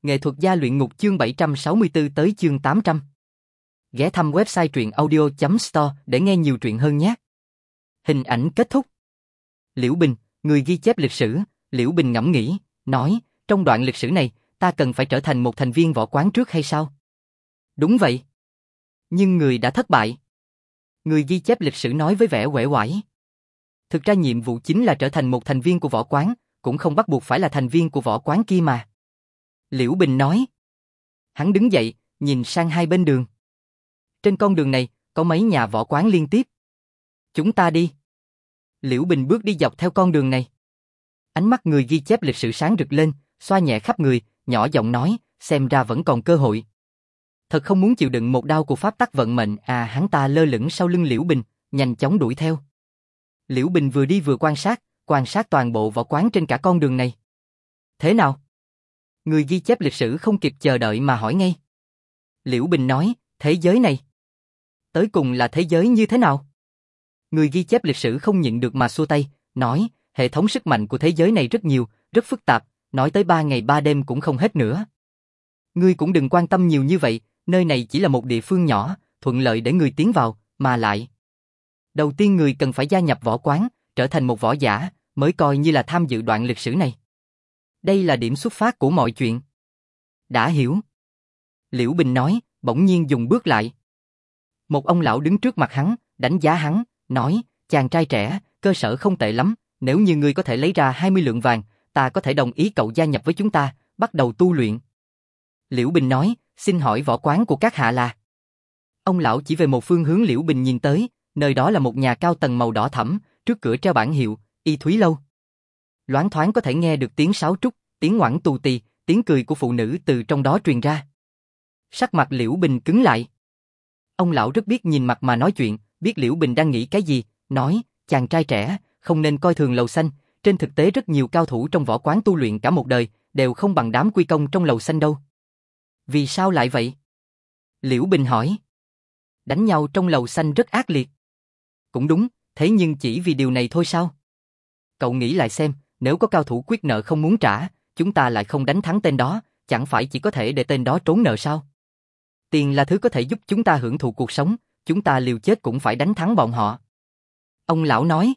Nghệ thuật gia luyện ngục chương 764 tới chương 800. Ghé thăm website truyện audio.store để nghe nhiều truyện hơn nhé. Hình ảnh kết thúc. Liễu Bình, người ghi chép lịch sử, Liễu Bình ngẫm nghĩ, nói, trong đoạn lịch sử này, ta cần phải trở thành một thành viên võ quán trước hay sao? Đúng vậy. Nhưng người đã thất bại. Người ghi chép lịch sử nói với vẻ uể oải. Thực ra nhiệm vụ chính là trở thành một thành viên của võ quán, cũng không bắt buộc phải là thành viên của võ quán kia mà. Liễu Bình nói. Hắn đứng dậy, nhìn sang hai bên đường. Trên con đường này, có mấy nhà võ quán liên tiếp. Chúng ta đi. Liễu Bình bước đi dọc theo con đường này. Ánh mắt người ghi chép lịch sử sáng rực lên, xoa nhẹ khắp người, nhỏ giọng nói, xem ra vẫn còn cơ hội. Thật không muốn chịu đựng một đao của pháp tắc vận mệnh à. Hắn ta lơ lửng sau lưng Liễu Bình, nhanh chóng đuổi theo. Liễu Bình vừa đi vừa quan sát toàn bộ võ quán trên cả con đường này. Thế nào? Người ghi chép lịch sử không kịp chờ đợi mà hỏi ngay. Liễu Bình nói, thế giới này. Tới cùng là thế giới như thế nào? Người ghi chép lịch sử không nhịn được mà xua tay, nói, hệ thống sức mạnh của thế giới này rất nhiều, rất phức tạp, nói tới 3 ngày 3 đêm cũng không hết nữa. Ngươi cũng đừng quan tâm nhiều như vậy, nơi này chỉ là một địa phương nhỏ, thuận lợi để ngươi tiến vào, mà lại. Đầu tiên ngươi cần phải gia nhập võ quán, trở thành một võ giả, mới coi như là tham dự đoạn lịch sử này. Đây là điểm xuất phát của mọi chuyện. Đã hiểu. Liễu Bình nói, bỗng nhiên dừng bước lại. Một ông lão đứng trước mặt hắn, đánh giá hắn, nói, chàng trai trẻ, cơ sở không tệ lắm, nếu như ngươi có thể lấy ra 20 lượng vàng, ta có thể đồng ý cậu gia nhập với chúng ta, bắt đầu tu luyện. Liễu Bình nói, xin hỏi võ quán của các hạ là? Ông lão chỉ về một phương hướng Liễu Bình nhìn tới, nơi đó là một nhà cao tầng màu đỏ thẫm, trước cửa treo bảng hiệu, Y Thúy Lâu. Loáng thoáng có thể nghe được tiếng sáo trúc, tiếng ngoẳng tù tì, tiếng cười của phụ nữ từ trong đó truyền ra. Sắc mặt Liễu Bình cứng lại. Ông lão rất biết nhìn mặt mà nói chuyện, biết Liễu Bình đang nghĩ cái gì, nói, chàng trai trẻ, không nên coi thường lầu xanh, trên thực tế rất nhiều cao thủ trong võ quán tu luyện cả một đời, đều không bằng đám quy công trong lầu xanh đâu. Vì sao lại vậy? Liễu Bình hỏi. Đánh nhau trong lầu xanh rất ác liệt. Cũng đúng, thế nhưng chỉ vì điều này thôi sao? Cậu nghĩ lại xem, nếu có cao thủ quyết nợ không muốn trả, chúng ta lại không đánh thắng tên đó, chẳng phải chỉ có thể để tên đó trốn nợ sao? Tiền là thứ có thể giúp chúng ta hưởng thụ cuộc sống, chúng ta liều chết cũng phải đánh thắng bọn họ. Ông lão nói.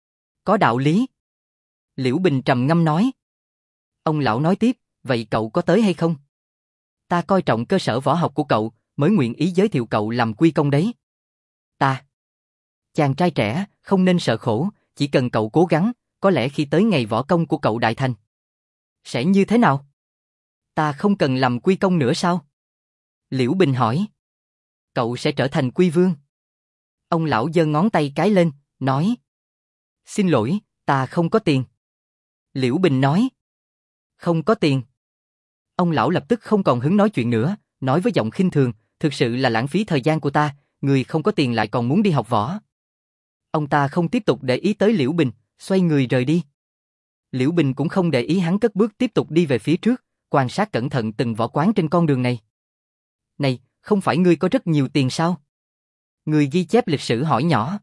Có đạo lý. Liễu Bình trầm ngâm nói. Ông lão nói tiếp, vậy cậu có tới hay không? Ta coi trọng cơ sở võ học của cậu, mới nguyện ý giới thiệu cậu làm quy công đấy. Ta. Chàng trai trẻ, không nên sợ khổ, chỉ cần cậu cố gắng, có lẽ khi tới ngày võ công của cậu đại thành. Sẽ như thế nào? Ta không cần làm quy công nữa sao? Liễu Bình hỏi. Cậu sẽ trở thành quy vương. Ông lão giơ ngón tay cái lên, nói. Xin lỗi, ta không có tiền. Liễu Bình nói. Không có tiền. Ông lão lập tức không còn hứng nói chuyện nữa, nói với giọng khinh thường, thực sự là lãng phí thời gian của ta, người không có tiền lại còn muốn đi học võ. Ông ta không tiếp tục để ý tới Liễu Bình, xoay người rời đi. Liễu Bình cũng không để ý hắn cất bước tiếp tục đi về phía trước, quan sát cẩn thận từng võ quán trên con đường này. Này, không phải ngươi có rất nhiều tiền sao? Người ghi chép lịch sử hỏi nhỏ.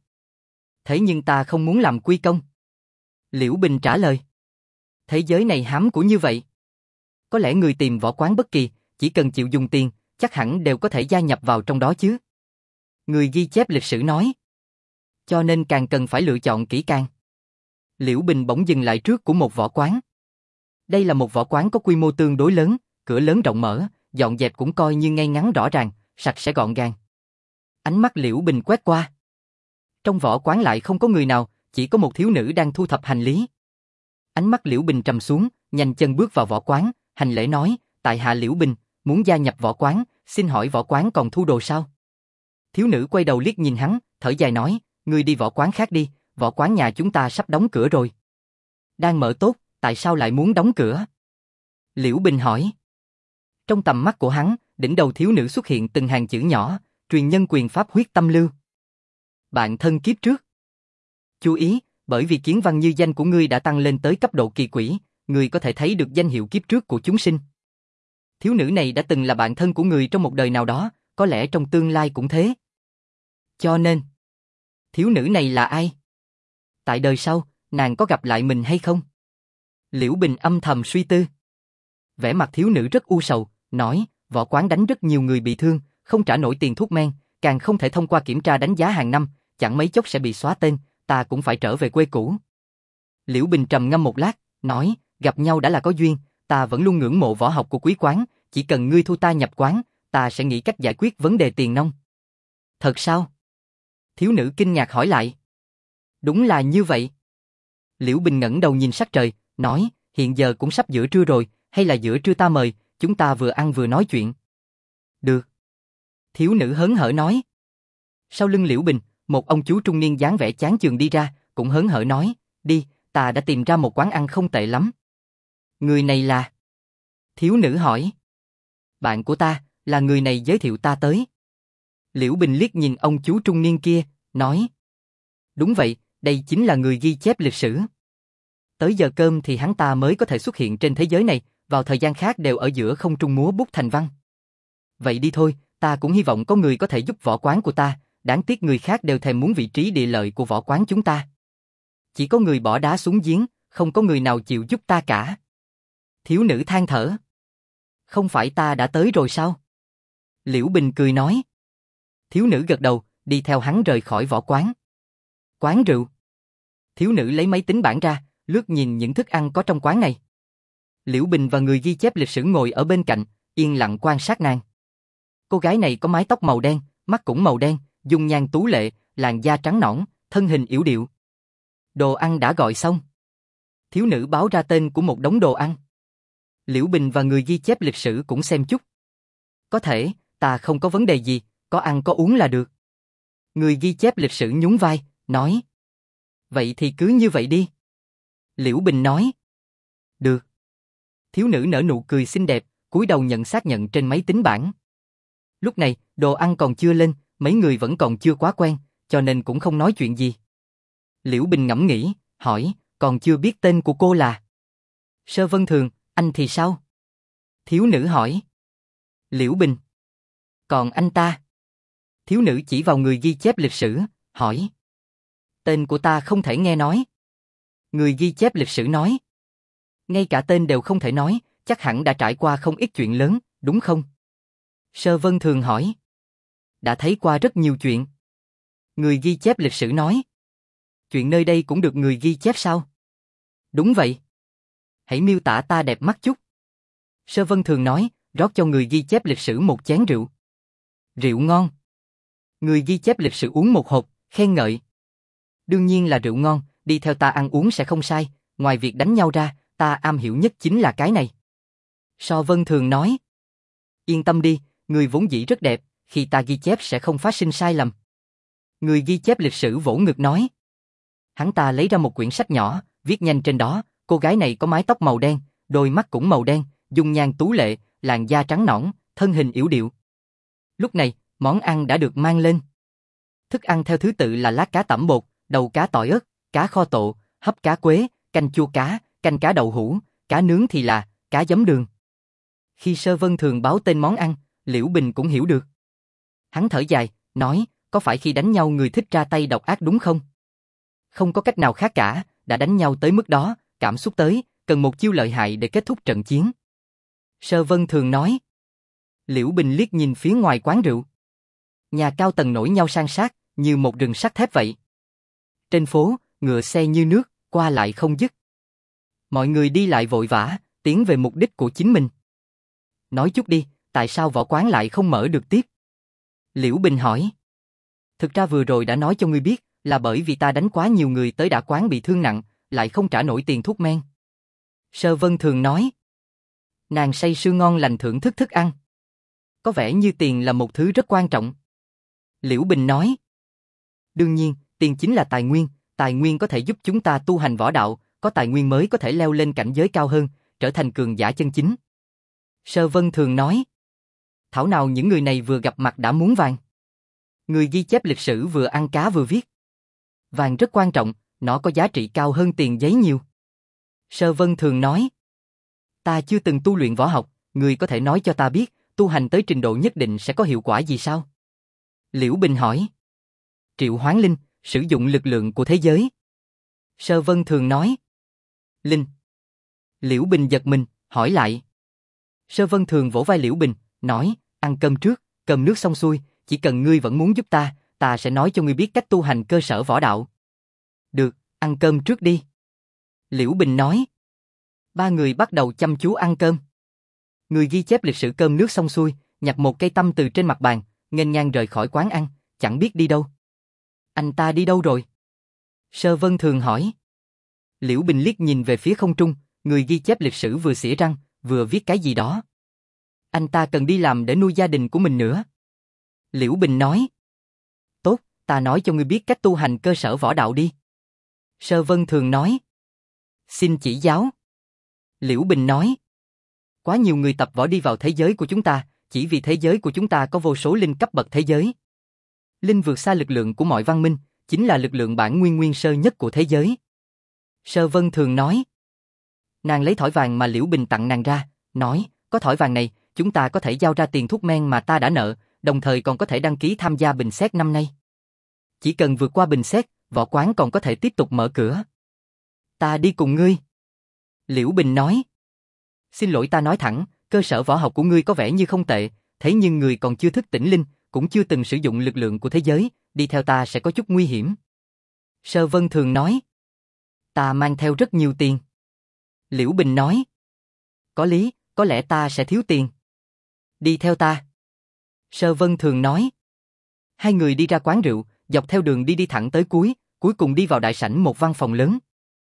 Thế nhưng ta không muốn làm quy công. Liễu Bình trả lời. Thế giới này hám của như vậy. Có lẽ người tìm võ quán bất kỳ, chỉ cần chịu dùng tiền, chắc hẳn đều có thể gia nhập vào trong đó chứ. Người ghi chép lịch sử nói. Cho nên càng cần phải lựa chọn kỹ càng. Liễu Bình bỗng dừng lại trước của một võ quán. Đây là một võ quán có quy mô tương đối lớn, cửa lớn rộng mở, dọn dẹp cũng coi như ngay ngắn rõ ràng, sạch sẽ gọn gàng. Ánh mắt Liễu Bình quét qua. Trong võ quán lại không có người nào, chỉ có một thiếu nữ đang thu thập hành lý. Ánh mắt Liễu Bình trầm xuống, nhanh chân bước vào võ quán, hành lễ nói, tại hạ Liễu Bình, muốn gia nhập võ quán, xin hỏi võ quán còn thu đồ sao? Thiếu nữ quay đầu liếc nhìn hắn, thở dài nói, ngươi đi võ quán khác đi, võ quán nhà chúng ta sắp đóng cửa rồi. Đang mở tốt, tại sao lại muốn đóng cửa? Liễu Bình hỏi. Trong tầm mắt của hắn, đỉnh đầu thiếu nữ xuất hiện từng hàng chữ nhỏ, truyền nhân quyền pháp huyết tâm lưu. Bạn thân kiếp trước. Chú ý, bởi vì kiến văn như danh của ngươi đã tăng lên tới cấp độ kỳ quỷ, ngươi có thể thấy được danh hiệu kiếp trước của chúng sinh. Thiếu nữ này đã từng là bạn thân của ngươi trong một đời nào đó, có lẽ trong tương lai cũng thế. Cho nên, thiếu nữ này là ai? Tại đời sau, nàng có gặp lại mình hay không? Liễu Bình âm thầm suy tư. Vẻ mặt thiếu nữ rất u sầu, nói, võ quán đánh rất nhiều người bị thương, không trả nổi tiền thuốc men, càng không thể thông qua kiểm tra đánh giá hàng năm, chẳng mấy chốc sẽ bị xóa tên, ta cũng phải trở về quê cũ. Liễu Bình trầm ngâm một lát, nói, gặp nhau đã là có duyên, ta vẫn luôn ngưỡng mộ võ học của quý quán, chỉ cần ngươi thu ta nhập quán, ta sẽ nghĩ cách giải quyết vấn đề tiền nong. Thật sao? Thiếu nữ kinh ngạc hỏi lại. Đúng là như vậy. Liễu Bình ngẩng đầu nhìn sắc trời, nói, hiện giờ cũng sắp giữa trưa rồi, hay là giữa trưa ta mời, chúng ta vừa ăn vừa nói chuyện. Được. Thiếu nữ hớn hở nói. Sau lưng Liễu Bình, một ông chú trung niên dáng vẻ chán chường đi ra, cũng hớn hở nói, đi, ta đã tìm ra một quán ăn không tệ lắm. Người này là? Thiếu nữ hỏi. Bạn của ta, là người này giới thiệu ta tới. Liễu Bình liếc nhìn ông chú trung niên kia, nói. Đúng vậy, đây chính là người ghi chép lịch sử. Tới giờ cơm thì hắn ta mới có thể xuất hiện trên thế giới này, vào thời gian khác đều ở giữa không trung múa bút thành văn. Vậy đi thôi, ta cũng hy vọng có người có thể giúp võ quán của ta, đáng tiếc người khác đều thèm muốn vị trí địa lợi của võ quán chúng ta. Chỉ có người bỏ đá xuống giếng, không có người nào chịu giúp ta cả. Thiếu nữ than thở. Không phải ta đã tới rồi sao? Liễu Bình cười nói. Thiếu nữ gật đầu, đi theo hắn rời khỏi võ quán. Quán rượu. Thiếu nữ lấy máy tính bảng ra, lướt nhìn những thức ăn có trong quán này. Liễu Bình và người ghi chép lịch sử ngồi ở bên cạnh, yên lặng quan sát nàng. Cô gái này có mái tóc màu đen, mắt cũng màu đen, dung nhan tú lệ, làn da trắng nõn, thân hình yểu điệu. Đồ ăn đã gọi xong. Thiếu nữ báo ra tên của một đống đồ ăn. Liễu Bình và người ghi chép lịch sử cũng xem chút. Có thể, ta không có vấn đề gì, có ăn có uống là được. Người ghi chép lịch sử nhún vai, nói. Vậy thì cứ như vậy đi. Liễu Bình nói. Được. Thiếu nữ nở nụ cười xinh đẹp, cúi đầu nhận xác nhận trên máy tính bảng. Lúc này, đồ ăn còn chưa lên, mấy người vẫn còn chưa quá quen, cho nên cũng không nói chuyện gì. Liễu Bình ngẫm nghĩ, hỏi, còn chưa biết tên của cô là? Sơ Vân Thường, anh thì sao? Thiếu nữ hỏi. Liễu Bình. Còn anh ta? Thiếu nữ chỉ vào người ghi chép lịch sử, hỏi. Tên của ta không thể nghe nói. Người ghi chép lịch sử nói. Ngay cả tên đều không thể nói, chắc hẳn đã trải qua không ít chuyện lớn, đúng không? Sơ Vân Thường hỏi. Đã thấy qua rất nhiều chuyện. Người ghi chép lịch sử nói. Chuyện nơi đây cũng được người ghi chép sao? Đúng vậy. Hãy miêu tả ta đẹp mắt chút. Sơ Vân Thường nói, rót cho người ghi chép lịch sử một chén rượu. Rượu ngon. Người ghi chép lịch sử uống một hộp, khen ngợi. Đương nhiên là rượu ngon, đi theo ta ăn uống sẽ không sai, ngoài việc đánh nhau ra, ta am hiểu nhất chính là cái này. Sơ Vân Thường nói. Yên tâm đi, người vốn dĩ rất đẹp, khi ta ghi chép sẽ không phát sinh sai lầm. Người ghi chép lịch sử vỗ ngực nói. Hắn ta lấy ra một quyển sách nhỏ, viết nhanh trên đó, cô gái này có mái tóc màu đen, đôi mắt cũng màu đen, dung nhan tú lệ, làn da trắng nõn, thân hình yểu điệu. Lúc này, món ăn đã được mang lên. Thức ăn theo thứ tự là lát cá tẩm bột, đầu cá tỏi ớt, cá kho tộ, hấp cá quế, canh chua cá, canh cá đậu hũ, cá nướng thì là cá giấm đường. Khi Sơ Vân Thường báo tên món ăn, Liễu Bình cũng hiểu được. Hắn thở dài, nói, có phải khi đánh nhau người thích ra tay độc ác đúng không? Không có cách nào khác cả, đã đánh nhau tới mức đó, cảm xúc tới, cần một chiêu lợi hại để kết thúc trận chiến. Sơ Vân Thường nói. Liễu Bình liếc nhìn phía ngoài quán rượu. Nhà cao tầng nổi nhau san sát, như một rừng sắt thép vậy. Trên phố, ngựa xe như nước, qua lại không dứt. Mọi người đi lại vội vã, tiến về mục đích của chính mình. Nói chút đi, tại sao võ quán lại không mở được tiếp? Liễu Bình hỏi. Thực ra vừa rồi đã nói cho ngươi biết, là bởi vì ta đánh quá nhiều người tới đã quán bị thương nặng, lại không trả nổi tiền thuốc men. Sơ Vân Thường nói. Nàng say sưa ngon lành thưởng thức thức ăn. Có vẻ như tiền là một thứ rất quan trọng. Liễu Bình nói. Đương nhiên, tiền chính là tài nguyên có thể giúp chúng ta tu hành võ đạo, có tài nguyên mới có thể leo lên cảnh giới cao hơn, trở thành cường giả chân chính. Sơ Vân Thường nói. Thảo nào những người này vừa gặp mặt đã muốn vàng. Người ghi chép lịch sử vừa ăn cá vừa viết. Vàng rất quan trọng, nó có giá trị cao hơn tiền giấy nhiều. Sơ Vân Thường nói. Ta chưa từng tu luyện võ học, người có thể nói cho ta biết, tu hành tới trình độ nhất định sẽ có hiệu quả gì sao? Liễu Bình hỏi. Triệu hoán linh, sử dụng lực lượng của thế giới. Sơ Vân Thường nói. Linh. Liễu Bình giật mình, hỏi lại. Sơ Vân Thường vỗ vai Liễu Bình, nói, ăn cơm trước, cơm nước xong xuôi, chỉ cần ngươi vẫn muốn giúp ta sẽ nói cho ngươi biết cách tu hành cơ sở võ đạo. Được, ăn cơm trước đi. Liễu Bình nói. Ba người bắt đầu chăm chú ăn cơm. Người ghi chép lịch sử cơm nước xong xuôi, nhặt một cây tăm từ trên mặt bàn, nghênh ngang rời khỏi quán ăn, chẳng biết đi đâu. Anh ta đi đâu rồi? Sơ Vân Thường hỏi. Liễu Bình liếc nhìn về phía không trung, người ghi chép lịch sử vừa xỉa răng, vừa viết cái gì đó. Anh ta cần đi làm để nuôi gia đình của mình nữa. Liễu Bình nói. Tốt, ta nói cho ngươi biết cách tu hành cơ sở võ đạo đi. Sơ Vân Thường nói. Xin chỉ giáo. Liễu Bình nói. Quá nhiều người tập võ đi vào thế giới của chúng ta, chỉ vì thế giới của chúng ta có vô số linh cấp bậc thế giới. Linh vượt xa lực lượng của mọi văn minh, chính là lực lượng bản nguyên nguyên sơ nhất của thế giới. Sơ Vân Thường nói. Nàng lấy thỏi vàng mà Liễu Bình tặng nàng ra, nói, có thỏi vàng này, chúng ta có thể giao ra tiền thuốc men mà ta đã nợ, đồng thời còn có thể đăng ký tham gia bình xét năm nay. Chỉ cần vượt qua bình xét, võ quán còn có thể tiếp tục mở cửa. Ta đi cùng ngươi. Liễu Bình nói. Xin lỗi, ta nói thẳng, cơ sở võ học của ngươi có vẻ như không tệ, thế nhưng người còn chưa thức tỉnh linh, cũng chưa từng sử dụng lực lượng của thế giới, đi theo ta sẽ có chút nguy hiểm. Sơ Vân Thường nói. Ta mang theo rất nhiều tiền. Liễu Bình nói. Có lý, có lẽ ta sẽ thiếu tiền. Đi theo ta. Sơ Vân Thường nói. Hai người đi ra quán rượu, dọc theo đường đi thẳng tới cuối cùng đi vào đại sảnh một văn phòng lớn.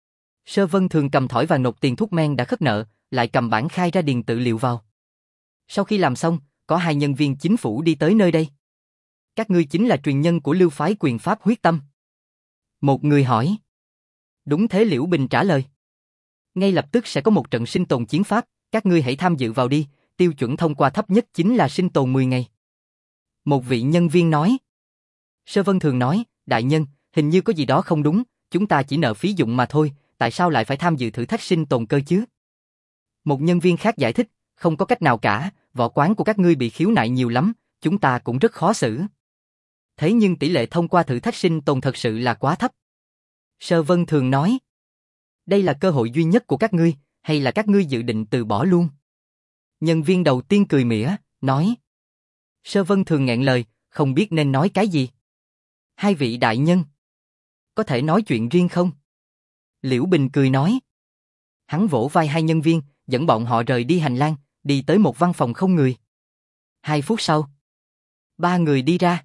Sơ Vân Thường cầm thỏi và nộp tiền thuốc men đã khất nợ, lại cầm bản khai ra điền tự liệu vào. Sau khi làm xong, có hai nhân viên chính phủ đi tới nơi đây. Các ngươi chính là truyền nhân của lưu phái quyền pháp huyết tâm. Một người hỏi. Đúng thế, Liễu Bình trả lời. Ngay lập tức sẽ có một trận sinh tồn chiến pháp, các ngươi hãy tham dự vào đi, tiêu chuẩn thông qua thấp nhất chính là sinh tồn 10 ngày. Một vị nhân viên nói. Sơ Vân Thường nói, đại nhân, hình như có gì đó không đúng, chúng ta chỉ nợ phí dụng mà thôi, tại sao lại phải tham dự thử thách sinh tồn cơ chứ? Một nhân viên khác giải thích, không có cách nào cả, võ quán của các ngươi bị khiếu nại nhiều lắm, chúng ta cũng rất khó xử. Thế nhưng tỷ lệ thông qua thử thách sinh tồn thật sự là quá thấp. Sơ Vân Thường nói. Đây là cơ hội duy nhất của các ngươi, hay là các ngươi dự định từ bỏ luôn? Nhân viên đầu tiên cười mỉa, nói. Sơ Vân Thường nghẹn lời, không biết nên nói cái gì. Hai vị đại nhân, có thể nói chuyện riêng không? Liễu Bình cười nói. Hắn vỗ vai hai nhân viên, dẫn bọn họ rời đi hành lang, đi tới một văn phòng không người. 2 phút sau, ba người đi ra.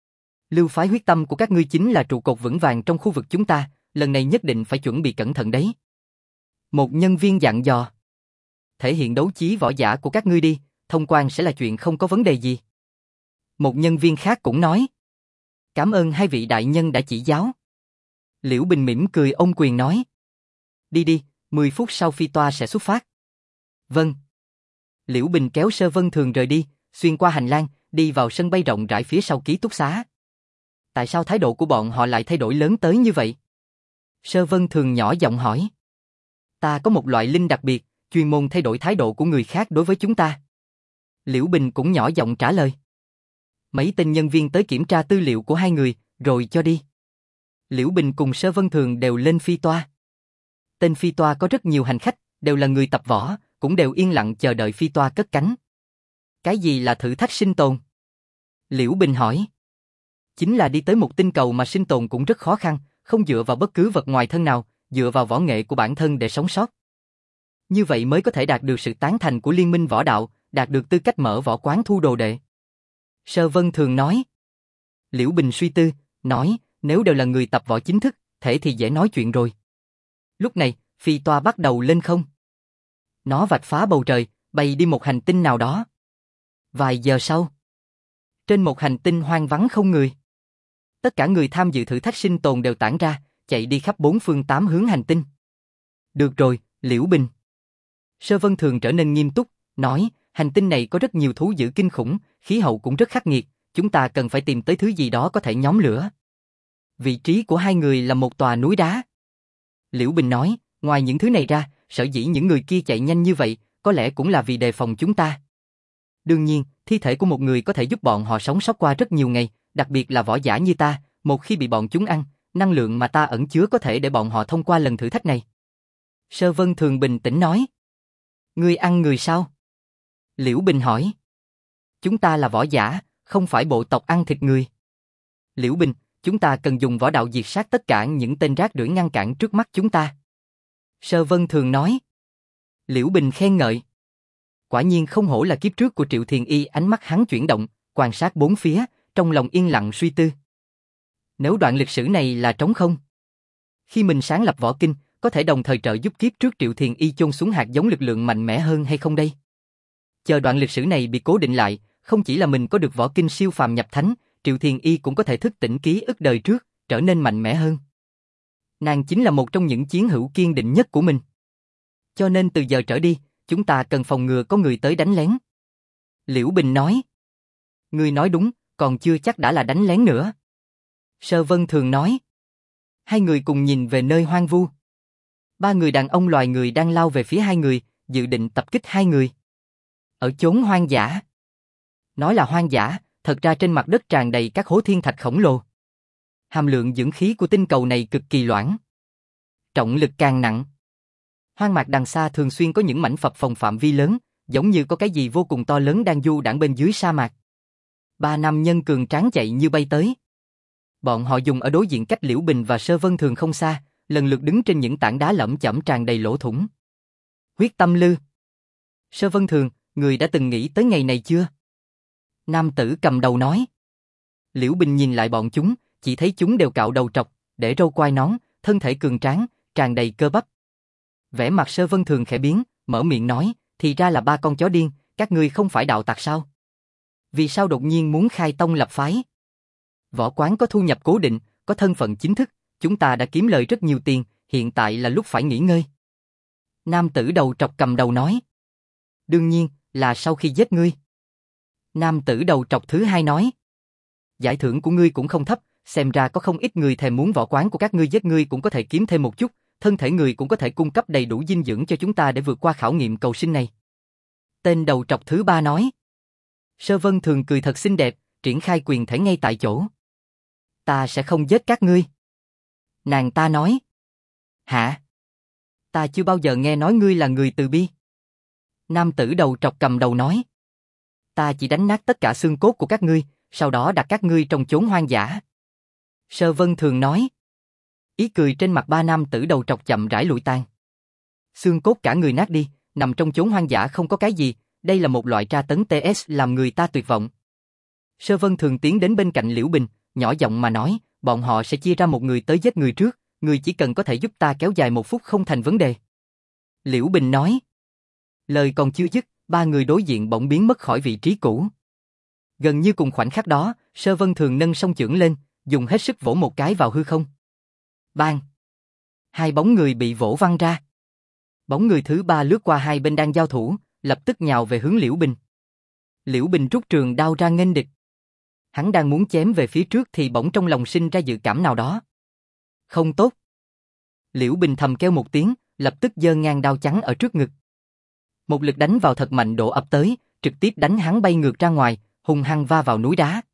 Lưu phái huyết tâm của các ngươi chính là trụ cột vững vàng trong khu vực chúng ta, lần này nhất định phải chuẩn bị cẩn thận đấy. Một nhân viên dặn dò. Thể hiện đấu chí võ giả của các ngươi đi, thông quan sẽ là chuyện không có vấn đề gì. Một nhân viên khác cũng nói. Cảm ơn hai vị đại nhân đã chỉ giáo. Liễu Bình mỉm cười ôm quyền nói. Đi đi, 10 phút sau phi toa sẽ xuất phát. Vâng. Liễu Bình kéo Sơ Vân Thường rời đi, xuyên qua hành lang, đi vào sân bay rộng rãi phía sau ký túc xá. Tại sao thái độ của bọn họ lại thay đổi lớn tới như vậy? Sơ Vân Thường nhỏ giọng hỏi. Ta có một loại linh đặc biệt, chuyên môn thay đổi thái độ của người khác đối với chúng ta. Liễu Bình cũng nhỏ giọng trả lời. Mấy tên nhân viên tới kiểm tra tư liệu của hai người, rồi cho đi. Liễu Bình cùng Sơ Vân Thường đều lên phi toa. Tên phi toa có rất nhiều hành khách, đều là người tập võ, cũng đều yên lặng chờ đợi phi toa cất cánh. Cái gì là thử thách sinh tồn? Liễu Bình hỏi. Chính là đi tới một tinh cầu mà sinh tồn cũng rất khó khăn, không dựa vào bất cứ vật ngoài thân nào, dựa vào võ nghệ của bản thân để sống sót. Như vậy mới có thể đạt được sự tán thành của liên minh võ đạo, đạt được tư cách mở võ quán thu đồ đệ. Sơ Vân Thường nói. Liễu Bình suy tư, nói, nếu đều là người tập võ chính thức, thể thì dễ nói chuyện rồi. Lúc này, phi toa bắt đầu lên không. Nó vạch phá bầu trời, bay đi một hành tinh nào đó. Vài giờ sau, trên một hành tinh hoang vắng không người. Tất cả người tham dự thử thách sinh tồn đều tản ra, chạy đi khắp 4 phương 8 hướng hành tinh. Được rồi, Liễu Bình. Sơ Vân Thường trở nên nghiêm túc, nói, hành tinh này có rất nhiều thú dữ kinh khủng, khí hậu cũng rất khắc nghiệt, chúng ta cần phải tìm tới thứ gì đó có thể nhóm lửa. Vị trí của hai người là một tòa núi đá. Liễu Bình nói, ngoài những thứ này ra, sở dĩ những người kia chạy nhanh như vậy, có lẽ cũng là vì đề phòng chúng ta. Đương nhiên, thi thể của một người có thể giúp bọn họ sống sót qua rất nhiều ngày, đặc biệt là võ giả như ta, một khi bị bọn chúng ăn, năng lượng mà ta ẩn chứa có thể để bọn họ thông qua lần thử thách này. Sơ Vân Thường bình tĩnh nói. Ngươi ăn người sao? Liễu Bình hỏi. Chúng ta là võ giả, không phải bộ tộc ăn thịt người. Liễu Bình, chúng ta cần dùng võ đạo diệt sát tất cả những tên rác rưởi ngăn cản trước mắt chúng ta. Sơ Vân Thường nói. Liễu Bình khen ngợi. Quả nhiên không hổ là kiếp trước của Triệu Thiền Y, ánh mắt hắn chuyển động, quan sát bốn phía, trong lòng yên lặng suy tư. Nếu đoạn lịch sử này là trống không? Khi mình sáng lập võ kinh, có thể đồng thời trợ giúp kiếp trước Triệu Thiền Y chôn xuống hạt giống lực lượng mạnh mẽ hơn hay không đây? Chờ đoạn lịch sử này bị cố định lại, không chỉ là mình có được võ kinh siêu phàm nhập thánh, Triệu Thiền Y cũng có thể thức tỉnh ký ức đời trước, trở nên mạnh mẽ hơn. Nàng chính là một trong những chiến hữu kiên định nhất của mình. Cho nên từ giờ trở đi, chúng ta cần phòng ngừa có người tới đánh lén. Liễu Bình nói. Ngươi nói đúng, còn chưa chắc đã là đánh lén nữa. Sơ Vân Thường nói. Hai người cùng nhìn về nơi hoang vu. Ba người đàn ông loài người đang lao về phía hai người, dự định tập kích hai người. Ở chốn hoang dã. Nói là hoang dã, thật ra trên mặt đất tràn đầy các hố thiên thạch khổng lồ. Hàm lượng dưỡng khí của tinh cầu này cực kỳ loãng. Trọng lực càng nặng. Hoang mạc đằng xa thường xuyên có những mảnh phập phồng phạm vi lớn, giống như có cái gì vô cùng to lớn đang du đãng bên dưới sa mạc. Ba nam nhân cường tráng chạy như bay tới. Bọn họ dùng ở đối diện cách Liễu Bình và Sơ Vân Thường không xa, lần lượt đứng trên những tảng đá lởm chởm tràn đầy lỗ thủng. Huyết Tâm Lư. Sơ Vân Thường, người đã từng nghĩ tới ngày này chưa? Nam tử cầm đầu nói. Liễu Bình nhìn lại bọn chúng, chỉ thấy chúng đều cạo đầu trọc, để râu quai nón, thân thể cường tráng, tràn đầy cơ bắp. Vẻ mặt Sơ Vân Thường khẽ biến, mở miệng nói, thì ra là ba con chó điên, các ngươi không phải đạo tặc sao? Vì sao đột nhiên muốn khai tông lập phái? Võ quán có thu nhập cố định, có thân phận chính thức, chúng ta đã kiếm lời rất nhiều tiền, hiện tại là lúc phải nghỉ ngơi. Nam tử đầu trọc cầm đầu nói. Đương nhiên, là sau khi giết ngươi. Nam tử đầu trọc thứ hai nói. Giải thưởng của ngươi cũng không thấp, xem ra có không ít người thèm muốn võ quán của các ngươi, giết ngươi cũng có thể kiếm thêm một chút, thân thể người cũng có thể cung cấp đầy đủ dinh dưỡng cho chúng ta để vượt qua khảo nghiệm cầu sinh này. Tên đầu trọc thứ ba nói. Sơ Vân Thường cười thật xinh đẹp, triển khai quyền thể ngay tại chỗ. Ta sẽ không giết các ngươi. Nàng ta nói. Hả? Ta chưa bao giờ nghe nói ngươi là người từ bi. Nam tử đầu trọc cầm đầu nói. Ta chỉ đánh nát tất cả xương cốt của các ngươi, sau đó đặt các ngươi trong chốn hoang dã. Sơ Vân Thường nói. Ý cười trên mặt ba nam tử đầu trọc chậm rãi lụi tan. Xương cốt cả người nát đi, nằm trong chốn hoang dã không có cái gì, đây là một loại tra tấn TS làm người ta tuyệt vọng. Sơ Vân Thường tiến đến bên cạnh Liễu Bình, nhỏ giọng mà nói, bọn họ sẽ chia ra một người tới giết người trước, người chỉ cần có thể giúp ta kéo dài 1 phút không thành vấn đề. Liễu Bình nói. Lời còn chưa dứt, ba người đối diện bỗng biến mất khỏi vị trí cũ. Gần như cùng khoảnh khắc đó, Sơ Vân Thường nâng song chưởng lên, dùng hết sức vỗ một cái vào hư không. Bang! Hai bóng người bị vỗ văng ra. Bóng người thứ ba lướt qua hai bên đang giao thủ, lập tức nhào về hướng Liễu Bình. Liễu Bình rút trường đao ra nghênh địch. Hắn đang muốn chém về phía trước thì bỗng trong lòng sinh ra dự cảm nào đó. Không tốt. Liễu Bình thầm kêu một tiếng, lập tức giơ ngang đao trắng ở trước ngực. Một lực đánh vào thật mạnh đổ ập tới, trực tiếp đánh hắn bay ngược ra ngoài, hung hăng va vào núi đá.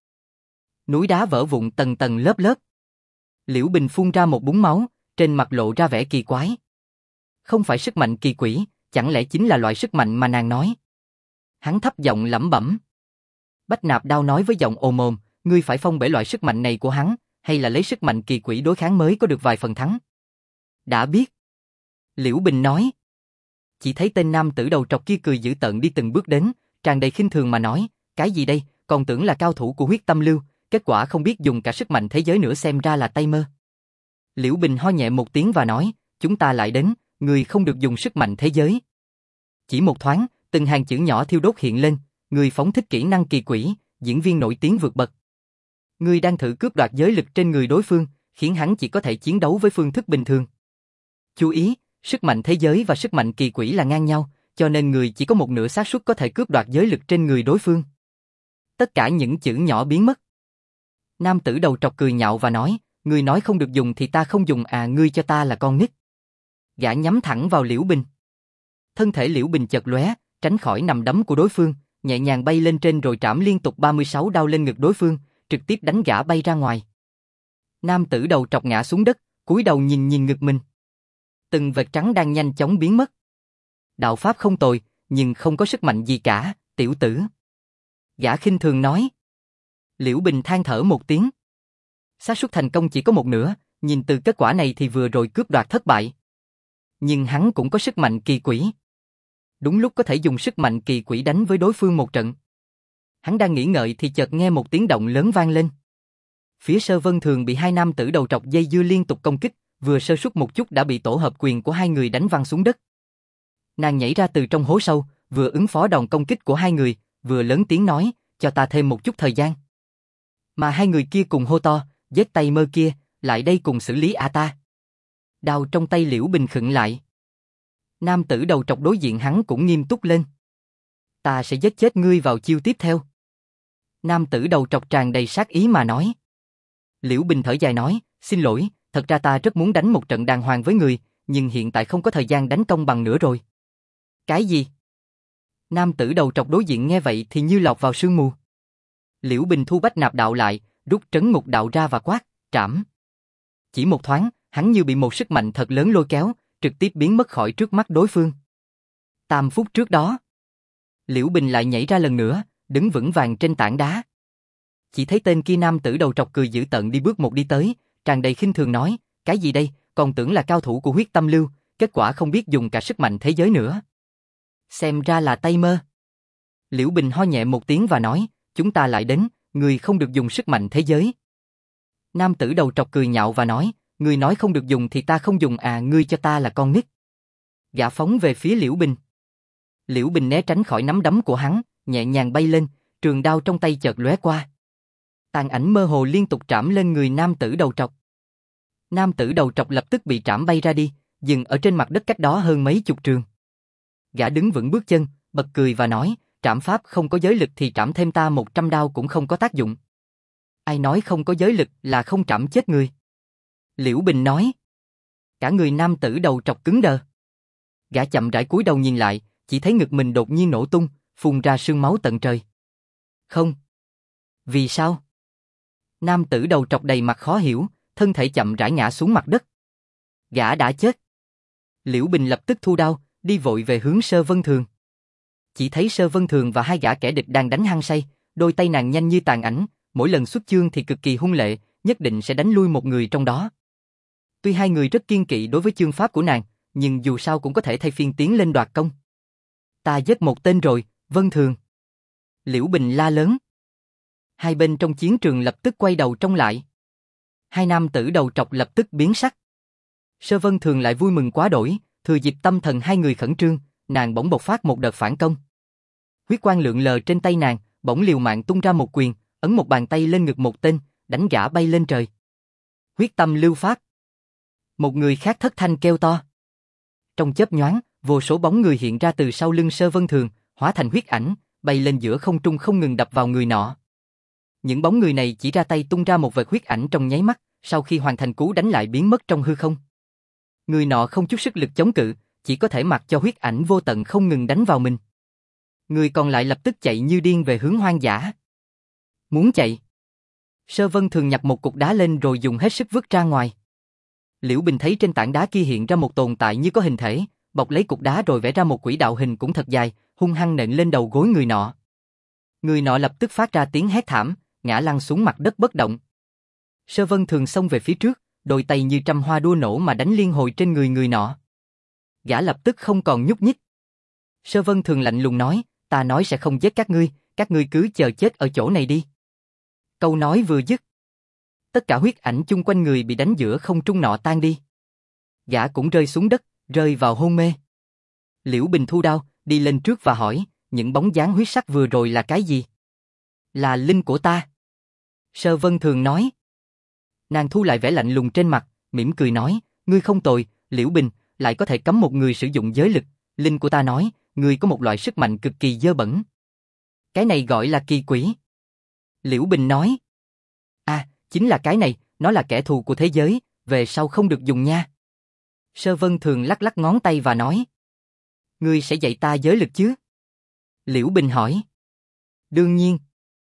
Núi đá vỡ vụn tầng tầng lớp lớp. Liễu Bình phun ra một búng máu, trên mặt lộ ra vẻ kỳ quái. Không phải sức mạnh kỳ quỷ, chẳng lẽ chính là loại sức mạnh mà nàng nói? Hắn thấp giọng lẩm bẩm. Bách Nạp Đao nói với giọng ồm ồm, ngươi phải phong bể loại sức mạnh này của hắn, hay là lấy sức mạnh kỳ quỷ đối kháng mới có được vài phần thắng? Đã biết. Liễu Bình nói. Chỉ thấy tên nam tử đầu trọc kia cười dữ tợn đi từng bước đến, tràn đầy khinh thường mà nói, cái gì đây, còn tưởng là cao thủ của Huyết Tâm Lưu, kết quả không biết dùng cả sức mạnh thế giới nữa, xem ra là tay mơ. Liễu Bình ho nhẹ một tiếng và nói, chúng ta lại đến, người không được dùng sức mạnh thế giới. Chỉ một thoáng, từng hàng chữ nhỏ thiêu đốt hiện lên, người phóng thích kỹ năng kỳ quỷ, diễn viên nổi tiếng vượt bậc. Người đang thử cướp đoạt giới lực trên người đối phương, khiến hắn chỉ có thể chiến đấu với phương thức bình thường. Chú ý, sức mạnh thế giới và sức mạnh kỳ quỷ là ngang nhau, cho nên người chỉ có một nửa xác suất có thể cướp đoạt giới lực trên người đối phương. Tất cả những chữ nhỏ biến mất. Nam tử đầu trọc cười nhạo và nói, ngươi nói không được dùng thì ta không dùng à, ngươi cho ta là con nít. Gã nhắm thẳng vào Liễu Bình. Thân thể Liễu Bình chợt lóe, tránh khỏi nằm đấm của đối phương, nhẹ nhàng bay lên trên rồi trảm liên tục 36 đao lên ngực đối phương, trực tiếp đánh gã bay ra ngoài. Nam tử đầu trọc ngã xuống đất, cúi đầu nhìn nhìn ngực mình. Từng vệt trắng đang nhanh chóng biến mất. Đạo pháp không tồi, nhưng không có sức mạnh gì cả, Tiểu tử. Gã khinh thường nói. Liễu Bình than thở một tiếng. Xác suất thành công chỉ có một nửa, nhìn từ kết quả này thì vừa rồi cướp đoạt thất bại. Nhưng hắn cũng có sức mạnh kỳ quỷ. Đúng lúc có thể dùng sức mạnh kỳ quỷ đánh với đối phương một trận. Hắn đang nghĩ ngợi thì chợt nghe một tiếng động lớn vang lên. Phía Sơ Vân Thường bị hai nam tử đầu trọc dây dưa liên tục công kích, vừa sơ suất một chút đã bị tổ hợp quyền của hai người đánh văng xuống đất. Nàng nhảy ra từ trong hố sâu, vừa ứng phó đòn công kích của hai người, vừa lớn tiếng nói, cho ta thêm một chút thời gian. Mà hai người kia cùng hô to, giết tay mơ kia, lại đây cùng xử lý ta. Đao trong tay Liễu Bình khựng lại. Nam tử đầu trọc đối diện hắn cũng nghiêm túc lên. Ta sẽ giết chết ngươi vào chiêu tiếp theo. Nam tử đầu trọc tràn đầy sát ý mà nói. Liễu Bình thở dài nói, xin lỗi, thật ra ta rất muốn đánh một trận đàng hoàng với người, nhưng hiện tại không có thời gian đánh công bằng nữa rồi. Cái gì? Nam tử đầu trọc đối diện nghe vậy thì như lọt vào sương mù. Liễu Bình thu bách nạp đạo lại, rút trấn ngục đạo ra và quát, trảm. Chỉ một thoáng, hắn như bị một sức mạnh thật lớn lôi kéo, trực tiếp biến mất khỏi trước mắt đối phương. 3 phút trước đó, Liễu Bình lại nhảy ra lần nữa, đứng vững vàng trên tảng đá. Chỉ thấy tên kia nam tử đầu trọc cười dữ tợn đi bước một đi tới, tràn đầy khinh thường nói, cái gì đây, còn tưởng là cao thủ của huyết tâm lưu, kết quả không biết dùng cả sức mạnh thế giới nữa. Xem ra là tay mơ. Liễu Bình ho nhẹ một tiếng và nói, chúng ta lại đến, người không được dùng sức mạnh thế giới. Nam tử đầu trọc cười nhạo và nói, người nói không được dùng thì ta không dùng ngươi cho ta là con nít. Gã phóng về phía Liễu Bình. Liễu Bình né tránh khỏi nắm đấm của hắn, nhẹ nhàng bay lên, trường đao trong tay chợt lóe qua. Tàn ảnh mơ hồ liên tục trảm lên người nam tử đầu trọc. Nam tử đầu trọc lập tức bị trảm bay ra đi, dừng ở trên mặt đất cách đó hơn mấy chục trường. Gã đứng vững bước chân, bật cười và nói, trảm pháp không có giới lực thì trảm thêm ta 100 đao cũng không có tác dụng. Ai nói không có giới lực là không trảm chết người? Liễu Bình nói. Cả người nam tử đầu trọc cứng đờ. Gã chậm rãi cúi đầu nhìn lại, chỉ thấy ngực mình đột nhiên nổ tung, phun ra sương máu tận trời. Không. Vì sao? Nam tử đầu trọc đầy mặt khó hiểu, thân thể chậm rãi ngã xuống mặt đất. Gã đã chết. Liễu Bình lập tức thu đao, đi vội về hướng Sơ Vân Thường. Chỉ thấy Sơ Vân Thường và hai gã kẻ địch đang đánh hăng say, đôi tay nàng nhanh như tàn ảnh, mỗi lần xuất chương thì cực kỳ hung lệ, nhất định sẽ đánh lui một người trong đó. Tuy hai người rất kiêng kỵ đối với chương pháp của nàng, nhưng dù sao cũng có thể thay phiên tiến lên đoạt công. Ta giết một tên rồi, Vân Thường. Liễu Bình la lớn. Hai bên trong chiến trường lập tức quay đầu trông lại. Hai nam tử đầu trọc lập tức biến sắc. Sơ Vân Thường lại vui mừng quá đổi, thừa dịp tâm thần hai người khẩn trương, nàng bỗng bộc phát một đợt phản công. Huyết quang lượn lờ trên tay nàng, bỗng liều mạng tung ra một quyền, ấn một bàn tay lên ngực một tên, đánh gã bay lên trời. Huyết tâm lưu pháp. Một người khác thất thanh kêu to. Trong chớp nhoáng, vô số bóng người hiện ra từ sau lưng Sơ Vân Thường, hóa thành huyết ảnh, bay lên giữa không trung không ngừng đập vào người nọ. Những bóng người này chỉ ra tay tung ra một vệt huyết ảnh trong nháy mắt, sau khi hoàn thành cú đánh lại biến mất trong hư không. Người nọ không chút sức lực chống cự, chỉ có thể mặc cho huyết ảnh vô tận không ngừng đánh vào mình. Người còn lại lập tức chạy như điên về hướng hoang dã. Muốn chạy. Sơ Vân Thường nhặt một cục đá lên rồi dùng hết sức vứt ra ngoài. Liễu Bình thấy trên tảng đá kia hiện ra một tồn tại như có hình thể, bọc lấy cục đá rồi vẽ ra một quỹ đạo hình cũng thật dài, hung hăng nện lên đầu gối người nọ. Người nọ lập tức phát ra tiếng hét thảm, ngã lăn xuống mặt đất bất động. Sơ Vân Thường xông về phía trước, đôi tay như trăm hoa đua nổ mà đánh liên hồi trên người nọ. Gã lập tức không còn nhúc nhích. Sơ Vân Thường lạnh lùng nói, ta nói sẽ không giết các ngươi cứ chờ chết ở chỗ này đi. Câu nói vừa dứt, tất cả huyết ảnh chung quanh người bị đánh giữa không trung nọ tan đi. Gã cũng rơi xuống đất, rơi vào hôn mê. Liễu Bình thu đao, đi lên trước và hỏi, những bóng dáng huyết sắc vừa rồi là cái gì? Là linh của ta. Sơ Vân Thường nói. Nàng thu lại vẻ lạnh lùng trên mặt, mỉm cười nói, ngươi không tồi, Liễu Bình, lại có thể cấm một người sử dụng giới lực. Linh của ta nói, ngươi có một loại sức mạnh cực kỳ dơ bẩn. Cái này gọi là kỳ quỷ. Liễu Bình nói. Chính là cái này, nó là kẻ thù của thế giới, về sau không được dùng nha. Sơ Vân Thường lắc lắc ngón tay và nói. Ngươi sẽ dạy ta giới lực chứ? Liễu Bình hỏi. Đương nhiên.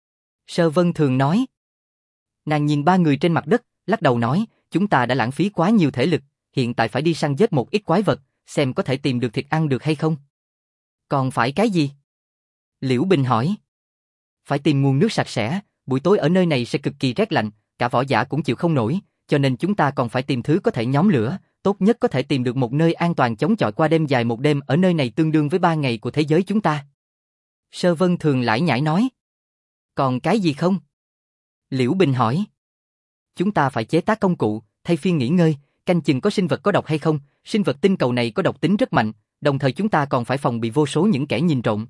Sơ Vân Thường nói. Nàng nhìn ba người trên mặt đất, lắc đầu nói, chúng ta đã lãng phí quá nhiều thể lực, hiện tại phải đi săn giết một ít quái vật, xem có thể tìm được thịt ăn được hay không. Còn phải cái gì? Liễu Bình hỏi. Phải tìm nguồn nước sạch sẽ, buổi tối ở nơi này sẽ cực kỳ rét lạnh, cả võ giả cũng chịu không nổi, cho nên chúng ta còn phải tìm thứ có thể nhóm lửa, tốt nhất có thể tìm được một nơi an toàn chống chọi qua đêm dài một đêm ở nơi này tương đương với 3 ngày của thế giới chúng ta. Sơ Vân Thường lải nhải nói. Còn cái gì không? Liễu Bình hỏi. Chúng ta phải chế tác công cụ, thay phiên nghỉ ngơi, canh chừng có sinh vật có độc hay không, sinh vật tinh cầu này có độc tính rất mạnh, đồng thời chúng ta còn phải phòng bị vô số những kẻ nhìn trộm.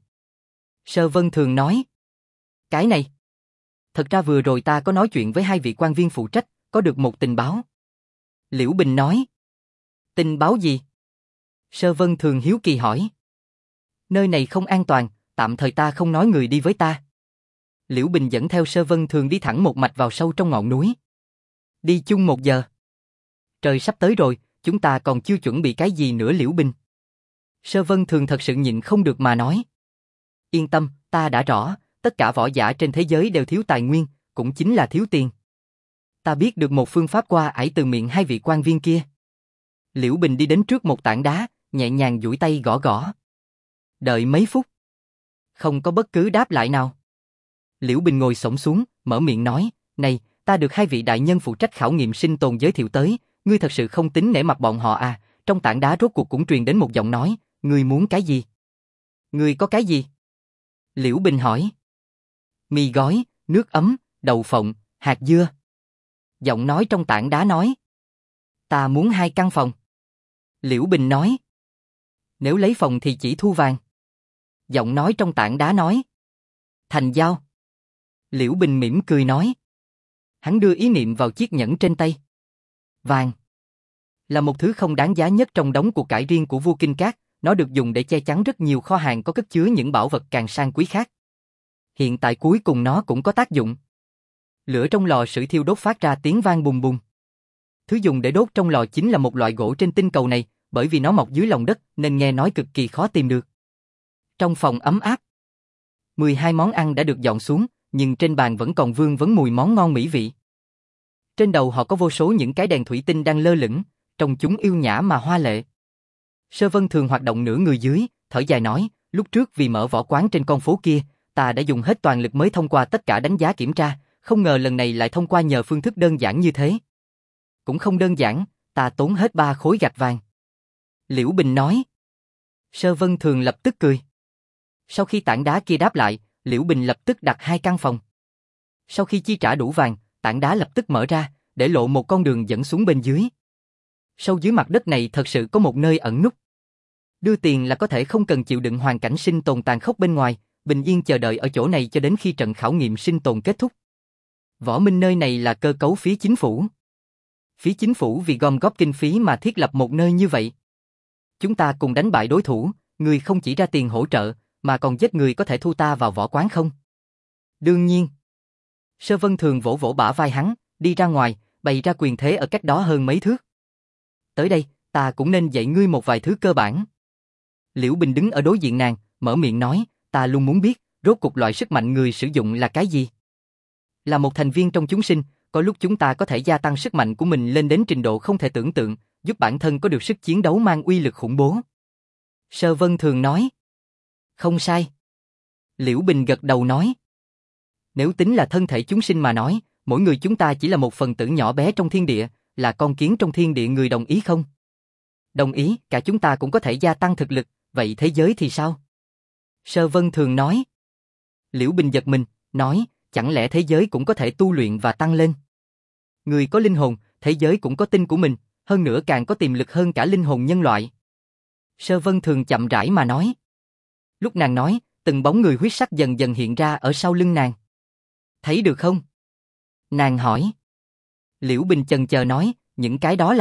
Sơ Vân Thường nói. Cái này. Thật ra vừa rồi ta có nói chuyện với 2 vị quan viên phụ trách, có được một tình báo. Liễu Bình nói. Tình báo gì? Sơ Vân Thường hiếu kỳ hỏi. Nơi này không an toàn, tạm thời ta không nói người đi với ta. Liễu Bình dẫn theo Sơ Vân Thường đi thẳng một mạch vào sâu trong ngọn núi. Đi chung 1 giờ. Trời sắp tới rồi, chúng ta còn chưa chuẩn bị cái gì nữa Liễu Bình. Sơ Vân Thường thật sự nhịn không được mà nói. Yên tâm, ta đã rõ, tất cả võ giả trên thế giới đều thiếu tài nguyên, cũng chính là thiếu tiền. Ta biết được một phương pháp qua ải từ miệng 2 vị quan viên kia. Liễu Bình đi đến trước một tảng đá, nhẹ nhàng duỗi tay gõ gõ. Đợi mấy phút. Không có bất cứ đáp lại nào. Liễu Bình ngồi xổm xuống, mở miệng nói, này, ta được 2 vị đại nhân phụ trách khảo nghiệm sinh tồn giới thiệu tới, ngươi thật sự không tính nể mặt bọn họ à? Trong tảng đá rốt cuộc cũng truyền đến một giọng nói, ngươi muốn cái gì? Ngươi có cái gì? Liễu Bình hỏi. Mì gói, nước ấm, đậu phộng, hạt dưa. Giọng nói trong tảng đá nói. Ta muốn 2 căn phòng. Liễu Bình nói. Nếu lấy phòng thì chỉ thu vàng. Giọng nói trong tảng đá nói. Thành giao. Liễu Bình mỉm cười nói. Hắn đưa ý niệm vào chiếc nhẫn trên tay. Vàng là một thứ không đáng giá nhất trong đống của cải riêng của vua Kinh Cát, nó được dùng để che chắn rất nhiều kho hàng có cất chứa những bảo vật càng sang quý khác. Hiện tại cuối cùng nó cũng có tác dụng. Lửa trong lò sưởi thiêu đốt phát ra tiếng vang bùng bùng. Thứ dùng để đốt trong lò chính là một loại gỗ trên tinh cầu này, bởi vì nó mọc dưới lòng đất nên nghe nói cực kỳ khó tìm được. Trong phòng ấm áp, 12 món ăn đã được dọn xuống, nhưng trên bàn vẫn còn vương vấn mùi món ngon mỹ vị. Trên đầu họ có vô số những cái đèn thủy tinh đang lơ lửng, trông chúng yêu nhã mà hoa lệ. Sơ Vân Thường hoạt động nửa người dưới, thở dài nói, lúc trước vì mở võ quán trên con phố kia, ta đã dùng hết toàn lực mới thông qua tất cả đánh giá kiểm tra, không ngờ lần này lại thông qua nhờ phương thức đơn giản như thế. Cũng không đơn giản, ta tốn hết 3 khối gạch vàng. Liễu Bình nói. Sơ Vân Thường lập tức cười. Sau khi tảng đá kia đáp lại, Liễu Bình lập tức đặt 2 căn phòng. Sau khi chi trả đủ vàng, tảng đá lập tức mở ra, để lộ một con đường dẫn xuống bên dưới. Sâu dưới mặt đất này thật sự có một nơi ẩn núp. Đưa tiền là có thể không cần chịu đựng hoàn cảnh sinh tồn tàn khốc bên ngoài, bình yên chờ đợi ở chỗ này cho đến khi trận khảo nghiệm sinh tồn kết thúc. Võ Minh nơi này là cơ cấu phía chính phủ. Phía chính phủ vì gom góp kinh phí mà thiết lập một nơi như vậy. Chúng ta cùng đánh bại đối thủ, người không chỉ ra tiền hỗ trợ, mà còn giết người có thể thu ta vào võ quán không? Đương nhiên. Sơ Vân Thường vỗ vỗ bả vai hắn, đi ra ngoài, bày ra quyền thế ở cách đó hơn mấy thước. Tới đây, ta cũng nên dạy ngươi một vài thứ cơ bản. Liễu Bình đứng ở đối diện nàng, mở miệng nói, ta luôn muốn biết, rốt cuộc loại sức mạnh người sử dụng là cái gì? Là một thành viên trong chúng sinh, có lúc chúng ta có thể gia tăng sức mạnh của mình lên đến trình độ không thể tưởng tượng, giúp bản thân có được sức chiến đấu mang uy lực khủng bố. Sơ Vân Thường nói. Không sai. Liễu Bình gật đầu nói. Nếu tính là thân thể chúng sinh mà nói, mỗi người chúng ta chỉ là một phần tử nhỏ bé trong thiên địa, là con kiến trong thiên địa, người đồng ý không? Đồng ý, cả chúng ta cũng có thể gia tăng thực lực, vậy thế giới thì sao? Sơ Vân Thường nói. Liễu Bình giật mình, nói, chẳng lẽ thế giới cũng có thể tu luyện và tăng lên? Người có linh hồn, thế giới cũng có tinh của mình, hơn nữa càng có tiềm lực hơn cả linh hồn nhân loại. Sơ Vân Thường chậm rãi mà nói. Lúc nàng nói, từng bóng người huyết sắc dần dần hiện ra ở sau lưng nàng. Thấy được không? Nàng hỏi. Liễu Bình chần chờ nói, những cái đó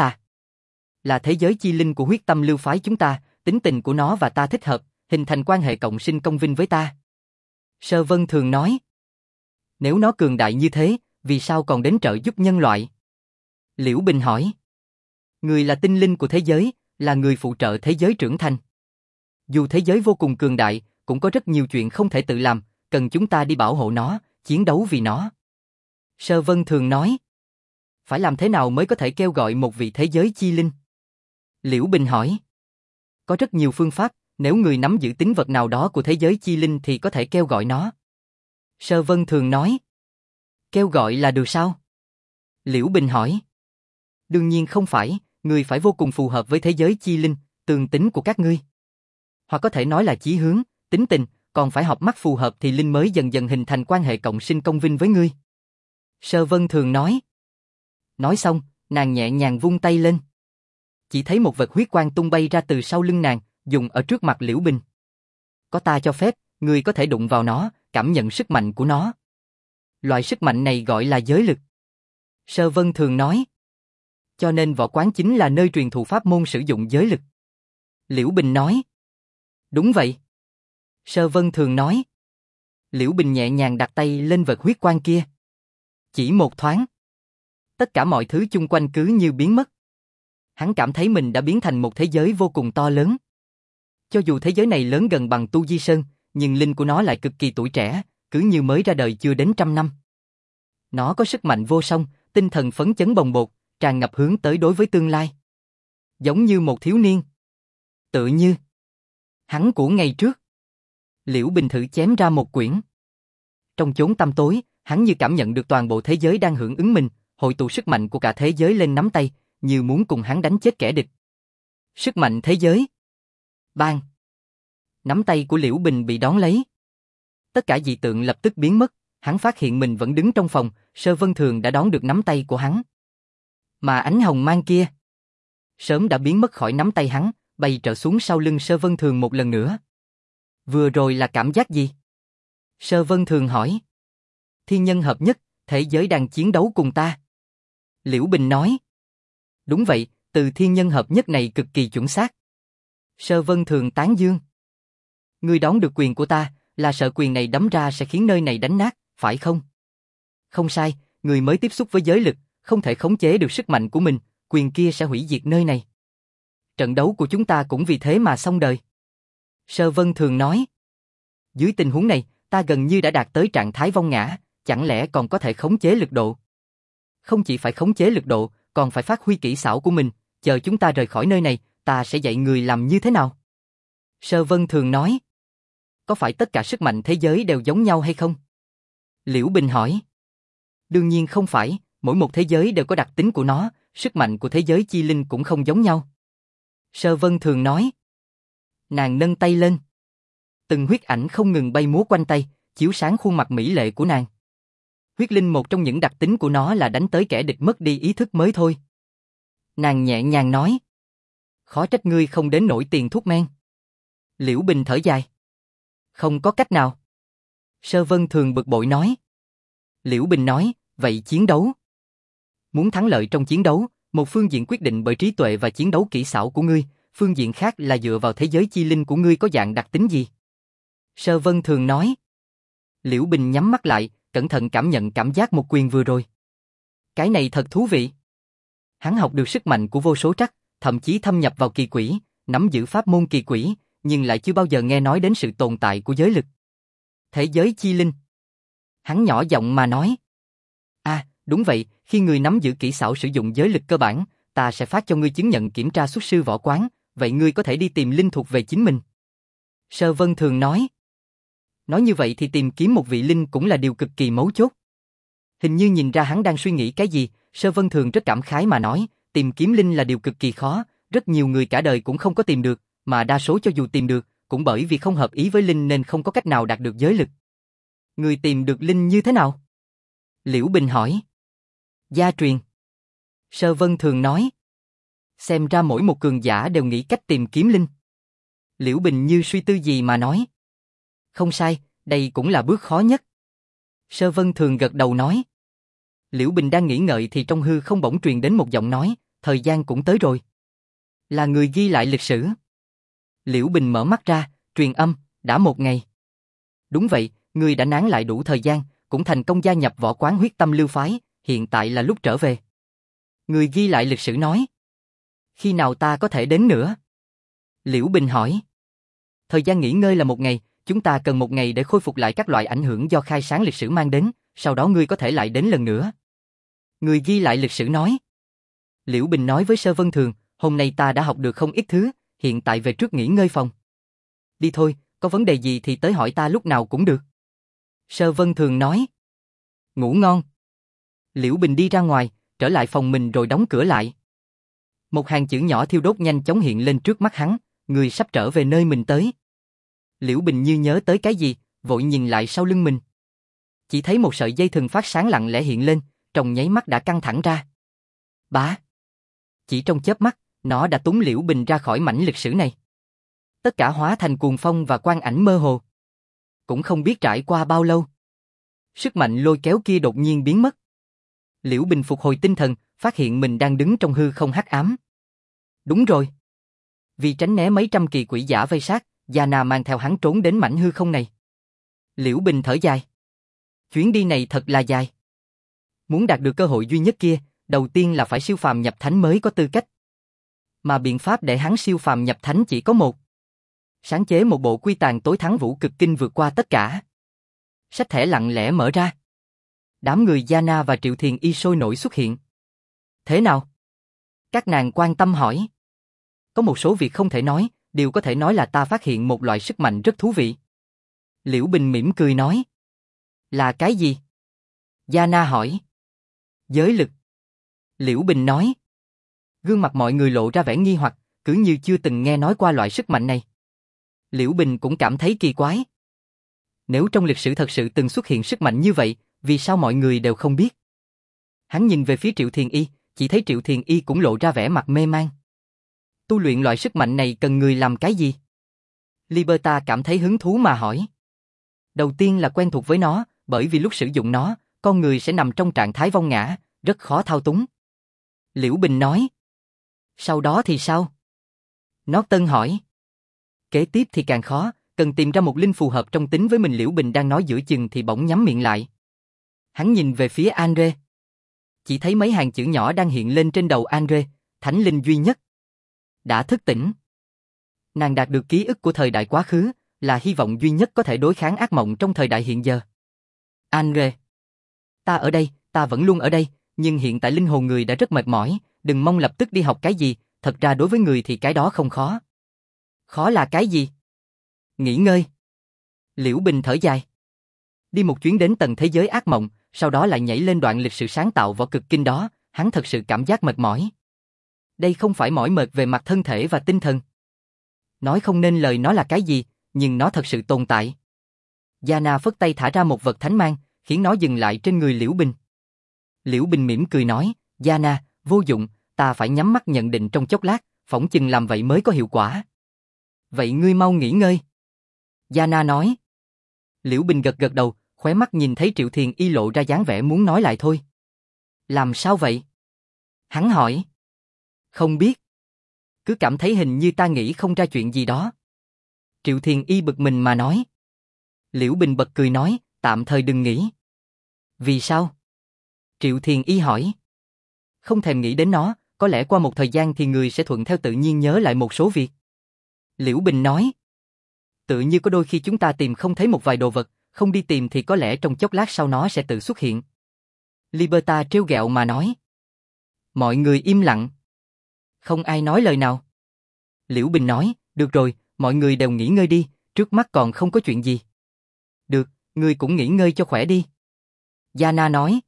là thế giới chi linh của huyết tâm lưu phái chúng ta, tính tình của nó và ta thích hợp, hình thành quan hệ cộng sinh công vinh với ta. Sơ Vân Thường nói. Nếu nó cường đại như thế, vì sao còn đến trợ giúp nhân loại? Liễu Bình hỏi. Người là tinh linh của thế giới, là người phụ trợ thế giới trưởng thành. Dù thế giới vô cùng cường đại, cũng có rất nhiều chuyện không thể tự làm, cần chúng ta đi bảo hộ nó, chiến đấu vì nó. Sơ Vân Thường nói. Phải làm thế nào mới có thể kêu gọi một vị thế giới chi linh? Liễu Bình hỏi. Có rất nhiều phương pháp, Nếu người nắm giữ tín vật nào đó của thế giới chi linh thì có thể kêu gọi nó. Sơ Vân Thường nói. Kêu gọi là được sao? Liễu Bình hỏi. Đương nhiên không phải, người phải vô cùng phù hợp với thế giới chi linh, tường tính của các ngươi. Hoặc có thể nói là chí hướng, tính tình, còn phải hợp mắt phù hợp thì linh mới dần dần hình thành quan hệ cộng sinh công vinh với ngươi. Sơ Vân Thường nói. Nói xong, nàng nhẹ nhàng vung tay lên. Chỉ thấy một vật huyết quang tung bay ra từ sau lưng nàng, dùng ở trước mặt Liễu Bình. Có ta cho phép, ngươi có thể đụng vào nó, cảm nhận sức mạnh của nó. Loại sức mạnh này gọi là giới lực. Sơ Vân Thường nói. Cho nên võ quán chính là nơi truyền thụ pháp môn sử dụng giới lực. Liễu Bình nói. Đúng vậy. Sơ Vân Thường nói. Liễu Bình nhẹ nhàng đặt tay lên vật huyết quang kia. Chỉ một thoáng. Tất cả mọi thứ chung quanh cứ như biến mất. Hắn cảm thấy mình đã biến thành một thế giới vô cùng to lớn. Cho dù thế giới này lớn gần bằng Tu Di Sơn, nhưng linh của nó lại cực kỳ tuổi trẻ, cứ như mới ra đời chưa đến 100 năm. Nó có sức mạnh vô song, tinh thần phấn chấn bồng bột, tràn ngập hướng tới đối với tương lai. Giống như một thiếu niên. Tự như hắn của ngày trước. Liễu Bình thử chém ra một quyển. Trong chốn tăm tối, hắn như cảm nhận được toàn bộ thế giới đang hưởng ứng mình, hội tụ sức mạnh của cả thế giới lên nắm tay, như muốn cùng hắn đánh chết kẻ địch. Sức mạnh thế giới. Bang! Nắm tay của Liễu Bình bị đón lấy. Tất cả dị tượng lập tức biến mất, hắn phát hiện mình vẫn đứng trong phòng, Sơ Vân Thường đã đón được nắm tay của hắn. Mà ánh hồng mang kia sớm đã biến mất khỏi nắm tay hắn, bay trở xuống sau lưng Sơ Vân Thường một lần nữa. Vừa rồi là cảm giác gì? Sơ Vân Thường hỏi. Thiên nhân hợp nhất, thế giới đang chiến đấu cùng ta. Liễu Bình nói. Đúng vậy, từ thiên nhân hợp nhất này cực kỳ chuẩn xác. Sơ Vân Thường tán dương. Ngươi đón được quyền của ta, là sợ quyền này đấm ra sẽ khiến nơi này đánh nát, phải không? Không sai, người mới tiếp xúc với giới lực, không thể khống chế được sức mạnh của mình, quyền kia sẽ hủy diệt nơi này. Trận đấu của chúng ta cũng vì thế mà xong đời. Sơ Vân Thường nói. Dưới tình huống này, ta gần như đã đạt tới trạng thái vong ngã, chẳng lẽ còn có thể khống chế lực độ? Không chỉ phải khống chế lực độ, còn phải phát huy kỹ xảo của mình, chờ chúng ta rời khỏi nơi này, ta sẽ dạy người làm như thế nào? Sơ Vân Thường nói. Có phải tất cả sức mạnh thế giới đều giống nhau hay không? Liễu Bình hỏi. Đương nhiên không phải, mỗi một thế giới đều có đặc tính của nó, sức mạnh của thế giới chi linh cũng không giống nhau. Sơ Vân Thường nói. Nàng nâng tay lên. Từng huyết ảnh không ngừng bay múa quanh tay, chiếu sáng khuôn mặt mỹ lệ của nàng. Huyết linh một trong những đặc tính của nó là đánh tới kẻ địch mất đi ý thức mới thôi. Nàng nhẹ nhàng nói. Khó trách ngươi không đến nổi tiền thuốc men. Liễu Bình thở dài. Không có cách nào. Sơ Vân Thường bực bội nói. Liễu Bình nói, vậy chiến đấu. Muốn thắng lợi trong chiến đấu, một phương diện quyết định bởi trí tuệ và chiến đấu kỹ xảo của ngươi, phương diện khác là dựa vào thế giới chi linh của ngươi có dạng đặc tính gì. Sơ Vân Thường nói. Liễu Bình nhắm mắt lại, cẩn thận cảm nhận cảm giác một quyền vừa rồi. Cái này thật thú vị. Hắn học được sức mạnh của vô số trắc, thậm chí thâm nhập vào kỳ quỷ, nắm giữ pháp môn kỳ quỷ, nhưng lại chưa bao giờ nghe nói đến sự tồn tại của giới lực. Thế giới chi linh. Hắn nhỏ giọng mà nói. Đúng vậy, khi ngươi nắm giữ kỹ xảo sử dụng giới lực cơ bản, ta sẽ phát cho ngươi chứng nhận kiểm tra xuất sư võ quán, vậy ngươi có thể đi tìm linh thuộc về chính mình. Sơ Vân Thường nói. Nói như vậy thì tìm kiếm một vị linh cũng là điều cực kỳ mấu chốt. Hình như nhìn ra hắn đang suy nghĩ cái gì, Sơ Vân Thường rất cảm khái mà nói, tìm kiếm linh là điều cực kỳ khó, rất nhiều người cả đời cũng không có tìm được, mà đa số cho dù tìm được, cũng bởi vì không hợp ý với linh nên không có cách nào đạt được giới lực. Người tìm được linh như thế nào? Liễu Bình hỏi. Gia truyền. Sơ Vân Thường nói. Xem ra mỗi một cường giả đều nghĩ cách tìm kiếm linh. Liễu Bình như suy tư gì mà nói. Không sai, đây cũng là bước khó nhất. Sơ Vân Thường gật đầu nói. Liễu Bình đang nghĩ ngợi thì trong hư không bỗng truyền đến một giọng nói, thời gian cũng tới rồi. Là người ghi lại lịch sử. Liễu Bình mở mắt ra, truyền âm, đã 1 ngày. Đúng vậy, ngươi đã nán lại đủ thời gian, cũng thành công gia nhập võ quán huyết tâm lưu phái, hiện tại là lúc trở về. Người ghi lại lịch sử nói. Khi nào ta có thể đến nữa? Liễu Bình hỏi. Thời gian nghỉ ngơi là 1 ngày, chúng ta cần 1 ngày để khôi phục lại các loại ảnh hưởng do khai sáng lịch sử mang đến, sau đó ngươi có thể lại đến lần nữa. Người ghi lại lịch sử nói. Liễu Bình nói với Sơ Vân Thường, hôm nay ta đã học được không ít thứ, hiện tại về trước nghỉ ngơi phòng. Đi thôi, có vấn đề gì thì tới hỏi ta lúc nào cũng được. Sơ Vân Thường nói. Ngủ ngon. Liễu Bình đi ra ngoài, trở lại phòng mình rồi đóng cửa lại. Một hàng chữ nhỏ thiêu đốt nhanh chóng hiện lên trước mắt hắn, người sắp trở về nơi mình tới. Liễu Bình như nhớ tới cái gì, vội nhìn lại sau lưng mình. Chỉ thấy một sợi dây thừng phát sáng lặng lẽ hiện lên, trong nháy mắt đã căng thẳng ra. Bá! Chỉ trong chớp mắt, nó đã túng Liễu Bình ra khỏi mảnh lịch sử này. Tất cả hóa thành cuồng phong và quang ảnh mơ hồ. Cũng không biết trải qua bao lâu. Sức mạnh lôi kéo kia đột nhiên biến mất. Liễu Bình phục hồi tinh thần, phát hiện mình đang đứng trong hư không hắc ám. Đúng rồi. Vì tránh né mấy trăm kỳ quỷ giả vây sát, Yana mang theo hắn trốn đến mảnh hư không này. Liễu Bình thở dài. Chuyến đi này thật là dài. Muốn đạt được cơ hội duy nhất kia, đầu tiên là phải siêu phàm nhập thánh mới có tư cách. Mà biện pháp để hắn siêu phàm nhập thánh chỉ có một. Sáng chế một bộ quy tàn tối thắng vũ cực kinh vượt qua tất cả. Sách thẻ lặng lẽ mở ra. Đám người Yana và Triệu Thiền Y sôi nổi xuất hiện. Thế nào? Các nàng quan tâm hỏi. Có một số việc không thể nói, điều có thể nói là ta phát hiện một loại sức mạnh rất thú vị. Liễu Bình mỉm cười nói. Là cái gì? Yana hỏi. Giới lực. Liễu Bình nói. Gương mặt mọi người lộ ra vẻ nghi hoặc, cứ như chưa từng nghe nói qua loại sức mạnh này. Liễu Bình cũng cảm thấy kỳ quái. Nếu trong lịch sử thật sự từng xuất hiện sức mạnh như vậy, vì sao mọi người đều không biết? Hắn nhìn về phía Triệu Thiền Y, chỉ thấy Triệu Thiền Y cũng lộ ra vẻ mặt mê man. Tu luyện loại sức mạnh này cần người làm cái gì? Liberta cảm thấy hứng thú mà hỏi. Đầu tiên là quen thuộc với nó, bởi vì lúc sử dụng nó, con người sẽ nằm trong trạng thái vong ngã, rất khó thao túng. Liễu Bình nói. Sau đó thì sao? Norton hỏi. Kế tiếp thì càng khó, cần tìm ra một linh phù hợp trong tính với mình. Liễu Bình đang nói giữa chừng thì bỗng nhắm miệng lại. Hắn nhìn về phía Andre. Chỉ thấy mấy hàng chữ nhỏ đang hiện lên trên đầu Andre, thánh linh duy nhất. Đã thức tỉnh. Nàng đạt được ký ức của thời đại quá khứ, là hy vọng duy nhất có thể đối kháng ác mộng trong thời đại hiện giờ. Andre. Ta ở đây, ta vẫn luôn ở đây, nhưng hiện tại linh hồn người đã rất mệt mỏi, đừng mong lập tức đi học cái gì, thật ra đối với người thì cái đó không khó. Khó là cái gì? Nghỉ ngơi. Liễu Bình thở dài. Đi một chuyến đến tầng thế giới ác mộng, sau đó lại nhảy lên đoạn lịch sử sáng tạo võ cực kinh đó, hắn thật sự cảm giác mệt mỏi. Đây không phải mỏi mệt về mặt thân thể và tinh thần. Nói không nên lời nó là cái gì, nhưng nó thật sự tồn tại. Yana phất tay thả ra một vật thánh mang, khiến nó dừng lại trên người Liễu Bình. Liễu Bình mỉm cười nói, Yana, vô dụng, ta phải nhắm mắt nhận định trong chốc lát, phỏng chừng làm vậy mới có hiệu quả. Vậy ngươi mau nghỉ ngơi. Yana nói. Liễu Bình gật gật đầu, khóe mắt nhìn thấy Triệu Thiền Y lộ ra dáng vẻ muốn nói lại thôi. Làm sao vậy? Hắn hỏi. Không biết. Cứ cảm thấy hình như ta nghĩ không ra chuyện gì đó. Triệu Thiền Y bực mình mà nói. Liễu Bình bật cười nói, tạm thời đừng nghĩ. Vì sao? Triệu Thiền Y hỏi. Không thèm nghĩ đến nó, có lẽ qua một thời gian thì người sẽ thuận theo tự nhiên nhớ lại một số việc. Liễu Bình nói. Tự như có đôi khi chúng ta tìm không thấy một vài đồ vật, không đi tìm thì có lẽ trong chốc lát sau nó sẽ tự xuất hiện. Liberta trêu ghẹo mà nói. Mọi người im lặng. Không ai nói lời nào. Liễu Bình nói, được rồi, mọi người đều nghỉ ngơi đi, trước mắt còn không có chuyện gì. Được, ngươi cũng nghỉ ngơi cho khỏe đi. Yana nói.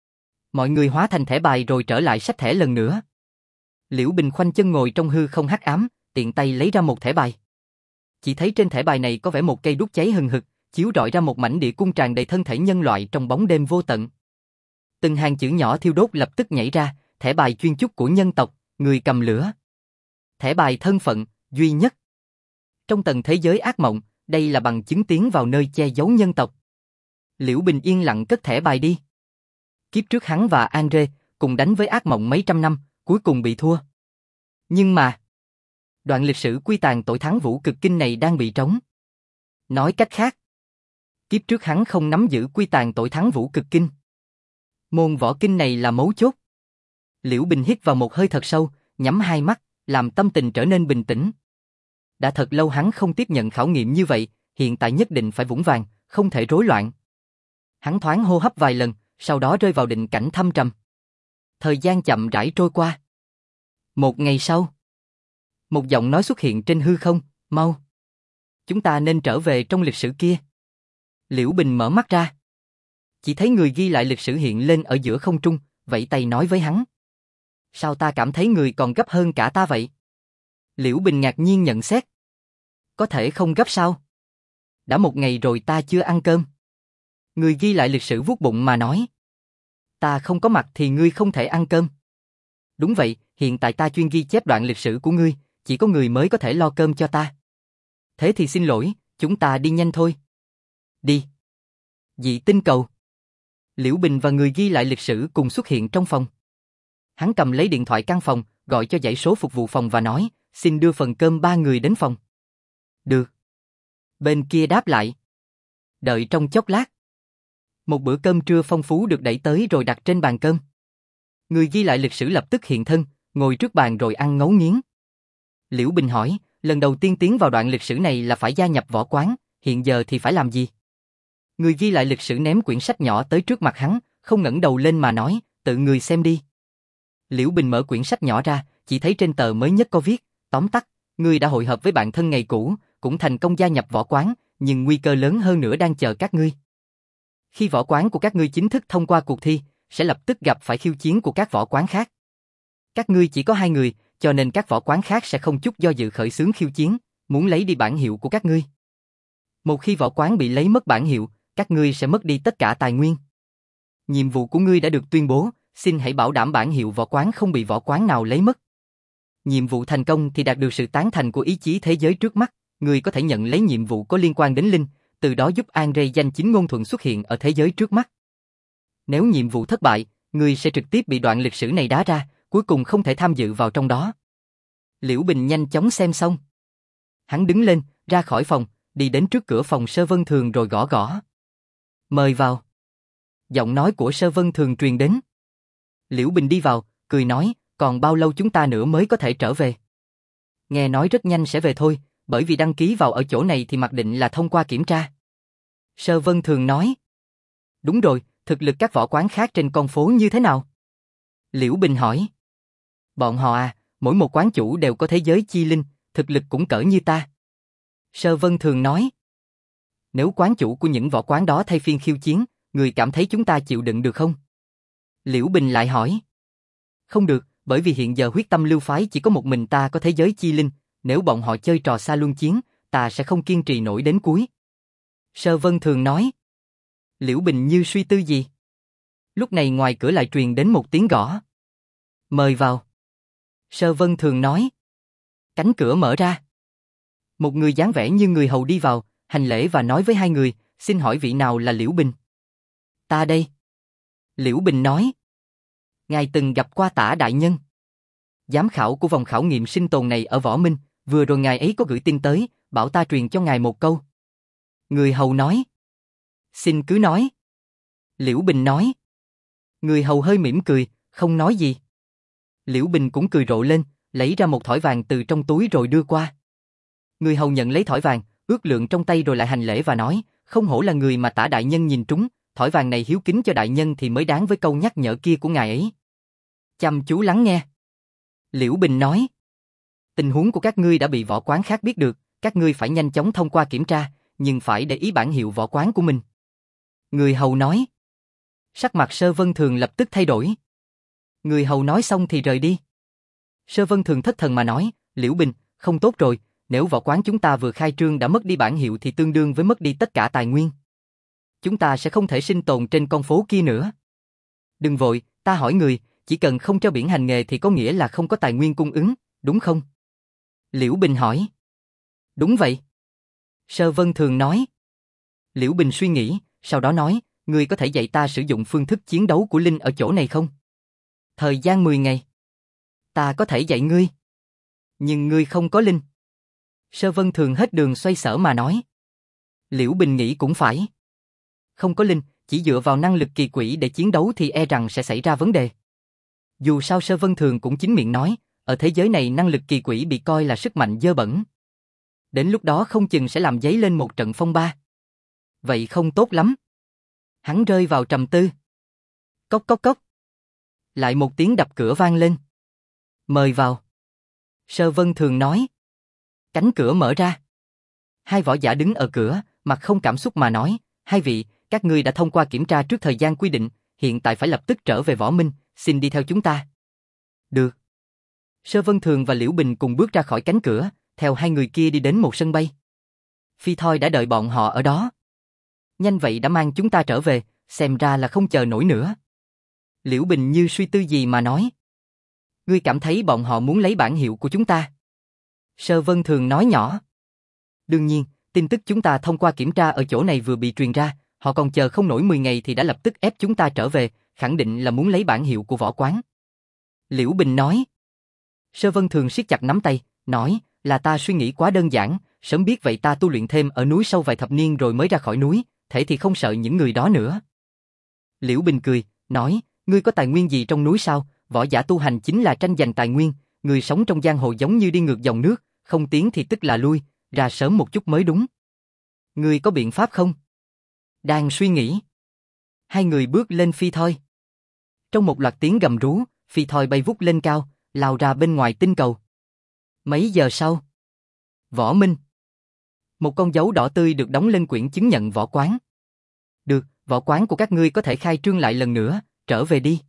Mọi người hóa thành thẻ bài rồi trở lại sách thẻ lần nữa. Liễu Bình khoanh chân ngồi trong hư không hắc ám, tiện tay lấy ra một thẻ bài. Chỉ thấy trên thẻ bài này có vẽ một cây đuốc cháy hừng hực, chiếu rọi ra một mảnh địa cung tràn đầy thân thể nhân loại trong bóng đêm vô tận. Từng hàng chữ nhỏ thiêu đốt lập tức nhảy ra, thẻ bài chuyên chúc của nhân tộc, người cầm lửa. Thẻ bài thân phận, duy nhất. Trong tầng thế giới ác mộng, đây là bằng chứng tiến vào nơi che giấu nhân tộc. Liễu Bình yên lặng cất thẻ bài đi. Kiếp trước hắn và Andre cùng đánh với ác mộng mấy trăm năm, cuối cùng bị thua. Nhưng mà, đoạn lịch sử quy tàn tội thắng vũ cực kinh này đang bị trống. Nói cách khác, kiếp trước hắn không nắm giữ quy tàn tội thắng vũ cực kinh. Môn võ kinh này là mấu chốt. Liễu Bình hít vào một hơi thật sâu, nhắm hai mắt, làm tâm tình trở nên bình tĩnh. Đã thật lâu hắn không tiếp nhận khảo nghiệm như vậy, hiện tại nhất định phải vững vàng, không thể rối loạn. Hắn thoáng hô hấp vài lần, sau đó rơi vào định cảnh thâm trầm. Thời gian chậm rãi trôi qua. Một ngày sau, một giọng nói xuất hiện trên hư không, mau. chúng ta nên trở về trong lịch sử kia. Liễu Bình mở mắt ra. Chỉ thấy người ghi lại lịch sử hiện lên ở giữa không trung, vẫy tay nói với hắn. Sao ta cảm thấy người còn gấp hơn cả ta vậy? Liễu Bình ngạc nhiên nhận xét. Có thể không gấp sao? Đã một ngày rồi ta chưa ăn cơm. Người ghi lại lịch sử vuốt bụng mà nói. Ta không có mặt thì ngươi không thể ăn cơm. Đúng vậy, hiện tại ta chuyên ghi chép đoạn lịch sử của ngươi, chỉ có người mới có thể lo cơm cho ta. Thế thì xin lỗi, chúng ta đi nhanh thôi. Đi. Dị tinh cầu. Liễu Bình và người ghi lại lịch sử cùng xuất hiện trong phòng. Hắn cầm lấy điện thoại căn phòng, gọi cho dãy số phục vụ phòng và nói, xin đưa phần cơm 3 người đến phòng. Được. Bên kia đáp lại. Đợi trong chốc lát. Một bữa cơm trưa phong phú được đẩy tới rồi đặt trên bàn cơm. Người ghi lại lịch sử lập tức hiện thân, ngồi trước bàn rồi ăn ngấu nghiến. Liễu Bình hỏi, lần đầu tiên tiến vào đoạn lịch sử này là phải gia nhập võ quán, hiện giờ thì phải làm gì? Người ghi lại lịch sử ném quyển sách nhỏ tới trước mặt hắn, không ngẩng đầu lên mà nói, tự người xem đi. Liễu Bình mở quyển sách nhỏ ra, chỉ thấy trên tờ mới nhất có viết, tóm tắt, ngươi đã hội hợp với bạn thân ngày cũ, cũng thành công gia nhập võ quán, nhưng nguy cơ lớn hơn nữa đang chờ các ngươi. Khi võ quán của các ngươi chính thức thông qua cuộc thi, sẽ lập tức gặp phải khiêu chiến của các võ quán khác. Các ngươi chỉ có 2 người, cho nên các võ quán khác sẽ không chút do dự khởi xướng khiêu chiến, muốn lấy đi bản hiệu của các ngươi. Một khi võ quán bị lấy mất bản hiệu, các ngươi sẽ mất đi tất cả tài nguyên. Nhiệm vụ của ngươi đã được tuyên bố, xin hãy bảo đảm bản hiệu võ quán không bị võ quán nào lấy mất. Nhiệm vụ thành công thì đạt được sự tán thành của ý chí thế giới trước mắt, ngươi có thể nhận lấy nhiệm vụ có liên quan đến linh, từ đó giúp Andre danh chính ngôn thuận xuất hiện ở thế giới trước mắt. Nếu nhiệm vụ thất bại, ngươi sẽ trực tiếp bị đoạn lịch sử này đá ra, cuối cùng không thể tham dự vào trong đó. Liễu Bình nhanh chóng xem xong. Hắn đứng lên, ra khỏi phòng, đi đến trước cửa phòng Sơ Vân Thường rồi gõ gõ. Mời vào. Giọng nói của Sơ Vân Thường truyền đến. Liễu Bình đi vào, cười nói, còn bao lâu chúng ta nữa mới có thể trở về? Nghe nói rất nhanh sẽ về thôi, bởi vì đăng ký vào ở chỗ này thì mặc định là thông qua kiểm tra. Sơ Vân Thường nói. Đúng rồi, thực lực các võ quán khác trên con phố như thế nào? Liễu Bình hỏi. Bọn họ à, mỗi một quán chủ đều có thế giới chi linh, thực lực cũng cỡ như ta. Sơ Vân Thường nói. Nếu quán chủ của những võ quán đó thay phiên khiêu chiến, người cảm thấy chúng ta chịu đựng được không? Liễu Bình lại hỏi. Không được, bởi vì hiện giờ huyết tâm lưu phái chỉ có một mình ta có thế giới chi linh, nếu bọn họ chơi trò xa luân chiến, ta sẽ không kiên trì nổi đến cuối. Sơ Vân Thường nói. Liễu Bình như suy tư gì. Lúc này ngoài cửa lại truyền đến một tiếng gõ. Mời vào. Sơ Vân Thường nói. Cánh cửa mở ra. Một người dáng vẻ như người hầu đi vào, hành lễ và nói với 2 người, xin hỏi vị nào là Liễu Bình? Ta đây. Liễu Bình nói. Ngài từng gặp qua Tả đại nhân. Giám khảo của vòng khảo nghiệm sinh tồn này ở Võ Minh, vừa rồi ngài ấy có gửi tin tới, bảo ta truyền cho ngài một câu. Người hầu nói. Xin cứ nói. Liễu Bình nói. Người hầu hơi mỉm cười, không nói gì. Liễu Bình cũng cười rộ lên, lấy ra một thỏi vàng từ trong túi rồi đưa qua. Người hầu nhận lấy thỏi vàng, ước lượng trong tay rồi lại hành lễ và nói, không hổ là người mà Tả đại nhân nhìn trúng, thỏi vàng này hiếu kính cho đại nhân thì mới đáng với câu nhắc nhở kia của ngài ấy. Chăm chú lắng nghe. Liễu Bình nói. Tình huống của các ngươi đã bị võ quán khác biết được, các ngươi phải nhanh chóng thông qua kiểm tra, nhưng phải để ý bản hiệu võ quán của mình. Người hầu nói. Sắc mặt Sơ Vân Thường lập tức thay đổi. Người hầu nói xong thì rời đi. Sơ Vân Thường thất thần mà nói, Liễu Bình, không tốt rồi, nếu võ quán chúng ta vừa khai trương đã mất đi bản hiệu thì tương đương với mất đi tất cả tài nguyên. Chúng ta sẽ không thể sinh tồn trên con phố kia nữa. Đừng vội, ta hỏi người, chỉ cần không treo biển hành nghề thì có nghĩa là không có tài nguyên cung ứng, đúng không? Liễu Bình hỏi. Đúng vậy. Sơ Vân Thường nói. Liễu Bình suy nghĩ, sau đó nói, ngươi có thể dạy ta sử dụng phương thức chiến đấu của Linh ở chỗ này không? Thời gian 10 ngày. Ta có thể dạy ngươi. Nhưng ngươi không có Linh. Sơ Vân Thường hết đường xoay sở mà nói. Liễu Bình nghĩ cũng phải. Không có Linh, chỉ dựa vào năng lực kỳ quỷ để chiến đấu thì e rằng sẽ xảy ra vấn đề. Dù sao Sơ Vân Thường cũng chính miệng nói, ở thế giới này năng lực kỳ quỷ bị coi là sức mạnh dơ bẩn. Đến lúc đó không chừng sẽ làm dấy lên một trận phong ba. Vậy không tốt lắm. Hắn rơi vào trầm tư. Cốc cốc cốc. Lại một tiếng đập cửa vang lên. Mời vào. Sơ Vân Thường nói. Cánh cửa mở ra. Hai võ giả đứng ở cửa, mặt không cảm xúc mà nói, hai vị, các ngươi đã thông qua kiểm tra trước thời gian quy định, hiện tại phải lập tức trở về Võ Minh, xin đi theo chúng ta. Được. Sơ Vân Thường và Liễu Bình cùng bước ra khỏi cánh cửa, theo hai người kia đi đến một sân bay. Phi Thoi đã đợi bọn họ ở đó. Nhanh vậy đã mang chúng ta trở về, xem ra là không chờ nổi nữa. Liễu Bình như suy tư gì mà nói. Ngươi cảm thấy bọn họ muốn lấy bản hiệu của chúng ta? Sơ Vân Thường nói nhỏ. Đương nhiên, tin tức chúng ta thông qua kiểm tra ở chỗ này vừa bị truyền ra, họ còn chờ không nổi 10 ngày thì đã lập tức ép chúng ta trở về, khẳng định là muốn lấy bản hiệu của võ quán. Liễu Bình nói. Sơ Vân Thường siết chặt nắm tay, nói, là ta suy nghĩ quá đơn giản, sớm biết vậy ta tu luyện thêm ở núi sâu vài thập niên rồi mới ra khỏi núi, thể thì không sợ những người đó nữa. Liễu Bình cười, nói, ngươi có tài nguyên gì trong núi sao, võ giả tu hành chính là tranh giành tài nguyên, người sống trong giang hồ giống như đi ngược dòng nước, không tiến thì tức là lui, ra sớm một chút mới đúng. Ngươi có biện pháp không? Đang suy nghĩ. Hai người bước lên Phi Thoi. Trong một loạt tiếng gầm rú, Phi Thoi bay vút lên cao, lao ra bên ngoài tinh cầu. Mấy giờ sau? Võ Minh. Một con dấu đỏ tươi được đóng lên quyển chứng nhận võ quán. Được, võ quán của các ngươi có thể khai trương lại lần nữa, trở về đi.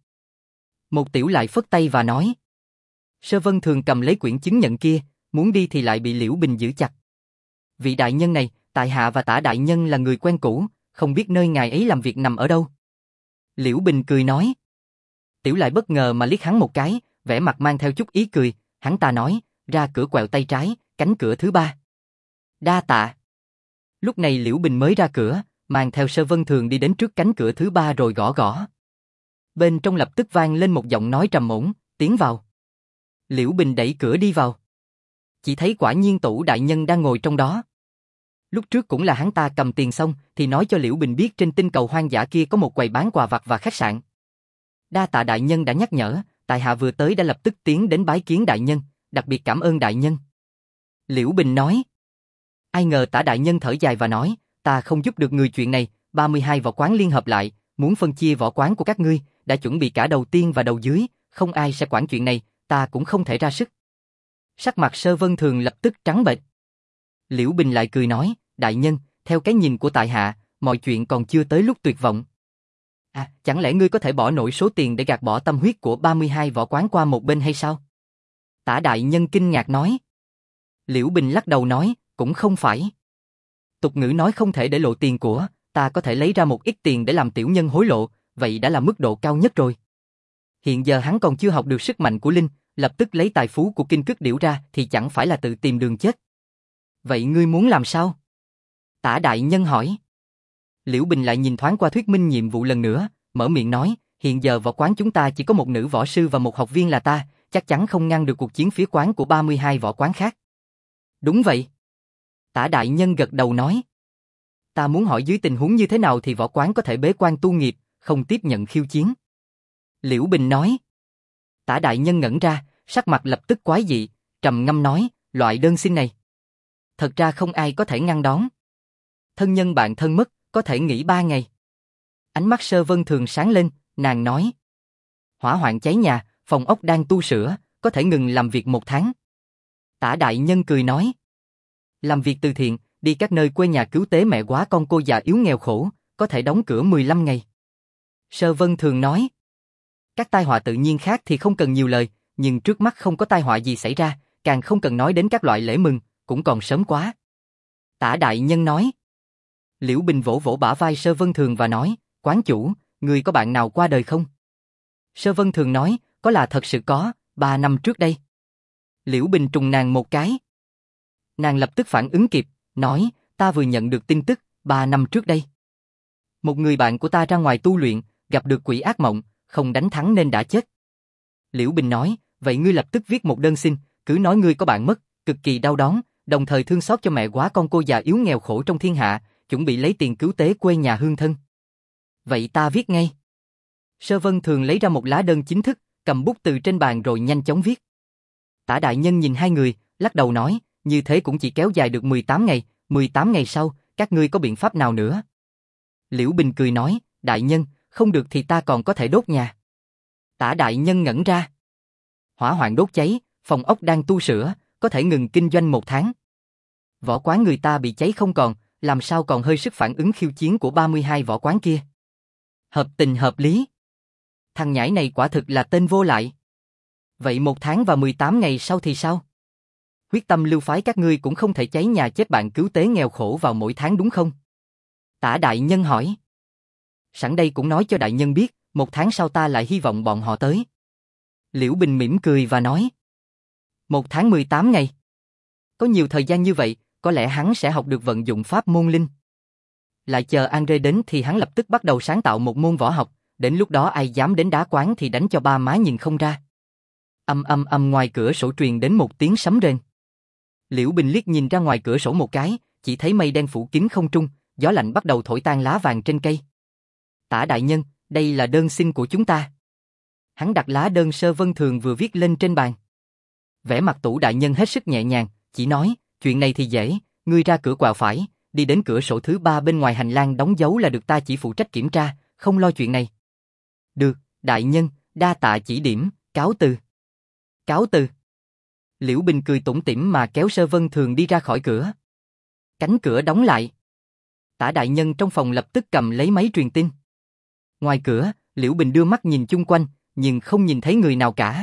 Một tiểu lại phất tay và nói. Sơ Vân Thường cầm lấy quyển chứng nhận kia, muốn đi thì lại bị Liễu Bình giữ chặt. Vị đại nhân này, tại hạ và Tả đại nhân là người quen cũ, không biết nơi ngài ấy làm việc nằm ở đâu. Liễu Bình cười nói. Tiểu lại bất ngờ mà liếc hắn một cái, vẻ mặt mang theo chút ý cười, hắn ta nói, ra cửa quẹo tay trái, cánh cửa thứ 3. Đa tạ. Lúc này Liễu Bình mới ra cửa, mang theo Sơ Vân Thường đi đến trước cánh cửa thứ 3 rồi gõ gõ. Bên trong lập tức vang lên một giọng nói trầm ổn, tiến vào. Liễu Bình đẩy cửa đi vào. Chỉ thấy quả nhiên Tủ đại nhân đang ngồi trong đó. Lúc trước cũng là hắn ta cầm tiền xong thì nói cho Liễu Bình biết trên tinh cầu hoang dã kia có một quầy bán quà vặt và khách sạn. Đa tạ đại nhân đã nhắc nhở, tại hạ vừa tới đã lập tức tiến đến bái kiến đại nhân, đặc biệt cảm ơn đại nhân. Liễu Bình nói. Ai ngờ Tả đại nhân thở dài và nói, ta không giúp được người chuyện này, 32 võ quán liên hợp lại, muốn phân chia võ quán của các ngươi, đã chuẩn bị cả đầu tiên và đầu dưới, không ai sẽ quản chuyện này, ta cũng không thể ra sức. Sắc mặt Sơ Vân Thường lập tức trắng bệch. Liễu Bình lại cười nói, đại nhân, theo cái nhìn của tại hạ, mọi chuyện còn chưa tới lúc tuyệt vọng. À, chẳng lẽ ngươi có thể bỏ nổi số tiền để gạt bỏ tâm huyết của 32 võ quán qua một bên hay sao? Tả đại nhân kinh ngạc nói. Liễu Bình lắc đầu nói, cũng không phải. Tục ngữ nói không thể để lộ tiền của, ta có thể lấy ra một ít tiền để làm tiểu nhân hối lộ, vậy đã là mức độ cao nhất rồi. Hiện giờ hắn còn chưa học được sức mạnh của Linh, lập tức lấy tài phú của Kinh Cức Điểu ra thì chẳng phải là tự tìm đường chết. Vậy ngươi muốn làm sao? Tả đại nhân hỏi. Liễu Bình lại nhìn thoáng qua thuyết minh nhiệm vụ lần nữa, mở miệng nói, hiện giờ võ quán chúng ta chỉ có một nữ võ sư và một học viên là ta, chắc chắn không ngăn được cuộc chiến phía quán của 32 võ quán khác. Đúng vậy. Tả đại nhân gật đầu nói. Ta muốn hỏi dưới tình huống như thế nào thì võ quán có thể bế quan tu nghiệp, không tiếp nhận khiêu chiến. Liễu Bình nói. Tả đại nhân ngẩn ra, sắc mặt lập tức quái dị, trầm ngâm nói, loại đơn xin này. Thật ra không ai có thể ngăn đón. Thân nhân bạn thân mất, có thể nghỉ 3 ngày. Ánh mắt Sơ Vân Thường sáng lên, nàng nói. Hỏa hoạn cháy nhà, phòng ốc đang tu sửa, có thể ngừng làm việc 1 tháng. Tả đại nhân cười nói. Làm việc từ thiện, đi các nơi quê nhà cứu tế mẹ quá con cô già yếu nghèo khổ, có thể đóng cửa 15 ngày. Sơ Vân Thường nói. Các tai họa tự nhiên khác thì không cần nhiều lời, nhưng trước mắt không có tai họa gì xảy ra, càng không cần nói đến các loại lễ mừng, cũng còn sớm quá. Tả đại nhân nói. Liễu Bình vỗ vỗ bả vai Sơ Vân Thường và nói, quán chủ, người có bạn nào qua đời không? Sơ Vân Thường nói, có là thật sự có, 3 năm trước đây. Liễu Bình trùng nàng một cái. Nàng lập tức phản ứng kịp, nói, ta vừa nhận được tin tức, 3 năm trước đây. Một người bạn của ta ra ngoài tu luyện, gặp được quỷ ác mộng, không đánh thắng nên đã chết. Liễu Bình nói, vậy ngươi lập tức viết một đơn xin, cứ nói ngươi có bạn mất, cực kỳ đau đớn, đồng thời thương xót cho mẹ quá con cô già yếu nghèo khổ trong thiên hạ, chuẩn bị lấy tiền cứu tế quê nhà hương thân. Vậy ta viết ngay. Sơ Vân Thường lấy ra một lá đơn chính thức, cầm bút từ trên bàn rồi nhanh chóng viết. Tả đại nhân nhìn hai người, lắc đầu nói, như thế cũng chỉ kéo dài được 18 ngày, 18 ngày sau, các ngươi có biện pháp nào nữa? Liễu Bình cười nói, đại nhân, không được thì ta còn có thể đốt nhà. Tả đại nhân ngẩn ra. Hỏa hoạn đốt cháy, phòng ốc đang tu sửa, có thể ngừng kinh doanh 1 tháng. Võ quán người ta bị cháy không còn, làm sao còn hơi sức phản ứng khiêu chiến của 32 võ quán kia. Hợp tình hợp lý. Thằng nhãi này quả thực là tên vô lại. Vậy 1 tháng và 18 ngày sau thì sao? Huyết Tâm Lưu phái các ngươi cũng không thể cháy nhà chết bạn cứu tế nghèo khổ vào mỗi tháng đúng không? Tả đại nhân hỏi. Sẵn đây cũng nói cho đại nhân biết, 1 tháng sau ta lại hy vọng bọn họ tới. Liễu Bình mỉm cười và nói. 1 tháng 18 ngày. Có nhiều thời gian như vậy, có lẽ hắn sẽ học được vận dụng pháp môn linh. Lại chờ Andre đến thì hắn lập tức bắt đầu sáng tạo một môn võ học, đến lúc đó ai dám đến đá quán thì đánh cho ba má nhìn không ra. Ngoài cửa sổ truyền đến một tiếng sấm rền. Liễu Bình liếc nhìn ra ngoài cửa sổ một cái, chỉ thấy mây đen phủ kín không trung, gió lạnh bắt đầu thổi tan lá vàng trên cây. Tả đại nhân, đây là đơn xin của chúng ta. Hắn đặt lá đơn Sơ Vân Thường vừa viết lên trên bàn. Vẻ mặt Tủ đại nhân hết sức nhẹ nhàng, chỉ nói, chuyện này thì dễ, ngươi ra cửa quẹo phải, đi đến cửa sổ thứ 3 bên ngoài hành lang đóng dấu là được, ta chỉ phụ trách kiểm tra, không lo chuyện này. Được, đại nhân, đa tạ chỉ điểm, cáo từ. Cáo từ. Liễu Bình cười tủm tỉm mà kéo Sơ Vân Thường đi ra khỏi cửa. Cánh cửa đóng lại. Tả đại nhân trong phòng lập tức cầm lấy máy truyền tin. Ngoài cửa, Liễu Bình đưa mắt nhìn chung quanh, nhưng không nhìn thấy người nào cả.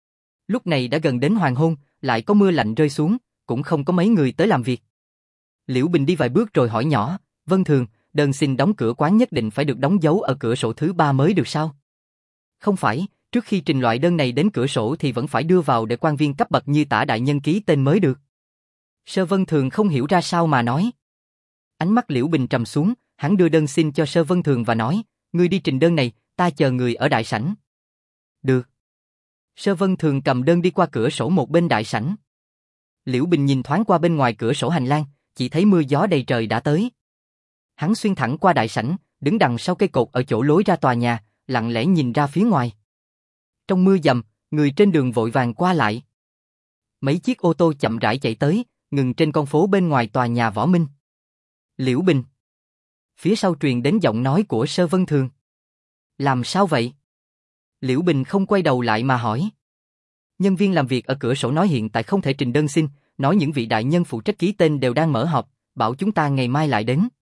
Lúc này đã gần đến hoàng hôn, lại có mưa lạnh rơi xuống, cũng không có mấy người tới làm việc. Liễu Bình đi vài bước rồi hỏi nhỏ, Vân Thường, đơn xin đóng cửa quán nhất định phải được đóng dấu ở cửa sổ thứ 3 mới được sao? Không phải, trước khi trình loại đơn này đến cửa sổ thì vẫn phải đưa vào để quan viên cấp bậc như Tả đại nhân ký tên mới được. Sơ Vân Thường không hiểu ra sao mà nói. Ánh mắt Liễu Bình trầm xuống, hắn đưa đơn xin cho Sơ Vân Thường và nói, ngươi đi trình đơn này, ta chờ người ở đại sảnh. Được. Sơ Vân Thường cầm đơn đi qua cửa sổ một bên đại sảnh. Liễu Bình nhìn thoáng qua bên ngoài cửa sổ hành lang, chỉ thấy mưa gió đầy trời đã tới. Hắn xuyên thẳng qua đại sảnh, đứng đằng sau cây cột ở chỗ lối ra tòa nhà, lặng lẽ nhìn ra phía ngoài. Trong mưa dầm, người trên đường vội vàng qua lại. Mấy chiếc ô tô chậm rãi chạy tới, ngừng trên con phố bên ngoài tòa nhà Võ Minh. Liễu Bình. Phía sau truyền đến giọng nói của Sơ Vân Thường. Làm sao vậy? Liễu Bình không quay đầu lại mà hỏi. Nhân viên làm việc ở cửa sổ nói hiện tại không thể trình đơn xin, nói những vị đại nhân phụ trách ký tên đều đang mở họp, bảo chúng ta ngày mai lại đến.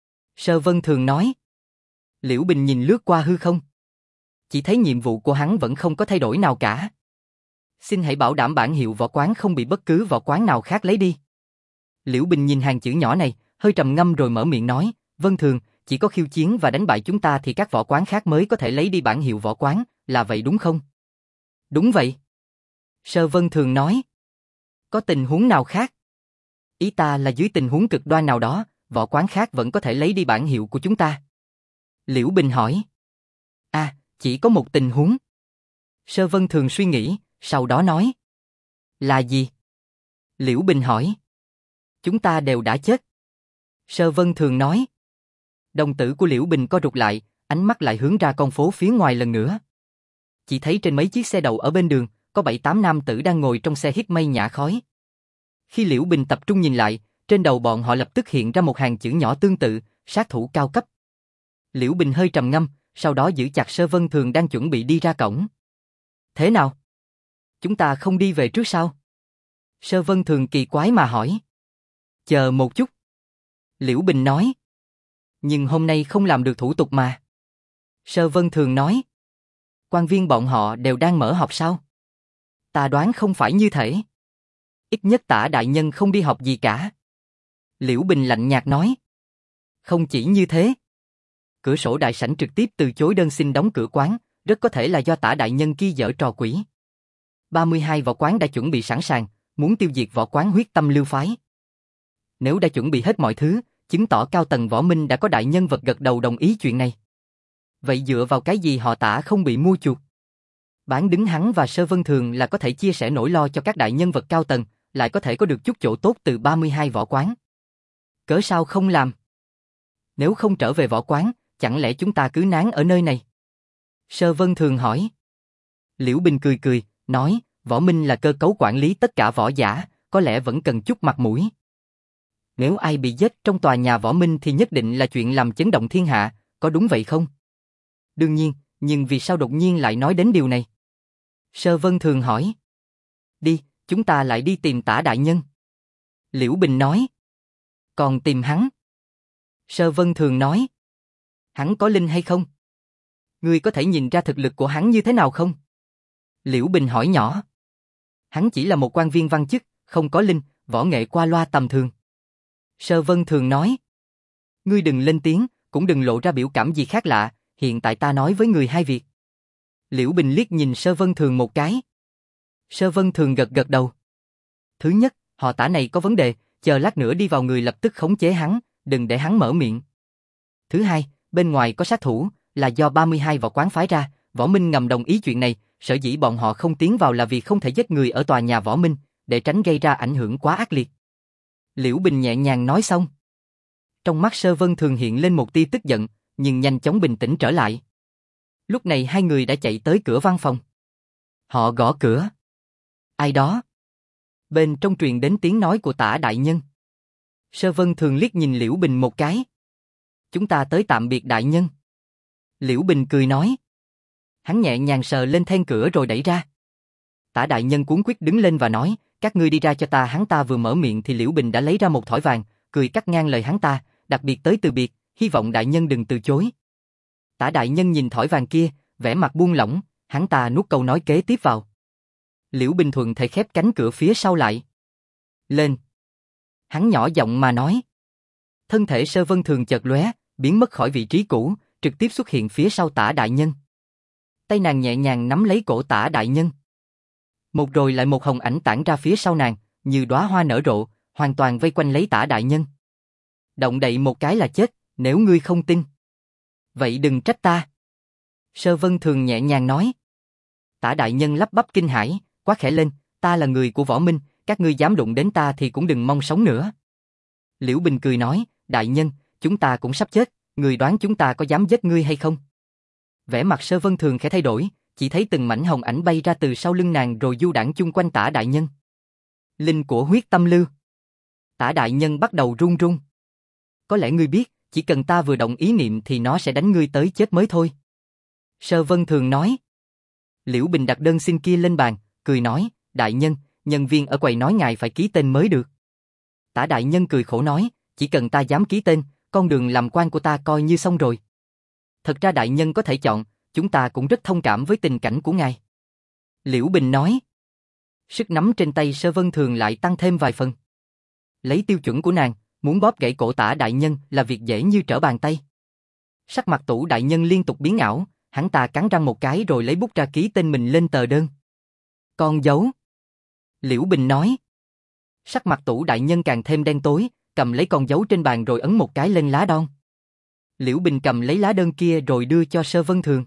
Sơ Vân Thường nói. Liễu Bình nhìn lướt qua hư không. Chỉ thấy nhiệm vụ của hắn vẫn không có thay đổi nào cả. Xin hãy bảo đảm bản hiệu võ quán không bị bất cứ võ quán nào khác lấy đi. Liễu Bình nhìn hàng chữ nhỏ này, hơi trầm ngâm rồi mở miệng nói, Vân Thường, chỉ có khiêu chiến và đánh bại chúng ta thì các võ quán khác mới có thể lấy đi bản hiệu võ quán, là vậy đúng không? Đúng vậy. Sơ Vân Thường nói. Có tình huống nào khác? Ý ta là dưới tình huống cực đoan nào đó, võ quán khác vẫn có thể lấy đi bản hiệu của chúng ta. Liễu Bình hỏi. À, chỉ có một tình huống. Sơ Vân Thường suy nghĩ, sau đó nói. Là gì? Liễu Bình hỏi. Chúng ta đều đã chết. Sơ Vân Thường nói. Đồng tử của Liễu Bình co rụt lại, ánh mắt lại hướng ra con phố phía ngoài lần nữa. Chỉ thấy trên mấy chiếc xe đậu ở bên đường, có 7-8 nam tử đang ngồi trong xe hít mây nhả khói. Khi Liễu Bình tập trung nhìn lại, trên đầu bọn họ lập tức hiện ra một hàng chữ nhỏ tương tự, sát thủ cao cấp. Liễu Bình hơi trầm ngâm, sau đó giữ chặt Sơ Vân Thường đang chuẩn bị đi ra cổng. Thế nào? Chúng ta không đi về trước sao? Sơ Vân Thường kỳ quái mà hỏi. Chờ một chút. Liễu Bình nói. Nhưng hôm nay không làm được thủ tục mà. Sơ Vân Thường nói. Quan viên bọn họ đều đang mở họp sao? Ta đoán không phải như thế. Ít nhất Tả đại nhân không đi họp gì cả. Liễu Bình lạnh nhạt nói. Không chỉ như thế. Cửa sổ đại sảnh trực tiếp từ chối đơn xin đóng cửa quán, rất có thể là do Tả đại nhân kia giở trò quỷ. 32 võ quán đã chuẩn bị sẵn sàng, muốn tiêu diệt võ quán Huyết Tâm Lưu phái. Nếu đã chuẩn bị hết mọi thứ, chứng tỏ cao tầng Võ Minh đã có đại nhân vật gật đầu đồng ý chuyện này. Vậy dựa vào cái gì họ Tả không bị mua chuộc? Bán đứng hắn và Sơ Vân Thường là có thể chia sẻ nỗi lo cho các đại nhân vật cao tầng, lại có thể có được chút chỗ tốt từ 32 võ quán. Cớ sao không làm? Nếu không trở về võ quán, chẳng lẽ chúng ta cứ nán ở nơi này? Sơ Vân Thường hỏi. Liễu Bình cười cười, nói, Võ Minh là cơ cấu quản lý tất cả võ giả, có lẽ vẫn cần chút mặt mũi. Nếu ai bị giết trong tòa nhà Võ Minh thì nhất định là chuyện làm chấn động thiên hạ, có đúng vậy không? Đương nhiên, nhưng vì sao đột nhiên lại nói đến điều này? Sơ Vân Thường hỏi. Đi, chúng ta lại đi tìm Tả đại nhân. Liễu Bình nói. Còn tìm hắn? Sơ Vân Thường nói. Hắn có linh hay không? Ngươi có thể nhìn ra thực lực của hắn như thế nào không? Liễu Bình hỏi nhỏ. Hắn chỉ là một quan viên văn chức, không có linh, võ nghệ qua loa tầm thường. Sơ Vân Thường nói. Ngươi đừng lên tiếng, cũng đừng lộ ra biểu cảm gì khác lạ, hiện tại ta nói với người hai việc. Liễu Bình liếc nhìn Sơ Vân Thường một cái. Sơ Vân Thường gật gật đầu. Thứ nhất, họ Tả này có vấn đề, chờ lát nữa đi vào người lập tức khống chế hắn, đừng để hắn mở miệng. Thứ hai, bên ngoài có sát thủ, là do 32 võ quán phái ra, Võ Minh ngầm đồng ý chuyện này, sở dĩ bọn họ không tiến vào là vì không thể giết người ở tòa nhà Võ Minh, để tránh gây ra ảnh hưởng quá ác liệt. Liễu Bình nhẹ nhàng nói xong. Trong mắt Sơ Vân Thường hiện lên một tia tức giận, nhưng nhanh chóng bình tĩnh trở lại. Lúc này hai người đã chạy tới cửa văn phòng. Họ gõ cửa. Ai đó? Bên trong truyền đến tiếng nói của Tả đại nhân. Sơ Vân Thường liếc nhìn Liễu Bình một cái. Chúng ta tới tạm biệt đại nhân. Liễu Bình cười nói. Hắn nhẹ nhàng sờ lên then cửa rồi đẩy ra. Tả đại nhân cuống quýt đứng lên và nói, các ngươi đi ra cho ta. Hắn ta vừa mở miệng thì Liễu Bình đã lấy ra một thỏi vàng, cười cắt ngang lời hắn ta, đặc biệt tới từ biệt, hy vọng đại nhân đừng từ chối. Tả đại nhân nhìn thỏi vàng kia, vẻ mặt buông lỏng, hắn ta nuốt câu nói kế tiếp vào. Liễu Bình thuận thể khép cánh cửa phía sau lại. Lên. Hắn nhỏ giọng mà nói. Thân thể Sơ Vân Thường chợt lóe, biến mất khỏi vị trí cũ, trực tiếp xuất hiện phía sau Tả đại nhân. Tay nàng nhẹ nhàng nắm lấy cổ Tả đại nhân. Một rồi lại một hồng ảnh tản ra phía sau nàng, như đóa hoa nở rộ, hoàn toàn vây quanh lấy Tả đại nhân. Động đậy một cái là chết, nếu ngươi không tin. Vậy đừng trách ta. Sơ Vân Thường nhẹ nhàng nói. Tả đại nhân lắp bắp kinh hãi, quát khẽ lên, ta là người của Võ Minh, các ngươi dám đụng đến ta thì cũng đừng mong sống nữa. Liễu Bình cười nói, đại nhân, chúng ta cũng sắp chết, người đoán chúng ta có dám giết ngươi hay không? Vẻ mặt Sơ Vân Thường khẽ thay đổi, chỉ thấy từng mảnh hồng ảnh bay ra từ sau lưng nàng rồi du đãng chung quanh Tả đại nhân. Linh của huyết tâm lưu. Tả đại nhân bắt đầu run run. Có lẽ ngươi biết, chỉ cần ta vừa động ý niệm thì nó sẽ đánh ngươi tới chết mới thôi. Sơ Vân Thường nói. Liễu Bình đặt đơn xin kia lên bàn, cười nói, đại nhân, nhân viên ở quầy nói ngài phải ký tên mới được. Tả đại nhân cười khổ nói, chỉ cần ta dám ký tên, con đường làm quan của ta coi như xong rồi. Thật ra đại nhân có thể chọn, chúng ta cũng rất thông cảm với tình cảnh của ngài. Liễu Bình nói. Sức nắm trên tay Sơ Vân Thường lại tăng thêm vài phần. Lấy tiêu chuẩn của nàng, muốn bóp gãy cổ Tả đại nhân là việc dễ như trở bàn tay. Sắc mặt Tủ đại nhân liên tục biến ảo, hắn ta cắn răng một cái rồi lấy bút ra ký tên mình lên tờ đơn. Con dấu. Liễu Bình nói. Sắc mặt Tủ đại nhân càng thêm đen tối, cầm lấy con dấu trên bàn rồi ấn một cái lên lá đon. Liễu Bình cầm lấy lá đơn kia rồi đưa cho Sơ Vân Thường.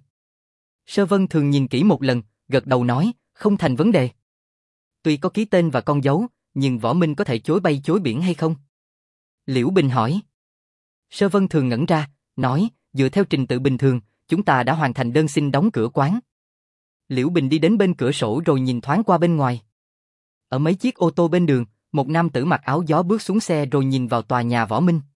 Sơ Vân Thường nhìn kỹ một lần, gật đầu nói, không thành vấn đề. Tuy có ký tên và con dấu, nhưng Võ Minh có thể chối bay chối biển hay không? Liễu Bình hỏi. Sơ Vân Thường ngẩn ra, nói, dựa theo trình tự bình thường, chúng ta đã hoàn thành đơn xin đóng cửa quán. Liễu Bình đi đến bên cửa sổ rồi nhìn thoáng qua bên ngoài. Ở mấy chiếc ô tô bên đường, một nam tử mặc áo gió bước xuống xe rồi nhìn vào tòa nhà Võ Minh.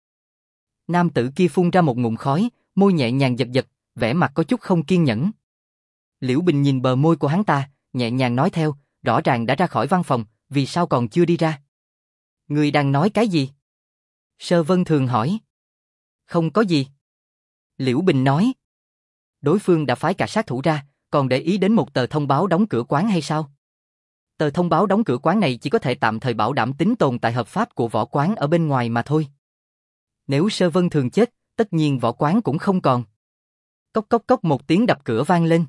Nam tử kia phun ra một ngụm khói, môi nhẹ nhàng giật giật, vẻ mặt có chút không kiên nhẫn. Liễu Bình nhìn bờ môi của hắn ta, nhẹ nhàng nói theo, rõ ràng đã ra khỏi văn phòng, vì sao còn chưa đi ra? Ngươi đang nói cái gì? Sơ Vân Thường hỏi. Không có gì. Liễu Bình nói. Đối phương đã phái cả sát thủ ra, còn để ý đến một tờ thông báo đóng cửa quán hay sao? Tờ thông báo đóng cửa quán này chỉ có thể tạm thời bảo đảm tính tồn tại hợp pháp của võ quán ở bên ngoài mà thôi. Nếu Sơ Vân Thường chết, tất nhiên võ quán cũng không còn. Cốc cốc cốc một tiếng đập cửa vang lên.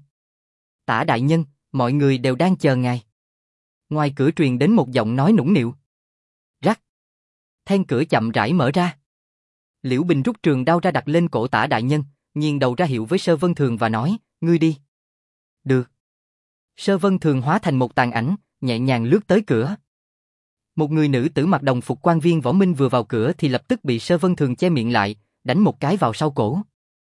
Tả đại nhân, mọi người đều đang chờ ngài. Ngoài cửa truyền đến một giọng nói nũng nịu. Rắc. Then cửa chậm rãi mở ra. Liễu Bình rút trường đao ra đặt lên cổ Tả đại nhân, nghiêng đầu ra hiệu với Sơ Vân Thường và nói, ngươi đi. Được. Sơ Vân Thường hóa thành một tàn ảnh, nhẹ nhàng lướt tới cửa. Một người nữ tử mặc đồng phục quan viên Võ Minh vừa vào cửa thì lập tức bị Sơ Vân Thường che miệng lại, đánh một cái vào sau cổ.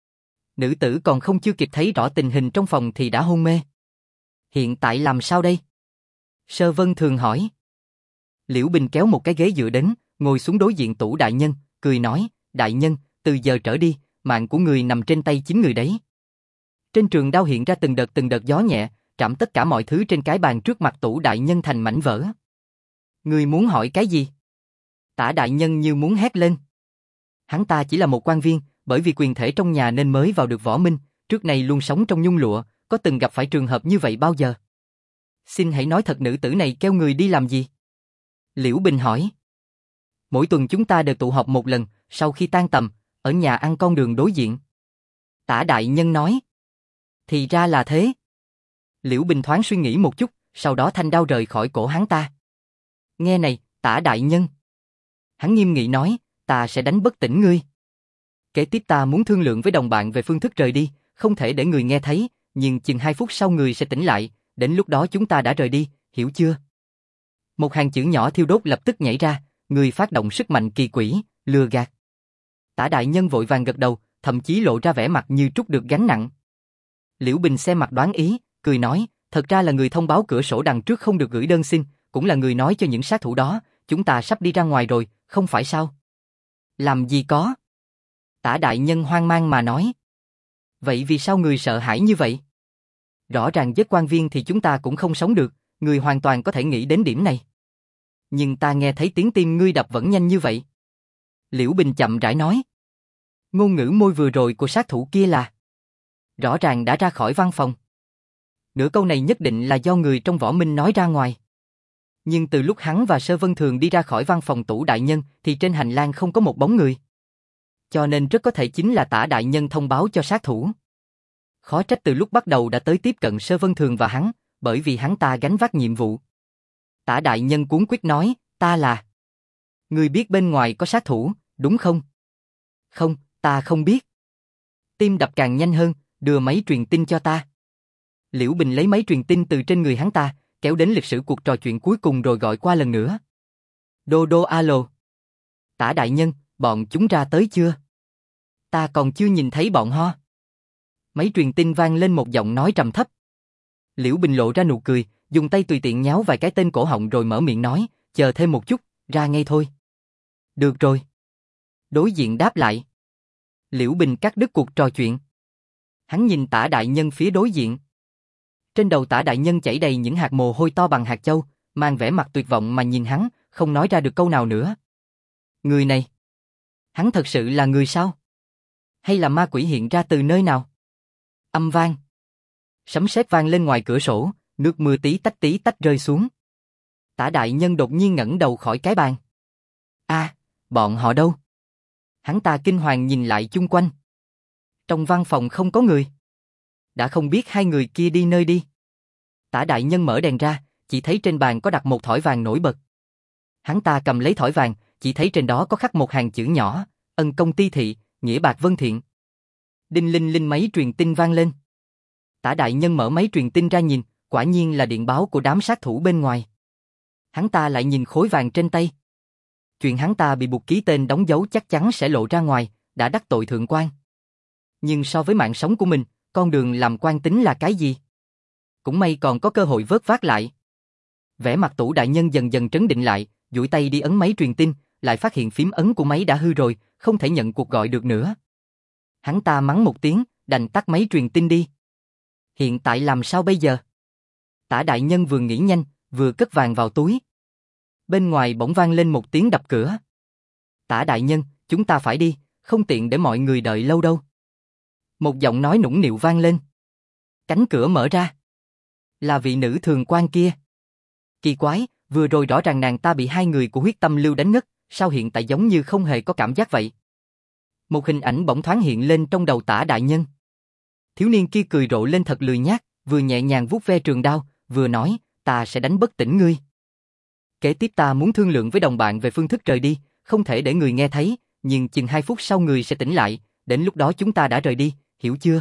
Nữ tử còn không chưa kịp thấy rõ tình hình trong phòng thì đã hôn mê. Hiện tại làm sao đây? Sơ Vân Thường hỏi. Liễu Bình kéo một cái ghế dựa đến, ngồi xuống đối diện Tủ đại nhân, cười nói, đại nhân, từ giờ trở đi, mạng của người nằm trên tay chính người đấy. Trên trường đao hiện ra từng đợt gió nhẹ, trảm tất cả mọi thứ trên cái bàn trước mặt Tủ đại nhân thành mảnh vỡ. Ngươi muốn hỏi cái gì? Tả đại nhân như muốn hét lên. Hắn ta chỉ là một quan viên, bởi vì quyền thể trong nhà nên mới vào được Võ Minh, trước này luôn sống trong nhung lụa, có từng gặp phải trường hợp như vậy bao giờ? Xin hãy nói thật, nữ tử này kêu người đi làm gì? Liễu Bình hỏi. Mỗi tuần chúng ta đều tụ họp một lần, sau khi tan tầm, ở nhà ăn con đường đối diện. Tả đại nhân nói. Thì ra là thế. Liễu Bình thoáng suy nghĩ một chút, sau đó thanh đao rời khỏi cổ hắn ta. Nghe này, Tả đại nhân. Hắn nghiêm nghị nói, ta sẽ đánh bất tỉnh ngươi. Kế tiếp ta muốn thương lượng với đồng bạn về phương thức rời đi, không thể để người nghe thấy, nhưng chừng 2 phút sau người sẽ tỉnh lại, đến lúc đó chúng ta đã rời đi, hiểu chưa? Một hàng chữ nhỏ thiêu đốt lập tức nhảy ra, người phát động sức mạnh kỳ quỷ, lừa gạt. Tả đại nhân vội vàng gật đầu, thậm chí lộ ra vẻ mặt như trút được gánh nặng. Liễu Bình xem mặt đoán ý, cười nói, thật ra là người thông báo cửa sổ đằng trước không được gửi đơn xin, cũng là người nói cho những sát thủ đó, chúng ta sắp đi ra ngoài rồi, không phải sao? Làm gì có? Tả đại nhân hoang mang mà nói. Vậy vì sao người sợ hãi như vậy? Rõ ràng giết quan viên thì chúng ta cũng không sống được, người hoàn toàn có thể nghĩ đến điểm này. Nhưng ta nghe thấy tiếng tim ngươi đập vẫn nhanh như vậy. Liễu Bình chậm rãi nói. Ngôn ngữ môi vừa rồi của sát thủ kia là rõ ràng đã ra khỏi văn phòng. Nửa câu này nhất định là do người trong Võ Minh nói ra ngoài. Nhưng từ lúc hắn và Sơ Vân Thường đi ra khỏi văn phòng Tủ đại nhân thì trên hành lang không có một bóng người. Cho nên rất có thể chính là Tả đại nhân thông báo cho sát thủ. Khó trách từ lúc bắt đầu đã tới tiếp cận Sơ Vân Thường và hắn, bởi vì hắn ta gánh vác nhiệm vụ. Tả đại nhân cuống quyết nói, ta là. Ngươi biết bên ngoài có sát thủ, đúng không? Không, ta không biết. Tim đập càng nhanh hơn, đưa máy truyền tin cho ta. Liễu Bình lấy máy truyền tin từ trên người hắn ta, kéo đến lịch sử cuộc trò chuyện cuối cùng rồi gọi qua lần nữa. Đô đô alo. Tả đại nhân, bọn chúng ra tới chưa? Ta còn chưa nhìn thấy bọn ho. Máy truyền tin vang lên một giọng nói trầm thấp. Liễu Bình lộ ra nụ cười, dùng tay tùy tiện nháo vài cái tên cổ họng rồi mở miệng nói, chờ thêm một chút, ra ngay thôi. Được rồi. Đối diện đáp lại. Liễu Bình cắt đứt cuộc trò chuyện. Hắn nhìn Tả đại nhân phía đối diện. Trên đầu Tả đại nhân chảy đầy những hạt mồ hôi to bằng hạt châu, mang vẻ mặt tuyệt vọng mà nhìn hắn, không nói ra được câu nào nữa. Người này, hắn thật sự là người sao? Hay là ma quỷ hiện ra từ nơi nào? Âm vang. Sấm sét vang lên ngoài cửa sổ, nước mưa tí tách rơi xuống. Tả đại nhân đột nhiên ngẩng đầu khỏi cái bàn. Bọn họ đâu? Hắn ta kinh hoàng nhìn lại chung quanh. Trong văn phòng không có người. Đã không biết hai người kia đi nơi đi. Tả đại nhân mở đèn ra, chỉ thấy trên bàn có đặt một thỏi vàng nổi bật. Hắn ta cầm lấy thỏi vàng, chỉ thấy trên đó có khắc một hàng chữ nhỏ, ân công ti thị, nghĩa bạc vân thiện. Đinh linh linh máy truyền tin vang lên. Tả đại nhân mở máy truyền tin ra nhìn, quả nhiên là điện báo của đám sát thủ bên ngoài. Hắn ta lại nhìn khối vàng trên tay. Chuyện hắn ta bị buộc ký tên đóng dấu chắc chắn sẽ lộ ra ngoài, đã đắc tội thượng quan. Nhưng so với mạng sống của mình, con đường làm quan tính là cái gì? Cũng may còn có cơ hội vớt vát lại. Vẻ mặt Tủ đại nhân dần dần trấn định lại, duỗi tay đi ấn máy truyền tin, lại phát hiện phím ấn của máy đã hư rồi, không thể nhận cuộc gọi được nữa. Hắn ta mắng một tiếng, đành tắt máy truyền tin đi. Hiện tại làm sao bây giờ? Tả đại nhân vừa nghĩ nhanh, vừa cất vàng vào túi. Bên ngoài bỗng vang lên một tiếng đập cửa. Tả đại nhân, chúng ta phải đi, không tiện để mọi người đợi lâu đâu. Một giọng nói nũng nịu vang lên. Cánh cửa mở ra. Là vị nữ thường quan kia. Kỳ quái, vừa rồi rõ ràng nàng ta bị hai người của huyết tâm lưu đánh ngất, sao hiện tại giống như không hề có cảm giác vậy? Một hình ảnh bỗng thoáng hiện lên trong đầu Tả đại nhân. Thiếu niên kia cười rộ lên thật lười nhác, vừa nhẹ nhàng vuốt ve trường đao, vừa nói, ta sẽ đánh bất tỉnh ngươi. Kế tiếp ta muốn thương lượng với đồng bạn về phương thức rời đi, không thể để người nghe thấy, nhưng chừng 2 phút sau người sẽ tỉnh lại, đến lúc đó chúng ta đã rời đi, hiểu chưa?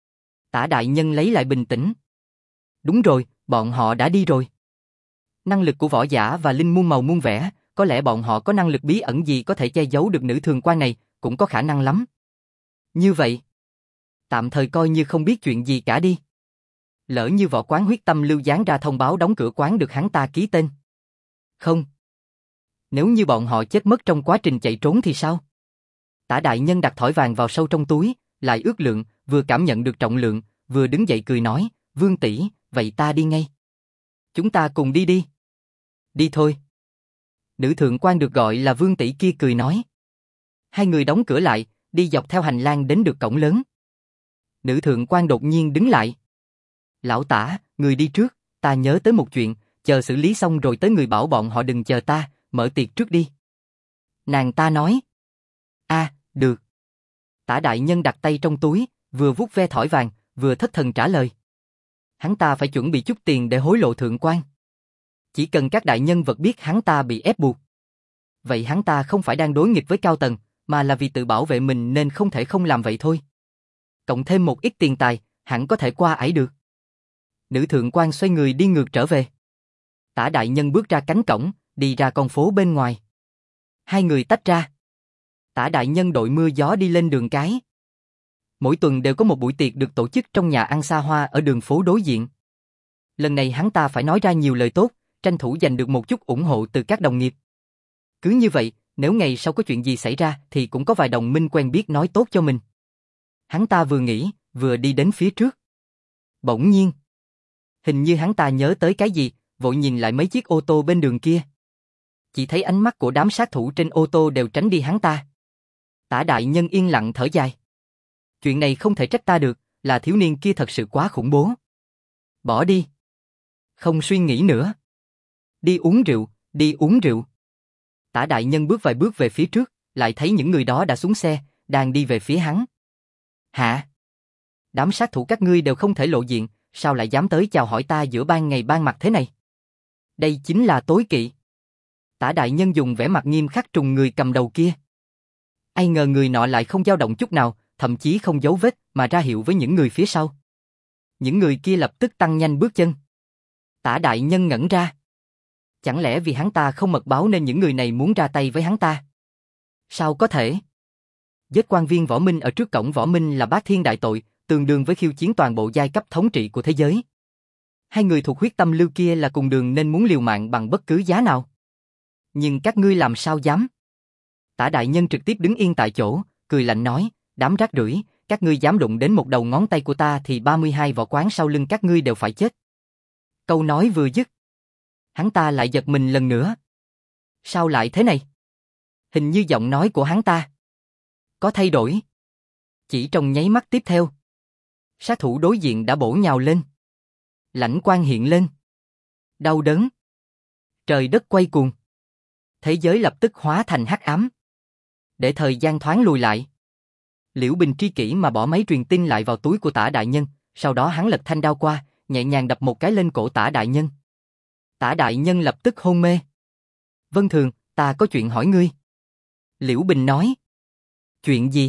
Tả đại nhân lấy lại bình tĩnh. Đúng rồi, bọn họ đã đi rồi. Năng lực của võ giả và linh muôn màu muôn vẻ, có lẽ bọn họ có năng lực bí ẩn gì có thể che giấu được nữ thường quan này, cũng có khả năng lắm. Như vậy, tạm thời coi như không biết chuyện gì cả đi. Lỡ như võ quán huyết tâm lưu giáng ra thông báo đóng cửa quán được hắn ta ký tên. Không. Nếu như bọn họ chết mất trong quá trình chạy trốn thì sao? Tả đại nhân đặt thỏi vàng vào sâu trong túi, lại ước lượng, vừa cảm nhận được trọng lượng, vừa đứng dậy cười nói, Vương tỷ, vậy ta đi ngay. Chúng ta cùng đi đi. Đi thôi. Nữ thượng quan được gọi là Vương tỷ kia cười nói. Hai người đóng cửa lại, đi dọc theo hành lang đến được cổng lớn. Nữ thượng quan đột nhiên đứng lại. Lão Tả, người đi trước, ta nhớ tới một chuyện, chờ xử lý xong rồi tới người bảo bọn họ đừng chờ ta, mở tiệc trước đi. Nàng ta nói. Được. Tả đại nhân đặt tay trong túi, vừa vuốt ve thỏi vàng, vừa thất thần trả lời. Hắn ta phải chuẩn bị chút tiền để hối lộ thượng quan. Chỉ cần các đại nhân vật biết hắn ta bị ép buộc. Vậy hắn ta không phải đang đối nghịch với Cao Tần, mà là vì tự bảo vệ mình nên không thể không làm vậy thôi. Cộng thêm một ít tiền tài, hẳn có thể qua ải được. Nữ thượng quan xoay người đi ngược trở về. Tả đại nhân bước ra cánh cổng, đi ra con phố bên ngoài. Hai người tách ra. Tả đại nhân đội mưa gió đi lên đường cái. Mỗi tuần đều có một buổi tiệc được tổ chức trong nhà ăn xa hoa ở đường phố đối diện. Lần này hắn ta phải nói ra nhiều lời tốt, tranh thủ giành được một chút ủng hộ từ các đồng nghiệp. Cứ như vậy, nếu ngày sau có chuyện gì xảy ra thì cũng có vài đồng minh quen biết nói tốt cho mình. Hắn ta vừa nghĩ, vừa đi đến phía trước. Bỗng nhiên, hình như hắn ta nhớ tới cái gì, vội nhìn lại mấy chiếc ô tô bên đường kia. Chỉ thấy ánh mắt của đám sát thủ trên ô tô đều tránh đi hắn ta. Tả đại nhân yên lặng thở dài. Chuyện này không thể trách ta được, là thiếu niên kia thật sự quá khủng bố. Bỏ đi. Không suy nghĩ nữa. Đi uống rượu, đi uống rượu. Tả đại nhân bước vài bước về phía trước, lại thấy những người đó đã xuống xe, đang đi về phía hắn. Hả? Đám sát thủ các ngươi đều không thể lộ diện, sao lại dám tới chào hỏi ta giữa ban ngày ban mặt thế này? Đây chính là tối kỵ. Tả đại nhân dùng vẻ mặt nghiêm khắc trùng người cầm đầu kia. Ai ngờ người nọ lại không dao động chút nào, thậm chí không giấu vết mà ra hiệu với những người phía sau. Những người kia lập tức tăng nhanh bước chân. Tả đại nhân ngẩn ra. Chẳng lẽ vì hắn ta không mật báo nên những người này muốn ra tay với hắn ta? Sao có thể? Giết quan viên võ minh ở trước cổng võ minh là bát thiên đại tội, tương đương với khiêu chiến toàn bộ giai cấp thống trị của thế giới. Hai người thuộc huyết tâm lưu kia là cùng đường nên muốn liều mạng bằng bất cứ giá nào. Nhưng các ngươi làm sao dám? Tả đại nhân trực tiếp đứng yên tại chỗ, cười lạnh nói, đám rác rưởi, các ngươi dám đụng đến một đầu ngón tay của ta thì 32 võ quán sau lưng các ngươi đều phải chết. Câu nói vừa dứt, hắn ta lại giật mình lần nữa. Sao lại thế này? Hình như giọng nói của hắn ta có thay đổi. Chỉ trong nháy mắt tiếp theo, sát thủ đối diện đã bổ nhào lên. Lãnh quang hiện lên. Đau đớn. Trời đất quay cuồng. Thế giới lập tức hóa thành hắc ám. Để thời gian thoáng lùi lại, Liễu Bình tri kỷ mà bỏ máy truyền tin lại vào túi của Tả đại nhân, sau đó hắn lật thanh đao qua, nhẹ nhàng đập một cái lên cổ Tả đại nhân. Tả đại nhân lập tức hôn mê. Vân Thường, ta có chuyện hỏi ngươi. Liễu Bình nói. Chuyện gì?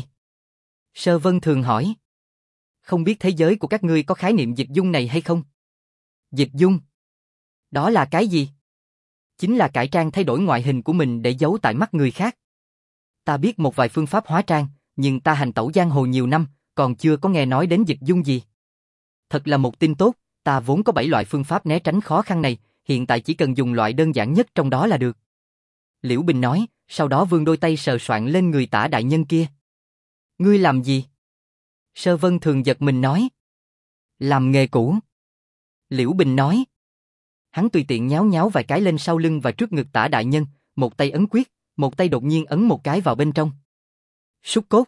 Sơ Vân Thường hỏi. Không biết thế giới của các ngươi có khái niệm dịch dung này hay không? Dịch dung? Đó là cái gì? Chính là cải trang thay đổi ngoại hình của mình để giấu tại mắt người khác. Ta biết một vài phương pháp hóa trang, nhưng ta hành tẩu giang hồ nhiều năm, còn chưa có nghe nói đến dịch dung gì. Thật là một tin tốt, ta vốn có 7 loại phương pháp né tránh khó khăn này, hiện tại chỉ cần dùng loại đơn giản nhất trong đó là được. Liễu Bình nói, sau đó vươn đôi tay sờ soạng lên người Tả đại nhân kia. Ngươi làm gì? Sơ Vân Thường giật mình nói. Làm nghề cũ. Liễu Bình nói. Hắn tùy tiện nháo nháo vài cái lên sau lưng và trước ngực Tả đại nhân, một tay ấn quyết, một tay đột nhiên ấn một cái vào bên trong. Sút cốt.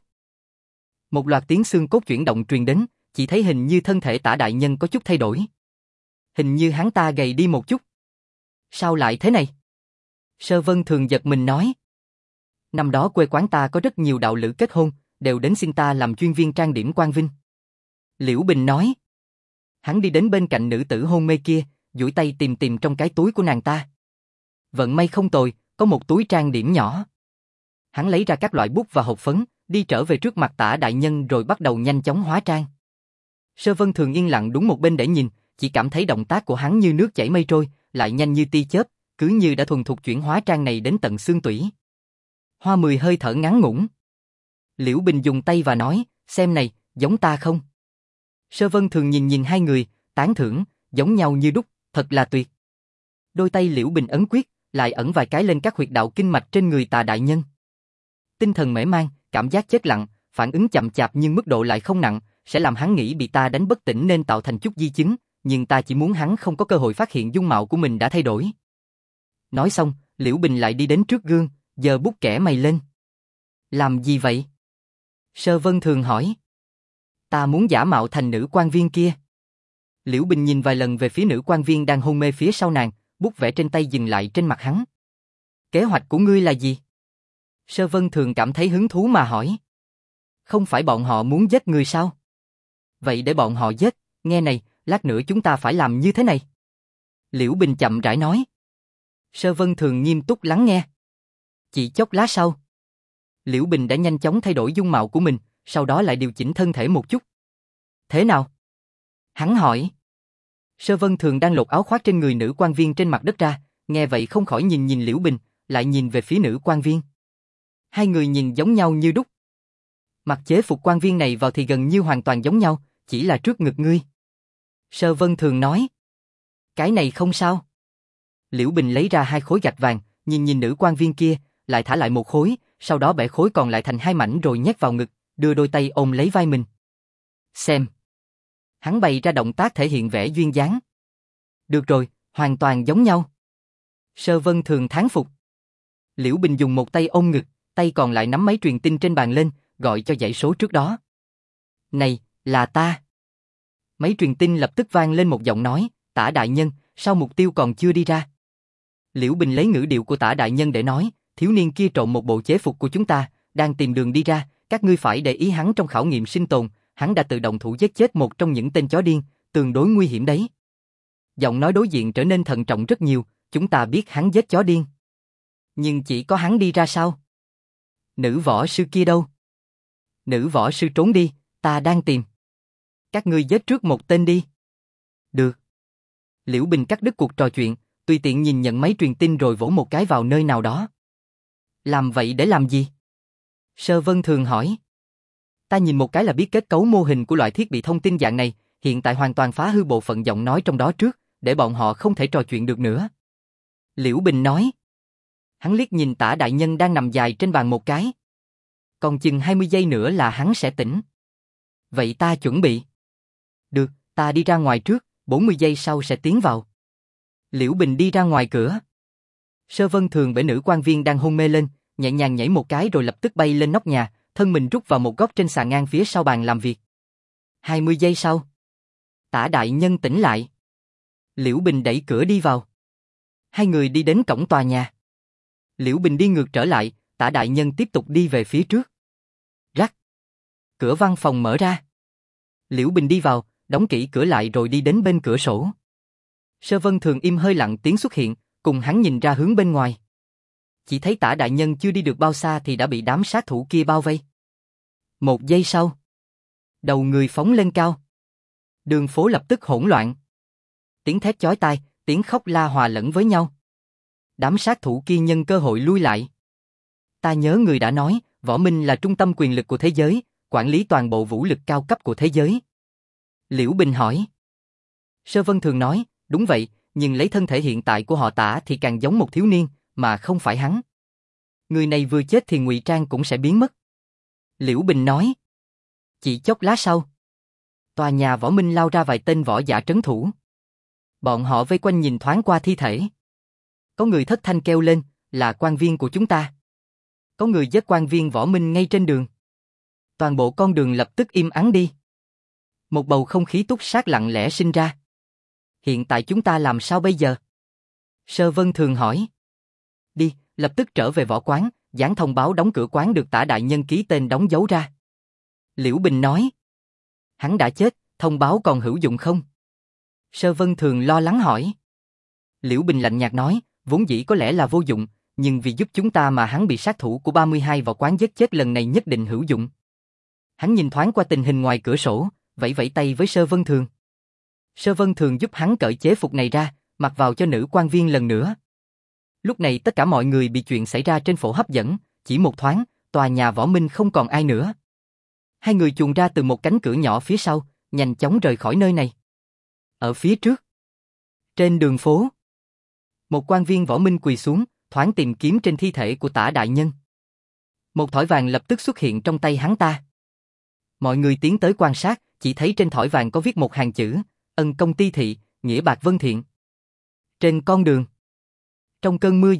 Một loạt tiếng xương cốt chuyển động truyền đến, chỉ thấy hình như thân thể Tả đại nhân có chút thay đổi. Hình như hắn ta gầy đi một chút. Sao lại thế này? Sơ Vân Thường giật mình nói. Năm đó quê quán ta có rất nhiều đạo lữ kết hôn, đều đến xin ta làm chuyên viên trang điểm Quang Vinh. Liễu Bình nói. Hắn đi đến bên cạnh nữ tử hôn mê kia, duỗi tay tìm tìm trong cái túi của nàng ta. Vận may không tồi, có một túi trang điểm nhỏ. Hắn lấy ra các loại bút và hộp phấn, đi trở về trước mặt Tả đại nhân rồi bắt đầu nhanh chóng hóa trang. Sơ Vân Thường yên lặng đứng một bên để nhìn, chỉ cảm thấy động tác của hắn như nước chảy mây trôi, lại nhanh như tia chớp, cứ như đã thuần thục chuyển hóa trang này đến tận xương tủy. Hoa 10 hơi thở ngắn ngủn. Liễu Bình dùng tay và nói, xem này, giống ta không? Sơ Vân Thường nhìn nhìn hai người, tán thưởng, giống nhau như đúc, thật là tuyệt. Đôi tay Liễu Bình ấn quyết, lại ẩn vài cái lên các huyệt đạo kinh mạch trên người Tà đại nhân. Tinh thần mẻ mang, cảm giác chết lặng, phản ứng chậm chạp nhưng mức độ lại không nặng, sẽ làm hắn nghĩ bị ta đánh bất tỉnh nên tạo thành chút di chứng, nhưng ta chỉ muốn hắn không có cơ hội phát hiện dung mạo của mình đã thay đổi. Nói xong, Liễu Bình lại đi đến trước gương, giơ bút kẻ mày lên. Làm gì vậy? Sơ Vân Thường hỏi. Ta muốn giả mạo thành nữ quan viên kia. Liễu Bình nhìn vài lần về phía nữ quan viên đang hôn mê phía sau nàng, bút vẽ trên tay dừng lại trên mặt hắn. Kế hoạch của ngươi là gì? Sơ Vân Thường cảm thấy hứng thú mà hỏi. Không phải bọn họ muốn giết người sao? Vậy để bọn họ giết, nghe này, lát nữa chúng ta phải làm như thế này. Liễu Bình chậm rãi nói. Sơ Vân Thường nghiêm túc lắng nghe. Chỉ chốc lát sau, Liễu Bình đã nhanh chóng thay đổi dung mạo của mình, sau đó lại điều chỉnh thân thể một chút. Thế nào? Hắn hỏi. Sơ Vân Thường đang lột áo khoác trên người nữ quan viên trên mặt đất ra, nghe vậy không khỏi nhìn Liễu Bình, lại nhìn về phía nữ quan viên. Hai người nhìn giống nhau như đúc. Mặc chế phục quan viên này vào thì gần như hoàn toàn giống nhau, chỉ là trước ngực ngươi. Sơ Vân Thường nói. Cái này không sao. Liễu Bình lấy ra 2 khối gạch vàng, nhìn nữ quan viên kia, lại thả lại 1 khối, sau đó bẻ khối còn lại thành 2 mảnh rồi nhét vào ngực, đưa đôi tay ôm lấy vai mình. Xem. Hắn bày ra động tác thể hiện vẻ duyên dáng. Được rồi, hoàn toàn giống nhau. Sơ Vân Thường thán phục. Liễu Bình dùng một tay ôm ngực, tay còn lại nắm máy truyền tin trên bàn lên, gọi cho dãy số trước đó. Này, là ta. Máy truyền tin lập tức vang lên một giọng nói, Tả đại nhân, sao mục tiêu còn chưa đi ra? Liễu Bình lấy ngữ điệu của Tả đại nhân để nói, thiếu niên kia trộm một bộ chế phục của chúng ta, đang tìm đường đi ra, các ngươi phải để ý hắn trong khảo nghiệm sinh tồn, hắn đã tự động thủ giết chết một trong những tên chó điên, tương đối nguy hiểm đấy. Giọng nói đối diện trở nên thận trọng rất nhiều, chúng ta biết hắn giết chó điên. Nhưng chỉ có hắn đi ra sao? Nữ võ sư kia đâu? Nữ võ sư trốn đi, ta đang tìm. Các ngươi giết trước một tên đi. Được. Liễu Bình cắt đứt cuộc trò chuyện, tùy tiện nhìn nhận máy truyền tin rồi vỗ một cái vào nơi nào đó. Làm vậy để làm gì? Sơ Vân Thường hỏi. Ta nhìn một cái là biết kết cấu mô hình của loại thiết bị thông tin dạng này, hiện tại hoàn toàn phá hư bộ phận giọng nói trong đó trước, để bọn họ không thể trò chuyện được nữa. Liễu Bình nói. Hắn liếc nhìn Tả đại nhân đang nằm dài trên bàn một cái. Còn chừng 20 giây nữa là hắn sẽ tỉnh. Vậy ta chuẩn bị. Được, ta đi ra ngoài trước, 40 giây sau sẽ tiến vào. Liễu Bình đi ra ngoài cửa. Sơ Vân Thường bế nữ quan viên đang hôn mê lên, nhẹ nhàng nhảy một cái rồi lập tức bay lên nóc nhà, thân mình rút vào một góc trên sàn ngang phía sau bàn làm việc. 20 giây sau. Tả đại nhân tỉnh lại. Liễu Bình đẩy cửa đi vào. Hai người đi đến cổng tòa nhà. Liễu Bình đi ngược trở lại, Tả đại nhân tiếp tục đi về phía trước. Rắc. Cửa văn phòng mở ra. Liễu Bình đi vào, đóng kỹ cửa lại rồi đi đến bên cửa sổ. Sơ Vân Thường im hơi lặng tiếng xuất hiện, cùng hắn nhìn ra hướng bên ngoài. Chỉ thấy Tả đại nhân chưa đi được bao xa thì đã bị đám sát thủ kia bao vây. 1 giây sau. Đầu người phóng lên cao. Đường phố lập tức hỗn loạn. Tiếng thét chói tai, tiếng khóc la hòa lẫn với nhau. Đám sát thủ kia nhân cơ hội lui lại. Ta nhớ người đã nói, Võ Minh là trung tâm quyền lực của thế giới, quản lý toàn bộ vũ lực cao cấp của thế giới. Liễu Bình hỏi. Sơ Vân Thường nói, đúng vậy, nhưng lấy thân thể hiện tại của họ Tả thì càng giống một thiếu niên, mà không phải hắn. Người này vừa chết thì ngụy trang cũng sẽ biến mất. Liễu Bình nói. Chỉ chốc lát sau, tòa nhà Võ Minh lao ra vài tên võ giả trấn thủ. Bọn họ vây quanh nhìn thoáng qua thi thể. Có người thất thanh kêu lên, là quan viên của chúng ta. Có người giết quan viên Võ Minh ngay trên đường. Toàn bộ con đường lập tức im ắng đi. Một bầu không khí túc sát lặng lẽ sinh ra. Hiện tại chúng ta làm sao bây giờ? Sơ Vân Thường hỏi. Đi, lập tức trở về võ quán, dán thông báo đóng cửa quán được Tả đại nhân ký tên đóng dấu ra. Liễu Bình nói. Hắn đã chết, thông báo còn hữu dụng không? Sơ Vân Thường lo lắng hỏi. Liễu Bình lạnh nhạt nói, vốn dĩ có lẽ là vô dụng, nhưng vì giúp chúng ta mà hắn bị sát thủ của 32 võ quán giết chết lần này nhất định hữu dụng. Hắn nhìn thoáng qua tình hình ngoài cửa sổ, vẫy vẫy tay với Sơ Vân Thường. Sơ Vân Thường giúp hắn cởi chế phục này ra, mặc vào cho nữ quan viên lần nữa. Lúc này tất cả mọi người bị chuyện xảy ra trên phổ hấp dẫn, chỉ một thoáng, tòa nhà Võ Minh không còn ai nữa. Hai người chuồn ra từ một cánh cửa nhỏ phía sau, nhanh chóng rời khỏi nơi này. Ở phía trước, trên đường phố, một quan viên Võ Minh quỳ xuống, thoáng tìm kiếm trên thi thể của Tả đại nhân. Một thỏi vàng lập tức xuất hiện trong tay hắn ta. Mọi người tiến tới quan sát, chỉ thấy trên thỏi vàng có viết một hàng chữ, ân công ti thị, nghĩa bạc vân thiện. Trên con đường, trong cơn mưa dầm,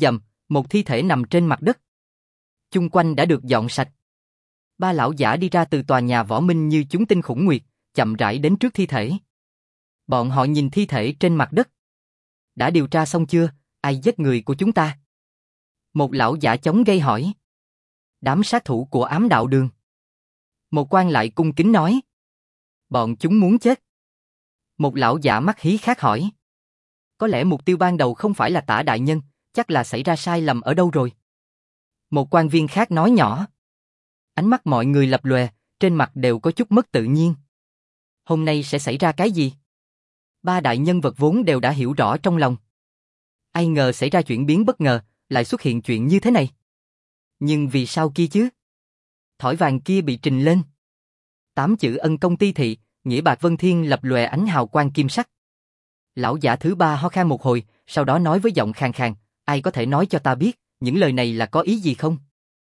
Một thi thể nằm trên mặt đất. Chung quanh đã được dọn sạch. Ba lão giả đi ra từ tòa nhà võ minh như chúng tinh khủng nguyệt, chậm rãi đến trước thi thể. Bọn họ nhìn thi thể trên mặt đất. Đã điều tra xong chưa, ai giết người của chúng ta? Một lão giả chống gây hỏi. Đám sát thủ của ám đạo đường. Một quan lại cung kính nói. Bọn chúng muốn chết. Một lão giả mắt hí khác hỏi. Có lẽ mục tiêu ban đầu không phải là Tả đại nhân, chắc là xảy ra sai lầm ở đâu rồi. Một quan viên khác nói nhỏ. Ánh mắt mọi người lập lòe, trên mặt đều có chút mất tự nhiên. Hôm nay sẽ xảy ra cái gì? Ba đại nhân vật vốn đều đã hiểu rõ trong lòng. Ai ngờ xảy ra chuyển biến bất ngờ, lại xuất hiện chuyện như thế này. Nhưng vì sao kia chứ? Thỏi vàng kia bị trình lên. 8 chữ ân công ti thị, nghĩa bạc vân thiên lập lòe ánh hào quang kim sắc. Lão giả thứ ba ho khan một hồi, sau đó nói với giọng khàn khàn, ai có thể nói cho ta biết, những lời này là có ý gì không?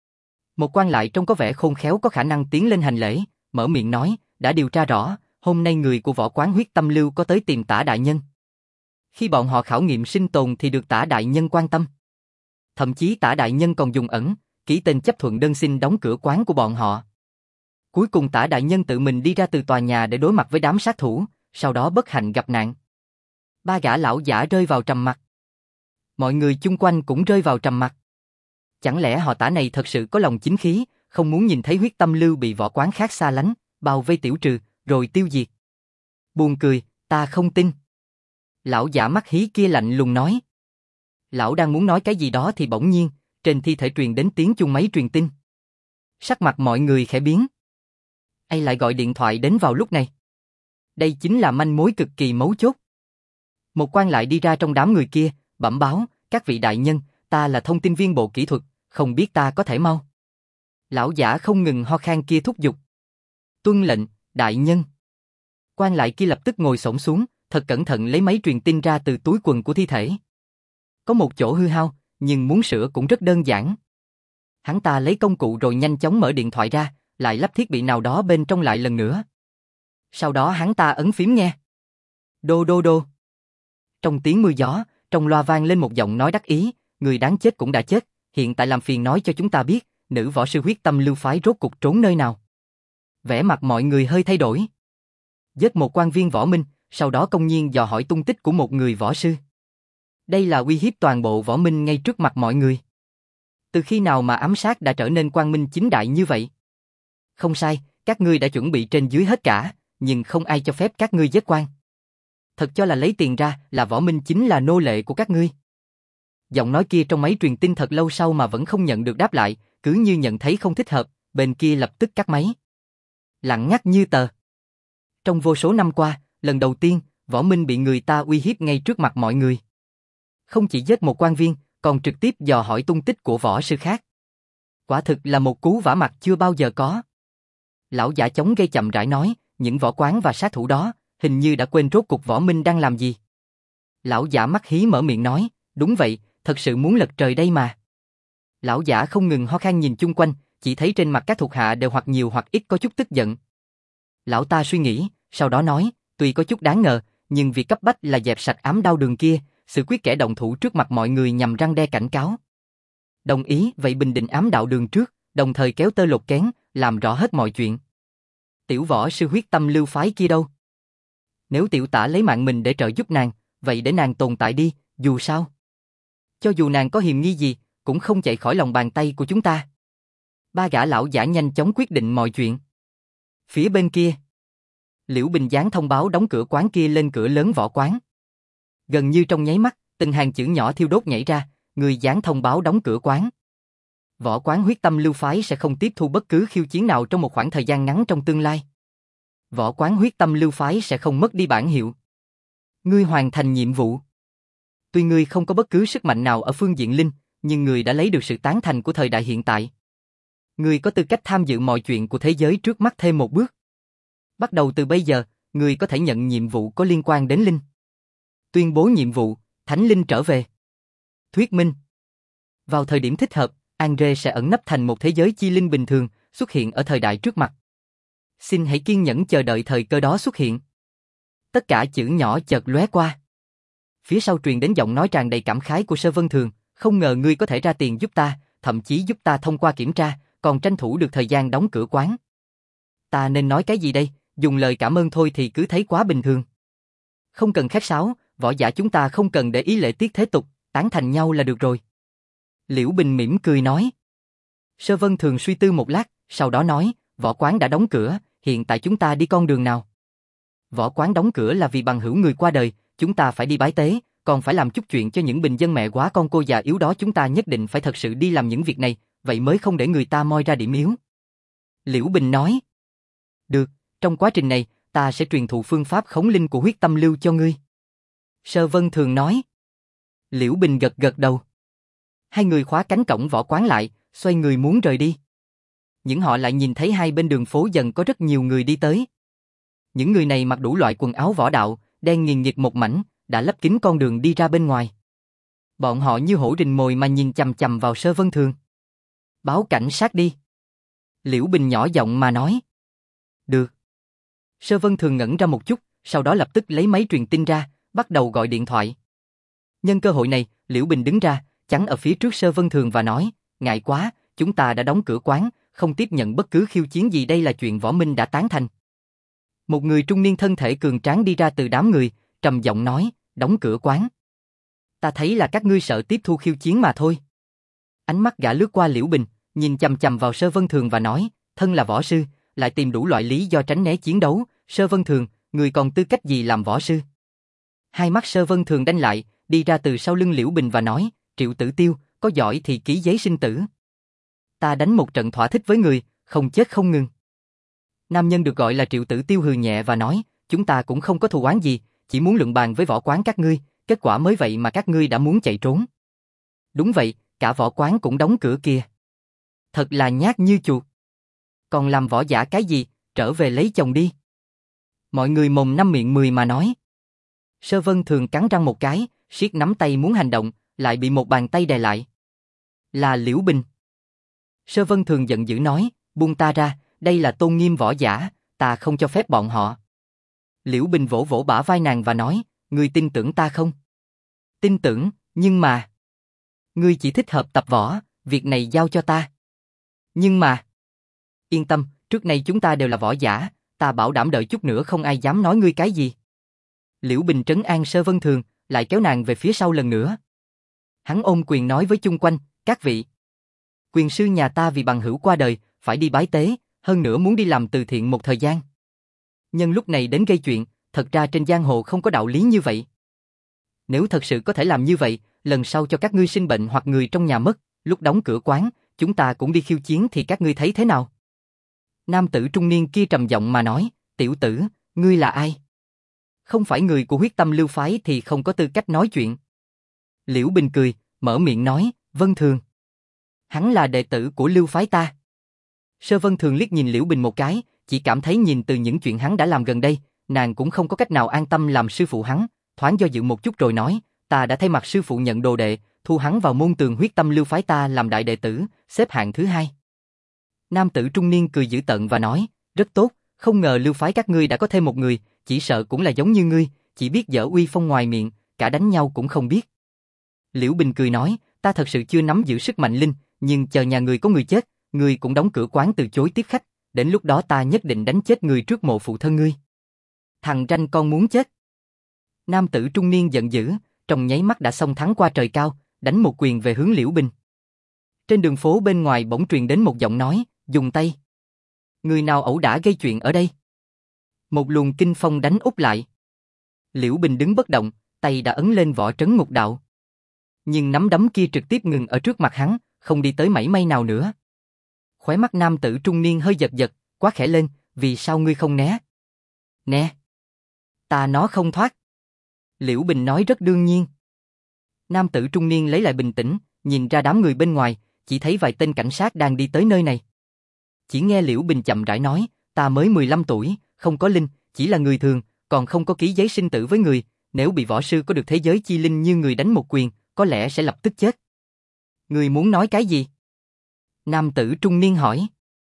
Một quan lại trông có vẻ khôn khéo có khả năng tiến lên hành lễ, mở miệng nói, đã điều tra rõ, hôm nay người của võ quán huyết tâm lưu có tới tìm Tả đại nhân. Khi bọn họ khảo nghiệm sinh tồn thì được Tả đại nhân quan tâm. Thậm chí Tả đại nhân còn dùng ẩn, ký tên chấp thuận đơn xin đóng cửa quán của bọn họ. Cuối cùng Tả đại nhân tự mình đi ra từ tòa nhà để đối mặt với đám sát thủ, sau đó bất hạnh gặp nạn. Ba gã lão giả rơi vào trầm mặc. Mọi người chung quanh cũng rơi vào trầm mặc. Chẳng lẽ họ Tả này thật sự có lòng chính khí, không muốn nhìn thấy huyết tâm lưu bị võ quán khác xa lánh, bao vây tiểu trừ, rồi tiêu diệt? Buồn cười, ta không tin. Lão giả mắt hí kia lạnh lùng nói. Lão đang muốn nói cái gì đó thì bỗng nhiên, trên thi thể truyền đến tiếng chuông máy truyền tin. Sắc mặt mọi người khẽ biến. Ai lại gọi điện thoại đến vào lúc này? Đây chính là manh mối cực kỳ mấu chốt. Một quan lại đi ra trong đám người kia, bẩm báo, các vị đại nhân, ta là thông tin viên bộ kỹ thuật, không biết ta có thể mau. Lão giả không ngừng ho khan kia thúc giục. Tuân lệnh, đại nhân. Quan lại kia lập tức ngồi xổm xuống, thật cẩn thận lấy máy truyền tin ra từ túi quần của thi thể. Có một chỗ hư hao, nhưng muốn sửa cũng rất đơn giản. Hắn ta lấy công cụ rồi nhanh chóng mở điện thoại ra, lại lắp thiết bị nào đó bên trong lại lần nữa. Sau đó hắn ta ấn phím nghe. Đô đô đô. Trong tiếng mưa gió, trong loa vang lên một giọng nói đắc ý, người đáng chết cũng đã chết, hiện tại làm phiền nói cho chúng ta biết, nữ võ sư huyết tâm lưu phái rốt cuộc trốn nơi nào. Vẻ mặt mọi người hơi thay đổi. Giết một quan viên võ minh, sau đó công nhiên dò hỏi tung tích của một người võ sư. Đây là uy hiếp toàn bộ võ minh ngay trước mặt mọi người. Từ khi nào mà ám sát đã trở nên quang minh chính đại như vậy? Không sai, các ngươi đã chuẩn bị trên dưới hết cả, nhưng không ai cho phép các ngươi giết quan. Thật cho là lấy tiền ra là võ minh chính là nô lệ của các ngươi. Giọng nói kia trong máy truyền tin thật lâu sau mà vẫn không nhận được đáp lại, cứ như nhận thấy không thích hợp, bên kia lập tức cắt máy. Lặng ngắt như tờ. Trong vô số năm qua, lần đầu tiên, võ minh bị người ta uy hiếp ngay trước mặt mọi người. Không chỉ giết một quan viên, còn trực tiếp dò hỏi tung tích của võ sư khác. Quả thực là một cú vả mặt chưa bao giờ có. Lão giả chống gây chậm rãi nói, những võ quán và sát thủ đó, hình như đã quên rốt cuộc võ minh đang làm gì. Lão giả mắt hí mở miệng nói, đúng vậy, thật sự muốn lật trời đây mà. Lão giả không ngừng ho khan nhìn chung quanh, chỉ thấy trên mặt các thuộc hạ đều hoặc nhiều hoặc ít có chút tức giận. Lão ta suy nghĩ, sau đó nói, tuy có chút đáng ngờ, nhưng việc cấp bách là dẹp sạch ám đao đường kia, xử quyết kẻ động thủ trước mặt mọi người nhằm răn đe cảnh cáo. Đồng ý, vậy bình định ám đạo đường trước, đồng thời kéo tơ lột kén, làm rõ hết mọi chuyện. Tiểu võ sư huyết tâm lưu phái kia đâu? Nếu tiểu tả lấy mạng mình để trợ giúp nàng, vậy để nàng tồn tại đi, dù sao. Cho dù nàng có hiềm nghi gì, cũng không chạy khỏi lòng bàn tay của chúng ta. Ba gã lão giả nhanh chóng quyết định mọi chuyện. Phía bên kia, Liễu Bình dán thông báo đóng cửa quán kia lên cửa lớn võ quán. Gần như trong nháy mắt, từng hàng chữ nhỏ thiêu đốt nhảy ra, người dán thông báo đóng cửa quán. Võ quán huyết tâm lưu phái sẽ không tiếp thu bất cứ khiêu chiến nào trong một khoảng thời gian ngắn trong tương lai. Võ quán huyết tâm lưu phái sẽ không mất đi bản hiệu. Ngươi hoàn thành nhiệm vụ. Tuy ngươi không có bất cứ sức mạnh nào ở phương diện linh, nhưng ngươi đã lấy được sự tán thành của thời đại hiện tại. Ngươi có tư cách tham dự mọi chuyện của thế giới trước mắt thêm một bước. Bắt đầu từ bây giờ, ngươi có thể nhận nhiệm vụ có liên quan đến linh. Tuyên bố nhiệm vụ, Thánh Linh trở về. Thuyết minh. Vào thời điểm thích hợp, Andre sẽ ẩn nấp thành một thế giới chi linh bình thường, xuất hiện ở thời đại trước mặt. Xin hãy kiên nhẫn chờ đợi thời cơ đó xuất hiện. Tất cả chữ nhỏ chợt lóe qua. Phía sau truyền đến giọng nói tràn đầy cảm khái của Sơ Vân Thường, Không ngờ ngươi có thể ra tiền giúp ta, thậm chí giúp ta thông qua kiểm tra, còn tranh thủ được thời gian đóng cửa quán. Ta nên nói cái gì đây, dùng lời cảm ơn thôi thì cứ thấy quá bình thường. Không cần khách sáo, võ giả chúng ta không cần để ý lễ tiết thế tục, tán thành nhau là được rồi. Liễu Bình mỉm cười nói. Sơ Vân Thường suy tư một lát, sau đó nói, võ quán đã đóng cửa, hiện tại chúng ta đi con đường nào? Võ quán đóng cửa là vì bằng hữu người qua đời, chúng ta phải đi bái tế, còn phải làm chút chuyện cho những bình dân mẹ quá con cô già yếu đó, chúng ta nhất định phải thật sự đi làm những việc này, vậy mới không để người ta moi ra điểm yếu. Liễu Bình nói. Được, trong quá trình này, ta sẽ truyền thụ phương pháp khống linh của huyết tâm lưu cho ngươi. Sơ Vân Thường nói. Liễu Bình gật gật đầu. Hai người khóa cánh cổng võ quán lại, xoay người muốn rời đi. Nhưng họ lại nhìn thấy hai bên đường phố dần có rất nhiều người đi tới. Những người này mặc đủ loại quần áo võ đạo, đen nghiền nghịt một mảnh, đã lấp kín con đường đi ra bên ngoài. Bọn họ như hổ rình mồi mà nhìn chằm chằm vào Sơ Vân Thường. Báo cảnh sát đi. Liễu Bình nhỏ giọng mà nói. Được. Sơ Vân Thường ngẩn ra một chút, sau đó lập tức lấy máy truyền tin ra, bắt đầu gọi điện thoại. Nhân cơ hội này, Liễu Bình đứng ra, chắn ở phía trước Sơ Vân Thường và nói, ngại quá, chúng ta đã đóng cửa quán, không tiếp nhận bất cứ khiêu chiến gì, đây là chuyện võ minh đã tán thành. Một người trung niên thân thể cường tráng đi ra từ đám người, trầm giọng nói, đóng cửa quán. Ta thấy là các ngươi sợ tiếp thu khiêu chiến mà thôi. Ánh mắt gã lướt qua Liễu Bình, nhìn chằm chằm vào Sơ Vân Thường và nói, thân là võ sư, lại tìm đủ loại lý do tránh né chiến đấu, Sơ Vân Thường, người còn tư cách gì làm võ sư? Hai mắt Sơ Vân Thường đanh lại, đi ra từ sau lưng Liễu Bình và nói, Triệu Tử Tiêu, có giỏi thì ký giấy sinh tử. Ta đánh một trận thỏa thích với người, không chết không ngừng. Nam nhân được gọi là Triệu Tử Tiêu hừ nhẹ và nói, chúng ta cũng không có thù oán gì, chỉ muốn luận bàn với võ quán các ngươi, kết quả mới vậy mà các ngươi đã muốn chạy trốn. Đúng vậy, cả võ quán cũng đóng cửa kìa. Thật là nhát như chuột. Còn làm võ giả cái gì, trở về lấy chồng đi. Mọi người mồm năm miệng mười mà nói. Sơ Vân Thường cắn răng một cái, siết nắm tay muốn hành động, lại bị một bàn tay đè lại. Là Liễu Bình. Sơ Vân Thường giận dữ nói, buông ta ra, đây là tôn nghiêm võ giả, ta không cho phép bọn họ. Liễu Bình vỗ vỗ bả vai nàng và nói, ngươi tin tưởng ta không? Tin tưởng, nhưng mà... Ngươi chỉ thích hợp tập võ, việc này giao cho ta. Nhưng mà... Yên tâm, trước nay chúng ta đều là võ giả, ta bảo đảm đợi chút nữa không ai dám nói ngươi cái gì. Liễu Bình trấn an Sơ Vân Thường, lại kéo nàng về phía sau lần nữa. Hắn ôm quyền nói với chung quanh, các vị. Quyền sư nhà ta vì bằng hữu qua đời, phải đi bái tế, hơn nữa muốn đi làm từ thiện một thời gian. Nhân lúc này đến gây chuyện, thật ra trên giang hồ không có đạo lý như vậy. Nếu thật sự có thể làm như vậy, lần sau cho các ngươi sinh bệnh hoặc người trong nhà mất, lúc đóng cửa quán, chúng ta cũng đi khiêu chiến thì các ngươi thấy thế nào? Nam tử trung niên kia trầm giọng mà nói, tiểu tử, ngươi là ai? Không phải người của huyết tâm lưu phái thì không có tư cách nói chuyện. Liễu Bình cười, mở miệng nói, Vân Thường. Hắn là đệ tử của lưu phái ta. Sơ Vân Thường liếc nhìn Liễu Bình một cái, chỉ cảm thấy nhìn từ những chuyện hắn đã làm gần đây, nàng cũng không có cách nào an tâm làm sư phụ hắn, thoáng do dự một chút rồi nói, ta đã thay mặt sư phụ nhận đồ đệ, thu hắn vào môn tường huyết tâm lưu phái ta làm đại đệ tử, xếp hạng thứ 2. Nam tử trung niên cười dữ tợn và nói, rất tốt, không ngờ lưu phái các ngươi đã có thêm một người, chỉ sợ cũng là giống như ngươi, chỉ biết dở uy phong ngoài miệng, cả đánh nhau cũng không biết. Liễu Bình cười nói, ta thật sự chưa nắm giữ sức mạnh linh, nhưng chờ nhà người có người chết, ngươi cũng đóng cửa quán từ chối tiếp khách, đến lúc đó ta nhất định đánh chết người trước mộ phụ thân ngươi. Thằng ranh con muốn chết. Nam tử trung niên giận dữ, trong nháy mắt đã xông thẳng qua trời cao, đánh một quyền về hướng Liễu Bình. Trên đường phố bên ngoài bỗng truyền đến một giọng nói, dùng tay. Người nào ẩu đả gây chuyện ở đây? Một luồng kinh phong đánh úp lại. Liễu Bình đứng bất động, tay đã ấn lên võ trấn ngục đạo. Nhưng nắm đấm kia trực tiếp ngừng ở trước mặt hắn, không đi tới mảy may nào nữa. Khóe mắt nam tử trung niên hơi giật giật, quá khẽ lên, vì sao ngươi không né? Né. Ta nó không thoát. Liễu Bình nói rất đương nhiên. Nam tử trung niên lấy lại bình tĩnh, nhìn ra đám người bên ngoài, chỉ thấy vài tên cảnh sát đang đi tới nơi này. Chỉ nghe Liễu Bình chậm rãi nói, ta mới 15 tuổi, không có linh, chỉ là người thường, còn không có ký giấy sinh tử với người, nếu bị võ sư có được thế giới chi linh như người đánh một quyền, có lẽ sẽ lập tức chết. Người muốn nói cái gì? Nam tử trung niên hỏi.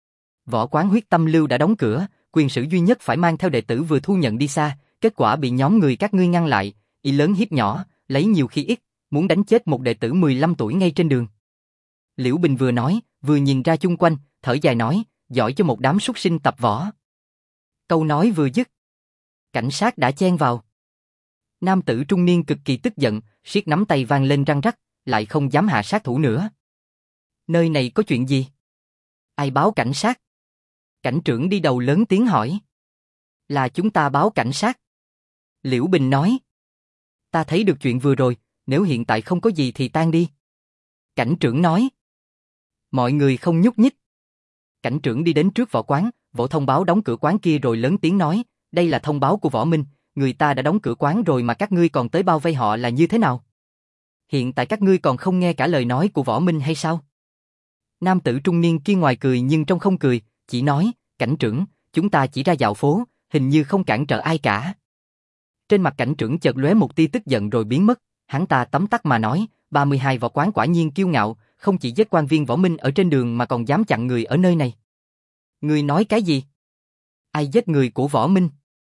Võ quán huyết tâm lưu đã đóng cửa, quyền sử duy nhất phải mang theo đệ tử vừa thu nhận đi xa, kết quả bị nhóm người các ngươi ngăn lại, ý lớn hiếp nhỏ, lấy nhiều khi ít, muốn đánh chết một đệ tử 15 tuổi ngay trên đường. Liễu Bình vừa nói, vừa nhìn ra chung quanh, thở dài nói, giỏi cho một đám súc sinh tập võ. Câu nói vừa dứt, cảnh sát đã chen vào. Nam tử trung niên cực kỳ tức giận, siết nắm tay vang lên răng rắc, lại không dám hạ sát thủ nữa. Nơi này có chuyện gì? Ai báo cảnh sát? Cảnh trưởng đi đầu lớn tiếng hỏi. Là chúng ta báo cảnh sát. Liễu Bình nói. Ta thấy được chuyện vừa rồi, nếu hiện tại không có gì thì tan đi. Cảnh trưởng nói. Mọi người không nhúc nhích. Cảnh trưởng đi đến trước võ quán, vỗ thông báo đóng cửa quán kia rồi lớn tiếng nói, đây là thông báo của Võ Minh, người ta đã đóng cửa quán rồi mà các ngươi còn tới bao vây họ là như thế nào? Hiện tại các ngươi còn không nghe cả lời nói của Võ Minh hay sao? Nam tử trung niên kia ngoài cười nhưng trong không cười, chỉ nói, cảnh trưởng, chúng ta chỉ ra dạo phố, hình như không cản trở ai cả. Trên mặt cảnh trưởng chợt lóe một tia tức giận rồi biến mất, hắn ta tấm tắc mà nói, 32 võ quán quả nhiên kiêu ngạo, không chỉ giết quan viên Võ Minh ở trên đường mà còn dám chặn người ở nơi này. Ngươi nói cái gì? Ai giết người của Võ Minh?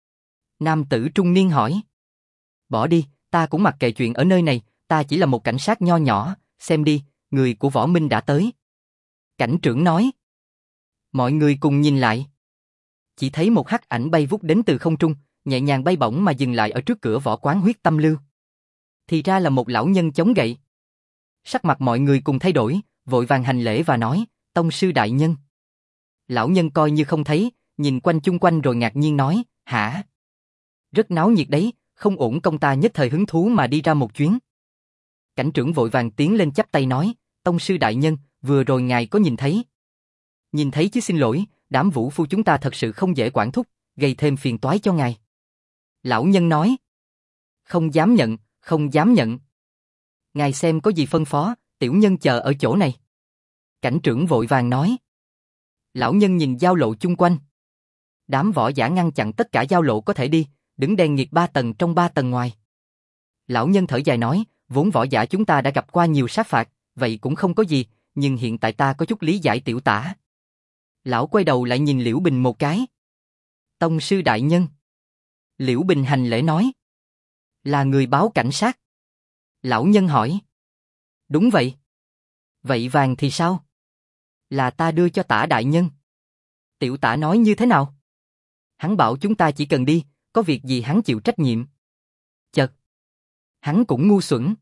Nam tử trung niên hỏi. Bỏ đi, ta cũng mặc kệ chuyện ở nơi này, ta chỉ là một cảnh sát nho nhỏ, xem đi, người của Võ Minh đã tới. Cảnh trưởng nói. Mọi người cùng nhìn lại. Chỉ thấy một hắc ảnh bay vút đến từ không trung, nhẹ nhàng bay bổng mà dừng lại ở trước cửa võ quán Huyết Tâm Lưu. Thì ra là một lão nhân chống gậy. Sắc mặt mọi người cùng thay đổi, vội vàng hành lễ và nói, tông sư đại nhân. Lão nhân coi như không thấy, nhìn quanh chung quanh rồi ngạc nhiên nói, hả? Rất náo nhiệt đấy, không ổn, công ta nhất thời hứng thú mà đi ra một chuyến. Cảnh trưởng vội vàng tiến lên chắp tay nói, tông sư đại nhân, vừa rồi ngài có nhìn thấy? Nhìn thấy chứ, xin lỗi, đám vũ phu chúng ta thật sự không dễ quản thúc, gây thêm phiền toái cho ngài. Lão nhân nói, không dám nhận, không dám nhận. Ngài xem có gì phân phó, tiểu nhân chờ ở chỗ này. Cảnh trưởng vội vàng nói. Lão nhân nhìn giao lộ chung quanh. Đám võ giả ngăn chặn tất cả giao lộ có thể đi, đứng đèn nghiệt 3 tầng trong 3 tầng ngoài. Lão nhân thở dài nói, vốn võ giả chúng ta đã gặp qua nhiều sát phạt, vậy cũng không có gì, nhưng hiện tại ta có chút lý giải tiểu tả. Lão quay đầu lại nhìn Liễu Bình một cái. Tông sư đại nhân. Liễu Bình hành lễ nói. Là người báo cảnh sát. Lão nhân hỏi. Đúng vậy. Vậy vàng thì sao? Là ta đưa cho tả đại nhân. Tiểu tả nói như thế nào? Hắn bảo chúng ta chỉ cần đi, có việc gì hắn chịu trách nhiệm. Chật. Hắn cũng ngu xuẩn.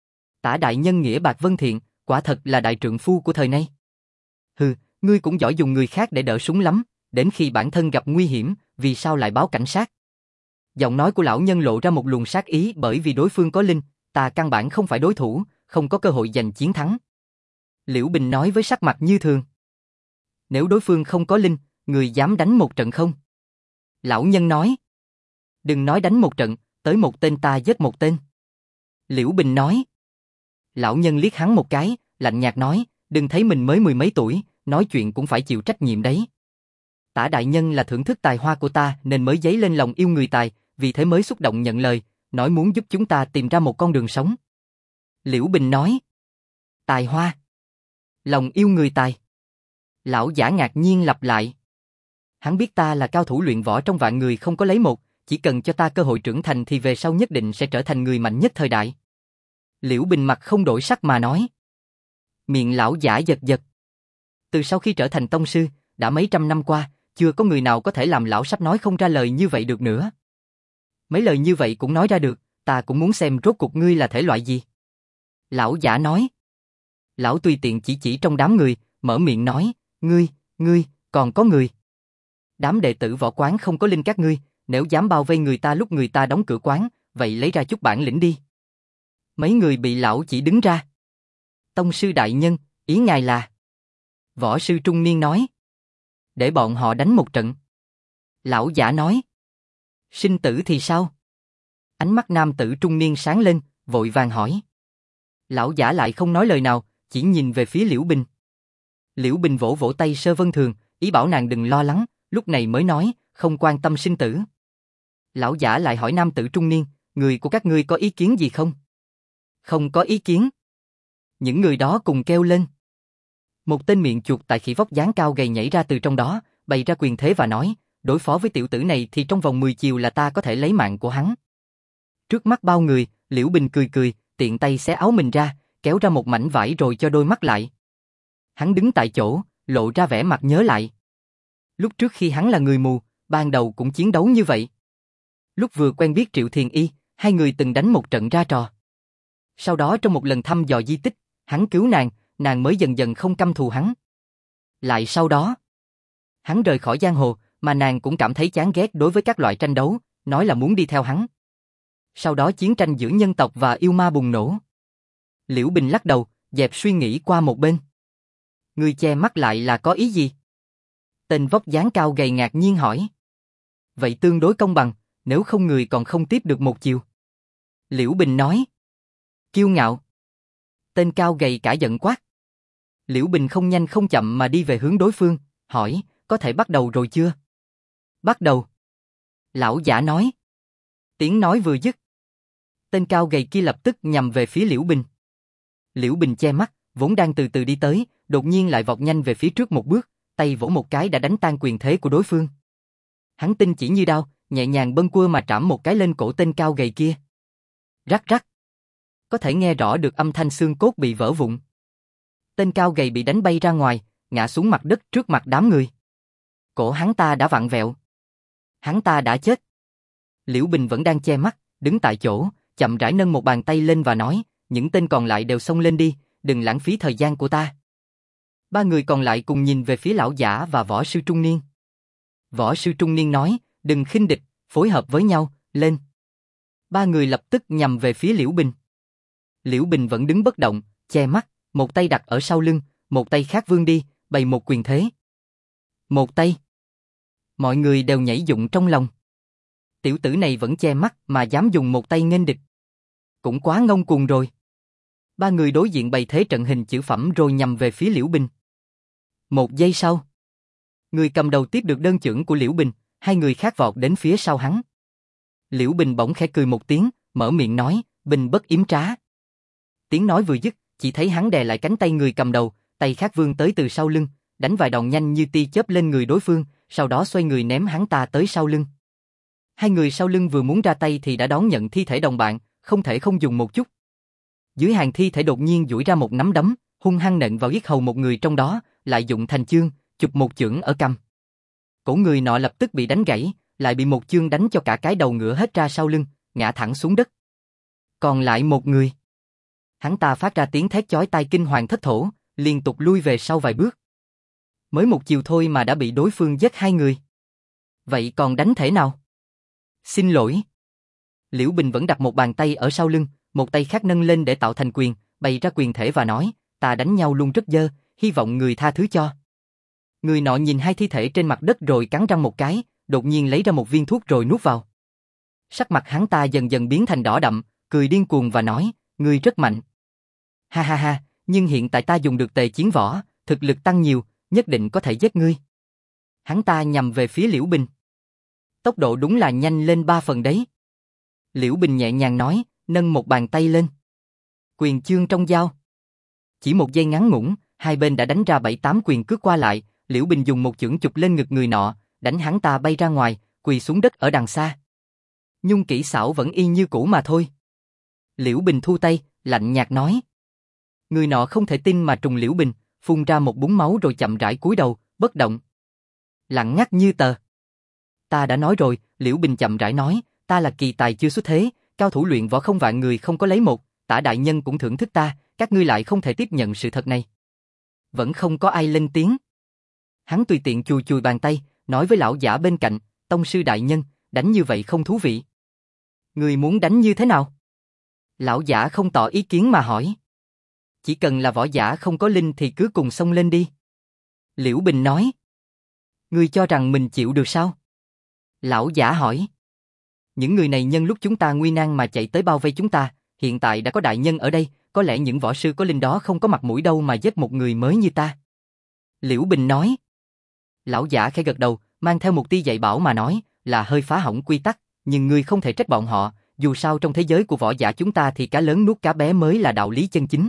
Tả đại nhân nghĩa bạc vân thiện, quả thật là đại trượng phu của thời nay. Hừ, ngươi cũng giỏi dùng người khác để đỡ súng lắm, đến khi bản thân gặp nguy hiểm, vì sao lại báo cảnh sát? Giọng nói của lão nhân lộ ra một luồng sát ý, bởi vì đối phương có linh, ta căn bản không phải đối thủ, không có cơ hội giành chiến thắng. Liễu Bình nói với sắc mặt như thường. Nếu đối phương không có linh, người dám đánh một trận không? Lão nhân nói. Đừng nói đánh một trận, tới một tên ta giết một tên. Liễu Bình nói. Lão nhân liếc hắn một cái, lạnh nhạt nói, đừng thấy mình mới 10 mấy tuổi, nói chuyện cũng phải chịu trách nhiệm đấy. Tả đại nhân là thưởng thức tài hoa của ta nên mới dấy lên lòng yêu người tài, vì thế mới xúc động nhận lời, nói muốn giúp chúng ta tìm ra một con đường sống. Liễu Bình nói. Tài hoa. Lòng yêu người tài. Lão giả ngạc nhiên lặp lại. Hắn biết ta là cao thủ luyện võ trong vạn người không có lấy một, chỉ cần cho ta cơ hội trưởng thành thì về sau nhất định sẽ trở thành người mạnh nhất thời đại. Liễu Bình mặt không đổi sắc mà nói. Miệng lão giả giật giật. Từ sau khi trở thành tông sư, đã mấy trăm năm qua, chưa có người nào có thể làm lão sắp nói không ra lời như vậy được nữa. Mấy lời như vậy cũng nói ra được, ta cũng muốn xem rốt cuộc ngươi là thể loại gì. Lão giả nói. Lão tùy tiện chỉ trong đám người, mở miệng nói, ngươi, còn có người. Đám đệ tử võ quán không có linh các ngươi, nếu dám bao vây người ta lúc người ta đóng cửa quán, vậy lấy ra chút bản lĩnh đi. Mấy người bị lão chỉ đứng ra. Tông sư đại nhân, ý ngài là? Võ sư trung niên nói. Để bọn họ đánh một trận. Lão giả nói. Sinh tử thì sao? Ánh mắt nam tử trung niên sáng lên, vội vàng hỏi. Lão giả lại không nói lời nào, chỉ nhìn về phía Liễu Bình. Liễu Bình vỗ vỗ tay Sơ Vân Thường, ý bảo nàng đừng lo lắng, lúc này mới nói, không quan tâm sinh tử. Lão giả lại hỏi nam tử trung niên, người của các ngươi có ý kiến gì không? Không có ý kiến. Những người đó cùng kêu lên. Một tên miệng chuột tại khỉ vóc dáng cao gầy nhảy ra từ trong đó, bày ra quyền thế và nói, đối phó với tiểu tử này thì trong vòng 10 chiều là ta có thể lấy mạng của hắn. Trước mắt bao người, Liễu Bình cười cười, tiện tay xé áo mình ra, kéo ra một mảnh vải rồi cho đôi mắt lại. Hắn đứng tại chỗ, lộ ra vẻ mặt nhớ lại. Lúc trước khi hắn là người mù, ban đầu cũng chiến đấu như vậy. Lúc vừa quen biết Triệu Thiền Y, hai người từng đánh một trận ra trò. Sau đó trong một lần thăm dò di tích, hắn cứu nàng mới dần dần không căm thù hắn. Lại sau đó, hắn rời khỏi giang hồ, mà nàng cũng cảm thấy chán ghét đối với các loại tranh đấu, nói là muốn đi theo hắn. Sau đó chiến tranh giữa nhân tộc và yêu ma bùng nổ. Liễu Bình lắc đầu, dẹp suy nghĩ qua một bên. Ngươi che mắt lại là có ý gì? Tên vóc dáng cao gầy ngạc nhiên hỏi. Vậy tương đối công bằng, nếu không người còn không tiếp được một chiều. Liễu Bình nói. Kiêu ngạo. Tên cao gầy cả giận quát. Liễu Bình không nhanh không chậm mà đi về hướng đối phương, hỏi, có thể bắt đầu rồi chưa? Bắt đầu. Lão giả nói. Tiếng nói vừa dứt. Tên cao gầy kia lập tức nhằm về phía Liễu Bình. Liễu Bình che mắt, vốn đang từ từ đi tới, đột nhiên lại vọt nhanh về phía trước một bước, tay vỗ một cái đã đánh tan quyền thế của đối phương. Hắn tinh chỉ như đao, nhẹ nhàng bâng quơ mà trảm một cái lên cổ tên cao gầy kia. Rắc rắc. Có thể nghe rõ được âm thanh xương cốt bị vỡ vụn. Tên cao gầy bị đánh bay ra ngoài, ngã xuống mặt đất trước mặt đám người. Cổ hắn ta đã vặn vẹo. Hắn ta đã chết. Liễu Bình vẫn đang che mắt, đứng tại chỗ, chậm rãi nâng một bàn tay lên và nói, những tên còn lại đều xông lên đi, đừng lãng phí thời gian của ta. Ba người còn lại cùng nhìn về phía lão giả và võ sư trung niên. Võ sư trung niên nói, đừng khinh địch, phối hợp với nhau, lên. Ba người lập tức nhằm về phía Liễu Bình. Liễu Bình vẫn đứng bất động, che mắt, một tay đặt ở sau lưng, một tay khác vươn đi, bày một quyền thế. Một tay. Mọi người đều nhảy dựng trong lòng. Tiểu tử này vẫn che mắt mà dám dùng một tay nghênh địch. Cũng quá ngông cuồng rồi. Ba người đối diện bày thế trận hình chữ phẩm rồi nhằm về phía Liễu Bình. Một giây sau, người cầm đầu tiếp được đơn chưởng của Liễu Bình, hai người khác vọt đến phía sau hắn. Liễu Bình bỗng khẽ cười một tiếng, mở miệng nói, Bình bất yếm trá. Tiếng nói vừa dứt, chỉ thấy hắn đè lại cánh tay người cầm đầu, tay khác vươn tới từ sau lưng, đánh vài đòn nhanh như tia chớp lên người đối phương, sau đó xoay người ném hắn ta tới sau lưng. Hai người sau lưng vừa muốn ra tay thì đã đón nhận thi thể đồng bạn, không thể không dùng một chút. Dưới hàng thi thể đột nhiên duỗi ra một nắm đấm, hung hăng nện vào yết hầu một người trong đó, lại dụng thành chương, chụp một chưởng ở cằm. Cổ người nọ lập tức bị đánh gãy, lại bị một chương đánh cho cả cái đầu ngửa hết ra sau lưng, ngã thẳng xuống đất. Còn lại một người. Hắn ta phát ra tiếng thét chói tai kinh hoàng thất thổ, liên tục lui về sau vài bước. Mới một chiều thôi mà đã bị đối phương giết hai người. Vậy còn đánh thể nào? Xin lỗi. Liễu Bình vẫn đặt một bàn tay ở sau lưng, một tay khác nâng lên để tạo thành quyền, bày ra quyền thể và nói, ta đánh nhau luôn rất dơ, hy vọng người tha thứ cho. Người nọ nhìn hai thi thể trên mặt đất rồi cắn răng một cái, đột nhiên lấy ra một viên thuốc rồi nuốt vào. Sắc mặt hắn ta dần dần biến thành đỏ đậm, cười điên cuồng và nói, ngươi rất mạnh. Ha ha ha, nhưng hiện tại ta dùng được tề chiến võ, thực lực tăng nhiều, nhất định có thể giết ngươi. Hắn ta nhằm về phía Liễu Bình. Tốc độ đúng là nhanh lên 3 phần đấy. Liễu Bình nhẹ nhàng nói, nâng một bàn tay lên. Quyền chương trong dao. Chỉ một giây ngắn ngủn, hai bên đã đánh ra 7-8 quyền cước qua lại, Liễu Bình dùng một chưởng chụp lên ngực người nọ, đánh hắn ta bay ra ngoài, quỳ xuống đất ở đằng xa. Nhưng kỹ xảo vẫn y như cũ mà thôi. Liễu Bình thu tay, lạnh nhạt nói. Người nọ không thể tin mà trùng Liễu Bình, phun ra một búng máu rồi chậm rãi cúi đầu, bất động. Lặng ngắt như tờ. Ta đã nói rồi, Liễu Bình chậm rãi nói, ta là kỳ tài chưa xuất thế, cao thủ luyện võ không vạn người không có lấy một, Tả đại nhân cũng thưởng thức ta, các ngươi lại không thể tiếp nhận sự thật này. Vẫn không có ai lên tiếng. Hắn tùy tiện chùi chùi bàn tay, nói với lão giả bên cạnh, tông sư đại nhân, đánh như vậy không thú vị. Ngươi muốn đánh như thế nào? Lão giả không tỏ ý kiến mà hỏi. Chỉ cần là võ giả không có linh thì cứ cùng xông lên đi. Liễu Bình nói. Ngươi cho rằng mình chịu được sao? Lão giả hỏi. Những người này nhân lúc chúng ta nguy nan mà chạy tới bao vây chúng ta, hiện tại đã có đại nhân ở đây, có lẽ những võ sư có linh đó không có mặt mũi đâu mà giết một người mới như ta. Liễu Bình nói. Lão giả khẽ gật đầu, mang theo một tia dạy bảo mà nói, là hơi phá hỏng quy tắc, nhưng ngươi không thể trách bọn họ, dù sao trong thế giới của võ giả chúng ta thì cá lớn nuốt cá bé mới là đạo lý chân chính.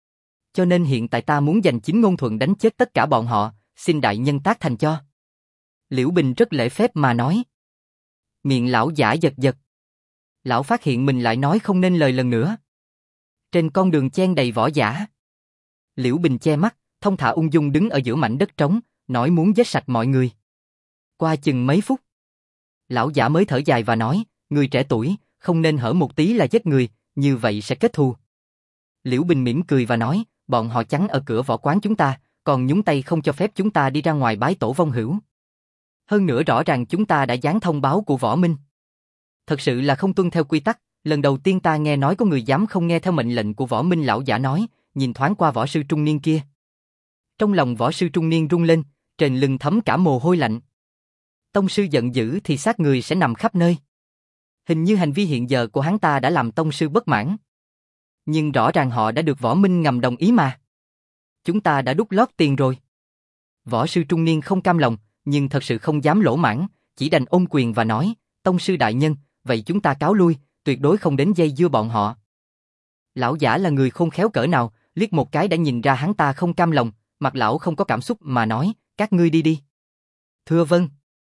Cho nên hiện tại ta muốn giành chính ngôn thuận đánh chết tất cả bọn họ, xin đại nhân tác thành cho. Liễu Bình rất lễ phép mà nói. Miệng lão giả giật giật. Lão phát hiện mình lại nói không nên lời lần nữa. Trên con đường chen đầy võ giả. Liễu Bình che mắt, thong thả ung dung đứng ở giữa mảnh đất trống, nói muốn giết sạch mọi người. Qua chừng mấy phút, lão giả mới thở dài và nói, người trẻ tuổi, không nên hở một tí là giết người, như vậy sẽ kết thù. Liễu Bình mỉm cười và nói, bọn họ chắn ở cửa võ quán chúng ta, còn nhúng tay không cho phép chúng ta đi ra ngoài bái tổ vong hữu. Hơn nữa rõ ràng chúng ta đã dán thông báo của Võ Minh. Thật sự là không tuân theo quy tắc, lần đầu tiên ta nghe nói có người dám không nghe theo mệnh lệnh của Võ Minh, lão giả nói, nhìn thoáng qua võ sư trung niên kia. Trong lòng võ sư trung niên rung lên, trên lưng thấm cả mồ hôi lạnh. Tông sư giận dữ thì xác người sẽ nằm khắp nơi. Hình như hành vi hiện giờ của hắn ta đã làm tông sư bất mãn. Nhưng rõ ràng họ đã được Võ Minh ngầm đồng ý mà. Chúng ta đã đút lót tiền rồi. Võ sư trung niên không cam lòng, nhưng thật sự không dám lỗ mãng, chỉ đành ôm quyền và nói, tông sư đại nhân, vậy chúng ta cáo lui, tuyệt đối không đến dây dưa bọn họ. Lão giả là người khôn khéo cỡ nào, liếc một cái đã nhìn ra hắn ta không cam lòng, mặt lão không có cảm xúc mà nói, các ngươi đi đi. Thưa vâng.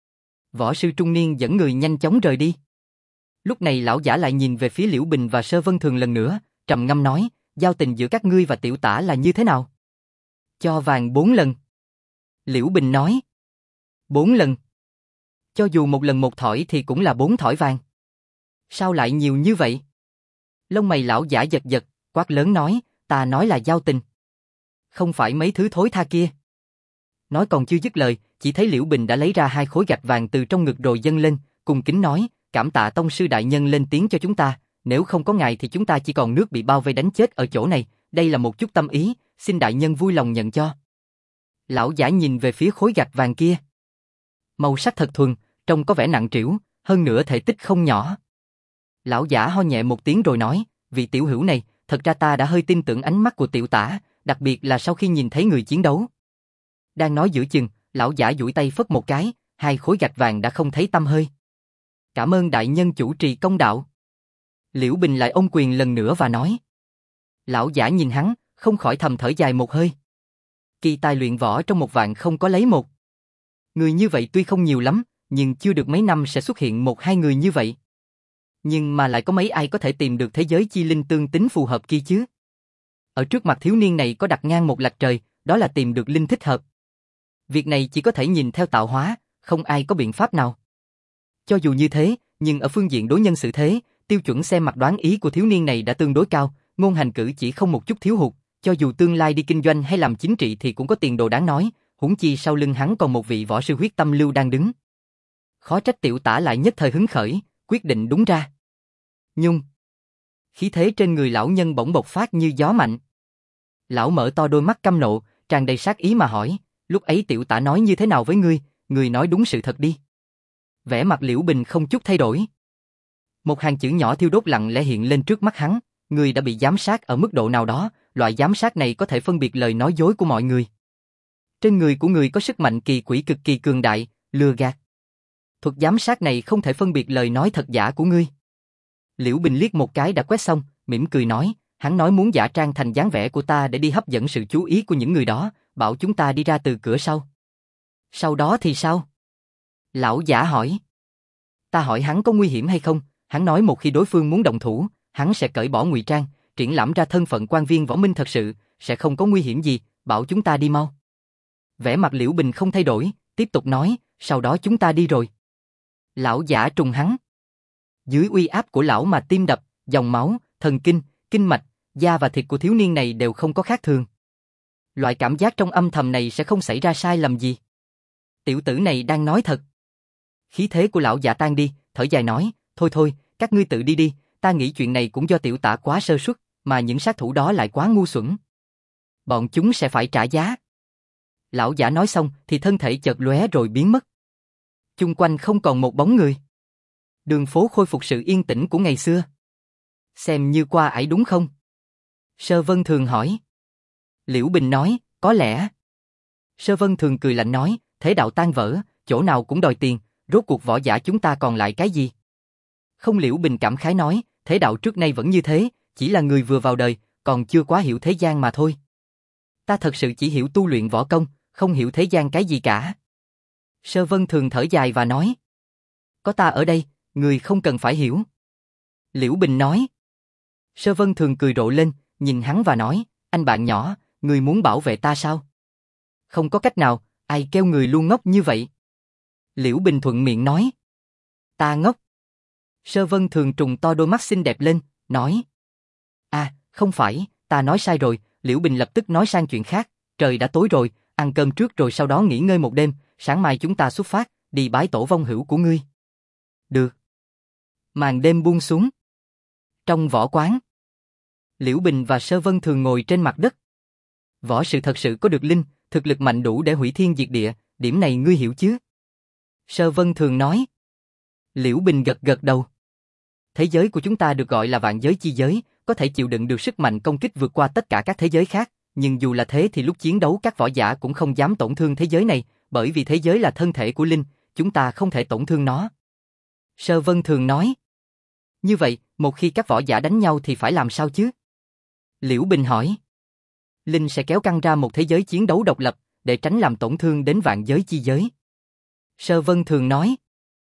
Võ sư trung niên dẫn người nhanh chóng rời đi. Lúc này lão giả lại nhìn về phía Liễu Bình và Sơ Vân Thường lần nữa, trầm ngâm nói, giao tình giữa các ngươi và tiểu tả là như thế nào? Cho vàng 4 lần. Liễu Bình nói. 4 lần. Cho dù một lần một thỏi thì cũng là 4 thỏi vàng. Sao lại nhiều như vậy? Lông mày lão giả giật giật, quát lớn nói, ta nói là giao tình. Không phải mấy thứ thối tha kia. Nói còn chưa dứt lời, chỉ thấy Liễu Bình đã lấy ra 2 khối gạch vàng từ trong ngực rồi dâng lên, cùng kính nói, cảm tạ tông sư đại nhân lên tiếng cho chúng ta, nếu không có ngài thì chúng ta chỉ còn nước bị bao vây đánh chết ở chỗ này, đây là một chút tâm ý, xin đại nhân vui lòng nhận cho. Lão giả nhìn về phía khối gạch vàng kia. Màu sắc thật thuần, trông có vẻ nặng trĩu, hơn nữa thể tích không nhỏ. Lão giả ho nhẹ một tiếng rồi nói, vị tiểu hữu này, thật ra ta đã hơi tin tưởng ánh mắt của tiểu tả, đặc biệt là sau khi nhìn thấy người chiến đấu. Đang nói giữa chừng, lão giả duỗi tay phất một cái, 2 khối gạch vàng đã không thấy tăm hơi. Cảm ơn đại nhân chủ trì công đạo. Liễu Bình lại ôm quyền lần nữa và nói. Lão giả nhìn hắn, không khỏi thầm thở dài một hơi. Kỳ tài luyện võ trong 1 vạn không có lấy một. Người như vậy tuy không nhiều lắm, nhưng chưa được mấy năm sẽ xuất hiện 1-2 người như vậy. Nhưng mà lại có mấy ai có thể tìm được thế giới chi linh tương tính phù hợp kia chứ? Ở trước mặt thiếu niên này có đặt ngang một lạch trời, đó là tìm được linh thích hợp. Việc này chỉ có thể nhìn theo tạo hóa, không ai có biện pháp nào. Cho dù như thế, nhưng ở phương diện đối nhân xử thế, tiêu chuẩn xem mặt đoán ý của thiếu niên này đã tương đối cao, ngôn hành cử chỉ không một chút thiếu hụt, cho dù tương lai đi kinh doanh hay làm chính trị thì cũng có tiền đồ đáng nói, huống chi sau lưng hắn còn một vị võ sư huyết tâm lưu đang đứng. Khó trách tiểu tả lại nhất thời hứng khởi, quyết định đúng ra. Nhung. Khí thế trên người lão nhân bỗng bộc phát như gió mạnh. Lão mở to đôi mắt căm nộ, tràn đầy sát ý mà hỏi, lúc ấy tiểu tả nói như thế nào với ngươi, ngươi nói đúng sự thật đi. Vẻ mặt Liễu Bình không chút thay đổi. Một hàng chữ nhỏ thiêu đốt lặng lẽ hiện lên trước mắt hắn, ngươi đã bị giám sát ở mức độ nào đó, loại giám sát này có thể phân biệt lời nói dối của mọi người. Trên người của người có sức mạnh kỳ quỷ cực kỳ cường đại, lừa gạt. Thuật giám sát này không thể phân biệt lời nói thật giả của ngươi. Liễu Bình liếc một cái đã quét xong, mỉm cười nói, hắn nói muốn giả trang thành dáng vẻ của ta để đi hấp dẫn sự chú ý của những người đó, bảo chúng ta đi ra từ cửa sau. Sau đó thì sao? Lão giả hỏi. Ta hỏi hắn có nguy hiểm hay không, hắn nói một khi đối phương muốn động thủ, hắn sẽ cởi bỏ ngụy trang, triển lãm ra thân phận quan viên võ minh thật sự, sẽ không có nguy hiểm gì, bảo chúng ta đi mau. Vẻ mặt Liễu Bình không thay đổi, tiếp tục nói, sau đó chúng ta đi rồi. Lão giả trùng hắn. Dưới uy áp của lão mà tim đập, dòng máu, thần kinh, kinh mạch, da và thịt của thiếu niên này đều không có khác thường. Loại cảm giác trong âm thầm này sẽ không xảy ra sai lầm gì. Tiểu tử này đang nói thật. Khí thế của lão giả tan đi, thở dài nói, thôi thôi, các ngươi tự đi đi, ta nghĩ chuyện này cũng do tiểu tả quá sơ suất, mà những sát thủ đó lại quá ngu xuẩn. Bọn chúng sẽ phải trả giá. Lão giả nói xong thì thân thể chợt lóe rồi biến mất. Chung quanh không còn một bóng người. Đường phố khôi phục sự yên tĩnh của ngày xưa. Xem như qua ải đúng không? Sơ Vân Thường hỏi. Liễu Bình nói, có lẽ. Sơ Vân Thường cười lạnh nói, thế đạo tan vỡ, chỗ nào cũng đòi tiền, rốt cuộc võ giả chúng ta còn lại cái gì? Không, Liễu Bình cảm khái nói, thế đạo trước nay vẫn như thế, chỉ là người vừa vào đời, còn chưa quá hiểu thế gian mà thôi. Ta thật sự chỉ hiểu tu luyện võ công, không hiểu thế gian cái gì cả. Sơ Vân Thường thở dài và nói, có ta ở đây, người không cần phải hiểu. Liễu Bình nói. Sơ Vân Thường cười rộ lên, nhìn hắn và nói, anh bạn nhỏ, người muốn bảo vệ ta sao? Không có cách nào, ai kêu người luôn ngốc như vậy? Liễu Bình thuận miệng nói. Ta ngốc. Sơ Vân Thường trùng to đôi mắt xinh đẹp lên, nói. À, không phải, ta nói sai rồi, Liễu Bình lập tức nói sang chuyện khác, trời đã tối rồi, ăn cơm trước rồi sau đó nghỉ ngơi một đêm, sáng mai chúng ta xuất phát, đi bái tổ vong hữu của ngươi. Được. Màn đêm buông xuống. Trong võ quán, Liễu Bình và Sơ Vân Thường ngồi trên mặt đất. Võ Sự thật sự có được linh, thực lực mạnh đủ để hủy thiên diệt địa, điểm này ngươi hiểu chứ? Sơ Vân Thường nói. Liễu Bình gật gật đầu. Thế giới của chúng ta được gọi là vạn giới chi giới, có thể chịu đựng được sức mạnh công kích vượt qua tất cả các thế giới khác, nhưng dù là thế thì lúc chiến đấu các võ giả cũng không dám tổn thương thế giới này, bởi vì thế giới là thân thể của linh, chúng ta không thể tổn thương nó. Sơ Vân Thường nói. Như vậy, một khi các võ giả đánh nhau thì phải làm sao chứ? Liễu Bình hỏi. Linh sẽ kéo căng ra một thế giới chiến đấu độc lập, để tránh làm tổn thương đến vạn giới chi giới. Sơ Vân Thường nói.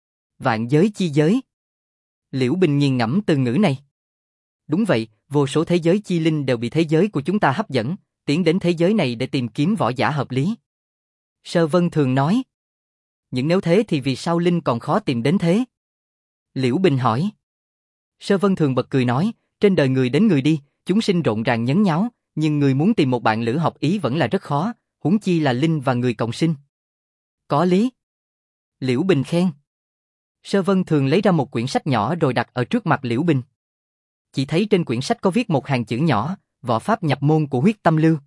Vạn giới chi giới. Liễu Bình nghiền ngẫm từ ngữ này. Đúng vậy, vô số thế giới chi linh đều bị thế giới của chúng ta hấp dẫn, tiến đến thế giới này để tìm kiếm võ giả hợp lý. Sơ Vân Thường nói. Nhưng nếu thế thì vì sao linh còn khó tìm đến thế? Liễu Bình hỏi. Sơ Vân Thường bật cười nói, trên đời người đến người đi, chúng sinh rộn ràng nhấn nháo, nhưng người muốn tìm một bạn lữ hợp ý vẫn là rất khó, huống chi là linh và người cộng sinh. Có lý. Liễu Bình khen. Sơ Vân Thường lấy ra một quyển sách nhỏ rồi đặt ở trước mặt Liễu Bình. Chỉ thấy trên quyển sách có viết một hàng chữ nhỏ, võ pháp nhập môn của huyết tâm lưu.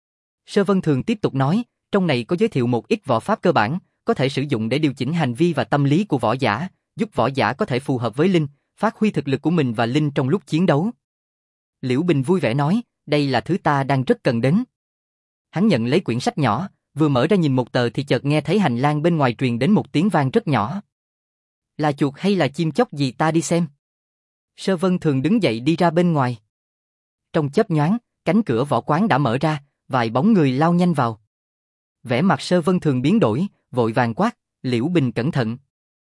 Sơ Vân Thường tiếp tục nói, trong này có giới thiệu một ít võ pháp cơ bản, có thể sử dụng để điều chỉnh hành vi và tâm lý của võ giả, giúp võ giả có thể phù hợp với linh, phát huy thực lực của mình và linh trong lúc chiến đấu. Liễu Bình vui vẻ nói, đây là thứ ta đang rất cần đến. Hắn nhận lấy quyển sách nhỏ, vừa mở ra nhìn một tờ thì chợt nghe thấy hành lang bên ngoài truyền đến một tiếng vang rất nhỏ. Là chuột hay là chim chóc gì ta đi xem. Sơ Vân Thường đứng dậy đi ra bên ngoài. Trong chớp nhoáng, cánh cửa võ quán đã mở ra, vài bóng người lao nhanh vào. Vẻ mặt Sơ Vân Thường biến đổi, vội vàng quát, Liễu Bình cẩn thận.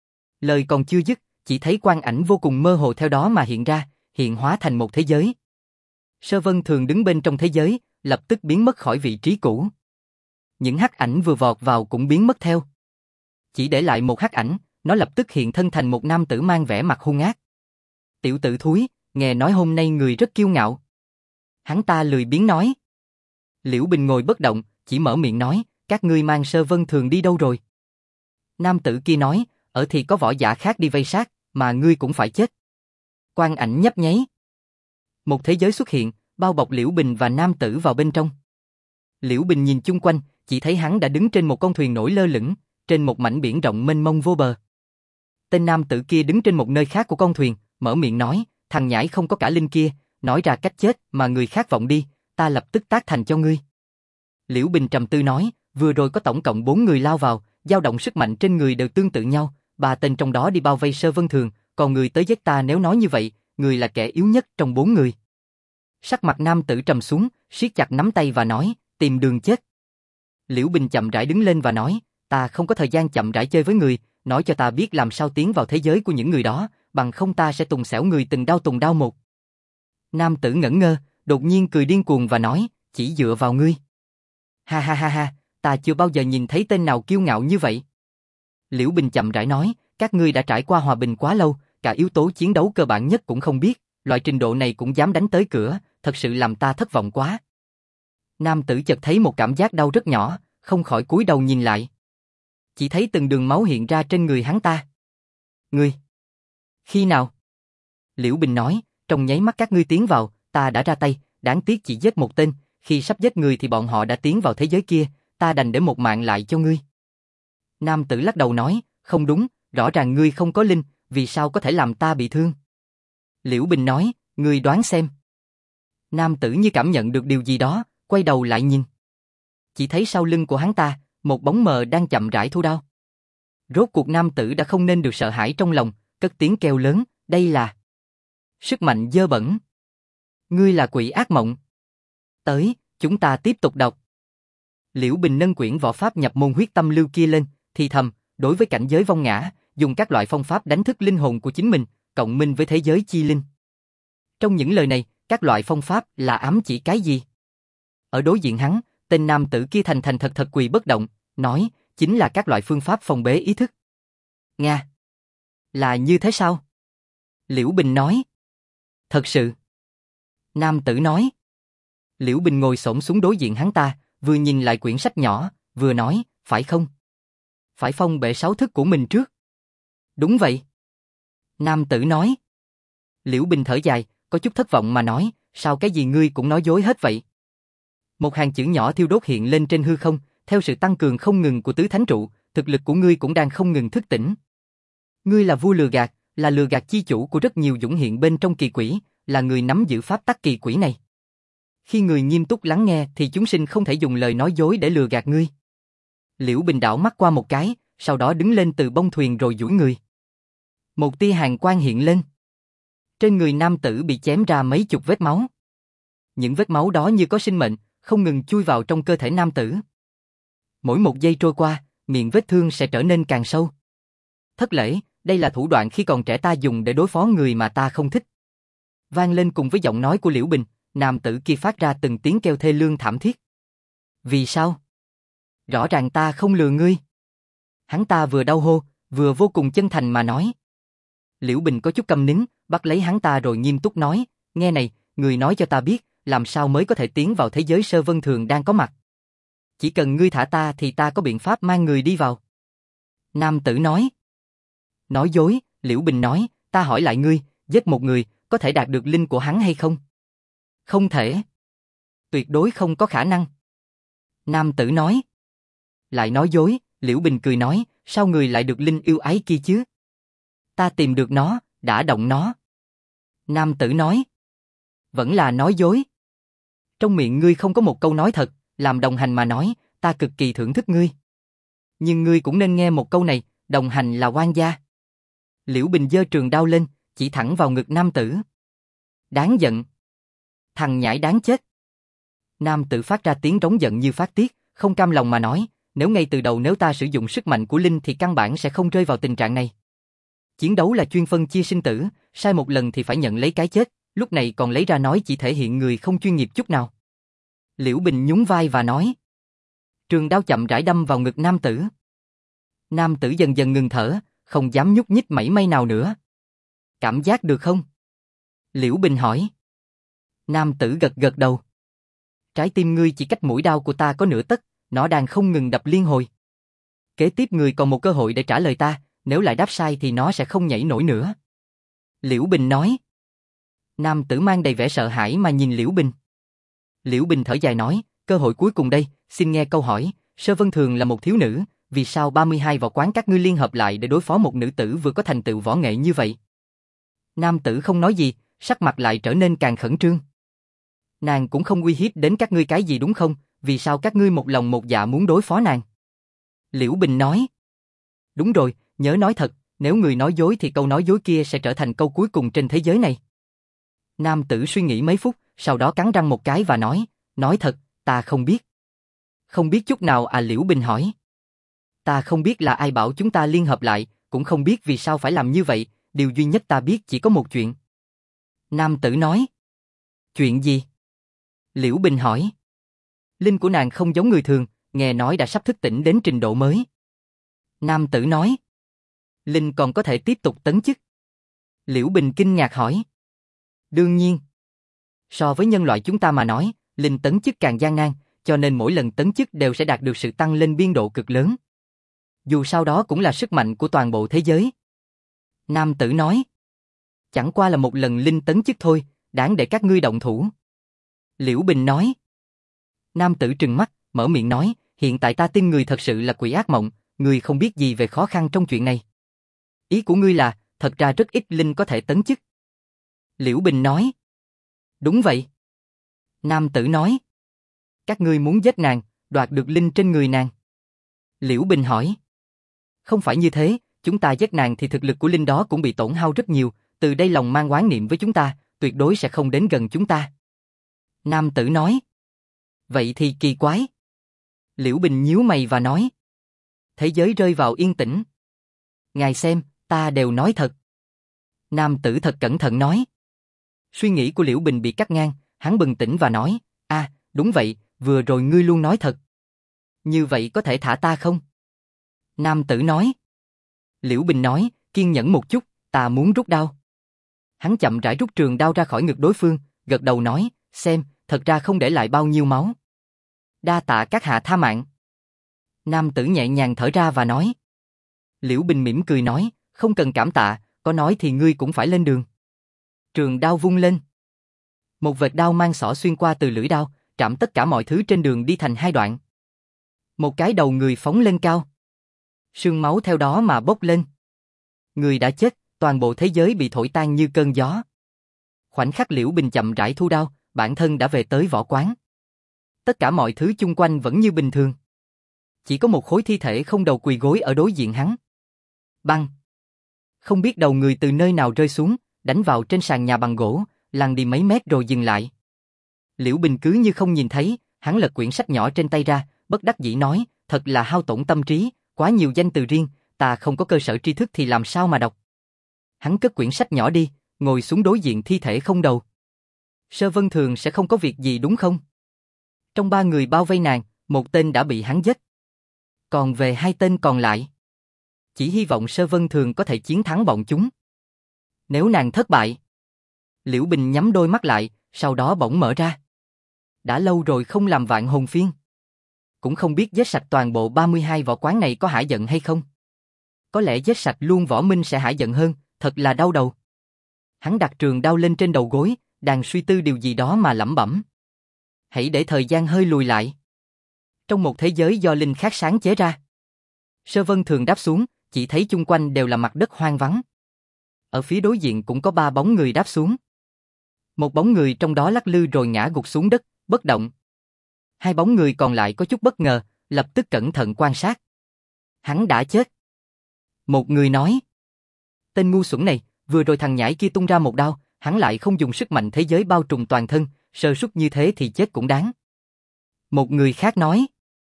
Lời còn chưa dứt, chỉ thấy quang ảnh vô cùng mơ hồ theo đó mà hiện ra, hiện hóa thành một thế giới. Sơ Vân Thường đứng bên trong thế giới, lập tức biến mất khỏi vị trí cũ. Những hắc ảnh vừa vọt vào cũng biến mất theo. Chỉ để lại một hắc ảnh, nó lập tức hiện thân thành một nam tử mang vẻ mặt hung ác. Tiểu tử thúi, nghe nói hôm nay người rất kiêu ngạo. Hắn ta lười biếng nói. Liễu Bình ngồi bất động, chỉ mở miệng nói, các ngươi mang Sơ Vân Thường đi đâu rồi? Nam tử kia nói, ở thì có võ giả khác đi vây sát, mà ngươi cũng phải chết. Quang ảnh nhấp nháy. Một thế giới xuất hiện, bao bọc Liễu Bình và nam tử vào bên trong. Liễu Bình nhìn chung quanh, chỉ thấy hắn đã đứng trên một con thuyền nổi lơ lửng, trên một mảnh biển rộng mênh mông vô bờ. Tên nam tử kia đứng trên một nơi khác của con thuyền, mở miệng nói, thằng nhãi không có cả linh kia, nói ra cách chết mà người khác vọng đi, ta lập tức tác thành cho ngươi. Liễu Bình trầm tư nói, vừa rồi có tổng cộng 4 người lao vào, dao động sức mạnh trên người đều tương tự nhau, 3 tên trong đó đi bao vây Sơ Vân Thường, còn người tới giết ta nếu nói như vậy, người là kẻ yếu nhất trong 4 người. Sắc mặt nam tử trầm xuống, siết chặt nắm tay và nói, tìm đường chết. Liễu Bình chậm rãi đứng lên và nói, ta không có thời gian chậm rãi chơi với người, nói cho ta biết làm sao tiến vào thế giới của những người đó, bằng không ta sẽ tùng xẻo người từng đao một. Nam tử ngẩn ngơ, đột nhiên cười điên cuồng và nói, chỉ dựa vào ngươi. Ha ha ha ha, ta chưa bao giờ nhìn thấy tên nào kiêu ngạo như vậy. Liễu Bình chậm rãi nói, các ngươi đã trải qua hòa bình quá lâu, cả yếu tố chiến đấu cơ bản nhất cũng không biết, loại trình độ này cũng dám đánh tới cửa, thật sự làm ta thất vọng quá. Nam tử chợt thấy một cảm giác đau rất nhỏ, không khỏi cúi đầu nhìn lại. Chỉ thấy từng đường máu hiện ra trên người hắn ta. Ngươi? Khi nào? Liễu Bình nói, trong nháy mắt các ngươi tiến vào, ta đã ra tay, đáng tiếc chỉ giết một tên, khi sắp giết người thì bọn họ đã tiến vào thế giới kia, ta đành để một mạng lại cho ngươi. Nam tử lắc đầu nói, không đúng, rõ ràng ngươi không có linh, vì sao có thể làm ta bị thương? Liễu Bình nói, ngươi đoán xem. Nam tử như cảm nhận được điều gì đó, quay đầu lại nhìn. Chỉ thấy sau lưng của hắn ta, một bóng mờ đang chậm rãi thu đao. Rốt cuộc nam tử đã không nên được sợ hãi trong lòng, cất tiếng kêu lớn, đây là sức mạnh dơ bẩn. Ngươi là quỷ ác mộng. Tới, chúng ta tiếp tục đọc. Liễu Bình nâng quyển võ pháp nhập môn huyết tâm lưu kia lên, thì thầm, đối với cảnh giới vong ngã, dùng các loại phong pháp đánh thức linh hồn của chính mình, cộng minh với thế giới chi linh. Trong những lời này, Các loại phong pháp là ám chỉ cái gì? Ở đối diện hắn, tên nam tử kia thành thành thật thật quỳ bất động, nói, chính là các loại phương pháp phong bế ý thức. Nga. Là như thế sao? Liễu Bình nói. Thật sự. Nam tử nói. Liễu Bình ngồi xổm xuống đối diện hắn ta, vừa nhìn lại quyển sách nhỏ, vừa nói, phải không? Phải phong bệ 6 thức của mình trước. Đúng vậy. Nam tử nói. Liễu Bình thở dài, có chút thất vọng mà nói, sao cái gì ngươi cũng nói dối hết vậy? Một hàng chữ nhỏ thiêu đốt hiện lên trên hư không, theo sự tăng cường không ngừng của tứ thánh trụ, thực lực của ngươi cũng đang không ngừng thức tỉnh. Ngươi là vua lừa gạt, là lừa gạt chi chủ của rất nhiều dũng hiện bên trong kỳ quỷ, là người nắm giữ pháp tắc kỳ quỷ này. Khi người nghiêm túc lắng nghe thì chúng sinh không thể dùng lời nói dối để lừa gạt ngươi. Liễu Bình đảo mắt qua một cái, sau đó đứng lên từ bông thuyền rồi duỗi người. Một tia hàn quang hiện lên. Trên người nam tử bị chém ra mấy chục vết máu. Những vết máu đó như có sinh mệnh, không ngừng chui vào trong cơ thể nam tử. Mỗi một giây trôi qua, miệng vết thương sẽ trở nên càng sâu. Thất lễ, đây là thủ đoạn khi còn trẻ ta dùng để đối phó người mà ta không thích. Vang lên cùng với giọng nói của Liễu Bình, nam tử kia phát ra từng tiếng kêu thê lương thảm thiết. Vì sao? Rõ ràng ta không lừa ngươi. Hắn ta vừa đau hô, vừa vô cùng chân thành mà nói. Liễu Bình có chút câm nín, bắt lấy hắn ta rồi nghiêm túc nói, nghe này, người nói cho ta biết, làm sao mới có thể tiến vào thế giới Sơ Vân Thường đang có mặt. Chỉ cần ngươi thả ta thì ta có biện pháp mang người đi vào. Nam tử nói. Nói dối, Liễu Bình nói, ta hỏi lại ngươi, giết một người, có thể đạt được linh của hắn hay không? Không thể. Tuyệt đối không có khả năng. Nam tử nói. Lại nói dối, Liễu Bình cười nói, sao người lại được linh yêu ái kia chứ? Ta tìm được nó, đã động nó. Nam tử nói. Vẫn là nói dối. Trong miệng ngươi không có một câu nói thật, làm đồng hành mà nói, ta cực kỳ thưởng thức ngươi. Nhưng ngươi cũng nên nghe một câu này, đồng hành là oan gia. Liễu Bình giơ trường đao lên, chỉ thẳng vào ngực nam tử. Đáng giận. Thằng nhãi đáng chết. Nam tử phát ra tiếng trống giận như phát tiết, không cam lòng mà nói, nếu ngay từ đầu nếu ta sử dụng sức mạnh của linh thì căn bản sẽ không rơi vào tình trạng này. Chiến đấu là chuyên phân chia sinh tử, sai một lần thì phải nhận lấy cái chết, lúc này còn lấy ra nói chỉ thể hiện người không chuyên nghiệp chút nào. Liễu Bình nhún vai và nói. Trường đao chậm rãi đâm vào ngực nam tử. Nam tử dần dần ngừng thở, không dám nhúc nhích mảy may nào nữa. Cảm giác được không? Liễu Bình hỏi. Nam tử gật gật đầu. Trái tim ngươi chỉ cách mũi đao của ta có nửa tấc, nó đang không ngừng đập liên hồi. Kế tiếp ngươi còn một cơ hội để trả lời ta, nếu lại đáp sai thì nó sẽ không nhảy nổi nữa. Liễu Bình nói. Nam tử mang đầy vẻ sợ hãi mà nhìn Liễu Bình. Liễu Bình thở dài nói, cơ hội cuối cùng đây, xin nghe câu hỏi, Sơ Vân Thường là một thiếu nữ, vì sao 32 võ quán các ngươi liên hợp lại để đối phó một nữ tử vừa có thành tựu võ nghệ như vậy? Nam tử không nói gì, sắc mặt lại trở nên càng khẩn trương. Nàng cũng không uy hiếp đến các ngươi cái gì đúng không, vì sao các ngươi một lòng một dạ muốn đối phó nàng? Liễu Bình nói. Đúng rồi, nhớ nói thật, nếu người nói dối thì câu nói dối kia sẽ trở thành câu cuối cùng trên thế giới này. Nam tử suy nghĩ mấy phút, sau đó cắn răng một cái và nói thật, ta không biết. Không biết chút nào à? Liễu Bình hỏi. Ta không biết là ai bảo chúng ta liên hợp lại, cũng không biết vì sao phải làm như vậy, điều duy nhất ta biết chỉ có một chuyện. Nam tử nói. Chuyện gì? Liễu Bình hỏi. Linh của nàng không giống người thường, nghe nói đã sắp thức tỉnh đến trình độ mới. Nam tử nói. Linh còn có thể tiếp tục tấn chức. Liễu Bình kinh ngạc hỏi. Đương nhiên. So với nhân loại chúng ta mà nói, Linh tấn chức càng gian nan, cho nên mỗi lần tấn chức đều sẽ đạt được sự tăng lên biên độ cực lớn. Dù sao đó cũng là sức mạnh của toàn bộ thế giới. Nam tử nói. Chẳng qua là một lần Linh tấn chức thôi, đáng để các ngươi động thủ. Liễu Bình nói. Nam tử trừng mắt, mở miệng nói, hiện tại ta tin người thật sự là quỷ ác mộng, người không biết gì về khó khăn trong chuyện này. Ý của ngươi là, thật ra rất ít Linh có thể tấn chức. Liễu Bình nói. Đúng vậy. Nam tử nói. Các ngươi muốn giết nàng, đoạt được Linh trên người nàng. Liễu Bình hỏi. Không phải như thế, chúng ta giết nàng thì thực lực của Linh đó cũng bị tổn hao rất nhiều, từ đây lòng mang oán niệm với chúng ta, tuyệt đối sẽ không đến gần chúng ta. Nam tử nói. Vậy thì kỳ quái. Liễu Bình nhíu mày và nói. Thế giới rơi vào yên tĩnh. Ngài xem, ta đều nói thật. Nam tử thật cẩn thận nói. Suy nghĩ của Liễu Bình bị cắt ngang, hắn bừng tỉnh và nói, đúng vậy, vừa rồi ngươi luôn nói thật. Như vậy có thể thả ta không? Nam tử nói. Liễu Bình nói, kiên nhẫn một chút, ta muốn rút đao. Hắn chậm rãi rút trường đao ra khỏi ngực đối phương, gật đầu nói, xem, thật ra không để lại bao nhiêu máu. Đa tạ các hạ tha mạng. Nam tử nhẹ nhàng thở ra và nói. Liễu Bình mỉm cười nói, không cần cảm tạ, có nói thì ngươi cũng phải lên đường. Trường đao vung lên. Một vệt đao mang xỏ xuyên qua từ lưỡi đao, trảm tất cả mọi thứ trên đường đi thành hai đoạn. Một cái đầu người phóng lên cao. Sương máu theo đó mà bốc lên. Người đã chết, toàn bộ thế giới bị thổi tan như cơn gió. Khoảnh khắc Liễu Bình chậm rãi thu đao, bản thân đã về tới võ quán. Tất cả mọi thứ chung quanh vẫn như bình thường. Chỉ có một khối thi thể không đầu quỳ gối ở đối diện hắn. Băng. Không biết đầu người từ nơi nào rơi xuống, đánh vào trên sàn nhà bằng gỗ, lăn đi mấy mét rồi dừng lại. Liễu Bình cứ như không nhìn thấy, hắn lật quyển sách nhỏ trên tay ra, bất đắc dĩ nói, thật là hao tổn tâm trí, quá nhiều danh từ riêng, ta không có cơ sở tri thức thì làm sao mà đọc. Hắn cất quyển sách nhỏ đi, ngồi xuống đối diện thi thể không đầu. Sơ Vân Thường sẽ không có việc gì đúng không? Trong 3 người bao vây nàng, một tên đã bị hắn giết. Còn về 2 tên còn lại, chỉ hy vọng Sơ Vân Thường có thể chiến thắng bọn chúng. Nếu nàng thất bại, Liễu Bình nhắm đôi mắt lại, sau đó bỗng mở ra. Đã lâu rồi không làm vạn hồn phiên. Cũng không biết giết sạch toàn bộ 32 võ quán này có hả giận hay không. Có lẽ giết sạch luôn võ minh sẽ hả giận hơn, thật là đau đầu. Hắn đặt trường đao lên trên đầu gối, đang suy tư điều gì đó mà lẩm bẩm. Hãy để thời gian hơi lùi lại. Trong một thế giới do linh khác sáng chế ra. Sơ Vân Thường đáp xuống, chỉ thấy chung quanh đều là mặt đất hoang vắng. Ở phía đối diện cũng có 3 bóng người đáp xuống. Một bóng người trong đó lắc lư rồi ngã gục xuống đất, bất động. 2 bóng người còn lại có chút bất ngờ, lập tức cẩn thận quan sát. Hắn đã chết. Một người nói. Tên ngu xuẩn này, vừa rồi thằng nhãi kia tung ra một đao, hắn lại không dùng sức mạnh thế giới bao trùm toàn thân, sơ suất như thế thì chết cũng đáng. Một người khác nói.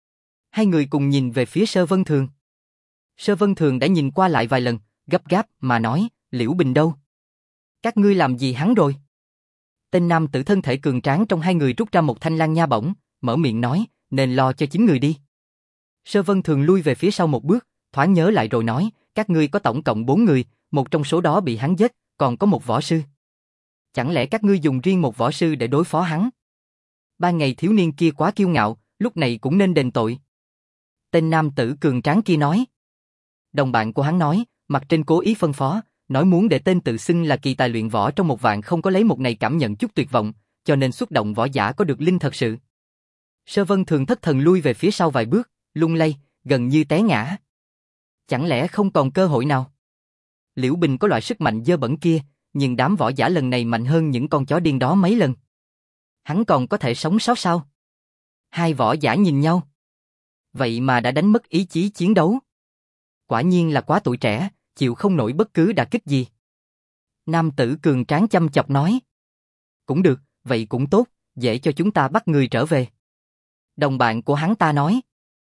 2 người cùng nhìn về phía Sơ Vân Thường. Sơ Vân Thường đã nhìn qua lại vài lần, gấp gáp mà nói, Liễu Bình đâu? Các ngươi làm gì hắn rồi? Tên nam tử thân thể cường tráng trong 2 người rút ra một thanh lan nha bổng, mở miệng nói, nên lo cho chính người đi. Sơ Vân Thường lui về phía sau một bước, thoáng nhớ lại rồi nói, các ngươi có tổng cộng 4 người, một trong số đó bị hắn giết, còn có một võ sư. Chẳng lẽ các ngươi dùng riêng một võ sư để đối phó hắn? Ban ngày thiếu niên kia quá kiêu ngạo, lúc này cũng nên đền tội. Tên nam tử cường tráng kia nói. Đồng bạn của hắn nói, mặt trên cố ý phân phó, nói muốn để tên tự xưng là kỳ tài luyện võ trong một vạn không có lấy một này cảm nhận chút tuyệt vọng, cho nên xuất động võ giả có được linh thật sự. Sơ Vân Thường thất thần lui về phía sau vài bước, lung lay, gần như té ngã. Chẳng lẽ không còn cơ hội nào? Liễu Bình có loại sức mạnh dơ bẩn kia, nhưng đám võ giả lần này mạnh hơn những con chó điên đó mấy lần. Hắn còn có thể sống sót sao? 2 võ giả nhìn nhau. Vậy mà đã đánh mất ý chí chiến đấu. Quả nhiên là quá tuổi trẻ, chịu không nổi bất cứ đả kích gì. Nam tử cường tráng chăm chọc nói. Cũng được, vậy cũng tốt, dễ cho chúng ta bắt người trở về. Đồng bạn của hắn ta nói.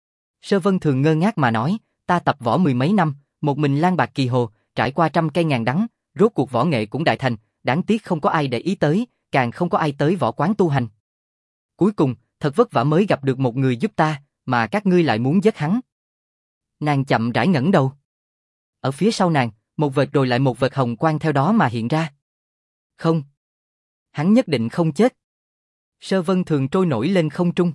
Sơ Vân Thường ngơ ngác mà nói, ta tập võ 10 mấy năm, một mình lang bạc kỳ hồ, trải qua trăm cây ngàn đắng, rốt cuộc võ nghệ cũng đại thành, đáng tiếc không có ai để ý tới, càng không có ai tới võ quán tu hành. Cuối cùng, thật vất vả mới gặp được một người giúp ta, mà các ngươi lại muốn giết hắn. Nàng chậm rãi ngẩng đầu. Ở phía sau nàng, một vệt rồi lại một vệt hồng quang theo đó mà hiện ra. Không. Hắn nhất định không chết. Sơ Vân Thường trôi nổi lên không trung.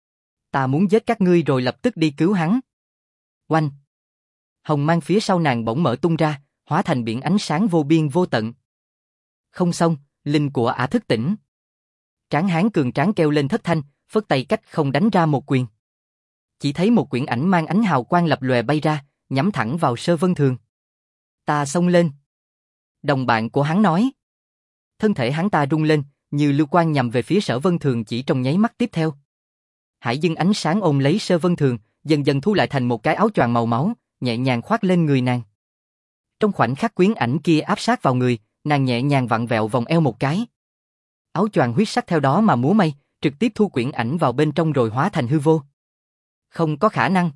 Ta muốn giết các ngươi rồi lập tức đi cứu hắn. Oanh. Hồng mang phía sau nàng bỗng mở tung ra, hóa thành biển ánh sáng vô biên vô tận. Không xong, linh của ả thức tỉnh. Tráng hán cường tráng kêu lên thất thanh, phất tay cách không đánh ra một quyền. Chỉ thấy một quyển ảnh mang ánh hào quang lập lòe bay ra, nhắm thẳng vào Sơ Vân Thường. Ta xông lên. Đồng bạn của hắn nói. Thân thể hắn ta rung lên, như lưu quang nhằm về phía Sở Vân Thường chỉ trong nháy mắt tiếp theo. Hải dương ánh sáng ôm lấy Sơ Vân Thường, dần dần thu lại thành một cái áo choàng màu máu, nhẹ nhàng khoác lên người nàng. Trong khoảnh khắc quyến ảnh kia áp sát vào người, nàng nhẹ nhàng vặn vẹo vòng eo một cái. Áo choàng huyết sắc theo đó mà múa may, trực tiếp thu quyển ảnh vào bên trong rồi hóa thành hư vô. Không có khả năng.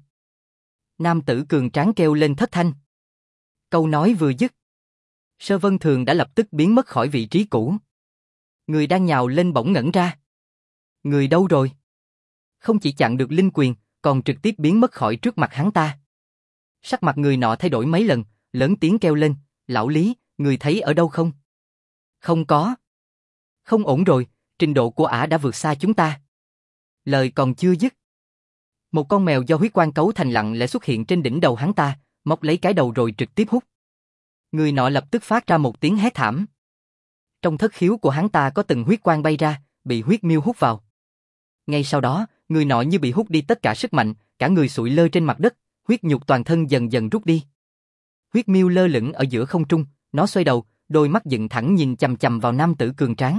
Nam tử cường tráng kêu lên thất thanh. Câu nói vừa dứt, Sơ Vân Thường đã lập tức biến mất khỏi vị trí cũ. Người đang nhào lên bỗng ngẩn ra. Người đâu rồi? Không chỉ chặn được linh quyền, còn trực tiếp biến mất khỏi trước mặt hắn ta. Sắc mặt người nọ thay đổi mấy lần, lớn tiếng kêu lên, lão Lý, người thấy ở đâu không? Không có. Không ổn rồi, trình độ của ả đã vượt xa chúng ta. Lời còn chưa dứt. Một con mèo do huyết quang cấu thành lặng lẽ xuất hiện trên đỉnh đầu hắn ta, móc lấy cái đầu rồi trực tiếp hút. Người nọ lập tức phát ra một tiếng hét thảm. Trong thất khiếu của hắn ta có từng huyết quang bay ra, bị huyết miêu hút vào. Ngay sau đó, người nọ như bị hút đi tất cả sức mạnh, cả người sụi lơ trên mặt đất, huyết nhục toàn thân dần dần rút đi. Huyết miêu lơ lửng ở giữa không trung, nó xoay đầu, đôi mắt dựng thẳng nhìn chằm chằm vào nam tử cường tráng.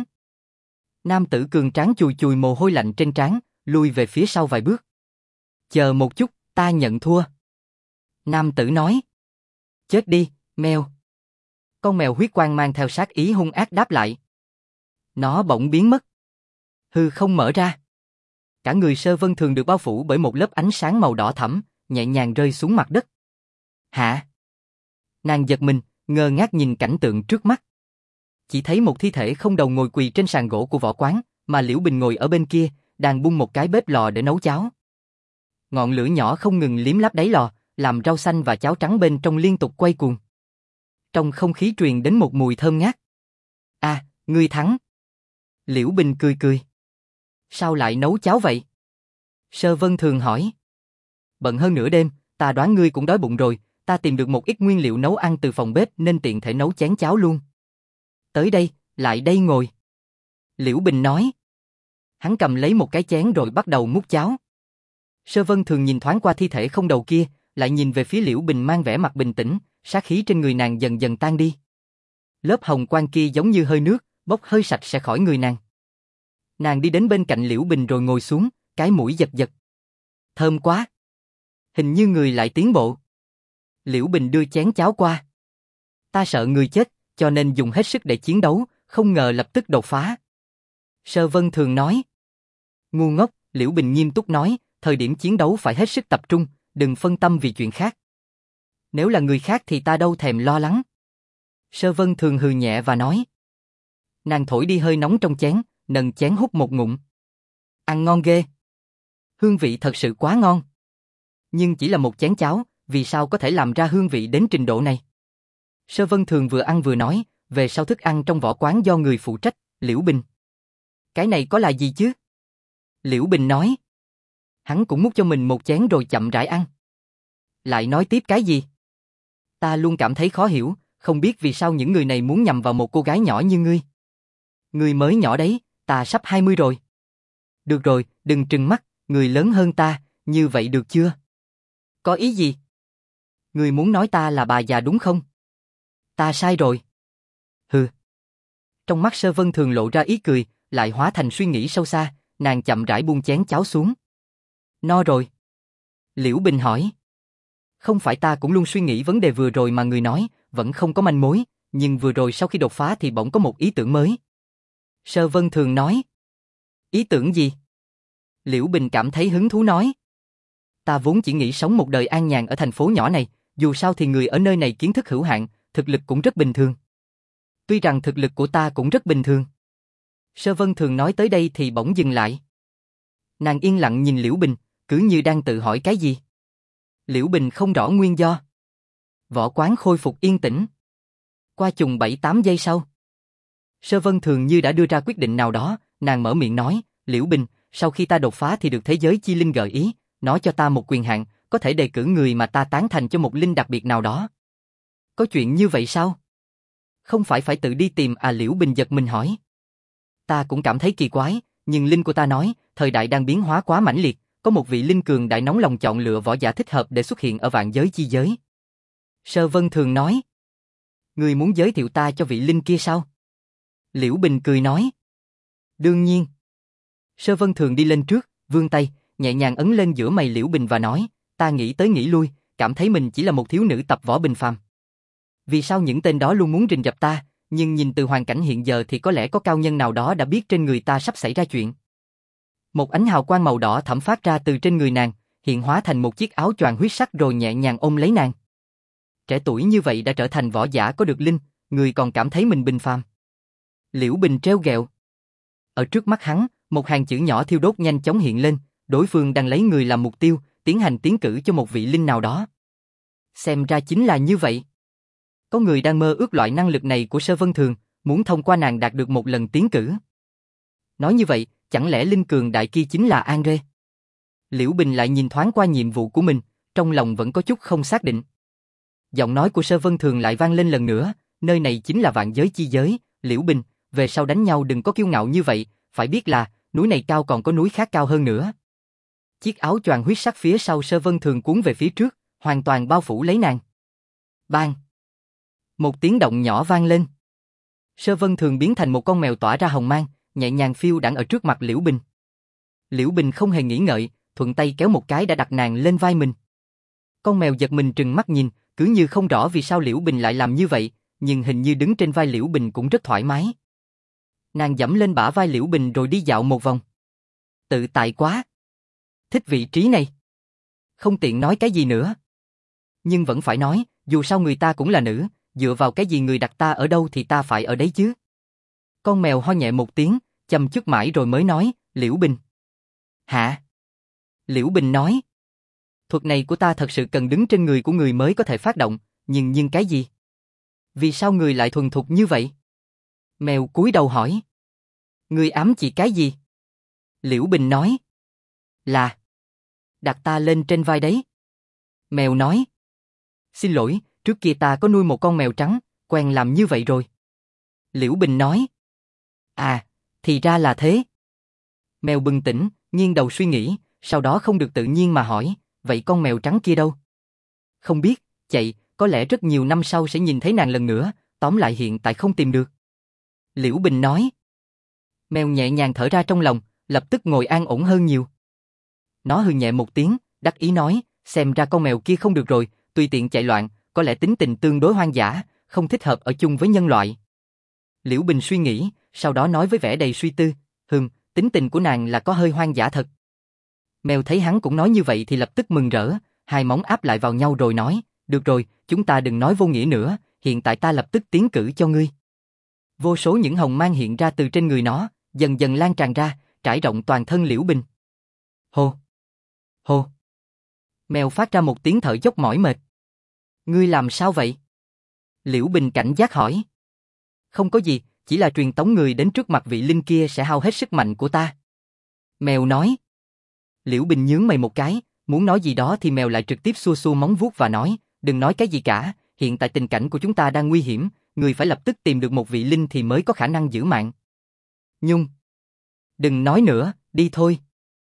Nam tử cường tráng chùi chùi mồ hôi lạnh trên trán, lùi về phía sau vài bước. Chờ một chút, ta nhận thua. Nam tử nói. Chết đi, mèo. Con mèo huyết quang mang theo sát ý hung ác đáp lại. Nó bỗng biến mất. Hư không mở ra. Cả người Sơ Vân Thường được bao phủ bởi một lớp ánh sáng màu đỏ thẫm, nhẹ nhàng rơi xuống mặt đất. Hả? Nàng giật mình, ngơ ngác nhìn cảnh tượng trước mắt. Chỉ thấy một thi thể không đầu ngồi quỳ trên sàn gỗ của võ quán, mà Liễu Bình ngồi ở bên kia, đang bung một cái bếp lò để nấu cháo. Ngọn lửa nhỏ không ngừng liếm láp đáy lò, làm rau xanh và cháo trắng bên trong liên tục quay cuồng. Trong không khí truyền đến một mùi thơm ngát. À, ngươi thắng. Liễu Bình cười cười. Sao lại nấu cháo vậy? Sơ Vân Thường hỏi. Bận hơn nửa đêm, ta đoán ngươi cũng đói bụng rồi, ta tìm được một ít nguyên liệu nấu ăn từ phòng bếp nên tiện thể nấu chén cháo luôn. Tới đây, lại đây ngồi. Liễu Bình nói. Hắn cầm lấy một cái chén rồi bắt đầu múc cháo. Sơ Vân Thường nhìn thoáng qua thi thể không đầu kia, lại nhìn về phía Liễu Bình mang vẻ mặt bình tĩnh, sát khí trên người nàng dần dần tan đi. Lớp hồng quang kia giống như hơi nước, bốc hơi sạch sẽ khỏi người nàng. Nàng đi đến bên cạnh Liễu Bình rồi ngồi xuống, cái mũi giật giật. Thơm quá. Hình như người lại tiến bộ. Liễu Bình đưa chén cháo qua. Ta sợ người chết, cho nên dùng hết sức để chiến đấu, không ngờ lập tức đột phá. Sơ Vân Thường nói. Ngu ngốc, Liễu Bình nghiêm túc nói, thời điểm chiến đấu phải hết sức tập trung, đừng phân tâm vì chuyện khác. Nếu là người khác thì ta đâu thèm lo lắng. Sơ Vân Thường hừ nhẹ và nói. Nàng thổi đi hơi nóng trong chén, nâng chén hút một ngụm. Ăn ngon ghê. Hương vị thật sự quá ngon. Nhưng chỉ là một chén cháo, vì sao có thể làm ra hương vị đến trình độ này? Sơ Vân Thường vừa ăn vừa nói, về sau thức ăn trong võ quán do người phụ trách, Liễu Bình. Cái này có là gì chứ? Liễu Bình nói. Hắn cũng múc cho mình một chén rồi chậm rãi ăn. Lại nói tiếp cái gì? Ta luôn cảm thấy khó hiểu, không biết vì sao những người này muốn nhằm vào một cô gái nhỏ như ngươi. Ngươi mới nhỏ đấy, ta sắp 20 rồi. Được rồi, đừng trừng mắt, người lớn hơn ta, như vậy được chưa? Có ý gì? Ngươi muốn nói ta là bà già đúng không? Ta sai rồi. Hừ. Trong mắt Sơ Vân Thường lộ ra ý cười, lại hóa thành suy nghĩ sâu xa, nàng chậm rãi buông chén cháo xuống. No rồi. Liễu Bình hỏi. Không phải ta cũng luôn suy nghĩ vấn đề vừa rồi mà người nói, vẫn không có manh mối, nhưng vừa rồi sau khi đột phá thì bỗng có một ý tưởng mới. Sơ Vân Thường nói. Ý tưởng gì? Liễu Bình cảm thấy hứng thú nói. Ta vốn chỉ nghĩ sống một đời an nhàn ở thành phố nhỏ này, dù sao thì người ở nơi này kiến thức hữu hạn, thực lực cũng rất bình thường. Tuy rằng thực lực của ta cũng rất bình thường. Sơ Vân Thường nói tới đây thì bỗng dừng lại. Nàng yên lặng nhìn Liễu Bình, cứ như đang tự hỏi cái gì. Liễu Bình không rõ nguyên do. Võ quán khôi phục yên tĩnh. Qua chừng 7-8 giây sau. Sơ Vân Thường như đã đưa ra quyết định nào đó, nàng mở miệng nói, Liễu Bình, sau khi ta đột phá thì được thế giới chi linh gợi ý, nói cho ta một quyền hạn, có thể đề cử người mà ta tán thành cho một linh đặc biệt nào đó. Có chuyện như vậy sao? Không phải tự đi tìm à? Liễu Bình giật mình hỏi. Ta cũng cảm thấy kỳ quái, nhưng linh của ta nói, thời đại đang biến hóa quá mãnh liệt, có một vị linh cường đại nóng lòng chọn lựa võ giả thích hợp để xuất hiện ở vạn giới chi giới. Sơ Vân Thường nói. Người muốn giới thiệu ta cho vị linh kia sao? Liễu Bình cười nói. Đương nhiên. Sơ Vân Thường đi lên trước, vươn tay, nhẹ nhàng ấn lên giữa mày Liễu Bình và nói, ta nghĩ tới nghĩ lui, cảm thấy mình chỉ là một thiếu nữ tập võ bình phàm. Vì sao những tên đó luôn muốn rình rập ta, nhưng nhìn từ hoàn cảnh hiện giờ thì có lẽ có cao nhân nào đó đã biết trên người ta sắp xảy ra chuyện. Một ánh hào quang màu đỏ thẫm phát ra từ trên người nàng, hiện hóa thành một chiếc áo choàng huyết sắc rồi nhẹ nhàng ôm lấy nàng. Trẻ tuổi như vậy đã trở thành võ giả có được linh, người còn cảm thấy mình bình phàm. Liễu Bình trêu ghẹo. Ở trước mắt hắn, một hàng chữ nhỏ thiêu đốt nhanh chóng hiện lên, đối phương đang lấy người làm mục tiêu, tiến hành tiến cử cho một vị linh nào đó. Xem ra chính là như vậy. Có người đang mơ ước loại năng lực này của Sơ Vân Thường, muốn thông qua nàng đạt được một lần tiến cử. Nói như vậy, chẳng lẽ linh cường đại kia chính là An Rê? Liễu Bình lại nhìn thoáng qua nhiệm vụ của mình, trong lòng vẫn có chút không xác định. Giọng nói của Sơ Vân Thường lại vang lên lần nữa, nơi này chính là vạn giới chi giới, Liễu Bình, về sau đánh nhau đừng có kiêu ngạo như vậy, phải biết là, núi này cao còn có núi khác cao hơn nữa. Chiếc áo choàng huyết sắc phía sau Sơ Vân Thường cuốn về phía trước, hoàn toàn bao phủ lấy nàng. Bang! Một tiếng động nhỏ vang lên. Sơ Vân Thường biến thành một con mèo tỏa ra hồng mang, nhẹ nhàng phiêu đãng ở trước mặt Liễu Bình. Liễu Bình không hề nghĩ ngợi, thuận tay kéo một cái đã đặt nàng lên vai mình. Con mèo giật mình trừng mắt nhìn, cứ như không rõ vì sao Liễu Bình lại làm như vậy, nhưng hình như đứng trên vai Liễu Bình cũng rất thoải mái. Nàng giẫm lên bả vai Liễu Bình rồi đi dạo một vòng. Tự tại quá. Thích vị trí này. Không tiện nói cái gì nữa. Nhưng vẫn phải nói, dù sao người ta cũng là nữ, dựa vào cái gì người đặt ta ở đâu thì ta phải ở đấy chứ. Con mèo ho nhẹ một tiếng, chăm chút mãi rồi mới nói, Liễu Bình. Hả? Liễu Bình nói. Thuật này của ta thật sự cần đứng trên người của người mới có thể phát động, nhưng cái gì? Vì sao người lại thuần thục như vậy? Mèo cúi đầu hỏi. Người ám chỉ cái gì? Liễu Bình nói. Là. Đặt ta lên trên vai đấy. Mèo nói. Xin lỗi, trước kia ta có nuôi một con mèo trắng, quen làm như vậy rồi. Liễu Bình nói. À, thì ra là thế. Mèo bừng tỉnh, nghiêng đầu suy nghĩ, sau đó không được tự nhiên mà hỏi, vậy con mèo trắng kia đâu? Không biết, chạy, có lẽ rất nhiều năm sau sẽ nhìn thấy nàng lần nữa, tóm lại hiện tại không tìm được. Liễu Bình nói. Mèo nhẹ nhàng thở ra trong lòng, lập tức ngồi an ổn hơn nhiều. Nó hừ nhẹ một tiếng, đắc ý nói, xem ra con mèo kia không được rồi, tùy tiện chạy loạn, có lẽ tính tình tương đối hoang dã, không thích hợp ở chung với nhân loại. Liễu Bình suy nghĩ, sau đó nói với vẻ đầy suy tư, tính tình của nàng là có hơi hoang dã thật. Mèo thấy hắn cũng nói như vậy thì lập tức mừng rỡ, hai móng áp lại vào nhau rồi nói, được rồi, chúng ta đừng nói vô nghĩa nữa, hiện tại ta lập tức tiến cử cho ngươi. Vô số những hồng mang hiện ra từ trên người nó, dần dần lan tràn ra, trải rộng toàn thân Liễu Bình. Hô! Hô! Mèo phát ra một tiếng thở dốc mỏi mệt. Ngươi làm sao vậy? Liễu Bình cảnh giác hỏi. Không có gì, chỉ là truyền tống người đến trước mặt vị linh kia sẽ hao hết sức mạnh của ta. Mèo nói. Liễu Bình nhướng mày một cái, muốn nói gì đó thì mèo lại trực tiếp xua xua móng vuốt và nói, đừng nói cái gì cả, hiện tại tình cảnh của chúng ta đang nguy hiểm, người phải lập tức tìm được một vị linh thì mới có khả năng giữ mạng. Nhung. Đừng nói nữa, đi thôi.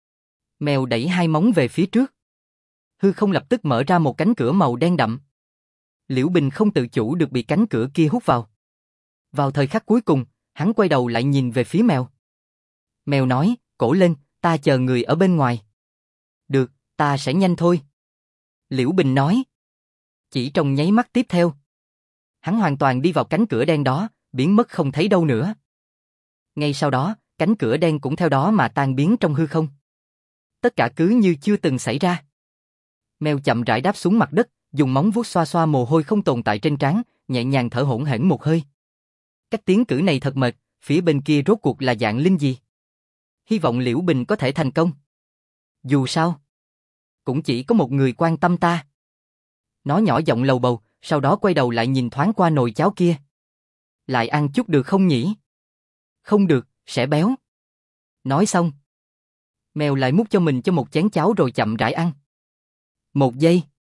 Mèo đẩy hai móng về phía trước. Hư không lập tức mở ra một cánh cửa màu đen đậm. Liễu Bình không tự chủ được bị cánh cửa kia hút vào. Vào thời khắc cuối cùng, hắn quay đầu lại nhìn về phía mèo. Mèo nói, cổ lên, ta chờ người ở bên ngoài. Được, ta sẽ nhanh thôi. Liễu Bình nói. Chỉ trong nháy mắt tiếp theo, hắn hoàn toàn đi vào cánh cửa đen đó, biến mất không thấy đâu nữa. Ngay sau đó, cánh cửa đen cũng theo đó mà tan biến trong hư không. Tất cả cứ như chưa từng xảy ra. Mèo chậm rãi đáp xuống mặt đất, dùng móng vuốt xoa xoa mồ hôi không tồn tại trên trán, nhẹ nhàng thở hổn hển một hơi. Cách tiến cử này thật mệt, phía bên kia rốt cuộc là dạng linh gì? Hy vọng Liễu Bình có thể thành công. Dù sao, cũng chỉ có một người quan tâm ta. Nó nhỏ giọng lầu bầu, sau đó quay đầu lại nhìn thoáng qua nồi cháo kia. Lại ăn chút được không nhỉ? Không được, sẽ béo. Nói xong, mèo lại múc cho mình một chén cháo rồi chậm rãi ăn. 1 giây,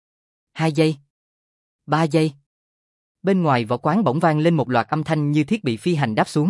2 giây, 3 giây. Bên ngoài võ quán bỗng vang lên một loạt âm thanh như thiết bị phi hành đáp xuống.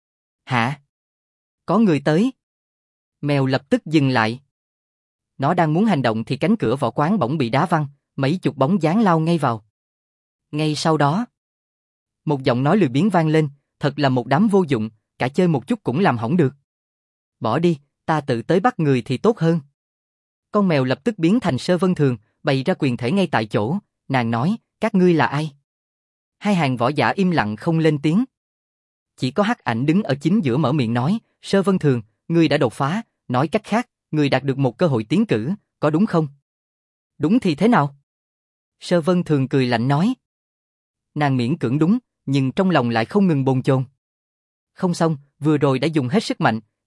Hả? Có người tới. Mèo lập tức dừng lại. Nó đang muốn hành động thì cánh cửa võ quán bỗng bị đá văng, mấy chục bóng dáng lao ngay vào. Ngay sau đó, một giọng nói lười biếng vang lên, thật là một đám vô dụng, cả chơi một chút cũng làm hỏng được. Bỏ đi, ta tự tới bắt người thì tốt hơn. Con mèo lập tức biến thành Sơ Vân Thường, bày ra quyền thể ngay tại chỗ, nàng nói, các ngươi là ai? Hai hàng võ giả im lặng không lên tiếng. Chỉ có Hắc Ảnh đứng ở chính giữa mở miệng nói, Sơ Vân Thường, ngươi đã đột phá, nói cách khác, ngươi đạt được một cơ hội tiến cử, có đúng không? Đúng thì thế nào? Sơ Vân Thường cười lạnh nói. Nàng miễn cưỡng đúng, nhưng trong lòng lại không ngừng bồn chồn. Không xong, vừa rồi đã dùng hết sức mạnh,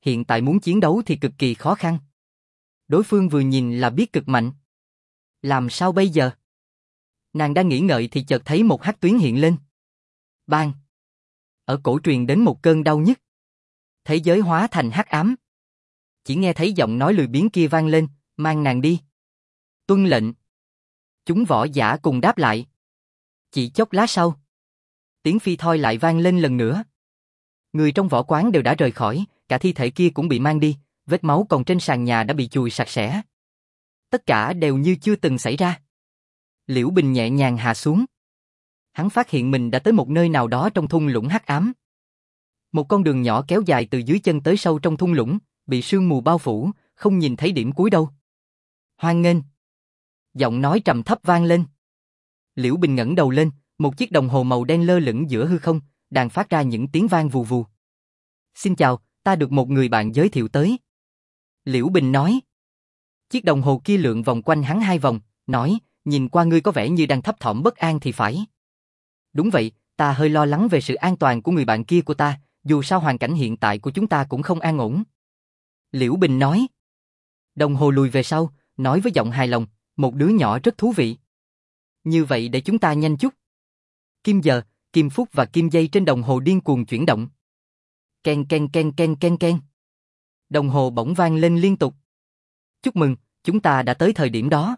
hiện tại muốn chiến đấu thì cực kỳ khó khăn. Đối phương vừa nhìn là biết cực mạnh. Làm sao bây giờ? Nàng đang nghĩ ngợi thì chợt thấy một hắc tuyến hiện lên. Bang! Ở cổ truyền đến một cơn đau nhức. Thế giới hóa thành hắc ám. Chỉ nghe thấy giọng nói lười biếng kia vang lên, mang nàng đi. Tuân lệnh. Chúng võ giả cùng đáp lại. Chỉ chốc lát sau, tiếng phi thoi lại vang lên lần nữa. Người trong võ quán đều đã rời khỏi, cả thi thể kia cũng bị mang đi, vết máu còn trên sàn nhà đã bị chùi sạch sẽ. Tất cả đều như chưa từng xảy ra. Liễu Bình nhẹ nhàng hạ xuống. Hắn phát hiện mình đã tới một nơi nào đó trong thung lũng hắc ám. Một con đường nhỏ kéo dài từ dưới chân tới sâu trong thung lũng, bị sương mù bao phủ, không nhìn thấy điểm cuối đâu. Hoan nghênh. Giọng nói trầm thấp vang lên. Liễu Bình ngẩng đầu lên, một chiếc đồng hồ màu đen lơ lửng giữa hư không, đang phát ra những tiếng vang vù vù. Xin chào, ta được một người bạn giới thiệu tới. Liễu Bình nói. Chiếc đồng hồ kia lượn vòng quanh hắn 2 vòng, nói, nhìn qua ngươi có vẻ như đang thấp thỏm bất an thì phải. Đúng vậy, ta hơi lo lắng về sự an toàn của người bạn kia của ta, dù sao hoàn cảnh hiện tại của chúng ta cũng không an ổn. Liễu Bình nói. Đồng hồ lùi về sau, nói với giọng hài lòng, một đứa nhỏ rất thú vị. Như vậy để chúng ta nhanh chút. Kim giờ, kim phút và kim giây trên đồng hồ điên cuồng chuyển động. Ken ken ken ken ken ken. Đồng hồ bỗng vang lên liên tục. Chúc mừng, chúng ta đã tới thời điểm đó.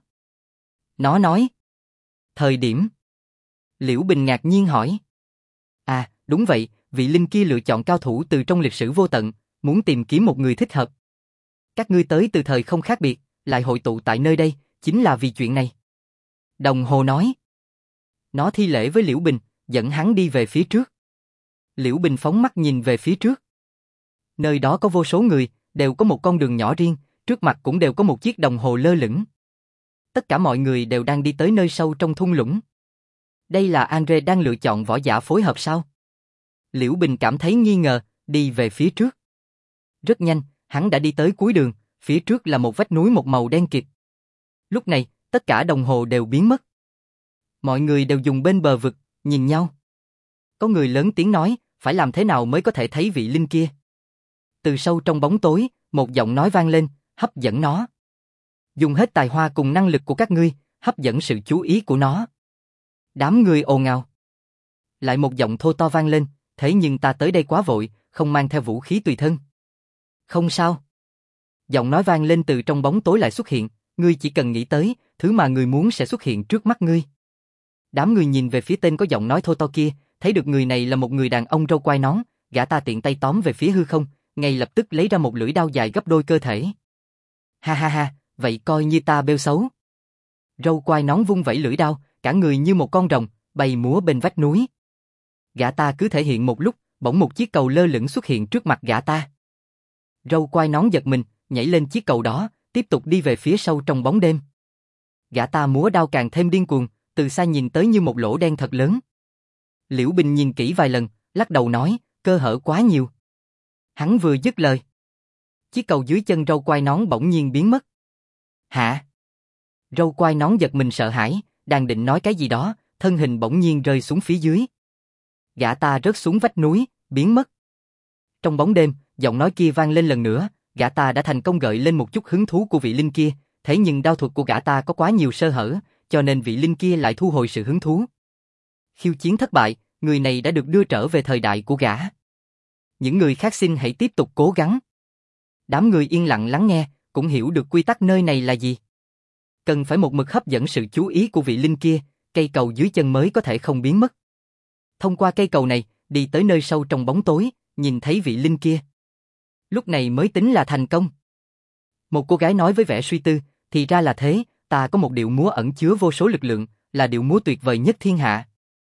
Nó nói. Thời điểm? Liễu Bình ngạc nhiên hỏi. À, đúng vậy, vị linh kia lựa chọn cao thủ từ trong lịch sử vô tận, muốn tìm kiếm một người thích hợp. Các ngươi tới từ thời không khác biệt, lại hội tụ tại nơi đây, chính là vì chuyện này. Đồng hồ nói. Nó thi lễ với Liễu Bình, dẫn hắn đi về phía trước. Liễu Bình phóng mắt nhìn về phía trước. Nơi đó có vô số người, đều có một con đường nhỏ riêng, trước mặt cũng đều có một chiếc đồng hồ lơ lửng. Tất cả mọi người đều đang đi tới nơi sâu trong thung lũng. Đây là Andre đang lựa chọn võ giả phối hợp sao? Liễu Bình cảm thấy nghi ngờ, đi về phía trước. Rất nhanh, hắn đã đi tới cuối đường, phía trước là một vách núi một màu đen kịt. Lúc này, tất cả đồng hồ đều biến mất. Mọi người đều dùng bên bờ vực, nhìn nhau. Có người lớn tiếng nói, phải làm thế nào mới có thể thấy vị linh kia? Từ sâu trong bóng tối, một giọng nói vang lên, hấp dẫn nó. Dùng hết tài hoa cùng năng lực của các ngươi, hấp dẫn sự chú ý của nó. Đám người ồn ào. Lại một giọng thô to vang lên, thế nhưng ta tới đây quá vội, không mang theo vũ khí tùy thân. Không sao. Giọng nói vang lên từ trong bóng tối lại xuất hiện, ngươi chỉ cần nghĩ tới, thứ mà ngươi muốn sẽ xuất hiện trước mắt ngươi. Đám người nhìn về phía tên có giọng nói thô to kia, thấy được người này là một người đàn ông râu quai nón, gã ta tiện tay tóm về phía hư không, ngay lập tức lấy ra một lưỡi đao dài gấp đôi cơ thể. Ha ha ha, vậy coi như ta bêu xấu. Râu quai nón vung vẩy lưỡi đao, cả người như một con rồng, bay múa bên vách núi. Gã ta cứ thể hiện một lúc, bỗng một chiếc cầu lơ lửng xuất hiện trước mặt gã ta. Râu quai nón giật mình, nhảy lên chiếc cầu đó, tiếp tục đi về phía sâu trong bóng đêm. Gã ta múa đao càng thêm điên cuồng, từ xa nhìn tới như một lỗ đen thật lớn. Liễu Bình nhìn kỹ vài lần, lắc đầu nói, cơ hở quá nhiều. Hắn vừa dứt lời, chiếc cầu dưới chân râu quai nón bỗng nhiên biến mất. Hả? Râu quai nón giật mình sợ hãi, đang định nói cái gì đó, thân hình bỗng nhiên rơi xuống phía dưới. Gã ta rớt xuống vách núi, biến mất. Trong bóng đêm, giọng nói kia vang lên lần nữa, gã ta đã thành công gợi lên một chút hứng thú của vị linh kia, thế nhưng đao thuật của gã ta có quá nhiều sơ hở, cho nên vị linh kia lại thu hồi sự hứng thú. Khiêu chiến thất bại, người này đã được đưa trở về thời đại của gã. Những người khác xin hãy tiếp tục cố gắng. Đám người yên lặng lắng nghe, cũng hiểu được quy tắc nơi này là gì. Cần phải một mực hấp dẫn sự chú ý của vị linh kia, cây cầu dưới chân mới có thể không biến mất. Thông qua cây cầu này, đi tới nơi sâu trong bóng tối, nhìn thấy vị linh kia. Lúc này mới tính là thành công. Một cô gái nói với vẻ suy tư, thì ra là thế, ta có một điệu múa ẩn chứa vô số lực lượng, là điệu múa tuyệt vời nhất thiên hạ.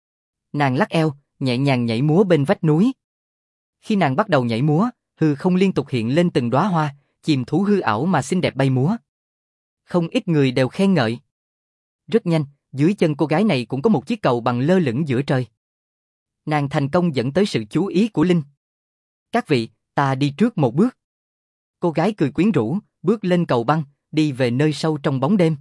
Nàng lắc eo, nhẹ nhàng nhảy múa bên vách núi. Khi nàng bắt đầu nhảy múa, hư không liên tục hiện lên từng đóa hoa, chìm thú hư ảo mà xinh đẹp bay múa. Không ít người đều khen ngợi. Rất nhanh, dưới chân cô gái này cũng có một chiếc cầu bằng lơ lửng giữa trời. Nàng thành công dẫn tới sự chú ý của Linh. Các vị, ta đi trước một bước. Cô gái cười quyến rũ, bước lên cầu băng, đi về nơi sâu trong bóng đêm.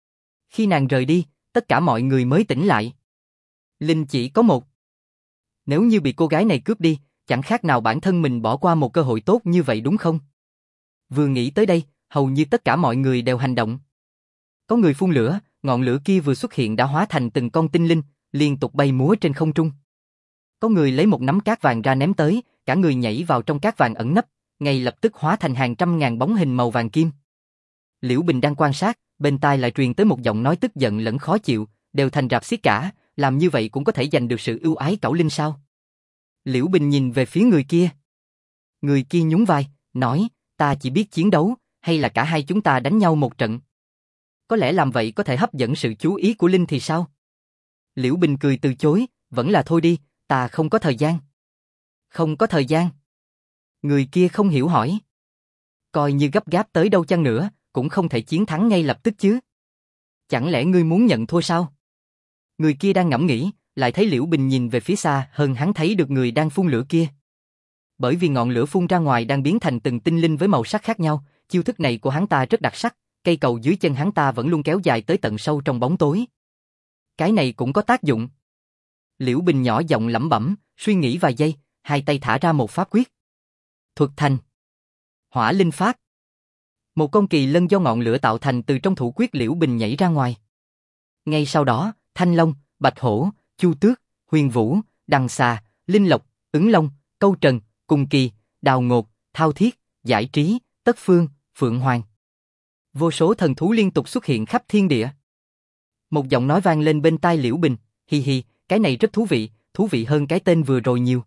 Khi nàng rời đi, tất cả mọi người mới tỉnh lại. Linh chỉ có một. Nếu như bị cô gái này cướp đi, chẳng khác nào bản thân mình bỏ qua một cơ hội tốt như vậy đúng không? Vừa nghĩ tới đây, hầu như tất cả mọi người đều hành động. Có người phun lửa, ngọn lửa kia vừa xuất hiện đã hóa thành từng con tinh linh, liên tục bay múa trên không trung. Có người lấy một nắm cát vàng ra ném tới, cả người nhảy vào trong cát vàng ẩn nấp, ngay lập tức hóa thành hàng trăm ngàn bóng hình màu vàng kim. Liễu Bình đang quan sát, bên tai lại truyền tới một giọng nói tức giận lẫn khó chịu, đều thành rạp xiết cả, làm như vậy cũng có thể giành được sự ưu ái Cẩu Linh sao? Liễu Bình nhìn về phía người kia. Người kia nhún vai, nói, ta chỉ biết chiến đấu, hay là cả hai chúng ta đánh nhau một trận? Có lẽ làm vậy có thể hấp dẫn sự chú ý của Linh thì sao? Liễu Bình cười từ chối, vẫn là thôi đi, ta không có thời gian. Không có thời gian? Người kia không hiểu hỏi. Coi như gấp gáp tới đâu chăng nữa, cũng không thể chiến thắng ngay lập tức chứ. Chẳng lẽ ngươi muốn nhận thua sao? Người kia đang ngẫm nghĩ, lại thấy Liễu Bình nhìn về phía xa hơn hắn thấy được người đang phun lửa kia. Bởi vì ngọn lửa phun ra ngoài đang biến thành từng tinh linh với màu sắc khác nhau, chiêu thức này của hắn ta rất đặc sắc, cây cầu dưới chân hắn ta vẫn luôn kéo dài tới tận sâu trong bóng tối. Cái này cũng có tác dụng. Liễu Bình nhỏ giọng lẩm bẩm, suy nghĩ vài giây, hai tay thả ra một pháp quyết. Thuật thành. Hỏa linh pháp. Một con kỳ lân do ngọn lửa tạo thành từ trong thủ quyết Liễu Bình nhảy ra ngoài. Ngay sau đó, Thanh Long, Bạch Hổ, Chu Tước, Huyền Vũ, Đằng Xà, Linh Lộc, Ứng Long, Câu Trần, Cùng Kỳ, Đào Ngột, Thao Thiết, Giải Trí, Tất Phương, Phượng Hoàng. Vô số thần thú liên tục xuất hiện khắp thiên địa. Một giọng nói vang lên bên tai Liễu Bình, hi hi, cái này rất thú vị hơn cái tên vừa rồi nhiều.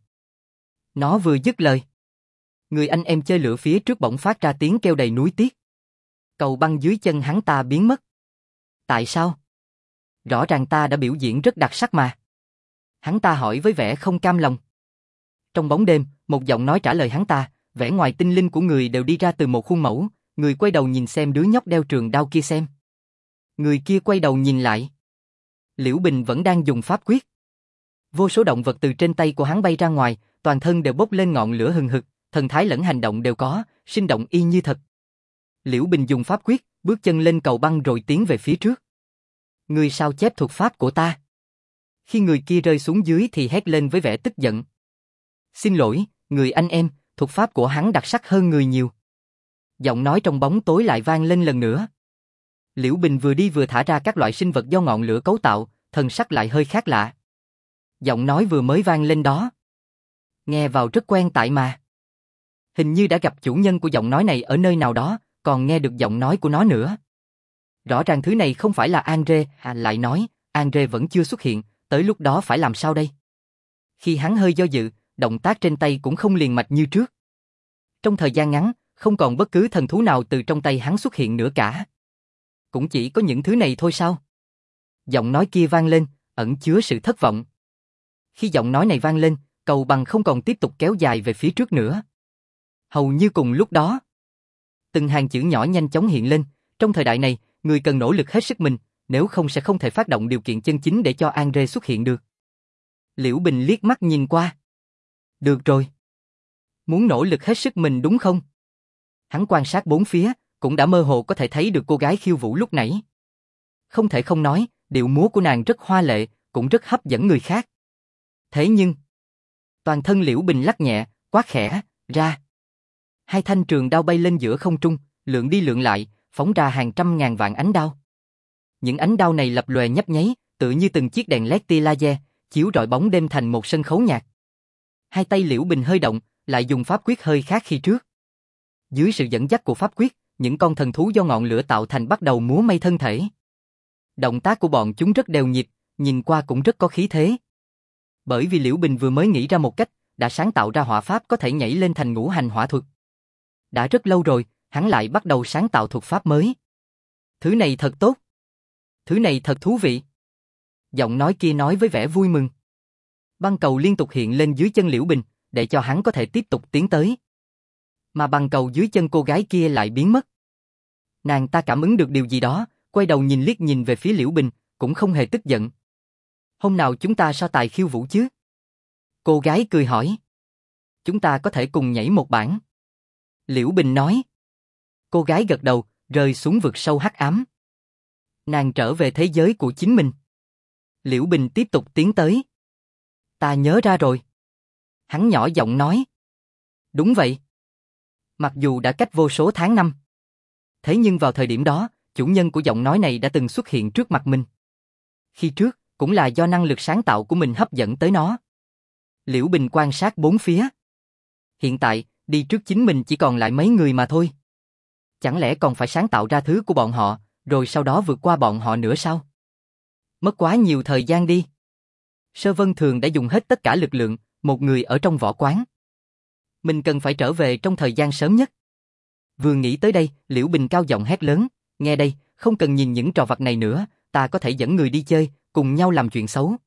Nó vừa dứt lời. Người anh em chơi lửa phía trước bỗng phát ra tiếng kêu đầy nuối tiếc. Cầu băng dưới chân hắn ta biến mất. Tại sao? Rõ ràng ta đã biểu diễn rất đặc sắc mà. Hắn ta hỏi với vẻ không cam lòng. Trong bóng đêm, một giọng nói trả lời hắn ta, vẻ ngoài tinh linh của người đều đi ra từ một khuôn mẫu, người quay đầu nhìn xem đứa nhóc đeo trường đao kia xem. Người kia quay đầu nhìn lại. Liễu Bình vẫn đang dùng pháp quyết. Vô số động vật từ trên tay của hắn bay ra ngoài, toàn thân đều bốc lên ngọn lửa hừng hực, thần thái lẫn hành động đều có, sinh động y như thật. Liễu Bình dùng pháp quyết, bước chân lên cầu băng rồi tiến về phía trước. Ngươi sao chép thuật pháp của ta? Khi người kia rơi xuống dưới thì hét lên với vẻ tức giận. Xin lỗi, người anh em, thuật pháp của hắn đặc sắc hơn người nhiều. Giọng nói trong bóng tối lại vang lên lần nữa. Liễu Bình vừa đi vừa thả ra các loại sinh vật do ngọn lửa cấu tạo, thần sắc lại hơi khác lạ. Giọng nói vừa mới vang lên đó. Nghe vào rất quen tại mà. Hình như đã gặp chủ nhân của giọng nói này ở nơi nào đó, còn nghe được giọng nói của nó nữa. Rõ ràng thứ này không phải là Andre, lại nói, Andre vẫn chưa xuất hiện, tới lúc đó phải làm sao đây? Khi hắn hơi do dự, động tác trên tay cũng không liền mạch như trước. Trong thời gian ngắn, không còn bất cứ thần thú nào từ trong tay hắn xuất hiện nữa cả. Cũng chỉ có những thứ này thôi sao? Giọng nói kia vang lên, ẩn chứa sự thất vọng. Khi giọng nói này vang lên, cầu bằng không còn tiếp tục kéo dài về phía trước nữa. Hầu như cùng lúc đó, từng hàng chữ nhỏ nhanh chóng hiện lên, trong thời đại này, người cần nỗ lực hết sức mình, nếu không sẽ không thể phát động điều kiện chân chính để cho Andre xuất hiện được. Liễu Bình liếc mắt nhìn qua. Được rồi. Muốn nỗ lực hết sức mình đúng không? Hắn quan sát bốn phía, cũng đã mơ hồ có thể thấy được cô gái khiêu vũ lúc nãy. Không thể không nói, điệu múa của nàng rất hoa lệ, cũng rất hấp dẫn người khác. Thế nhưng, toàn thân Liễu Bình lắc nhẹ, quát khẽ, ra. Hai thanh trường đao bay lên giữa không trung, lượn đi lượn lại, phóng ra hàng trăm ngàn vạn ánh đao. Những ánh đao này lập lòe nhấp nháy, tựa như từng chiếc đèn LED tia laser, chiếu rọi bóng đêm thành một sân khấu nhạc. Hai tay Liễu Bình hơi động, lại dùng pháp quyết hơi khác khi trước. Dưới sự dẫn dắt của pháp quyết, những con thần thú do ngọn lửa tạo thành bắt đầu múa may thân thể. Động tác của bọn chúng rất đều nhịp, nhìn qua cũng rất có khí thế. Bởi vì Liễu Bình vừa mới nghĩ ra một cách, đã sáng tạo ra hỏa pháp có thể nhảy lên thành ngũ hành hỏa thuật. Đã rất lâu rồi, hắn lại bắt đầu sáng tạo thuật pháp mới. Thứ này thật tốt. Thứ này thật thú vị. Giọng nói kia nói với vẻ vui mừng. Băng cầu liên tục hiện lên dưới chân Liễu Bình, để cho hắn có thể tiếp tục tiến tới. Mà băng cầu dưới chân cô gái kia lại biến mất. Nàng ta cảm ứng được điều gì đó, quay đầu liếc nhìn về phía Liễu Bình, cũng không hề tức giận. Hôm nào chúng ta so tài khiêu vũ chứ? Cô gái cười hỏi. Chúng ta có thể cùng nhảy một bản. Liễu Bình nói. Cô gái gật đầu, rơi xuống vực sâu hắc ám. Nàng trở về thế giới của chính mình. Liễu Bình tiếp tục tiến tới. Ta nhớ ra rồi. Hắn nhỏ giọng nói. Đúng vậy. Mặc dù đã cách vô số tháng năm. Thế nhưng vào thời điểm đó, chủ nhân của giọng nói này đã từng xuất hiện trước mặt mình. Khi trước, cũng là do năng lực sáng tạo của mình hấp dẫn tới nó. Liễu Bình quan sát bốn phía. Hiện tại, đi trước chính mình chỉ còn lại mấy người mà thôi. Chẳng lẽ còn phải sáng tạo ra thứ của bọn họ, rồi sau đó vượt qua bọn họ nữa sao? Mất quá nhiều thời gian đi. Sơ Vân Thường đã dùng hết tất cả lực lượng, một người ở trong võ quán. Mình cần phải trở về trong thời gian sớm nhất. Vừa nghĩ tới đây, Liễu Bình cao giọng hét lớn, nghe đây, không cần nhìn những trò vặt này nữa, ta có thể dẫn người đi chơi, cùng nhau làm chuyện xấu.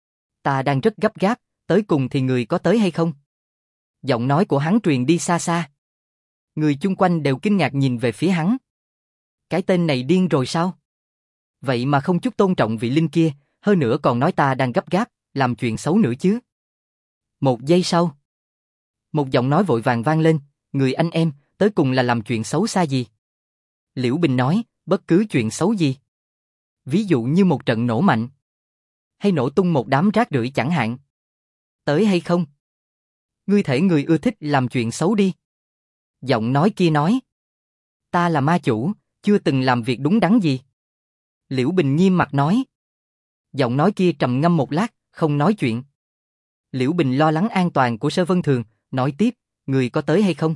Ta đang rất gấp gáp, tới cùng thì người có tới hay không? Giọng nói của hắn truyền đi xa xa. Người chung quanh đều kinh ngạc nhìn về phía hắn. Cái tên này điên rồi sao? Vậy mà không chút tôn trọng vị linh kia, hơn nữa còn nói ta đang gấp gáp, làm chuyện xấu nữa chứ. Một giây sau, một giọng nói vội vàng vang lên, người anh em, tới cùng là làm chuyện xấu xa gì? Liễu Bình nói, bất cứ chuyện xấu gì. Ví dụ như một trận nổ mạnh, hay nổ tung một đám rác rưởi chẳng hạn. Tới hay không? Ngươi thể người ưa thích làm chuyện xấu đi. Giọng nói kia nói. Ta là ma chủ, chưa từng làm việc đúng đắn gì. Liễu Bình nghiêm mặt nói. Giọng nói kia trầm ngâm một lát, không nói chuyện. Liễu Bình lo lắng an toàn của Sơ Vân Thường, nói tiếp, người có tới hay không?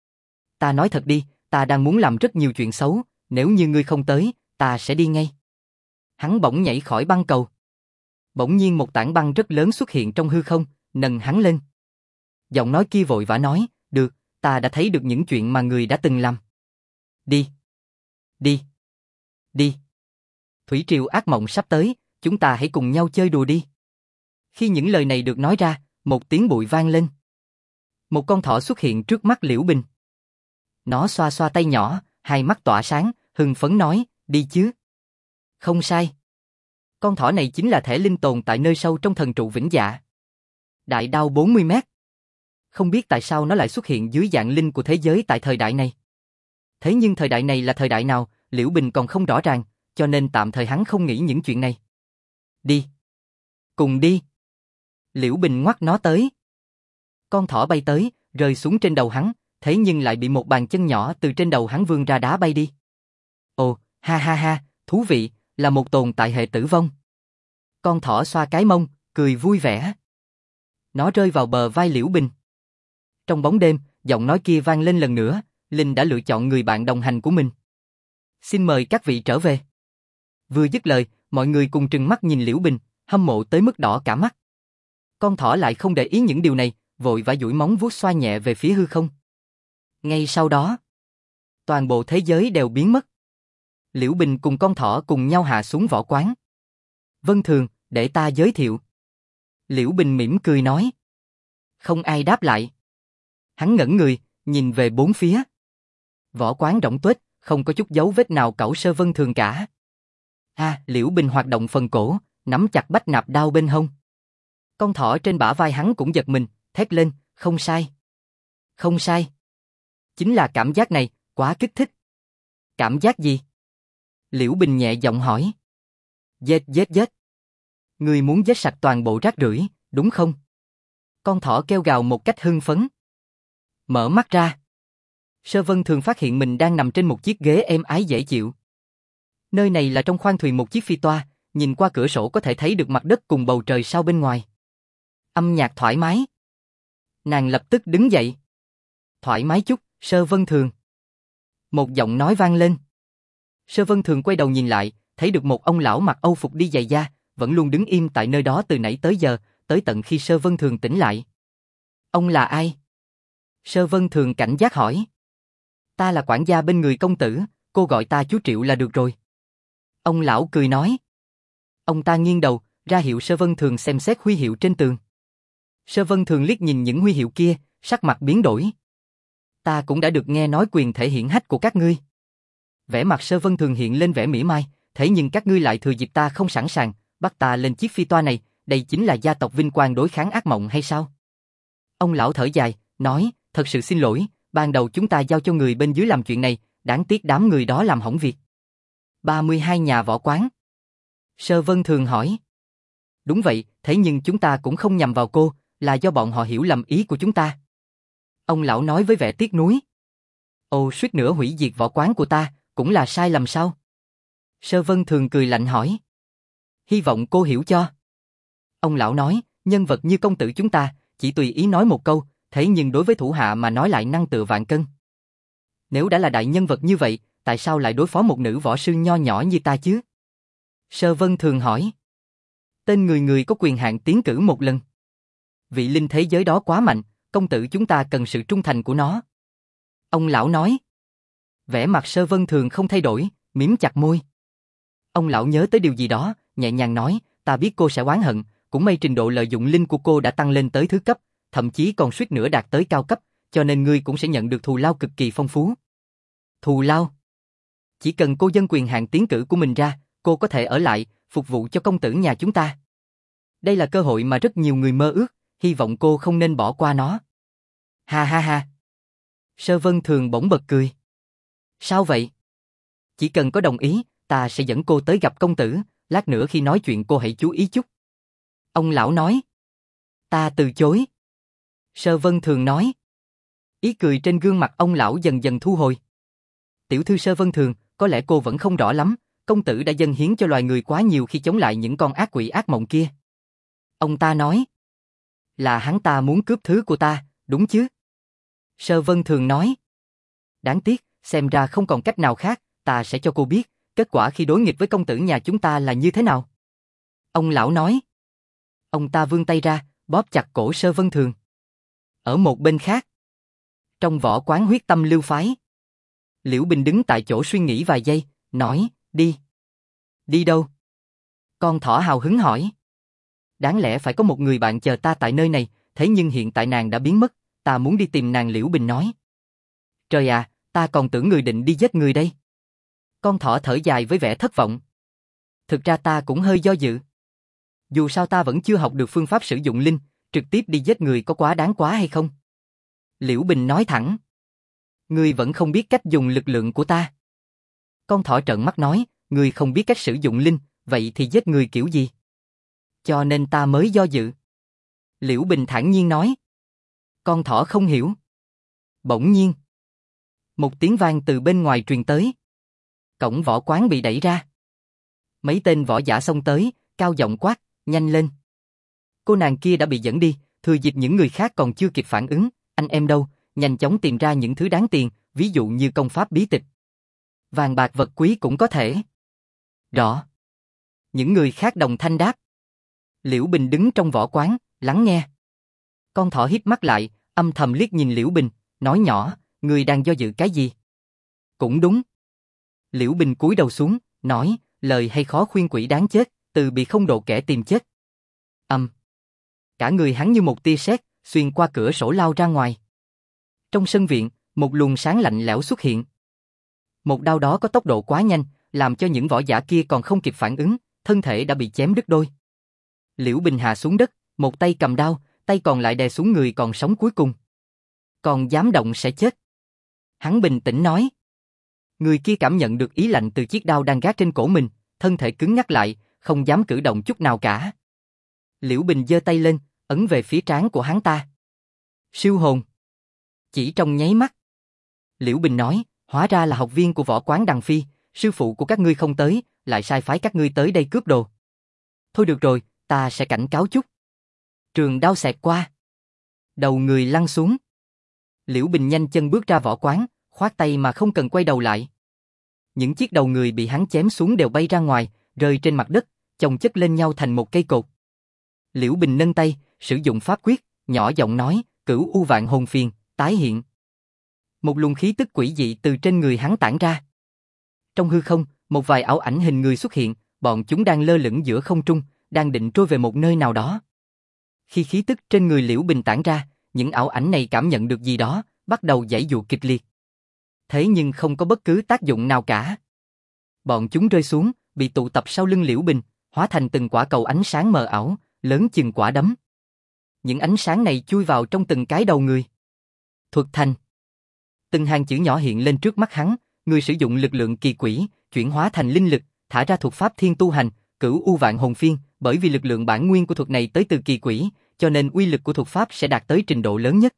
Ta nói thật đi, ta đang muốn làm rất nhiều chuyện xấu, nếu như ngươi không tới, ta sẽ đi ngay. Hắn bỗng nhảy khỏi băng cầu. Bỗng nhiên một tảng băng rất lớn xuất hiện trong hư không, nâng hắn lên. Giọng nói kia vội vã nói, được, ta đã thấy được những chuyện mà người đã từng làm. Đi. Đi. Đi. Thủy triều ác mộng sắp tới, chúng ta hãy cùng nhau chơi đùa đi. Khi những lời này được nói ra, một tiếng bụi vang lên. Một con thỏ xuất hiện trước mắt Liễu Bình. Nó xoa xoa tay nhỏ, hai mắt tỏa sáng, hưng phấn nói, đi chứ. Không sai. Con thỏ này chính là thể linh tồn tại nơi sâu trong thần trụ vĩnh dạ. Đại đao 40 mét. Không biết tại sao nó lại xuất hiện dưới dạng linh của thế giới tại thời đại này. Thế nhưng thời đại này là thời đại nào, Liễu Bình còn không rõ ràng, cho nên tạm thời hắn không nghĩ những chuyện này. Đi. Cùng đi. Liễu Bình ngoắt nó tới. Con thỏ bay tới, rơi xuống trên đầu hắn, thế nhưng lại bị một bàn chân nhỏ từ trên đầu hắn vươn ra đá bay đi. Ồ, ha ha ha, thú vị, là một tồn tại hệ tử vong. Con thỏ xoa cái mông, cười vui vẻ. Nó rơi vào bờ vai Liễu Bình. Trong bóng đêm, giọng nói kia vang lên lần nữa, Linh đã lựa chọn người bạn đồng hành của mình. Xin mời các vị trở về. Vừa dứt lời, mọi người cùng trừng mắt nhìn Liễu Bình, hâm mộ tới mức đỏ cả mắt. Con thỏ lại không để ý những điều này, vội vã duỗi móng vuốt xoa nhẹ về phía hư không. Ngay sau đó, toàn bộ thế giới đều biến mất. Liễu Bình cùng con thỏ cùng nhau hạ xuống võ quán. Vân Thường, để ta giới thiệu. Liễu Bình mỉm cười nói. Không ai đáp lại. Hắn ngẩn người, nhìn về bốn phía. Võ quán rỗng tuếch, không có chút dấu vết nào cẩu Sơ Vân Thường cả. Liễu Bình hoạt động phần cổ, nắm chặt bách nạp đao bên hông. Con thỏ trên bả vai hắn cũng giật mình, thét lên, không sai. Không sai. Chính là cảm giác này, quá kích thích. Cảm giác gì? Liễu Bình nhẹ giọng hỏi. Giết giết giết. Ngươi muốn giết sạch toàn bộ rác rưởi, đúng không? Con thỏ kêu gào một cách hưng phấn. Mở mắt ra. Sơ Vân Thường phát hiện mình đang nằm trên một chiếc ghế êm ái dễ chịu. Nơi này là trong khoang thuyền một chiếc phi toa, nhìn qua cửa sổ có thể thấy được mặt đất cùng bầu trời sao bên ngoài. Âm nhạc thoải mái. Nàng lập tức đứng dậy. Thoải mái chút, Sơ Vân Thường. Một giọng nói vang lên. Sơ Vân Thường quay đầu nhìn lại, thấy được một ông lão mặc âu phục đi giày da, vẫn luôn đứng im tại nơi đó từ nãy tới giờ, tới tận khi Sơ Vân Thường tỉnh lại. Ông là ai? Sơ Vân Thường cảnh giác hỏi. Ta là quản gia bên người công tử, cô gọi ta chú Triệu là được rồi. Ông lão cười nói. Ông ta nghiêng đầu, ra hiệu Sơ Vân Thường xem xét huy hiệu trên tường. Sơ Vân Thường liếc nhìn những huy hiệu kia, sắc mặt biến đổi. Ta cũng đã được nghe nói quyền thể hiển hách của các ngươi. Vẻ mặt Sơ Vân Thường hiện lên vẻ mỉa mai, thế nhưng các ngươi lại thừa dịp ta không sẵn sàng, bắt ta lên chiếc phi toa này, đây chính là gia tộc vinh quang đối kháng ác mộng hay sao? Ông lão thở dài, nói, thật sự xin lỗi, ban đầu chúng ta giao cho người bên dưới làm chuyện này, đáng tiếc đám người đó làm hỏng việc. 32 nhà võ quán. Sơ Vân Thường hỏi. Đúng vậy, thế nhưng chúng ta cũng không nhằm vào cô, là do bọn họ hiểu lầm ý của chúng ta. Ông lão nói với vẻ tiếc nuối. Ồ, suýt nữa hủy diệt võ quán của ta, cũng là sai lầm sao? Sơ Vân Thường cười lạnh hỏi. Hy vọng cô hiểu cho. Ông lão nói, nhân vật như công tử chúng ta, chỉ tùy ý nói một câu, thế nhưng đối với thủ hạ mà nói lại năng tựa vạn cân. Nếu đã là đại nhân vật như vậy, tại sao lại đối phó một nữ võ sư nho nhỏ như ta chứ? Sơ Vân Thường hỏi. Tên người người có quyền hạn tiến cử một lần. Vị linh thế giới đó quá mạnh, công tử chúng ta cần sự trung thành của nó. Ông lão nói. Vẻ mặt Sơ Vân Thường không thay đổi, mím chặt môi. Ông lão nhớ tới điều gì đó, nhẹ nhàng nói, ta biết cô sẽ oán hận, cũng may trình độ lợi dụng linh của cô đã tăng lên tới thứ cấp, thậm chí còn suýt nữa đạt tới cao cấp, cho nên ngươi cũng sẽ nhận được thù lao cực kỳ phong phú. Thù lao? Chỉ cần cô dâng quyền hạn tiến cử của mình ra, cô có thể ở lại, phục vụ cho công tử nhà chúng ta. Đây là cơ hội mà rất nhiều người mơ ước, hy vọng cô không nên bỏ qua nó. Ha ha ha. Sơ Vân Thường bỗng bật cười. Sao vậy? Chỉ cần có đồng ý, ta sẽ dẫn cô tới gặp công tử, lát nữa khi nói chuyện cô hãy chú ý chút. Ông lão nói. Ta từ chối. Sơ Vân Thường nói. Ý cười trên gương mặt ông lão dần dần thu hồi. Tiểu thư Sơ Vân Thường, có lẽ cô vẫn không rõ lắm, công tử đã dâng hiến cho loài người quá nhiều khi chống lại những con ác quỷ ác mộng kia. Ông ta nói. Là hắn ta muốn cướp thứ của ta, đúng chứ? Sơ Vân Thường nói. Đáng tiếc, xem ra không còn cách nào khác, ta sẽ cho cô biết, kết quả khi đối nghịch với công tử nhà chúng ta là như thế nào. Ông lão nói. Ông ta vươn tay ra, bóp chặt cổ Sơ Vân Thường. Ở một bên khác, trong võ quán huyết tâm lưu phái, Liễu Bình đứng tại chỗ suy nghĩ vài giây, nói, đi. Đi đâu? Con thỏ hào hứng hỏi. Đáng lẽ phải có một người bạn chờ ta tại nơi này, thế nhưng hiện tại nàng đã biến mất, ta muốn đi tìm nàng. Liễu Bình nói. Trời à, ta còn tưởng người định đi giết người đây. Con thỏ thở dài với vẻ thất vọng. Thực ra ta cũng hơi do dự. Dù sao ta vẫn chưa học được phương pháp sử dụng linh, trực tiếp đi giết người có quá đáng quá hay không? Liễu Bình nói thẳng. Ngươi vẫn không biết cách dùng lực lượng của ta. Con thỏ trợn mắt nói, ngươi không biết cách sử dụng linh, vậy thì giết người kiểu gì? Cho nên ta mới do dự. Liễu Bình thản nhiên nói. Con thỏ không hiểu. Bỗng nhiên, một tiếng vang từ bên ngoài truyền tới. Cổng võ quán bị đẩy ra. Mấy tên võ giả xông tới, cao giọng quát, nhanh lên. Cô nàng kia đã bị dẫn đi, thừa dịp những người khác còn chưa kịp phản ứng, anh em đâu, nhanh chóng tìm ra những thứ đáng tiền, ví dụ như công pháp bí tịch. Vàng bạc vật quý cũng có thể. Rõ. Những người khác đồng thanh đáp. Liễu Bình đứng trong võ quán, lắng nghe. Con thỏ híp mắt lại, âm thầm liếc nhìn Liễu Bình, nói nhỏ, người đang do dự cái gì? Cũng đúng. Liễu Bình cúi đầu xuống, nói, lời hay khó khuyên quỷ đáng chết, từ bị không độ kẻ tìm chết. Cả người hắn như một tia sét, xuyên qua cửa sổ lao ra ngoài. Trong sân viện, một luồng sáng lạnh lẽo xuất hiện. Một đao đó có tốc độ quá nhanh, làm cho những võ giả kia còn không kịp phản ứng, thân thể đã bị chém đứt đôi. Liễu Bình hạ xuống đất, một tay cầm đao, tay còn lại đè xuống người còn sống cuối cùng. Còn dám động sẽ chết. Hắn bình tĩnh nói. Người kia cảm nhận được ý lạnh từ chiếc đao đang gác trên cổ mình, thân thể cứng nhắc lại, không dám cử động chút nào cả. Liễu Bình giơ tay lên, ấn về phía trán của hắn ta. Siêu hồn. Chỉ trong nháy mắt. Liễu Bình nói, hóa ra là học viên của võ quán Đằng Phi, sư phụ của các ngươi không tới, lại sai phái các ngươi tới đây cướp đồ. Thôi được rồi, ta sẽ cảnh cáo chút. Trường đao xẹt qua. Đầu người lăn xuống. Liễu Bình nhanh chân bước ra võ quán, khoát tay mà không cần quay đầu lại. Những chiếc đầu người bị hắn chém xuống đều bay ra ngoài, rơi trên mặt đất, chồng chất lên nhau thành một cây cột. Liễu Bình nâng tay, sử dụng pháp quyết, nhỏ giọng nói, Cửu U Vạn Hồn Phiền, tái hiện. Một luồng khí tức quỷ dị từ trên người hắn tản ra. Trong hư không, một vài ảo ảnh hình người xuất hiện, bọn chúng đang lơ lửng giữa không trung, đang định trôi về một nơi nào đó. Khi khí tức trên người Liễu Bình tản ra, những ảo ảnh này cảm nhận được gì đó, bắt đầu giãy giụa kịch liệt. Thế nhưng không có bất cứ tác dụng nào cả. Bọn chúng rơi xuống, bị tụ tập sau lưng Liễu Bình, hóa thành từng quả cầu ánh sáng mờ ảo, lớn chừng quả đấm. Những ánh sáng này chui vào trong từng cái đầu người. Thuật thành. Từng hàng chữ nhỏ hiện lên trước mắt hắn, người sử dụng lực lượng kỳ quỷ, chuyển hóa thành linh lực, thả ra thuật pháp thiên tu hành, Cửu U Vạn Hồn Phiên, bởi vì lực lượng bản nguyên của thuật này tới từ kỳ quỷ, cho nên uy lực của thuật pháp sẽ đạt tới trình độ lớn nhất.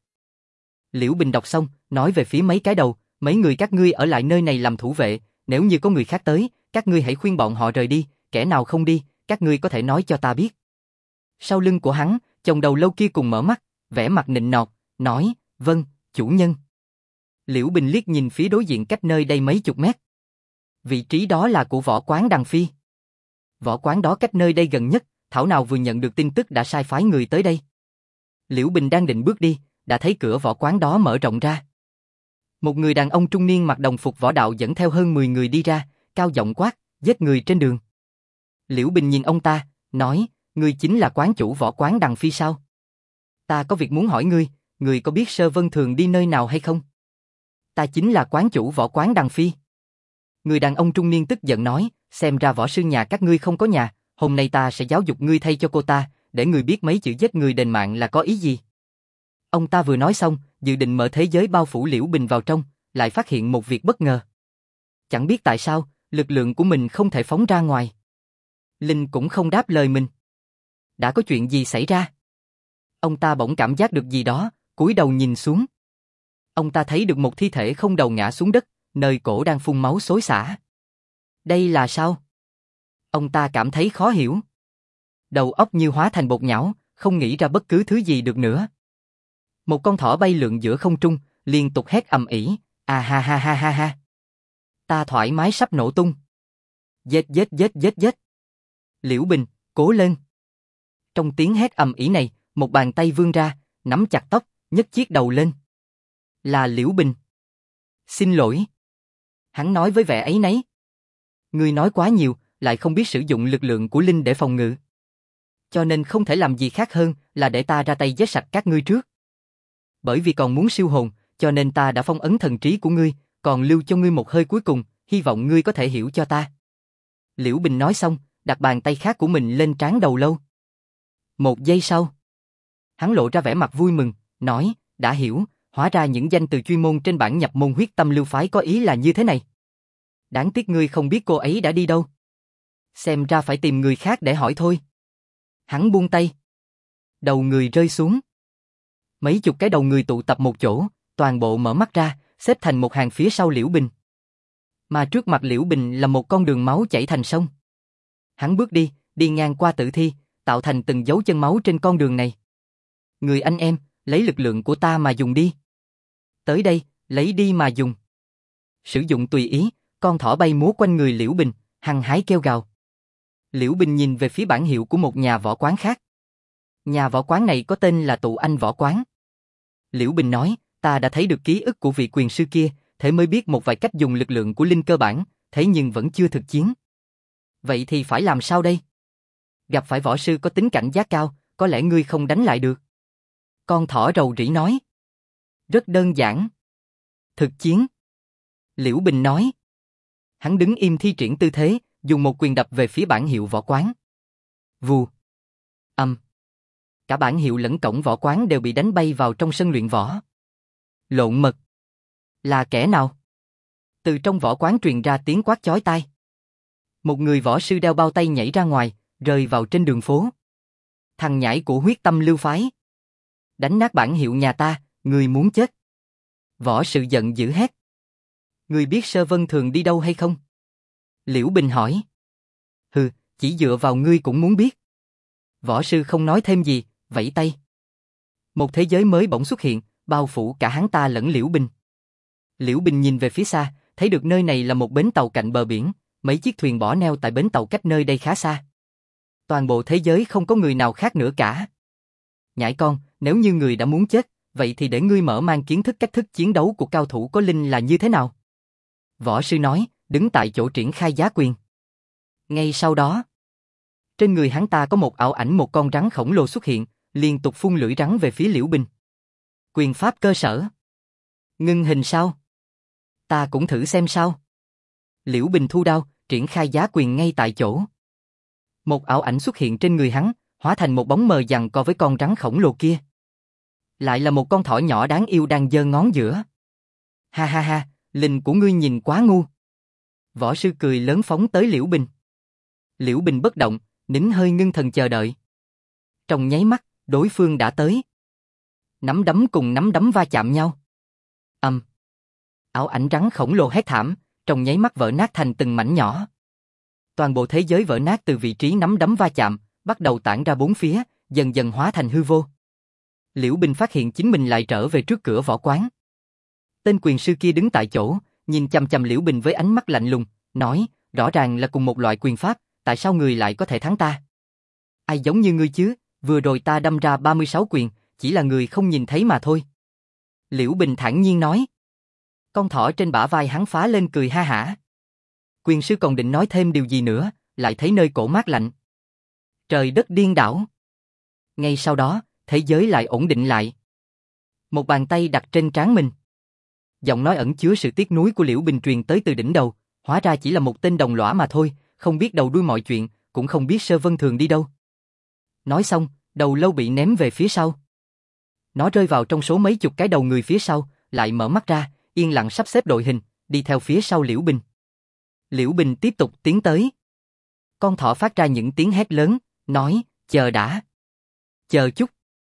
Liễu Bình đọc xong, nói về phía mấy cái đầu, mấy người các ngươi ở lại nơi này làm thủ vệ, nếu như có người khác tới, các ngươi hãy khuyên bọn họ rời đi, kẻ nào không đi, các ngươi có thể nói cho ta biết. Sau lưng của hắn, chồng đầu lâu kia cùng mở mắt, vẻ mặt nịnh nọt, nói, vâng, chủ nhân. Liễu Bình liếc nhìn phía đối diện cách nơi đây mấy chục mét. Vị trí đó là của võ quán Đằng Phi. Võ quán đó cách nơi đây gần nhất, thảo nào vừa nhận được tin tức đã sai phái người tới đây. Liễu Bình đang định bước đi, đã thấy cửa võ quán đó mở rộng ra. Một người đàn ông trung niên mặc đồng phục võ đạo dẫn theo hơn 10 người đi ra, cao giọng quát, giết người trên đường. Liễu Bình nhìn ông ta, nói, ngươi chính là quán chủ võ quán Đằng Phi sao? Ta có việc muốn hỏi ngươi có biết Sơ Vân thường đi nơi nào hay không? Ta chính là quán chủ võ quán Đằng Phi. Người đàn ông trung niên tức giận nói, xem ra võ sư nhà các ngươi không có nhà, hôm nay ta sẽ giáo dục ngươi thay cho cô ta, để ngươi biết mấy chữ giết người đền mạng là có ý gì. Ông ta vừa nói xong, dự định mở thế giới bao phủ Liễu Bình vào trong, lại phát hiện một việc bất ngờ. Chẳng biết tại sao, lực lượng của mình không thể phóng ra ngoài. Linh cũng không đáp lời mình. Đã có chuyện gì xảy ra? Ông ta bỗng cảm giác được gì đó, cúi đầu nhìn xuống. Ông ta thấy được một thi thể không đầu ngã xuống đất, nơi cổ đang phun máu xối xả. Đây là sao? Ông ta cảm thấy khó hiểu. Đầu óc như hóa thành bột nhão, không nghĩ ra bất cứ thứ gì được nữa. Một con thỏ bay lượn giữa không trung, liên tục hét ầm ĩ, à ha ha ha ha ha. Ta thoải mái sắp nổ tung. Giết giết giết giết giết. Liễu Bình, cố lên. Trong tiếng hét ầm ĩ này, một bàn tay vươn ra, nắm chặt tóc, nhấc chiếc đầu lên. Là Liễu Bình. Xin lỗi. Hắn nói với vẻ áy náy. Ngươi nói quá nhiều, lại không biết sử dụng lực lượng của Linh để phòng ngự. Cho nên không thể làm gì khác hơn là để ta ra tay giết sạch các ngươi trước. Bởi vì còn muốn siêu hồn, cho nên ta đã phong ấn thần trí của ngươi, còn lưu cho ngươi một hơi cuối cùng, hy vọng ngươi có thể hiểu cho ta. Liễu Bình nói xong, đặt bàn tay khác của mình lên trán đầu lâu. Một giây sau, hắn lộ ra vẻ mặt vui mừng, nói, đã hiểu, hóa ra những danh từ chuyên môn trên bản nhập môn huyết tâm lưu phái có ý là như thế này. Đáng tiếc ngươi không biết cô ấy đã đi đâu. Xem ra phải tìm người khác để hỏi thôi. Hắn buông tay. Đầu người rơi xuống. Mấy chục cái đầu người tụ tập một chỗ, toàn bộ mở mắt ra, xếp thành một hàng phía sau Liễu Bình. Mà trước mặt Liễu Bình là một con đường máu chảy thành sông. Hắn bước đi, đi ngang qua tử thi, tạo thành từng dấu chân máu trên con đường này. Người anh em, lấy lực lượng của ta mà dùng đi. Tới đây, lấy đi mà dùng. Sử dụng tùy ý, con thỏ bay múa quanh người Liễu Bình, hăng hái kêu gào. Liễu Bình nhìn về phía bảng hiệu của một nhà võ quán khác. Nhà võ quán này có tên là Tụ Anh Võ Quán. Liễu Bình nói, ta đã thấy được ký ức của vị quyền sư kia, thế mới biết một vài cách dùng lực lượng của Linh cơ bản, thế nhưng vẫn chưa thực chiến. Vậy thì phải làm sao đây? Gặp phải võ sư có tính cảnh giác cao, có lẽ ngươi không đánh lại được. Con thỏ rầu rĩ nói. Rất đơn giản. Thực chiến. Liễu Bình nói. Hắn đứng im thi triển tư thế, dùng một quyền đập về phía bảng hiệu võ quán. Vù. Cả bảng hiệu lẫn cổng võ quán đều bị đánh bay vào trong sân luyện võ. Lộn mật. Là kẻ nào? Từ trong võ quán truyền ra tiếng quát chói tai. Một người võ sư đeo bao tay nhảy ra ngoài, rơi vào trên đường phố. Thằng nhãi của huyết tâm lưu phái. Đánh nát bảng hiệu nhà ta, người muốn chết. Võ sư giận dữ hét. Người biết Sơ Vân thường đi đâu hay không? Liễu Bình hỏi. Hừ, chỉ dựa vào ngươi cũng muốn biết. Võ sư không nói thêm gì, vẫy tay. Một thế giới mới bỗng xuất hiện, bao phủ cả hắn ta lẫn Liễu Bình. Liễu Bình nhìn về phía xa, thấy được nơi này là một bến tàu cạnh bờ biển, mấy chiếc thuyền bỏ neo tại bến tàu cách nơi đây khá xa. Toàn bộ thế giới không có người nào khác nữa cả. Nhãi con, nếu như người đã muốn chết, vậy thì để ngươi mở mang kiến thức cách thức chiến đấu của cao thủ có linh là như thế nào. Võ sư nói, đứng tại chỗ triển khai giá quyền. Ngay sau đó, trên người hắn ta có một ảo ảnh một con rắn khổng lồ xuất hiện, liên tục phun lưỡi rắn về phía Liễu Bình. Quyền pháp cơ sở. Ngưng hình sao? Ta cũng thử xem sao. Liễu Bình thu đao, triển khai giá quyền ngay tại chỗ. Một ảo ảnh xuất hiện trên người hắn, hóa thành một bóng mờ giằng co với con rắn khổng lồ kia. Lại là một con thỏ nhỏ đáng yêu đang giơ ngón giữa. Ha ha ha, linh của ngươi nhìn quá ngu. Võ sư cười lớn phóng tới Liễu Bình. Liễu Bình bất động, nín hơi ngưng thần chờ đợi. Trong nháy mắt, Đối phương đã tới. Nắm đấm cùng nắm đấm va chạm nhau. Ảo ảnh rắn khổng lồ hét thảm, trong nháy mắt vỡ nát thành từng mảnh nhỏ. Toàn bộ thế giới vỡ nát từ vị trí nắm đấm va chạm, bắt đầu tản ra bốn phía, dần dần hóa thành hư vô. Liễu Bình phát hiện chính mình lại trở về trước cửa võ quán. Tên quyền sư kia đứng tại chỗ, nhìn chằm chằm Liễu Bình với ánh mắt lạnh lùng, nói, rõ ràng là cùng một loại quyền pháp, tại sao người lại có thể thắng ta? Ai giống như ngươi chứ, vừa rồi ta đâm ra 36 quyền, chỉ là người không nhìn thấy mà thôi. Liễu Bình thản nhiên nói. Con thỏ trên bả vai hắn phá lên cười ha hả. Quyền sư còn định nói thêm điều gì nữa, lại thấy nơi cổ mát lạnh. Trời đất điên đảo. Ngay sau đó, thế giới lại ổn định lại. Một bàn tay đặt trên trán mình. Giọng nói ẩn chứa sự tiếc nuối của Liễu Bình truyền tới từ đỉnh đầu, hóa ra chỉ là một tên đồng lõa mà thôi, không biết đầu đuôi mọi chuyện, cũng không biết Sơ Vân Thường đi đâu. Nói xong, đầu lâu bị ném về phía sau. Nó rơi vào trong số mấy chục cái đầu người phía sau, lại mở mắt ra, yên lặng sắp xếp đội hình, đi theo phía sau Liễu Bình. Liễu Bình tiếp tục tiến tới. Con thỏ phát ra những tiếng hét lớn, nói, chờ đã. Chờ chút.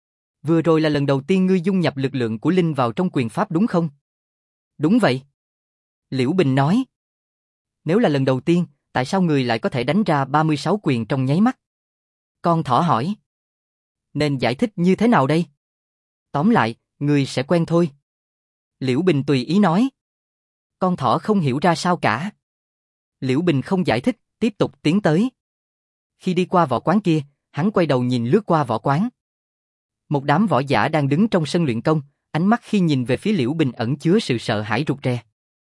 Vừa rồi là lần đầu tiên ngươi dung nhập lực lượng của Linh vào trong quyền pháp đúng không? Đúng vậy. Liễu Bình nói. Nếu là lần đầu tiên, tại sao người lại có thể đánh ra 36 quyền trong nháy mắt? Con thỏ hỏi. Nên giải thích như thế nào đây? Tóm lại, người sẽ quen thôi. Liễu Bình tùy ý nói. Con thỏ không hiểu ra sao cả. Liễu Bình không giải thích, tiếp tục tiến tới. Khi đi qua võ quán kia, hắn quay đầu nhìn lướt qua võ quán. Một đám võ giả đang đứng trong sân luyện công, ánh mắt khi nhìn về phía Liễu Bình ẩn chứa sự sợ hãi rụt rè.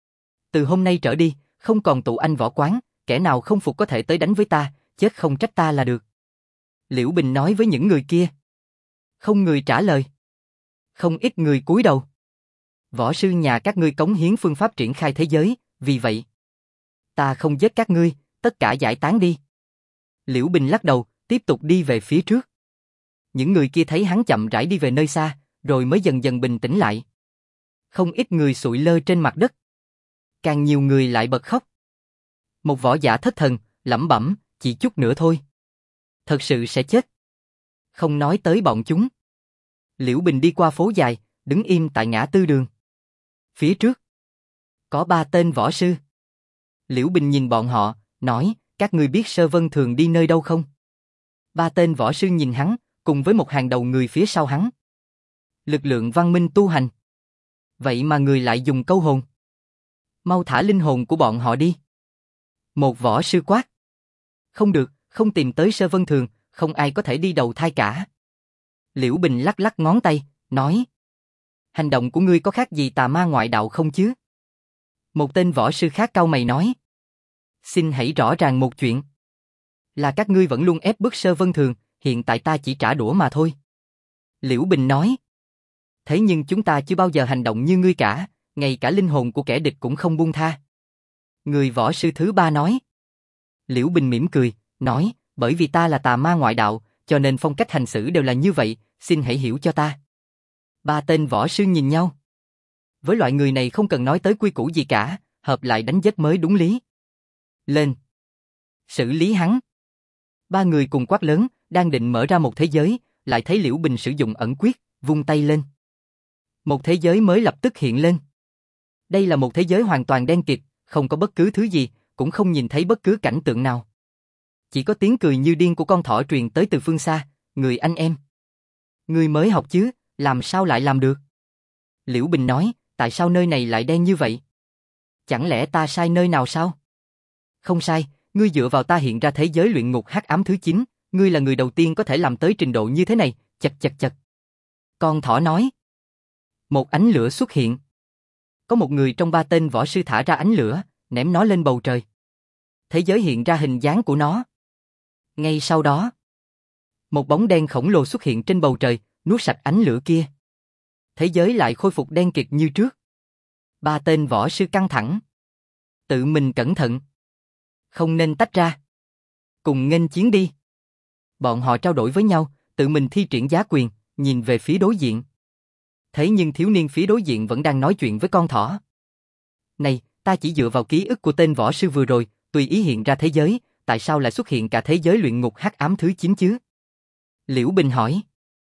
Từ hôm nay trở đi, không còn tụ anh võ quán, kẻ nào không phục có thể tới đánh với ta, chết không trách ta là được. Liễu Bình nói với những người kia. Không người trả lời. Không ít người cúi đầu. Võ sư nhà các ngươi cống hiến phương pháp triển khai thế giới, vì vậy ta không giết các ngươi, tất cả giải tán đi. Liễu Bình lắc đầu, tiếp tục đi về phía trước. Những người kia thấy hắn chậm rãi đi về nơi xa, rồi mới dần dần bình tĩnh lại. Không ít người sụi lơ trên mặt đất. Càng nhiều người lại bật khóc. Một võ giả thất thần, lẩm bẩm, chỉ chút nữa thôi. Thật sự sẽ chết. Không nói tới bọn chúng. Liễu Bình đi qua phố dài, đứng im tại ngã tư đường. Phía trước có 3 tên võ sư. Liễu Bình nhìn bọn họ, nói, các ngươi biết Sơ Vân Thường đi nơi đâu không? 3 tên võ sư nhìn hắn, cùng với một hàng đầu người phía sau hắn. Lực lượng văn minh tu hành. Vậy mà người lại dùng câu hồn. Mau thả linh hồn của bọn họ đi. Một võ sư quát. Không được, không tìm tới Sơ Vân Thường, không ai có thể đi đầu thai cả. Liễu Bình lắc lắc ngón tay, nói. Hành động của ngươi có khác gì tà ma ngoại đạo không chứ? Một tên võ sư khác cau mày nói. Xin hãy rõ ràng một chuyện. Là các ngươi vẫn luôn ép bức Sơ Vân Thường, hiện tại ta chỉ trả đũa mà thôi. Liễu Bình nói. Thế nhưng chúng ta chưa bao giờ hành động như ngươi cả, ngay cả linh hồn của kẻ địch cũng không buông tha. Người võ sư thứ 3 nói. Liễu Bình mỉm cười, nói, bởi vì ta là tà ma ngoại đạo, cho nên phong cách hành xử đều là như vậy, xin hãy hiểu cho ta. 3 tên võ sư nhìn nhau. Với loại người này không cần nói tới quy củ gì cả, hợp lại đánh giết mới đúng lý. Lên. Xử lý hắn. 3 người cùng quát lớn, đang định mở ra một thế giới, lại thấy Liễu Bình sử dụng ẩn quyết, vung tay lên. Một thế giới mới lập tức hiện lên. Đây là một thế giới hoàn toàn đen kịt, không có bất cứ thứ gì, cũng không nhìn thấy bất cứ cảnh tượng nào. Chỉ có tiếng cười như điên của con thỏ truyền tới từ phương xa, người anh em. Ngươi mới học chứ, làm sao lại làm được? Liễu Bình nói, tại sao nơi này lại đen như vậy? Chẳng lẽ ta sai nơi nào sao? Không sai, ngươi dựa vào ta hiện ra thế giới luyện ngục hắc ám thứ 9, ngươi là người đầu tiên có thể làm tới trình độ như thế này, chật chật chật. Con thỏ nói. Một ánh lửa xuất hiện. Có một người trong 3 tên võ sư thả ra ánh lửa, ném nó lên bầu trời. Thế giới hiện ra hình dáng của nó. Ngay sau đó, một bóng đen khổng lồ xuất hiện trên bầu trời, nuốt sạch ánh lửa kia. Thế giới lại khôi phục đen kịt như trước. 3 tên võ sư căng thẳng. Tự mình cẩn thận. Không nên tách ra. Cùng nghênh chiến đi. Bọn họ trao đổi với nhau, tự mình thi triển giá quyền, nhìn về phía đối diện. Thế nhưng thiếu niên phía đối diện vẫn đang nói chuyện với con thỏ. Này, ta chỉ dựa vào ký ức của tên võ sư vừa rồi, tùy ý hiện ra thế giới, tại sao lại xuất hiện cả thế giới luyện ngục hắc ám thứ 9 chứ? Liễu Bình hỏi.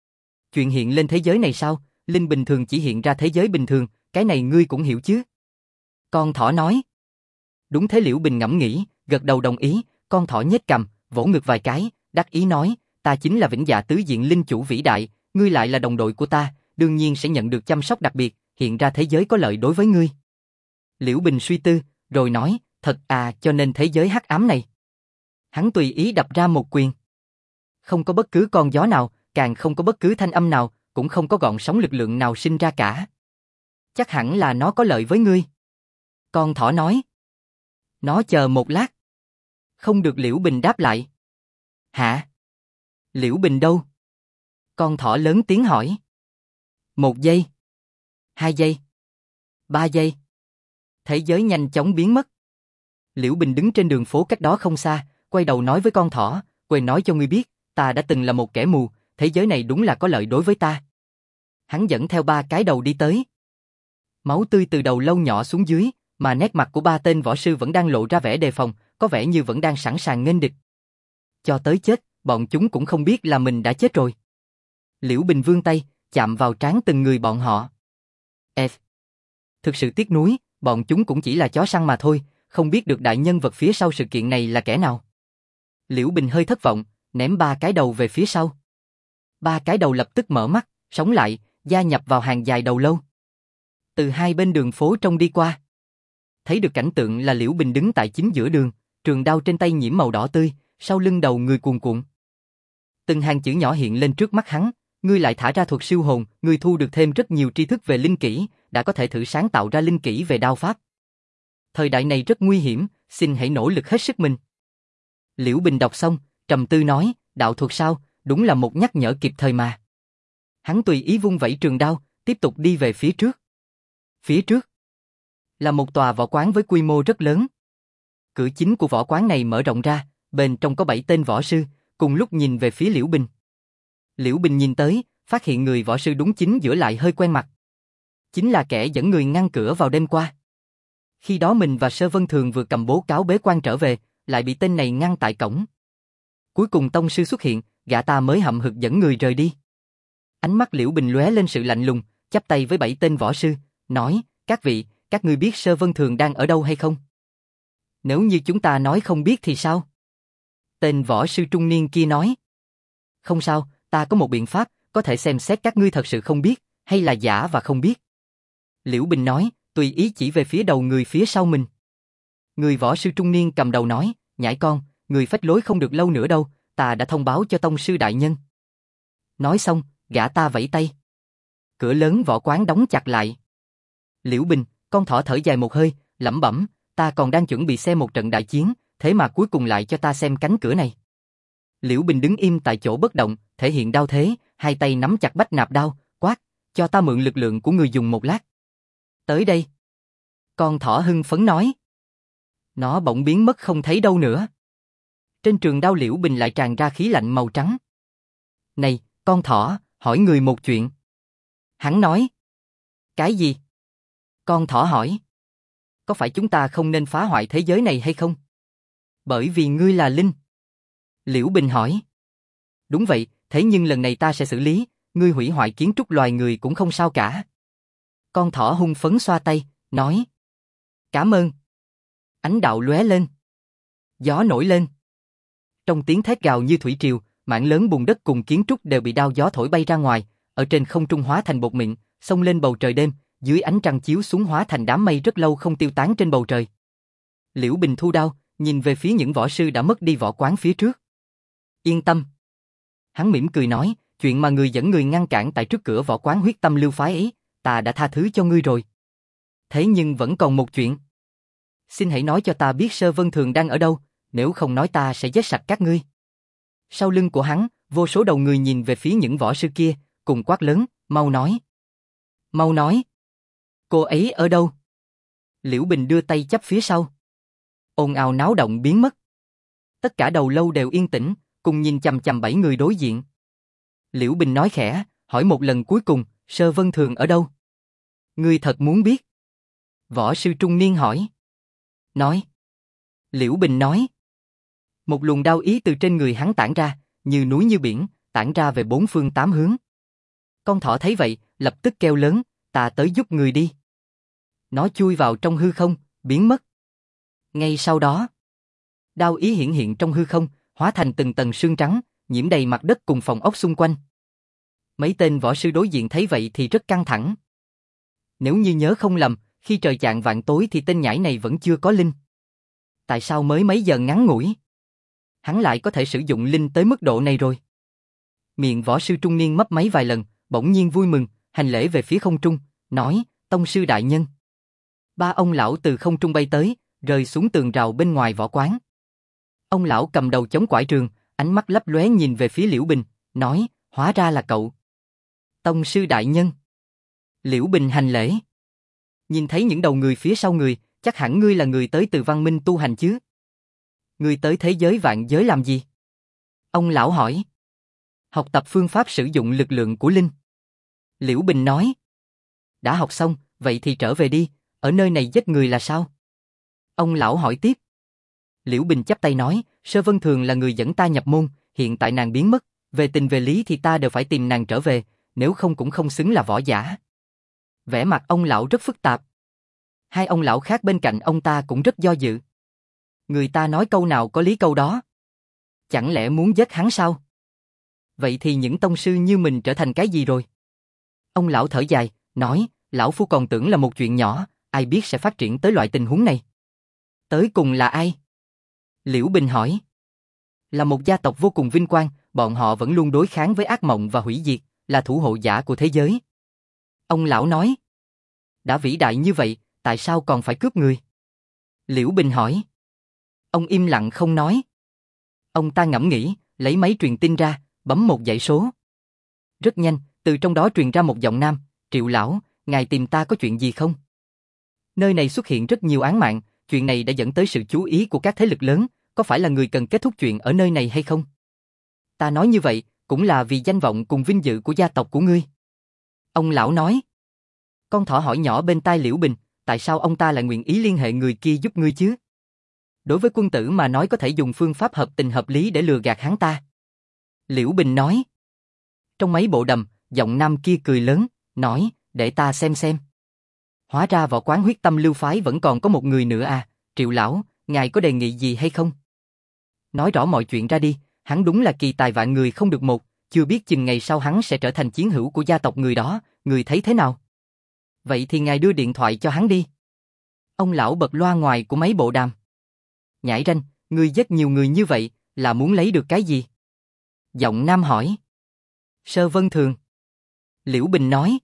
Chuyện hiện lên thế giới này sao? Linh bình thường chỉ hiện ra thế giới bình thường, cái này ngươi cũng hiểu chứ? Con thỏ nói. Đúng thế, Liễu Bình ngẫm nghĩ, gật đầu đồng ý, con thỏ nhếch cằm, vỗ ngực vài cái, đắc ý nói, ta chính là Vĩnh Dạ Tứ Diện Linh chủ vĩ đại, ngươi lại là đồng đội của ta, đương nhiên sẽ nhận được chăm sóc đặc biệt, hiện ra thế giới có lợi đối với ngươi. Liễu Bình suy tư, rồi nói, thật à, cho nên thế giới hắc ám này. Hắn tùy ý đập ra một quyền. Không có bất cứ con gió nào, càng không có bất cứ thanh âm nào, cũng không có gợn sóng lực lượng nào sinh ra cả. Chắc hẳn là nó có lợi với ngươi. Con thỏ nói. Nó chờ một lát. Không được, Liễu Bình đáp lại. Hả? Liễu Bình đâu? Con thỏ lớn tiếng hỏi. 1 giây. 2 giây. 3 giây. Thế giới nhanh chóng biến mất. Liễu Bình đứng trên đường phố cách đó không xa, quay đầu nói với con thỏ, quên nói cho ngươi biết, ta đã từng là một kẻ mù, thế giới này đúng là có lợi đối với ta. Hắn dẫn theo 3 cái đầu đi tới. Máu tươi từ đầu lâu nhỏ xuống dưới, mà nét mặt của 3 tên võ sư vẫn đang lộ ra vẻ đề phòng, có vẻ như vẫn đang sẵn sàng nghênh địch. Cho tới chết, bọn chúng cũng không biết là mình đã chết rồi. Liễu Bình vươn tay, chạm vào trán từng người bọn họ. Thực sự tiếc nuối, bọn chúng cũng chỉ là chó săn mà thôi, không biết được đại nhân vật phía sau sự kiện này là kẻ nào. Liễu Bình hơi thất vọng, ném 3 cái đầu về phía sau. 3 cái đầu lập tức mở mắt, sống lại, gia nhập vào hàng dài đầu lâu. Từ hai bên đường phố trông đi qua. Thấy được cảnh tượng là Liễu Bình đứng tại chính giữa đường, trường đao trên tay nhiễm màu đỏ tươi, sau lưng đầu người cuồn cuộn. Từng hàng chữ nhỏ hiện lên trước mắt hắn, ngươi lại thả ra thuật siêu hồn, ngươi thu được thêm rất nhiều tri thức về linh kỹ, đã có thể thử sáng tạo ra linh kỹ về đao pháp. Thời đại này rất nguy hiểm, xin hãy nỗ lực hết sức mình. Liễu Bình đọc xong, trầm tư nói, đạo thuật sao, đúng là một nhắc nhở kịp thời mà. Hắn tùy ý vung vẩy trường đao, tiếp tục đi về phía trước. Phía trước là một tòa võ quán với quy mô rất lớn. Cửa chính của võ quán này mở rộng ra, bên trong có 7 tên võ sư, cùng lúc nhìn về phía Liễu Bình. Liễu Bình nhìn tới, phát hiện người võ sư đúng chính giữa lại hơi quen mặt. Chính là kẻ dẫn người ngăn cửa vào đêm qua. Khi đó mình và Sơ Vân Thường vừa cầm bố cáo bế quan trở về, lại bị tên này ngăn tại cổng. Cuối cùng tông sư xuất hiện, gã ta mới hậm hực dẫn người rời đi. Ánh mắt Liễu Bình lóe lên sự lạnh lùng, chắp tay với 7 tên võ sư, nói, các vị, các ngươi biết Sơ Vân Thường đang ở đâu hay không? Nếu như chúng ta nói không biết thì sao? Tên võ sư trung niên kia nói. Không sao, ta có một biện pháp, có thể xem xét các ngươi thật sự không biết, hay là giả và không biết. Liễu Bình nói, tùy ý chỉ về phía đầu người phía sau mình. Người võ sư trung niên cầm đầu nói, nhãi con, người phách lối không được lâu nữa đâu, ta đã thông báo cho tông sư đại nhân. Nói xong, gã ta vẫy tay. Cửa lớn võ quán đóng chặt lại. Liễu Bình, con thỏ thở dài một hơi, lẩm bẩm, ta còn đang chuẩn bị xem một trận đại chiến, thế mà cuối cùng lại cho ta xem cánh cửa này. Liễu Bình đứng im tại chỗ bất động, thể hiện đao thế, hai tay nắm chặt bách nạp đao, quát, cho ta mượn lực lượng của người dùng một lát. Tới đây. Con thỏ hưng phấn nói. Nó bỗng biến mất không thấy đâu nữa. Trên trường đao Liễu Bình lại tràn ra khí lạnh màu trắng. Này, con thỏ, hỏi người một chuyện. Hắn nói. Cái gì? Con thỏ hỏi. Có phải chúng ta không nên phá hoại thế giới này hay không? Bởi vì ngươi là linh. Liễu Bình hỏi. Đúng vậy, thế nhưng lần này ta sẽ xử lý, ngươi hủy hoại kiến trúc loài người cũng không sao cả. Con thỏ hung phấn xoa tay, nói. Cảm ơn. Ánh đạo lóe lên. Gió nổi lên. Trong tiếng thét gào như thủy triều, mảng lớn bùn đất cùng kiến trúc đều bị đao gió thổi bay ra ngoài, ở trên không trung hóa thành bột mịn, xông lên bầu trời đêm, dưới ánh trăng chiếu xuống hóa thành đám mây rất lâu không tiêu tán trên bầu trời. Liễu Bình thu đao, nhìn về phía những võ sư đã mất đi võ quán phía trước. Yên tâm. Hắn mỉm cười nói, chuyện mà người dẫn người ngăn cản tại trước cửa võ quán Huyết Tâm Lưu phái ấy, ta đã tha thứ cho ngươi rồi. Thế nhưng vẫn còn một chuyện. Xin hãy nói cho ta biết Sơ Vân Thường đang ở đâu, nếu không nói ta sẽ giết sạch các ngươi. Sau lưng của hắn, vô số đầu người nhìn về phía những võ sư kia, cùng quát lớn, mau nói. Mau nói. Cô ấy ở đâu? Liễu Bình đưa tay chắp phía sau. Ồn ào náo động biến mất. Tất cả đầu lâu đều yên tĩnh, cùng nhìn chằm chằm 7 người đối diện. Liễu Bình nói khẽ, hỏi một lần cuối cùng, Sơ Vân Thường ở đâu? Ngươi thật muốn biết? Võ sư trung niên hỏi. Nói. Liễu Bình nói. Một luồng đao ý từ trên người hắn tản ra, như núi như biển, tản ra về 4 phương 8 hướng. Con thỏ thấy vậy, lập tức kêu lớn, ta tới giúp người đi. Nó chui vào trong hư không, biến mất. Ngay sau đó, đao ý hiển hiện trong hư không, hóa thành từng tầng sương trắng, nhiễm đầy mặt đất cùng phòng ốc xung quanh. Mấy tên võ sư đối diện thấy vậy thì rất căng thẳng. Nếu như nhớ không lầm, khi trời chạng vạng tối thì tên nhãi này vẫn chưa có linh. Tại sao mới mấy giờ ngắn ngủi hắn lại có thể sử dụng linh tới mức độ này rồi? Miệng võ sư trung niên mấp máy vài lần, bỗng nhiên vui mừng, hành lễ về phía không trung, nói, tông sư đại nhân. Ba ông lão từ không trung bay tới, rơi xuống tường rào bên ngoài võ quán. Ông lão cầm đầu chống quải trường, ánh mắt lấp lóe nhìn về phía Liễu Bình, nói, hóa ra là cậu. Tông sư đại nhân. Liễu Bình hành lễ. Nhìn thấy những đầu người phía sau người, chắc hẳn ngươi là người tới từ văn minh tu hành chứ? Ngươi tới thế giới vạn giới làm gì? Ông lão hỏi. Học tập phương pháp sử dụng lực lượng của linh. Liễu Bình nói. Đã học xong, vậy thì trở về đi, ở nơi này giết người là sao? Ông lão hỏi tiếp. Liễu Bình chắp tay nói, Sơ Vân Thường là người dẫn ta nhập môn, hiện tại nàng biến mất, về tình về lý thì ta đều phải tìm nàng trở về, nếu không cũng không xứng là võ giả. Vẻ mặt ông lão rất phức tạp. Hai ông lão khác bên cạnh ông ta cũng rất do dự. Người ta nói câu nào có lý câu đó. Chẳng lẽ muốn giết hắn sao? Vậy thì những tông sư như mình trở thành cái gì rồi? Ông lão thở dài, nói, lão phu còn tưởng là một chuyện nhỏ, ai biết sẽ phát triển tới loại tình huống này. Tới cùng là ai? Liễu Bình hỏi. Là một gia tộc vô cùng vinh quang, bọn họ vẫn luôn đối kháng với ác mộng và hủy diệt, là thủ hộ giả của thế giới. Ông lão nói. Đã vĩ đại như vậy, tại sao còn phải cướp người? Liễu Bình hỏi. Ông im lặng không nói. Ông ta ngẫm nghĩ, lấy máy truyền tin ra, bấm một dãy số. Rất nhanh, từ trong đó truyền ra một giọng nam, Triệu lão, ngài tìm ta có chuyện gì không? Nơi này xuất hiện rất nhiều án mạng, chuyện này đã dẫn tới sự chú ý của các thế lực lớn, có phải là người cần kết thúc chuyện ở nơi này hay không? Ta nói như vậy, cũng là vì danh vọng cùng vinh dự của gia tộc của ngươi. Ông lão nói. Con thỏ hỏi nhỏ bên tai Liễu Bình, tại sao ông ta lại nguyện ý liên hệ người kia giúp ngươi chứ? Đối với quân tử mà nói có thể dùng phương pháp hợp tình hợp lý để lừa gạt hắn ta. Liễu Bình nói. Trong mấy bộ đàm, giọng nam kia cười lớn, nói, để ta xem. Hóa ra võ quán Huyết Tâm Lưu phái vẫn còn có một người nữa à, Triệu lão, ngài có đề nghị gì hay không? Nói rõ mọi chuyện ra đi, hắn đúng là kỳ tài vạn người không được một, chưa biết chừng ngày sau hắn sẽ trở thành chiến hữu của gia tộc người đó, người thấy thế nào? Vậy thì ngài đưa điện thoại cho hắn đi. Ông lão bật loa ngoài của mấy bộ đàm. Nhãi ranh, ngươi giết nhiều người như vậy, là muốn lấy được cái gì? Giọng nam hỏi. Sơ Vân Thường. Liễu Bình nói.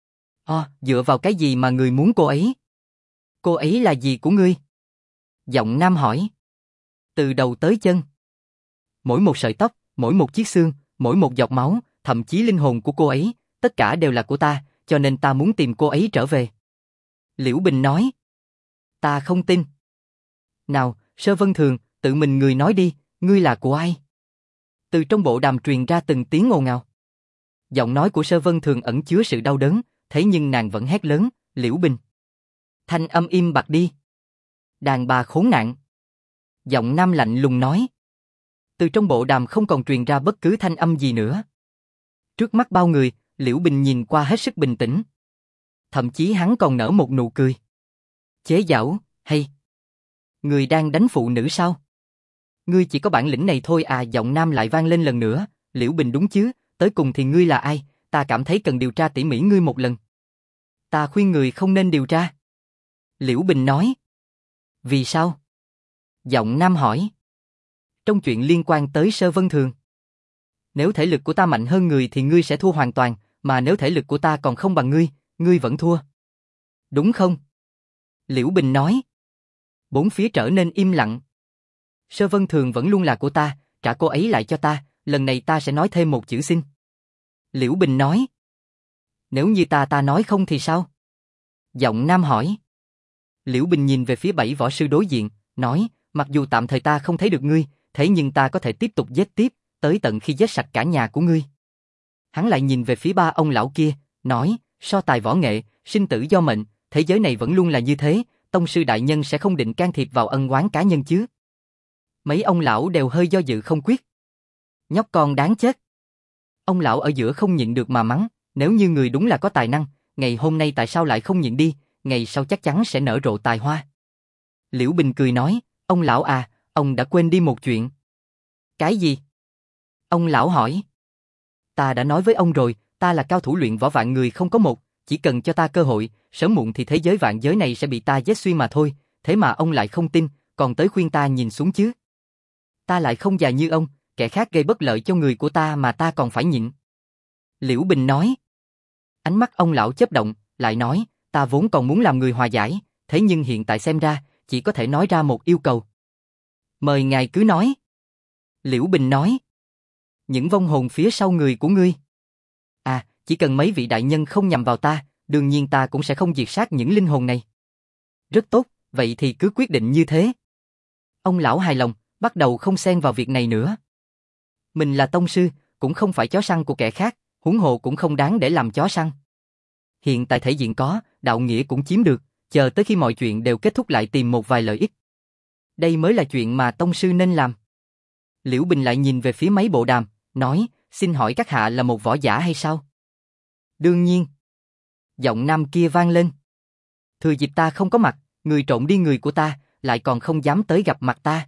Dựa vào cái gì mà người muốn cô ấy? Cô ấy là gì của ngươi? Giọng nam hỏi. Từ đầu tới chân. Mỗi một sợi tóc, mỗi một chiếc xương, mỗi một giọt máu, thậm chí linh hồn của cô ấy, tất cả đều là của ta, cho nên ta muốn tìm cô ấy trở về. Liễu Bình nói. Ta không tin. Nào, Sơ Vân Thường, tự mình người nói đi, ngươi là của ai? Từ trong bộ đàm truyền ra từng tiếng ồn ào. Giọng nói của Sơ Vân Thường ẩn chứa sự đau đớn, thế nhưng nàng vẫn hét lớn, Liễu Bình. Thanh âm im bặt đi. Đàn bà khốn nạn. Giọng nam lạnh lùng nói. Từ trong bộ đàm không còn truyền ra bất cứ thanh âm gì nữa. Trước mắt bao người, Liễu Bình nhìn qua hết sức bình tĩnh. Thậm chí hắn còn nở một nụ cười. Chế giễu, hay? Người đang đánh phụ nữ sao? Ngươi chỉ có bản lĩnh này thôi à? Giọng nam lại vang lên lần nữa. Liễu Bình đúng chứ, tới cùng thì ngươi là ai? Ta cảm thấy cần điều tra tỉ mỉ ngươi một lần. Ta khuyên người không nên điều tra. Liễu Bình nói. Vì sao? Giọng nam hỏi. Trong chuyện liên quan tới Sơ Vân Thường. Nếu thể lực của ta mạnh hơn người thì ngươi sẽ thua hoàn toàn, mà nếu thể lực của ta còn không bằng ngươi vẫn thua. Đúng không? Liễu Bình nói. Bốn phía trở nên im lặng. Sơ Vân Thường vẫn luôn là của ta, trả cô ấy lại cho ta, lần này ta sẽ nói thêm một chữ xin. Liễu Bình nói. Nếu như ta nói không thì sao? Giọng nam hỏi. Liễu Bình nhìn về phía 7 võ sư đối diện, nói, mặc dù tạm thời ta không thấy được ngươi, thế nhưng ta có thể tiếp tục giết tiếp, tới tận khi giết sạch cả nhà của ngươi. Hắn lại nhìn về phía 3 ông lão kia, nói, so tài võ nghệ, sinh tử do mệnh, thế giới này vẫn luôn là như thế, tông sư đại nhân sẽ không định can thiệp vào ân oán cá nhân chứ. Mấy ông lão đều hơi do dự không quyết. Nhóc con đáng chết. Ông lão ở giữa không nhịn được mà mắng, Nếu như người đúng là có tài năng, ngày hôm nay tại sao lại không nhịn đi, ngày sau chắc chắn sẽ nở rộ tài hoa. Liễu Bình cười nói, ông lão à, ông đã quên đi một chuyện. Cái gì? Ông lão hỏi. Ta đã nói với ông rồi, ta là cao thủ luyện võ vạn người không có một, chỉ cần cho ta cơ hội, sớm muộn thì thế giới vạn giới này sẽ bị ta giết suy mà thôi, thế mà ông lại không tin, còn tới khuyên ta nhìn xuống chứ. Ta lại không già như ông, kẻ khác gây bất lợi cho người của ta mà ta còn phải nhịn. Liễu Bình nói. Ánh mắt ông lão chớp động, lại nói, ta vốn còn muốn làm người hòa giải, thế nhưng hiện tại xem ra, chỉ có thể nói ra một yêu cầu. Mời ngài cứ nói. Liễu Bình nói. Những vong hồn phía sau người của ngươi. À, chỉ cần mấy vị đại nhân không nhằm vào ta, đương nhiên ta cũng sẽ không diệt sát những linh hồn này. Rất tốt, vậy thì cứ quyết định như thế. Ông lão hài lòng, bắt đầu không xen vào việc này nữa. Mình là tông sư, cũng không phải chó săn của kẻ khác, huống hồ cũng không đáng để làm chó săn. Hiện tại thể diện có, đạo nghĩa cũng chiếm được, chờ tới khi mọi chuyện đều kết thúc lại tìm một vài lợi ích. Đây mới là chuyện mà tông sư nên làm. Liễu Bình lại nhìn về phía mấy bộ đàm, nói, xin hỏi các hạ là một võ giả hay sao? Đương nhiên. Giọng nam kia vang lên. Thừa dịp ta không có mặt, người trộm đi người của ta, lại còn không dám tới gặp mặt ta.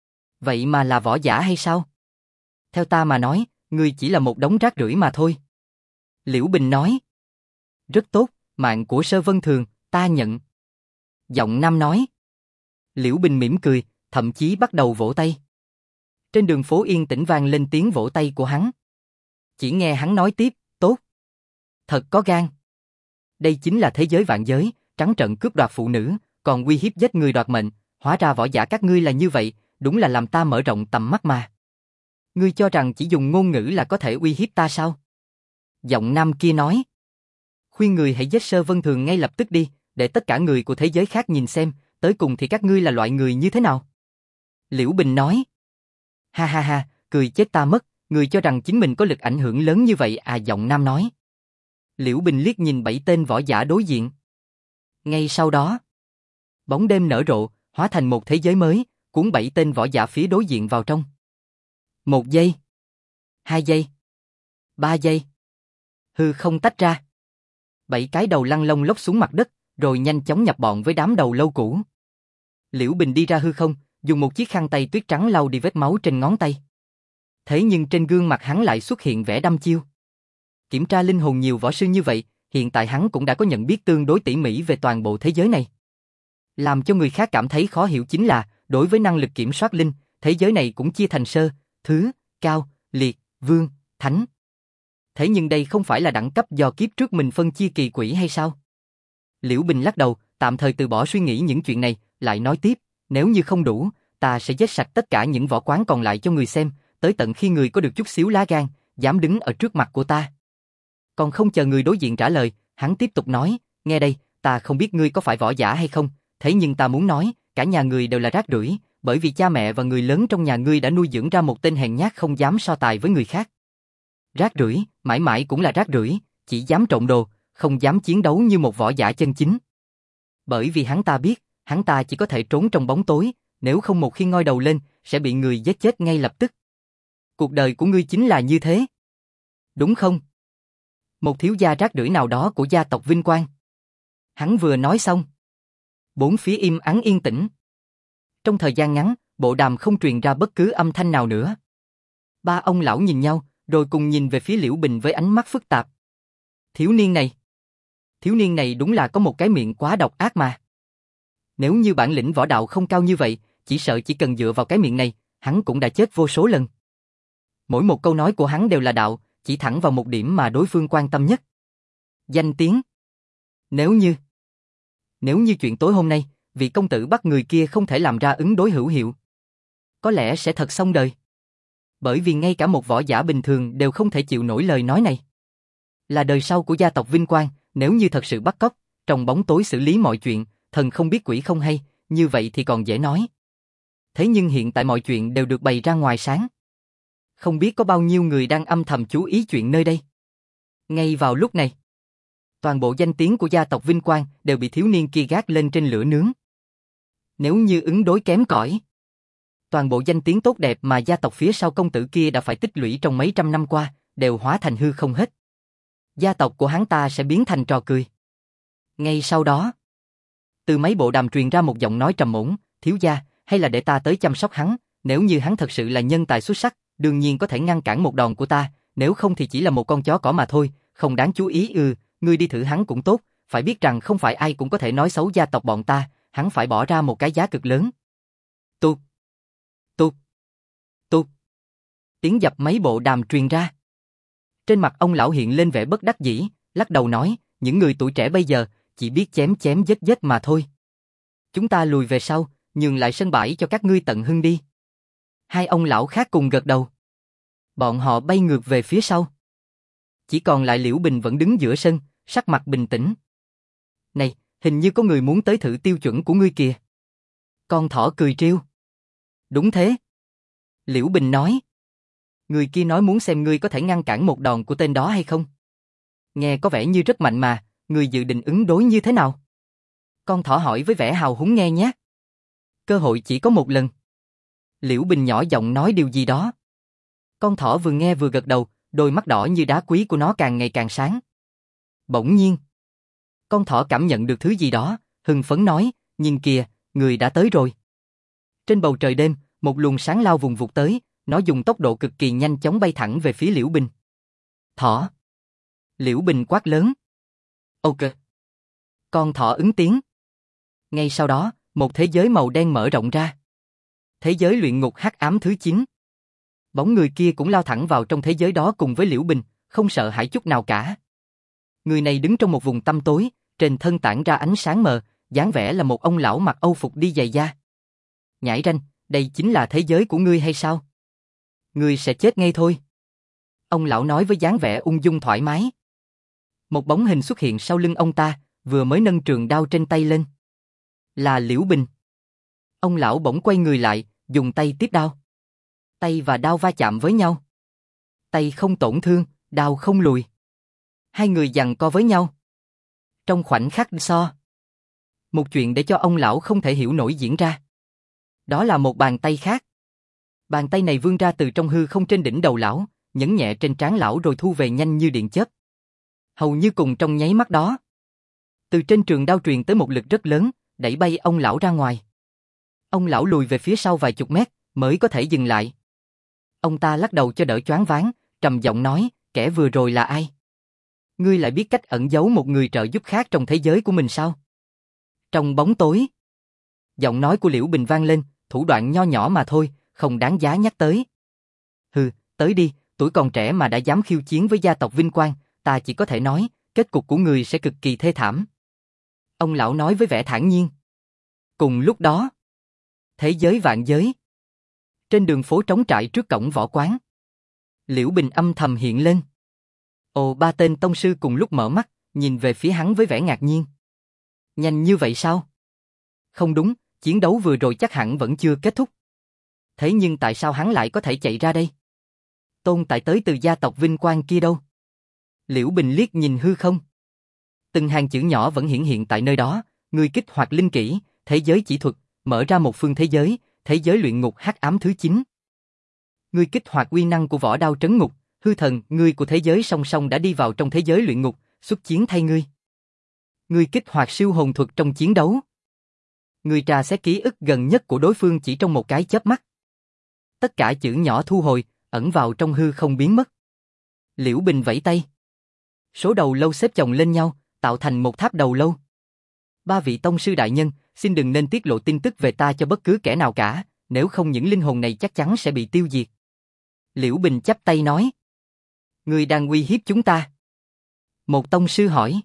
Vậy mà là võ giả hay sao? Theo ta mà nói, người chỉ là một đống rác rưởi mà thôi. Liễu Bình nói. Rất tốt, mạng của Sơ Vân Thường, ta nhận. Giọng nam nói. Liễu Bình mỉm cười, thậm chí bắt đầu vỗ tay. Trên đường phố yên tĩnh vang lên tiếng vỗ tay của hắn. Chỉ nghe hắn nói tiếp, tốt. Thật có gan. Đây chính là thế giới vạn giới, trắng trợn cướp đoạt phụ nữ, còn uy hiếp giết người đoạt mệnh, hóa ra võ giả các ngươi là như vậy, đúng là làm ta mở rộng tầm mắt mà. Ngươi cho rằng chỉ dùng ngôn ngữ là có thể uy hiếp ta sao? Giọng nam kia nói. Khuyên người hãy giết Sơ Vân Thường ngay lập tức đi, để tất cả người của thế giới khác nhìn xem, tới cùng thì các ngươi là loại người như thế nào? Liễu Bình nói. Ha ha ha, cười chết ta mất, người cho rằng chính mình có lực ảnh hưởng lớn như vậy à, giọng nam nói. Liễu Bình liếc nhìn 7 tên võ giả đối diện. Ngay sau đó, bóng đêm nở rộ, hóa thành một thế giới mới, cuốn 7 tên võ giả phía đối diện vào trong. 1 giây, 2 giây, 3 giây. Hư không tách ra. 7 cái đầu lăn lông lốc xuống mặt đất, rồi nhanh chóng nhập bọn với đám đầu lâu cũ. Liễu Bình đi ra hư không, dùng một chiếc khăn tay tuyết trắng lau đi vết máu trên ngón tay. Thế nhưng trên gương mặt hắn lại xuất hiện vẻ đăm chiêu. Kiểm tra linh hồn nhiều võ sư như vậy, hiện tại hắn cũng đã có nhận biết tương đối tỉ mỉ về toàn bộ thế giới này. Làm cho người khác cảm thấy khó hiểu chính là, đối với năng lực kiểm soát linh, thế giới này cũng chia thành sơ, thứ, cao, liệt, vương, thánh. Thế nhưng đây không phải là đẳng cấp do kiếp trước mình phân chia kỳ quỷ hay sao? Liễu Bình lắc đầu, tạm thời từ bỏ suy nghĩ những chuyện này, lại nói tiếp, nếu như không đủ, ta sẽ giết sạch tất cả những võ quán còn lại cho người xem, tới tận khi người có được chút xíu lá gan, dám đứng ở trước mặt của ta. Còn không chờ người đối diện trả lời, hắn tiếp tục nói, nghe đây, ta không biết ngươi có phải võ giả hay không, thế nhưng ta muốn nói, cả nhà ngươi đều là rác rưởi, bởi vì cha mẹ và người lớn trong nhà ngươi đã nuôi dưỡng ra một tên hèn nhát không dám so tài với người khác. Rác rưởi, mãi mãi cũng là rác rưởi, chỉ dám trộm đồ, không dám chiến đấu như một võ giả chân chính. Bởi vì hắn ta biết, hắn ta chỉ có thể trốn trong bóng tối, nếu không một khi ngoi đầu lên, sẽ bị người giết chết ngay lập tức. Cuộc đời của ngươi chính là như thế. Đúng không? Một thiếu gia rác rưởi nào đó của gia tộc Vinh Quang. Hắn vừa nói xong. Bốn phía im ắng yên tĩnh. Trong thời gian ngắn, bộ đàm không truyền ra bất cứ âm thanh nào nữa. Ba ông lão nhìn nhau, rồi cùng nhìn về phía Liễu Bình với ánh mắt phức tạp. Thiếu niên này đúng là có một cái miệng quá độc ác mà. Nếu như bản lĩnh võ đạo không cao như vậy, chỉ sợ chỉ cần dựa vào cái miệng này, hắn cũng đã chết vô số lần. Mỗi một câu nói của hắn đều là đạo, chỉ thẳng vào một điểm mà đối phương quan tâm nhất. Danh tiếng. Nếu như chuyện tối hôm nay, vị công tử bắt người kia không thể làm ra ứng đối hữu hiệu, có lẽ sẽ thật xong đời. Bởi vì ngay cả một võ giả bình thường đều không thể chịu nổi lời nói này. Là đời sau của gia tộc Vinh Quang, nếu như thật sự bắt cóc, trong bóng tối xử lý mọi chuyện, thần không biết quỷ không hay, như vậy thì còn dễ nói. Thế nhưng hiện tại mọi chuyện đều được bày ra ngoài sáng. Không biết có bao nhiêu người đang âm thầm chú ý chuyện nơi đây. Ngay vào lúc này, toàn bộ danh tiếng của gia tộc Vinh Quang đều bị thiếu niên kia gác lên trên lửa nướng. Nếu như ứng đối kém cỏi, toàn bộ danh tiếng tốt đẹp mà gia tộc phía sau công tử kia đã phải tích lũy trong mấy trăm năm qua, đều hóa thành hư không hết. Gia tộc của hắn ta sẽ biến thành trò cười. Ngay sau đó, từ mấy bộ đàm truyền ra một giọng nói trầm ổn, thiếu gia, hay là để ta tới chăm sóc hắn, nếu như hắn thật sự là nhân tài xuất sắc, đương nhiên có thể ngăn cản một đòn của ta, nếu không thì chỉ là một con chó cỏ mà thôi, không đáng chú ý. Ngươi đi thử hắn cũng tốt, phải biết rằng không phải ai cũng có thể nói xấu gia tộc bọn ta, hắn phải bỏ ra một cái giá cực lớn. Tụt, tụt, tụt. Tiếng dập mấy bộ đàm truyền ra. Trên mặt ông lão hiện lên vẻ bất đắc dĩ, lắc đầu nói, những người tuổi trẻ bây giờ chỉ biết chém chém giết giết mà thôi. Chúng ta lùi về sau, nhường lại sân bãi cho các ngươi tận hưng đi. Hai ông lão khác cùng gật đầu. Bọn họ bay ngược về phía sau. Chỉ còn lại Liễu Bình vẫn đứng giữa sân, sắc mặt bình tĩnh. Này, hình như có người muốn tới thử tiêu chuẩn của ngươi kìa. Con thỏ cười trêu. Đúng thế. Liễu Bình nói. Người kia nói muốn xem ngươi có thể ngăn cản một đòn của tên đó hay không. Nghe có vẻ như rất mạnh mà, ngươi dự định ứng đối như thế nào? Con thỏ hỏi với vẻ hào hứng nghe nhé. Cơ hội chỉ có một lần. Liễu Bình nhỏ giọng nói điều gì đó. Con thỏ vừa nghe vừa gật đầu, đôi mắt đỏ như đá quý của nó càng ngày càng sáng. Bỗng nhiên, con thỏ cảm nhận được thứ gì đó, hưng phấn nói, nhìn kìa, người đã tới rồi. Trên bầu trời đêm, một luồng sáng lao vùng vụt tới, nó dùng tốc độ cực kỳ nhanh chóng bay thẳng về phía Liễu Bình. Thỏ. Liễu Bình quát lớn. Ok. Con thỏ ứng tiếng. Ngay sau đó, một thế giới màu đen mở rộng ra. Thế giới luyện ngục hắc ám thứ 9. Bóng người kia cũng lao thẳng vào trong thế giới đó cùng với Liễu Bình, không sợ hãi chút nào cả. Người này đứng trong một vùng tăm tối, trên thân tản ra ánh sáng mờ, dáng vẻ là một ông lão mặc âu phục đi giày da. Nhãi ranh, đây chính là thế giới của ngươi hay sao? Ngươi sẽ chết ngay thôi. Ông lão nói với dáng vẻ ung dung thoải mái. Một bóng hình xuất hiện sau lưng ông ta, vừa mới nâng trường đao trên tay lên. Là Liễu Bình. Ông lão bỗng quay người lại, dùng tay tiếp đao. Tay và đao va chạm với nhau. Tay không tổn thương, đao không lùi. Hai người giằng co với nhau. Trong khoảnh khắc một chuyện để cho ông lão không thể hiểu nổi diễn ra. Đó là một bàn tay khác. Bàn tay này vươn ra từ trong hư không trên đỉnh đầu lão, nhấn nhẹ trên trán lão rồi thu về nhanh như điện chớp. Hầu như cùng trong nháy mắt đó, từ trên trường đao truyền tới một lực rất lớn, đẩy bay ông lão ra ngoài. Ông lão lùi về phía sau vài chục mét, mới có thể dừng lại. Ông ta lắc đầu cho đỡ choáng váng, trầm giọng nói, kẻ vừa rồi là ai? Ngươi lại biết cách ẩn giấu một người trợ giúp khác trong thế giới của mình sao? Trong bóng tối, giọng nói của Liễu Bình vang lên, thủ đoạn nho nhỏ mà thôi, không đáng giá nhắc tới. Hừ, tới đi, tuổi còn trẻ mà đã dám khiêu chiến với gia tộc vinh quang, ta chỉ có thể nói, kết cục của người sẽ cực kỳ thê thảm. Ông lão nói với vẻ thản nhiên. Cùng lúc đó, thế giới vạn giới. Trên đường phố trống trải trước cổng võ quán, Liễu Bình âm thầm hiện lên. Ồ, ba tên tông sư cùng lúc mở mắt, nhìn về phía hắn với vẻ ngạc nhiên. Nhanh như vậy sao? Không đúng, chiến đấu vừa rồi chắc hẳn vẫn chưa kết thúc. Thế nhưng tại sao hắn lại có thể chạy ra đây? Tôn tại tới từ gia tộc vinh quang kia đâu? Liễu Bình liếc nhìn hư không. Từng hàng chữ nhỏ vẫn hiển hiện tại nơi đó, người kích hoạt linh kỹ, thế giới chỉ thuật, mở ra một phương thế giới luyện ngục hắc ám thứ 9. Ngươi kích hoạt uy năng của võ đao trấn ngục, hư thần, ngươi của thế giới song song đã đi vào trong thế giới luyện ngục, xuất chiến thay ngươi. Ngươi kích hoạt siêu hồn thuật trong chiến đấu. Ngươi tra xét ký ức gần nhất của đối phương chỉ trong một cái chớp mắt. Tất cả chữ nhỏ thu hồi, ẩn vào trong hư không biến mất. Liễu Bình vẫy tay. Số đầu lâu xếp chồng lên nhau, tạo thành một tháp đầu lâu. Ba vị tông sư đại nhân, xin đừng nên tiết lộ tin tức về ta cho bất cứ kẻ nào cả, nếu không những linh hồn này chắc chắn sẽ bị tiêu diệt. Liễu Bình chắp tay nói. Ngươi đang uy hiếp chúng ta. Một tông sư hỏi.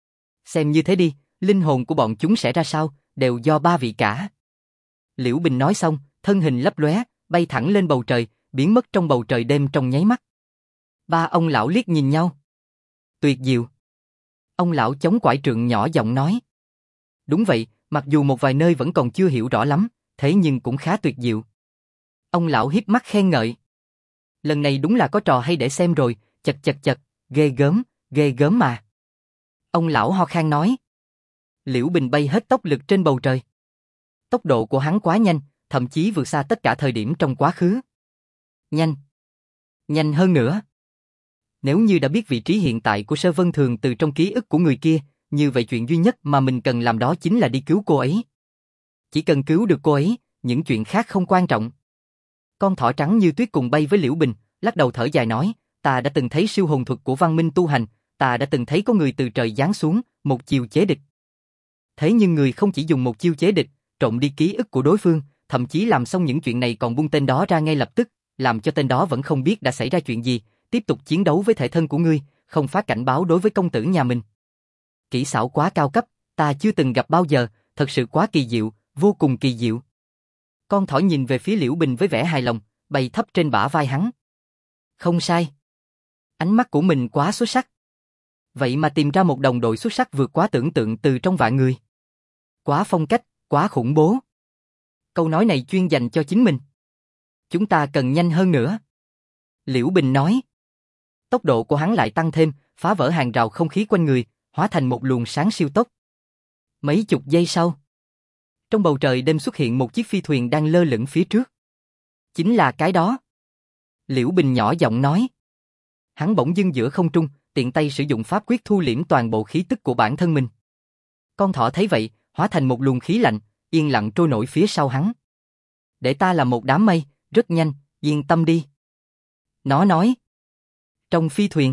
Xem như thế đi, linh hồn của bọn chúng sẽ ra sao, đều do ba vị cả. Liễu Bình nói xong, thân hình lấp lóe, bay thẳng lên bầu trời, biến mất trong bầu trời đêm trong nháy mắt. Ba ông lão liếc nhìn nhau. Tuyệt diệu. Ông lão chống quải trượng nhỏ giọng nói. Đúng vậy, mặc dù một vài nơi vẫn còn chưa hiểu rõ lắm, thế nhưng cũng khá tuyệt diệu. Ông lão hiếp mắt khen ngợi. Lần này đúng là có trò hay để xem rồi, chật chật chật, ghê gớm mà. Ông lão ho khan nói. Liễu Bình bay hết tốc lực trên bầu trời. Tốc độ của hắn quá nhanh, thậm chí vượt xa tất cả thời điểm trong quá khứ. Nhanh hơn nữa. Nếu như đã biết vị trí hiện tại của Sơ Vân Thường từ trong ký ức của người kia, như vậy chuyện duy nhất mà mình cần làm đó chính là đi cứu cô ấy. Chỉ cần cứu được cô ấy, những chuyện khác không quan trọng. Con thỏ trắng như tuyết cùng bay với Liễu Bình, lắc đầu thở dài nói, ta đã từng thấy siêu hồn thuật của văn minh tu hành, ta đã từng thấy có người từ trời giáng xuống, một chiều chế địch. Thế nhưng người không chỉ dùng một chiêu chế địch, trộm đi ký ức của đối phương, thậm chí làm xong những chuyện này còn buông tên đó ra ngay lập tức, làm cho tên đó vẫn không biết đã xảy ra chuyện gì, tiếp tục chiến đấu với thể thân của ngươi, không phát cảnh báo đối với công tử nhà mình. Kỹ xảo quá cao cấp, ta chưa từng gặp bao giờ, thật sự quá kỳ diệu, vô cùng kỳ diệu. Con thỏ nhìn về phía Liễu Bình với vẻ hài lòng, bay thấp trên bả vai hắn. Không sai. Ánh mắt của mình quá xuất sắc. Vậy mà tìm ra một đồng đội xuất sắc vượt quá tưởng tượng từ trong vạn người. Quá phong cách, quá khủng bố. Câu nói này chuyên dành cho chính mình. Chúng ta cần nhanh hơn nữa. Liễu Bình nói. Tốc độ của hắn lại tăng thêm, phá vỡ hàng rào không khí quanh người, hóa thành một luồng sáng siêu tốc. Mấy chục giây sau, trong bầu trời đêm xuất hiện một chiếc phi thuyền đang lơ lửng phía trước. Chính là cái đó. Liễu Bình nhỏ giọng nói. Hắn bỗng dưng giữa không trung, tiện tay sử dụng pháp quyết thu liễm toàn bộ khí tức của bản thân mình. Con thỏ thấy vậy, hóa thành một luồng khí lạnh, yên lặng trôi nổi phía sau hắn. Để ta làm một đám mây, rất nhanh, yên tâm đi. Nó nói. Trong phi thuyền,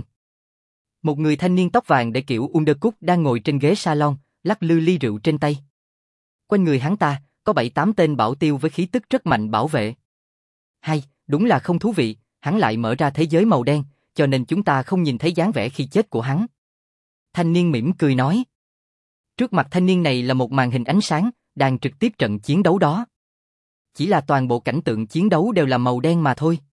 một người thanh niên tóc vàng để kiểu undercut đang ngồi trên ghế salon, lắc lư ly rượu trên tay. Quanh người hắn ta, có 7-8 tên bảo tiêu với khí tức rất mạnh bảo vệ. Hay, đúng là không thú vị, hắn lại mở ra thế giới màu đen, cho nên chúng ta không nhìn thấy dáng vẻ khi chết của hắn. Thanh niên mỉm cười nói. Trước mặt thanh niên này là một màn hình ánh sáng, đang trực tiếp trận chiến đấu đó. Chỉ là toàn bộ cảnh tượng chiến đấu đều là màu đen mà thôi.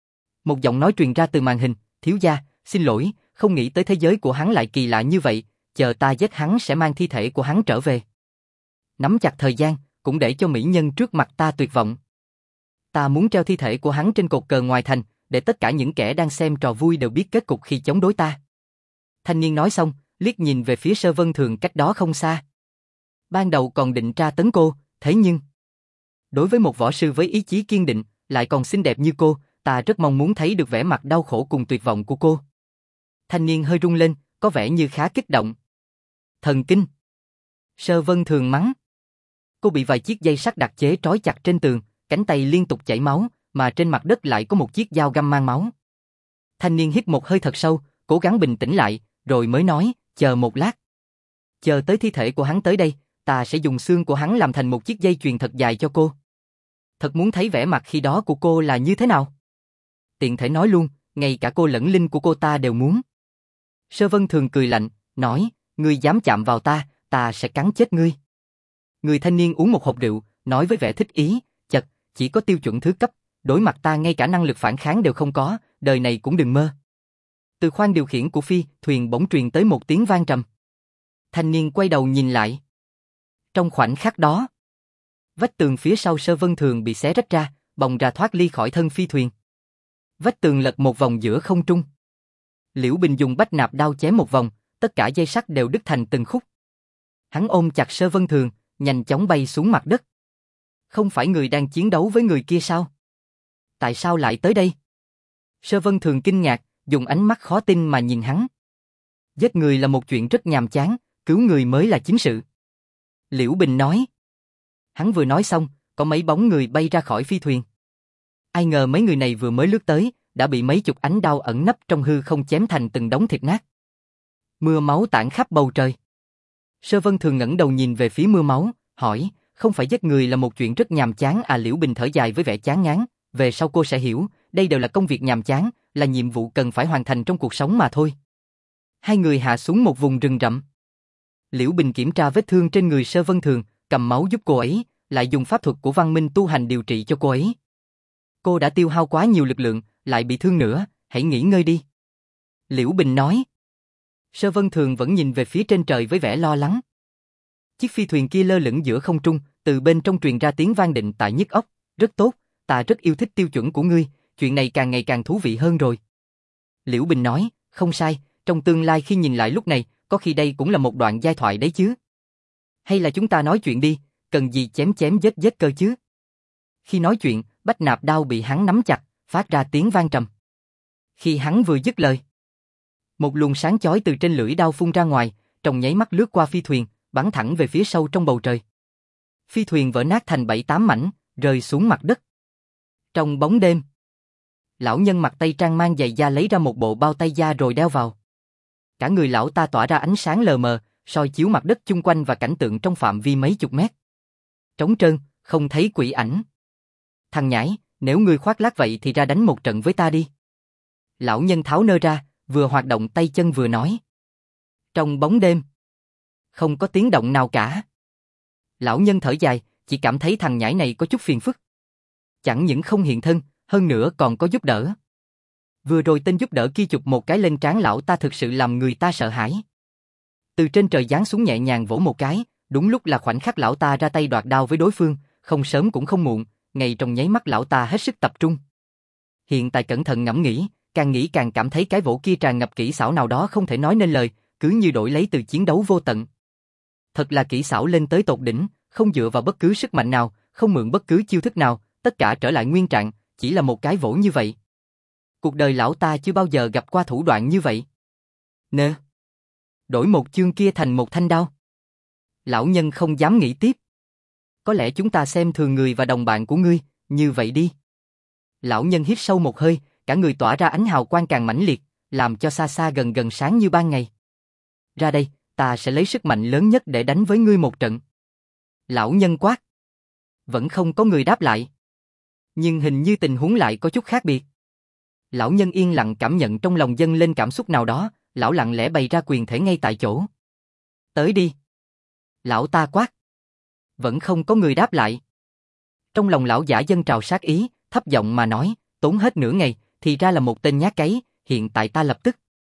Một giọng nói truyền ra từ màn hình, thiếu gia, xin lỗi, không nghĩ tới thế giới của hắn lại kỳ lạ như vậy, chờ ta giết hắn sẽ mang thi thể của hắn trở về. Nắm chặt thời gian, cũng để cho mỹ nhân trước mặt ta tuyệt vọng. Ta muốn treo thi thể của hắn trên cột cờ ngoài thành, để tất cả những kẻ đang xem trò vui đều biết kết cục khi chống đối ta. Thanh niên nói xong, liếc nhìn về phía Sơ Vân Thường cách đó không xa. Ban đầu còn định tra tấn cô, thế nhưng đối với một võ sư với ý chí kiên định, lại còn xinh đẹp như cô, ta rất mong muốn thấy được vẻ mặt đau khổ cùng tuyệt vọng của cô. Thanh niên hơi rung lên, có vẻ như khá kích động. Thần kinh. Sơ Vân Thường mắng. Cô bị vài chiếc dây sắt đặc chế trói chặt trên tường, cánh tay liên tục chảy máu, mà trên mặt đất lại có một chiếc dao găm mang máu. Thanh niên hít một hơi thật sâu, cố gắng bình tĩnh lại, rồi mới nói, chờ một lát. Chờ tới thi thể của hắn tới đây, ta sẽ dùng xương của hắn làm thành một chiếc dây chuyền thật dài cho cô. Thật muốn thấy vẻ mặt khi đó của cô là như thế nào. Tiện thể nói luôn, ngay cả cô lẫn linh của cô ta đều muốn. Sơ Vân Thường cười lạnh, nói, ngươi dám chạm vào ta, ta sẽ cắn chết ngươi. Người thanh niên uống một hộp rượu, nói với vẻ thích ý, chật, chỉ có tiêu chuẩn thứ cấp, đối mặt ta ngay cả năng lực phản kháng đều không có, đời này cũng đừng mơ. Từ khoang điều khiển của phi thuyền bỗng truyền tới một tiếng vang trầm. Thanh niên quay đầu nhìn lại. Trong khoảnh khắc đó, vách tường phía sau Sơ Vân Thường bị xé rách ra, bồng ra thoát ly khỏi thân phi thuyền. Vách tường lật một vòng giữa không trung. Liễu Bình dùng bách nạp đao chém một vòng, tất cả dây sắt đều đứt thành từng khúc. Hắn ôm chặt Sơ Vân Thường, nhanh chóng bay xuống mặt đất. Không phải người đang chiến đấu với người kia sao? Tại sao lại tới đây? Sơ Vân Thường kinh ngạc, dùng ánh mắt khó tin mà nhìn hắn. Giết người là một chuyện rất nhàm chán, cứu người mới là chính sự. Liễu Bình nói. Hắn vừa nói xong, có mấy bóng người bay ra khỏi phi thuyền. Ai ngờ mấy người này vừa mới lướt tới, đã bị mấy chục ánh đao ẩn nấp trong hư không chém thành từng đống thịt nát. Mưa máu tản khắp bầu trời. Sơ Vân Thường ngẩng đầu nhìn về phía mưa máu, hỏi, không phải giết người là một chuyện rất nhàm chán à? Liễu Bình thở dài với vẻ chán ngán, về sau cô sẽ hiểu, đây đều là công việc nhàm chán, là nhiệm vụ cần phải hoàn thành trong cuộc sống mà thôi. Hai người hạ xuống một vùng rừng rậm. Liễu Bình kiểm tra vết thương trên người Sơ Vân Thường, cầm máu giúp cô ấy, lại dùng pháp thuật của văn minh tu hành điều trị cho cô ấy. Cô đã tiêu hao quá nhiều lực lượng, lại bị thương nữa, hãy nghỉ ngơi đi. Liễu Bình nói. Sơ Vân Thường vẫn nhìn về phía trên trời với vẻ lo lắng. Chiếc phi thuyền kia lơ lửng giữa không trung, từ bên trong truyền ra tiếng vang định tại nhức óc, rất tốt, ta rất yêu thích tiêu chuẩn của ngươi, chuyện này càng ngày càng thú vị hơn rồi. Liễu Bình nói, không sai, trong tương lai khi nhìn lại lúc này, có khi đây cũng là một đoạn giai thoại đấy chứ. Hay là chúng ta nói chuyện đi, cần gì chém chém giết giết cơ chứ. Khi nói chuyện, bách nạp đao bị hắn nắm chặt, phát ra tiếng vang trầm. Khi hắn vừa dứt lời, Một luồng sáng chói từ trên lưỡi đao phun ra ngoài, trong nháy mắt lướt qua phi thuyền, bắn thẳng về phía sâu trong bầu trời. Phi thuyền vỡ nát thành 7-8 mảnh, rơi xuống mặt đất. Trong bóng đêm, lão nhân mặc tây trang mang giày da lấy ra một bộ bao tay da rồi đeo vào. Cả người lão ta tỏa ra ánh sáng lờ mờ, soi chiếu mặt đất chung quanh và cảnh tượng trong phạm vi mấy chục mét. Trống trơn, không thấy quỷ ảnh. Thằng nhãi, nếu ngươi khoác lác vậy thì ra đánh một trận với ta đi. Lão nhân tháo nơ ra, vừa hoạt động tay chân vừa nói. Trong bóng đêm, không có tiếng động nào cả. Lão nhân thở dài, chỉ cảm thấy thằng nhãi này có chút phiền phức. Chẳng những không hiện thân, hơn nữa còn có giúp đỡ. Vừa rồi tên giúp đỡ kia chụp một cái lên trán lão ta thực sự làm người ta sợ hãi. Từ trên trời giáng xuống nhẹ nhàng vỗ một cái, đúng lúc là khoảnh khắc lão ta ra tay đoạt đao với đối phương, không sớm cũng không muộn, ngay trong nháy mắt lão ta hết sức tập trung. Hiện tại cẩn thận ngẫm nghĩ càng cảm thấy cái vỗ kia tràn ngập kỹ xảo nào đó không thể nói nên lời, cứ như đổi lấy từ chiến đấu vô tận. Thật là kỹ xảo lên tới tột đỉnh, không dựa vào bất cứ sức mạnh nào, không mượn bất cứ chiêu thức nào, tất cả trở lại nguyên trạng, chỉ là một cái vỗ như vậy. Cuộc đời lão ta chưa bao giờ gặp qua thủ đoạn như vậy. Nè, đổi một chương kia thành một thanh đao. Lão nhân không dám nghĩ tiếp. Có lẽ chúng ta xem thường người và đồng bạn của ngươi, như vậy đi. Lão nhân hít sâu một hơi, cả người tỏa ra ánh hào quang càng mãnh liệt, làm cho xa xa gần gần sáng như ban ngày. Ra đây, ta sẽ lấy sức mạnh lớn nhất để đánh với ngươi một trận. Lão nhân quát. Vẫn không có người đáp lại. Nhưng hình như tình huống lại có chút khác biệt. Lão nhân yên lặng cảm nhận trong lòng dâng lên cảm xúc nào đó, lão lặng lẽ bày ra quyền thể ngay tại chỗ. Tới đi. Lão ta quát. Vẫn không có người đáp lại. Trong lòng lão giả dâng trào sát ý, thấp giọng mà nói, tốn hết nửa ngày, thì ra là một tên nhát cấy, hiện tại ta lập tức.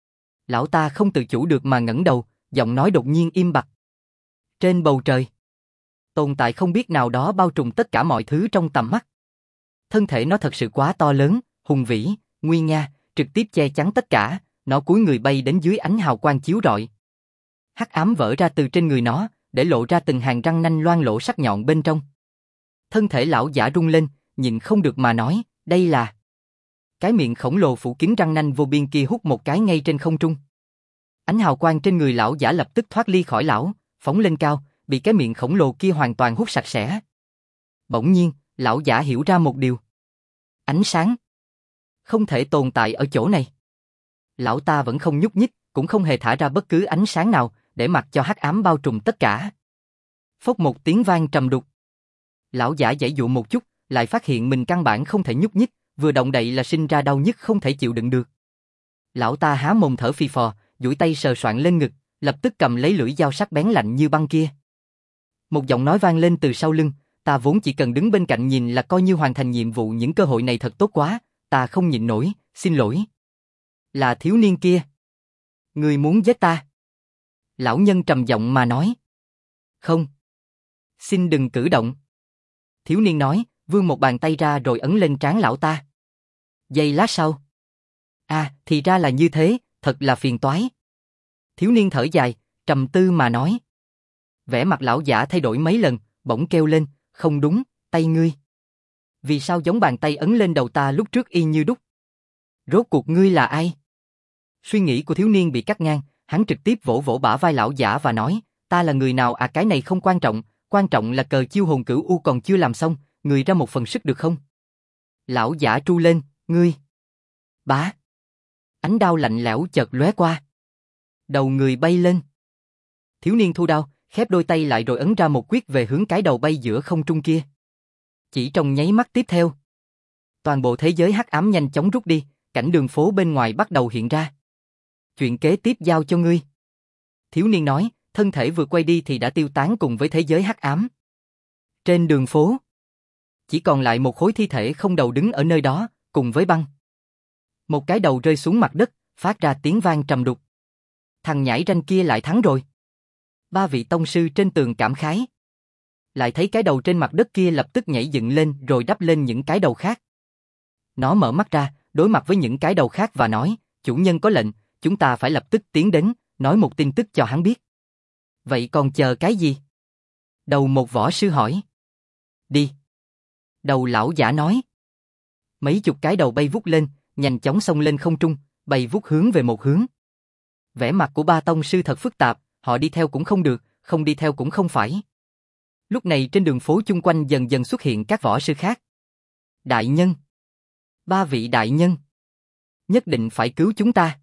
Lão ta không tự chủ được mà ngẩng đầu, giọng nói đột nhiên im bặt. Trên bầu trời, tồn tại không biết nào đó bao trùm tất cả mọi thứ trong tầm mắt. Thân thể nó thật sự quá to lớn, hùng vĩ, nguy nga, trực tiếp che chắn tất cả, nó cúi người bay đến dưới ánh hào quang chiếu rọi. Hắc ám vỡ ra từ trên người nó, để lộ ra từng hàng răng nanh loang lổ sắc nhọn bên trong. Thân thể lão giả rung lên, nhịn không được mà nói, đây là... Cái miệng khổng lồ phủ kín răng nanh vô biên kia hút một cái ngay trên không trung. Ánh hào quang trên người lão giả lập tức thoát ly khỏi lão, phóng lên cao, bị cái miệng khổng lồ kia hoàn toàn hút sạch sẽ. Bỗng nhiên, lão giả hiểu ra một điều. Ánh sáng không thể tồn tại ở chỗ này. Lão ta vẫn không nhúc nhích, cũng không hề thả ra bất cứ ánh sáng nào, để mặc cho hắc ám bao trùm tất cả. Phốc một tiếng vang trầm đục. Lão giả giãy dụa một chút, lại phát hiện mình căn bản không thể nhúc nhích, vừa động đậy là sinh ra đau nhức không thể chịu đựng được. Lão ta há mồm thở phì phò, duỗi tay sờ soạng lên ngực, lập tức cầm lấy lưỡi dao sắc bén lạnh như băng kia. Một giọng nói vang lên từ sau lưng, ta vốn chỉ cần đứng bên cạnh nhìn là coi như hoàn thành nhiệm vụ, những cơ hội này thật tốt quá, ta không nhịn nổi, xin lỗi. Là thiếu niên kia. Ngươi muốn giết ta? Lão nhân trầm giọng mà nói. Không. Xin đừng cử động. Thiếu niên nói, vươn một bàn tay ra rồi ấn lên trán lão ta. Giây lát sau. À, thì ra là như thế, thật là phiền toái. Thiếu niên thở dài, trầm tư mà nói. Vẻ mặt lão giả thay đổi mấy lần, bỗng kêu lên, không đúng, tay ngươi. Vì sao giống bàn tay ấn lên đầu ta lúc trước y như đúc? Rốt cuộc ngươi là ai? Suy nghĩ của thiếu niên bị cắt ngang, hắn trực tiếp vỗ vỗ bả vai lão giả và nói, ta là người nào à, cái này không quan trọng là cờ chiêu hồn cửu u còn chưa làm xong, người ra một phần sức được không? Lão giả tru lên, ngươi. Bá. Ánh đao lạnh lẽo chợt lóe qua. Đầu người bay lên. Thiếu niên thu đao, khép đôi tay lại rồi ấn ra một quyết về hướng cái đầu bay giữa không trung kia. Chỉ trong nháy mắt tiếp theo, toàn bộ thế giới hắc ám nhanh chóng rút đi, cảnh đường phố bên ngoài bắt đầu hiện ra. Chuyện kế tiếp giao cho ngươi. Thiếu niên nói, thân thể vừa quay đi thì đã tiêu tán cùng với thế giới hắc ám. Trên đường phố, chỉ còn lại một khối thi thể không đầu đứng ở nơi đó, cùng với băng. Một cái đầu rơi xuống mặt đất, phát ra tiếng vang trầm đục. Thằng nhãi ranh kia lại thắng rồi. Ba vị tông sư trên tường cảm khái. Lại thấy cái đầu trên mặt đất kia lập tức nhảy dựng lên rồi đắp lên những cái đầu khác. Nó mở mắt ra, đối mặt với những cái đầu khác và nói, chủ nhân có lệnh, chúng ta phải lập tức tiến đến, nói một tin tức cho hắn biết. Vậy còn chờ cái gì? Đầu một võ sư hỏi. Đi. Đầu lão giả nói. Mấy chục cái đầu bay vút lên, nhanh chóng xông lên không trung, bay vút hướng về một hướng. Vẻ mặt của ba tông sư thật phức tạp, họ đi theo cũng không được, không đi theo cũng không phải. Lúc này trên đường phố chung quanh dần dần xuất hiện các võ sư khác. Đại nhân! Ba vị đại nhân! Nhất định phải cứu chúng ta!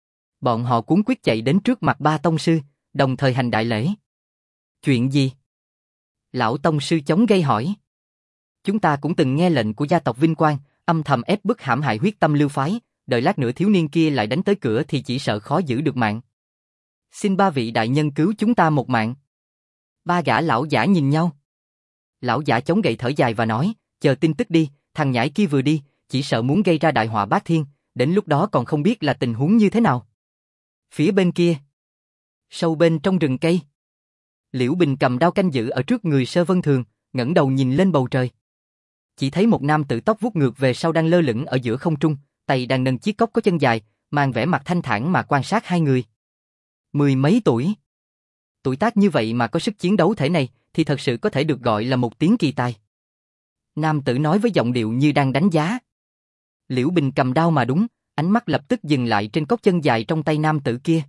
Bọn họ cuống quyết chạy đến trước mặt ba tông sư, đồng thời hành đại lễ. Chuyện gì? Lão tông sư chống gây hỏi. Chúng ta cũng từng nghe lệnh của gia tộc Vinh Quang, âm thầm ép bức hãm hại Huyết Tâm Lưu phái, đợi lát nữa thiếu niên kia lại đánh tới cửa thì chỉ sợ khó giữ được mạng. Xin ba vị đại nhân cứu chúng ta một mạng. Ba gã lão giả nhìn nhau. Lão giả chống gậy thở dài và nói, chờ tin tức đi, thằng nhãi kia vừa đi, chỉ sợ muốn gây ra đại họa bát thiên, đến lúc đó còn không biết là tình huống như thế nào. Phía bên kia, sâu bên trong rừng cây, Liễu Bình cầm đao canh giữ ở trước người Sơ Vân Thường, ngẩng đầu nhìn lên bầu trời. Chỉ thấy một nam tử tóc vuốt ngược về sau đang lơ lửng ở giữa không trung, tay đang nâng chiếc cốc có chân dài, mang vẻ mặt thanh thản mà quan sát hai người. Mười mấy tuổi. Tuổi tác như vậy mà có sức chiến đấu thể này, thì thật sự có thể được gọi là một tiếng kỳ tài. Nam tử nói với giọng điệu như đang đánh giá. Liễu Bình cầm đao mà đúng, ánh mắt lập tức dừng lại trên cốc chân dài trong tay nam tử kia.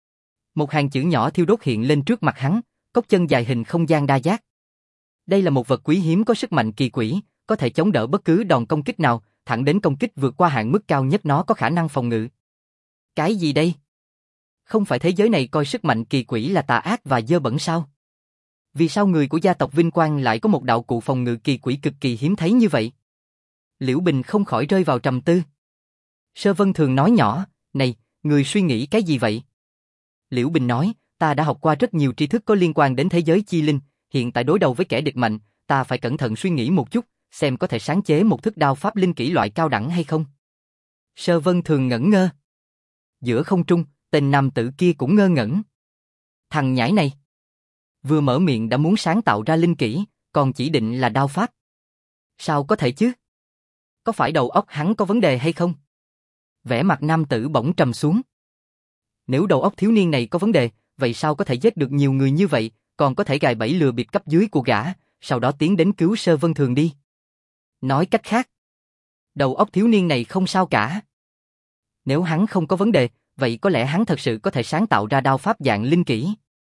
Một hàng chữ nhỏ thiêu đốt hiện lên trước mặt hắn, cốc chân dài hình không gian đa giác. Đây là một vật quý hiếm có sức mạnh kỳ quỷ, có thể chống đỡ bất cứ đòn công kích nào, thẳng đến công kích vượt qua hạn mức cao nhất nó có khả năng phòng ngự. Cái gì đây? Không phải thế giới này coi sức mạnh kỳ quỷ là tà ác và dơ bẩn sao? Vì sao người của gia tộc Vinh Quang lại có một đạo cụ phòng ngự kỳ quỷ cực kỳ hiếm thấy như vậy? Liễu Bình không khỏi rơi vào trầm tư. Sơ Vân Thường nói nhỏ, này, người suy nghĩ cái gì vậy? Liễu Bình nói, ta đã học qua rất nhiều tri thức có liên quan đến thế giới chi linh, hiện tại đối đầu với kẻ địch mạnh, ta phải cẩn thận suy nghĩ một chút, xem có thể sáng chế một thức đao pháp linh kỹ loại cao đẳng hay không. Sơ Vân Thường ngẩn ngơ. Giữa không trung, tên nam tử kia cũng ngơ ngẩn. Thằng nhãi này, vừa mở miệng đã muốn sáng tạo ra linh kỹ, còn chỉ định là đao pháp. Sao có thể chứ? Có phải đầu óc hắn có vấn đề hay không? Vẻ mặt nam tử bỗng trầm xuống. Nếu đầu óc thiếu niên này có vấn đề, vậy sao có thể giết được nhiều người như vậy, còn có thể gài bẫy lừa bịp cấp dưới của gã, sau đó tiến đến cứu Sơ Vân Thường đi? Nói cách khác, đầu óc thiếu niên này không sao cả. Nếu hắn không có vấn đề, vậy có lẽ hắn thật sự có thể sáng tạo ra đao pháp dạng linh kỹ.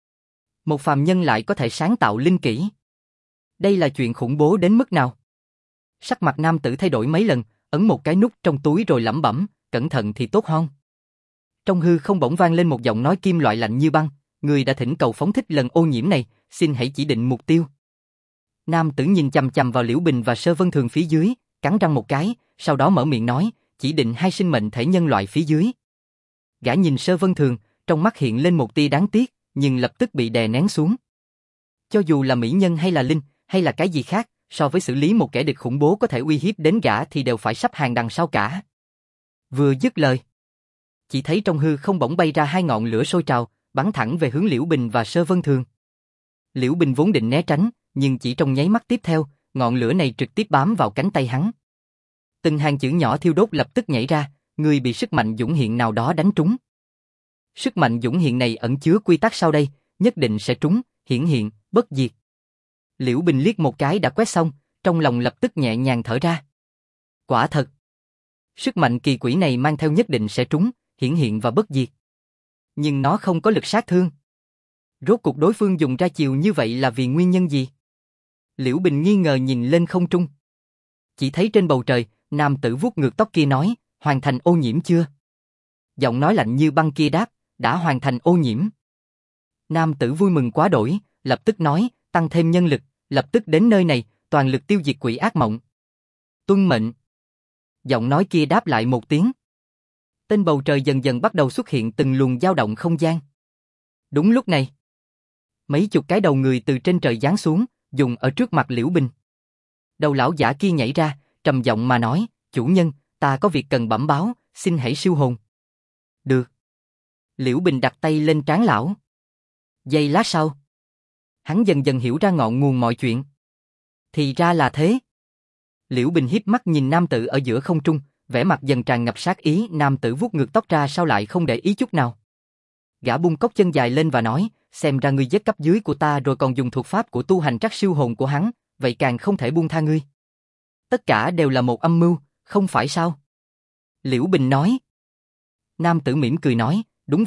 Một phàm nhân lại có thể sáng tạo linh kỹ. Đây là chuyện khủng bố đến mức nào? Sắc mặt nam tử thay đổi mấy lần, ấn một cái nút trong túi rồi lẩm bẩm, cẩn thận thì tốt hơn. Trong hư không bỗng vang lên một giọng nói kim loại lạnh như băng, người đã thỉnh cầu phóng thích lần ô nhiễm này, xin hãy chỉ định mục tiêu. Nam tử nhìn chằm chằm vào Liễu Bình và Sơ Vân Thường phía dưới, cắn răng một cái, sau đó mở miệng nói, chỉ định hai sinh mệnh thể nhân loại phía dưới. Gã nhìn Sơ Vân Thường, trong mắt hiện lên một tia đáng tiếc, nhưng lập tức bị đè nén xuống. Cho dù là mỹ nhân hay là linh, hay là cái gì khác, so với xử lý một kẻ địch khủng bố có thể uy hiếp đến gã thì đều phải sắp hàng đằng sau cả. Vừa dứt lời, chỉ thấy trong hư không bỗng bay ra hai ngọn lửa sôi trào, bắn thẳng về hướng Liễu Bình và Sơ Vân Thường. Liễu Bình vốn định né tránh, nhưng chỉ trong nháy mắt tiếp theo, ngọn lửa này trực tiếp bám vào cánh tay hắn. Từng hàng chữ nhỏ thiêu đốt lập tức nhảy ra, người bị sức mạnh dũng hiện nào đó đánh trúng. Sức mạnh dũng hiện này ẩn chứa quy tắc sau đây, nhất định sẽ trúng, hiển hiện, bất diệt. Liễu Bình liếc một cái đã quét xong, trong lòng lập tức nhẹ nhàng thở ra. Quả thật, sức mạnh kỳ quỷ này mang theo nhất định sẽ trúng, hiển hiện và bất diệt. Nhưng nó không có lực sát thương. Rốt cuộc đối phương dùng ra chiều như vậy là vì nguyên nhân gì? Liễu Bình nghi ngờ nhìn lên không trung. Chỉ thấy trên bầu trời, nam tử vuốt ngược tóc kia nói, hoàn thành ô nhiễm chưa? Giọng nói lạnh như băng kia đáp, đã hoàn thành ô nhiễm. Nam tử vui mừng quá đổi, lập tức nói, tăng thêm nhân lực, lập tức đến nơi này, toàn lực tiêu diệt quỷ ác mộng. Tuân mệnh. Giọng nói kia đáp lại một tiếng. Trên bầu trời dần dần bắt đầu xuất hiện từng luồng dao động không gian. Đúng lúc này, mấy chục cái đầu người từ trên trời giáng xuống, dùng ở trước mặt Liễu Bình. Đầu lão giả kia nhảy ra, trầm giọng mà nói, chủ nhân, ta có việc cần bẩm báo, xin hãy siêu hồn. Được. Liễu Bình đặt tay lên trán lão. Giây lát sau, hắn dần dần hiểu ra ngọn nguồn mọi chuyện. Thì ra là thế. Liễu Bình híp mắt nhìn nam tử ở giữa không trung, vẻ mặt dần tràn ngập sát ý. Nam tử vuốt ngược tóc ra sao lại không để ý chút nào. Gã bung cốc chân dài lên và nói, xem ra ngươi giết cấp dưới của ta rồi còn dùng thuật pháp của tu hành trắc siêu hồn của hắn, vậy càng không thể buông tha ngươi. Tất cả đều là một âm mưu, không phải sao? Liễu Bình nói. Nam tử mỉm cười nói, đúng vậy,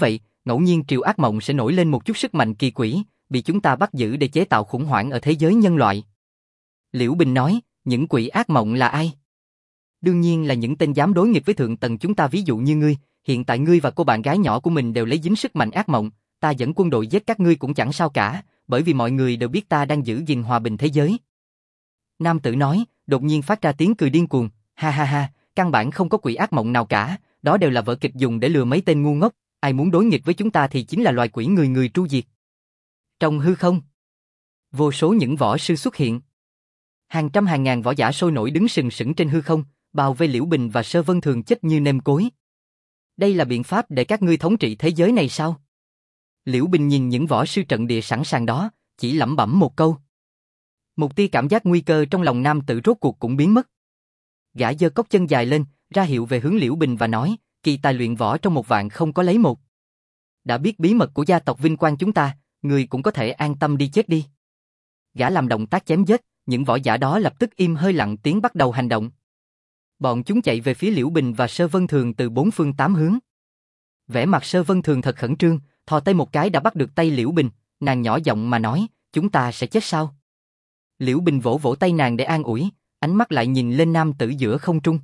ngẫu nhiên triều ác mộng sẽ nổi lên một chút sức mạnh kỳ quỷ, bị chúng ta bắt giữ để chế tạo khủng hoảng ở thế giới nhân loại. Liễu Bình nói, những quỷ ác mộng là ai? Đương nhiên là những tên dám đối nghịch với thượng tầng chúng ta, ví dụ như ngươi, hiện tại ngươi và cô bạn gái nhỏ của mình đều lấy dính sức mạnh ác mộng, ta dẫn quân đội giết các ngươi cũng chẳng sao cả, bởi vì mọi người đều biết ta đang giữ gìn hòa bình thế giới. Nam tử nói, đột nhiên phát ra tiếng cười điên cuồng, ha ha ha, căn bản không có quỷ ác mộng nào cả, đó đều là vở kịch dùng để lừa mấy tên ngu ngốc, ai muốn đối nghịch với chúng ta thì chính là loài quỷ người người tru diệt. Trong hư không, vô số những võ sư xuất hiện. Hàng trăm hàng ngàn võ giả sôi nổi đứng sừng sững trên hư không, bao vây Liễu Bình và Sơ Vân Thường chất như nêm cối. Đây là biện pháp để các ngươi thống trị thế giới này sao? Liễu Bình nhìn những võ sư trận địa sẵn sàng đó, chỉ lẩm bẩm một câu. Một tia cảm giác nguy cơ trong lòng nam tử rốt cuộc cũng biến mất. Gã giơ cốc chân dài lên, ra hiệu về hướng Liễu Bình và nói, kỳ tài luyện võ trong 1 vạn không có lấy một. Đã biết bí mật của gia tộc vinh quang chúng ta, người cũng có thể an tâm đi chết đi. Gã làm động tác chém giết, những võ giả đó lập tức im hơi lặng tiếng bắt đầu hành động. Bọn chúng chạy về phía Liễu Bình và Sơ Vân Thường từ 4 phương 8 hướng. Vẻ mặt Sơ Vân Thường thật khẩn trương, thò tay một cái đã bắt được tay Liễu Bình, nàng nhỏ giọng mà nói, chúng ta sẽ chết sao? Liễu Bình vỗ vỗ tay nàng để an ủi, ánh mắt lại nhìn lên nam tử giữa không trung.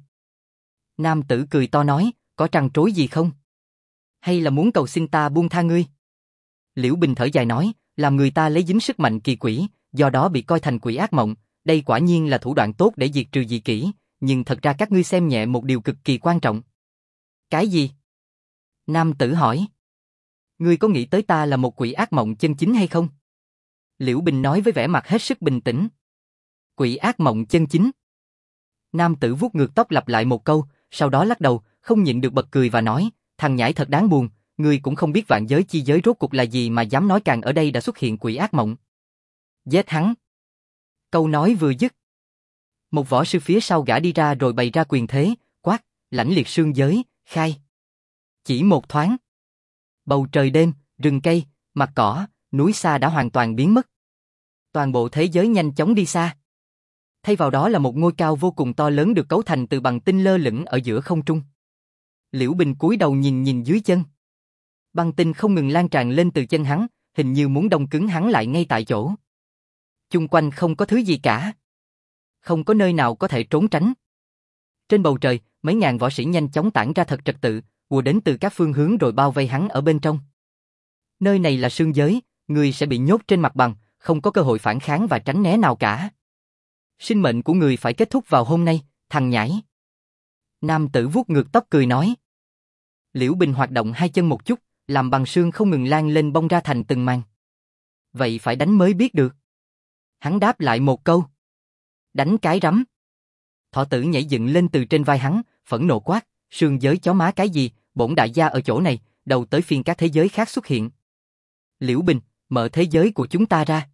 Nam tử cười to nói, có trăn trối gì không? Hay là muốn cầu xin ta buông tha ngươi? Liễu Bình thở dài nói, làm người ta lấy dính sức mạnh kỳ quỷ, do đó bị coi thành quỷ ác mộng, đây quả nhiên là thủ đoạn tốt để diệt trừ dị kỷ, nhưng thật ra các ngươi xem nhẹ một điều cực kỳ quan trọng. Cái gì? Nam tử hỏi. Ngươi có nghĩ tới ta là một quỷ ác mộng chân chính hay không? Liễu Bình nói với vẻ mặt hết sức bình tĩnh. Quỷ ác mộng chân chính. Nam tử vuốt ngược tóc lặp lại một câu, sau đó lắc đầu, không nhịn được bật cười và nói, thằng nhãi thật đáng buồn, ngươi cũng không biết vạn giới chi giới rốt cuộc là gì mà dám nói càng ở đây đã xuất hiện quỷ ác mộng. Giết hắn. Câu nói vừa dứt. Một võ sư phía sau gã đi ra rồi bày ra quyền thế, quát, lãnh liệt sương giới, khai. Chỉ một thoáng. Bầu trời đêm, rừng cây, mặt cỏ, núi xa đã hoàn toàn biến mất. Toàn bộ thế giới nhanh chóng đi xa. Thay vào đó là một ngôi cao vô cùng to lớn được cấu thành từ băng tinh lơ lửng ở giữa không trung. Liễu Bình cúi đầu nhìn dưới chân. Băng tinh không ngừng lan tràn lên từ chân hắn, hình như muốn đông cứng hắn lại ngay tại chỗ. Chung quanh không có thứ gì cả. Không có nơi nào có thể trốn tránh. Trên bầu trời, mấy ngàn võ sĩ nhanh chóng tản ra thật trật tự, ùa đến từ các phương hướng rồi bao vây hắn ở bên trong. Nơi này là sương giới, người sẽ bị nhốt trên mặt bằng, không có cơ hội phản kháng và tránh né nào cả. Sinh mệnh của người phải kết thúc vào hôm nay, thằng nhãi. Nam tử vuốt ngược tóc cười nói. Liễu Bình hoạt động hai chân một chút, làm bằng sương không ngừng lan lên bong ra thành từng màn. Vậy phải đánh mới biết được. Hắn đáp lại một câu. Đánh cái rắm. Thỏ tử nhảy dựng lên từ trên vai hắn, phẫn nộ quát, sương giới chó má cái gì, bổn đại gia ở chỗ này, đầu tới phiên các thế giới khác xuất hiện. Liễu Bình, mở thế giới của chúng ta ra.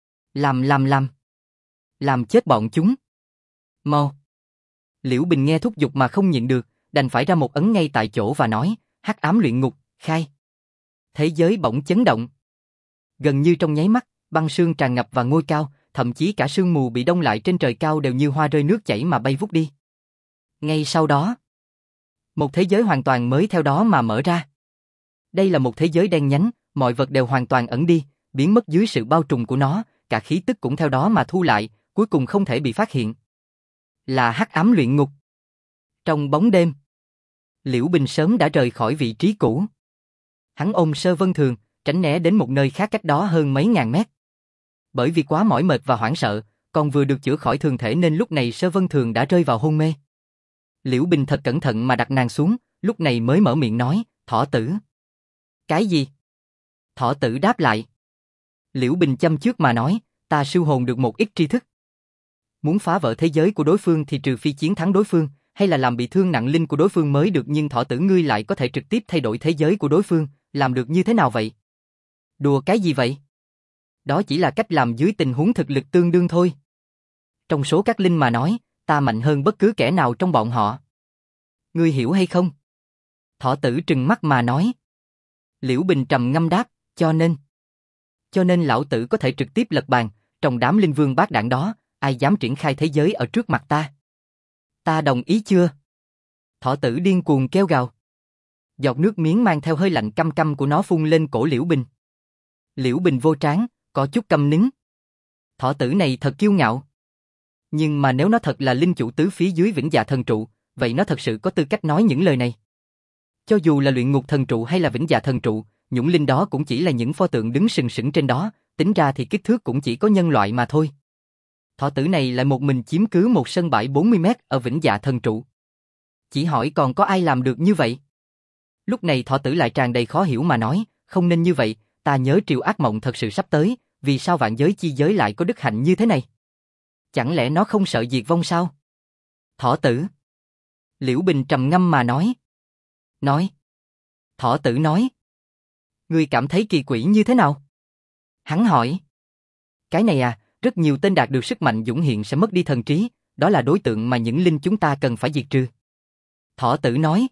Làm chết bọn chúng. Mau. Liễu Bình nghe thúc giục mà không nhịn được, đành phải ra một ấn ngay tại chỗ và nói, hắc ám luyện ngục, khai. Thế giới bỗng chấn động. Gần như trong nháy mắt, băng sương tràn ngập vào ngôi cao, thậm chí cả sương mù bị đông lại trên trời cao đều như hoa rơi nước chảy mà bay vút đi. Ngay sau đó, một thế giới hoàn toàn mới theo đó mà mở ra. Đây là một thế giới đen nhánh, mọi vật đều hoàn toàn ẩn đi, biến mất dưới sự bao trùm của nó, cả khí tức cũng theo đó mà thu lại, cuối cùng không thể bị phát hiện. Là hắc ám luyện ngục. Trong bóng đêm, Liễu Bình sớm đã rời khỏi vị trí cũ. Hắn ôm Sơ Vân Thường, tránh né đến một nơi khác cách đó hơn mấy ngàn mét. Bởi vì quá mỏi mệt và hoảng sợ, còn vừa được chữa khỏi thường thể nên lúc này Sơ Vân Thường đã rơi vào hôn mê. Liễu Bình thật cẩn thận mà đặt nàng xuống, lúc này mới mở miệng nói, thỏ tử. Cái gì? Thỏ tử đáp lại. Liễu Bình chăm trước mà nói, ta siêu hồn được một ít tri thức. Muốn phá vỡ thế giới của đối phương thì trừ phi chiến thắng đối phương, hay là làm bị thương nặng linh của đối phương mới được, nhưng thỏ tử ngươi lại có thể trực tiếp thay đổi thế giới của đối phương, làm được như thế nào vậy? Đùa cái gì vậy? Đó chỉ là cách làm dưới tình huống thực lực tương đương thôi. Trong số các linh mà nói, ta mạnh hơn bất cứ kẻ nào trong bọn họ. Ngươi hiểu hay không? Thỏ tử trừng mắt mà nói. Liễu Bình trầm ngâm đáp, cho nên lão tử có thể trực tiếp lật bàn, trong đám linh vương bát đạn đó, ai dám triển khai thế giới ở trước mặt ta? Ta đồng ý chưa? Thỏ tử điên cuồng kêu gào. Giọt nước miếng mang theo hơi lạnh căm căm của nó phun lên cổ Liễu Bình. Liễu Bình vô trán, có chút câm nín. Thỏ tử này thật kiêu ngạo. Nhưng mà nếu nó thật là linh chủ tứ phía dưới Vĩnh Dạ Thần Trụ, vậy nó thật sự có tư cách nói những lời này. Cho dù là Luyện Ngục Thần Trụ hay là Vĩnh Dạ Thần Trụ, nhũng linh đó cũng chỉ là những pho tượng đứng sừng sững trên đó, tính ra thì kích thước cũng chỉ có nhân loại mà thôi. Thỏ tử này lại một mình chiếm cứ một sân bãi 40 mét ở Vĩnh Dạ Thần Trụ. Chỉ hỏi còn có ai làm được như vậy? Lúc này thỏ tử lại tràn đầy khó hiểu mà nói, không nên như vậy, ta nhớ triều ác mộng thật sự sắp tới, vì sao vạn giới chi giới lại có đức hạnh như thế này? Chẳng lẽ nó không sợ diệt vong sao? Thỏ tử. Liễu Bình trầm ngâm mà nói. Thỏ tử nói. Ngươi cảm thấy kỳ quỷ như thế nào? Hắn hỏi. Cái này à, rất nhiều tên đạt được sức mạnh dũng hiện sẽ mất đi thần trí, đó là đối tượng mà những linh chúng ta cần phải diệt trừ. Thỏ tử nói.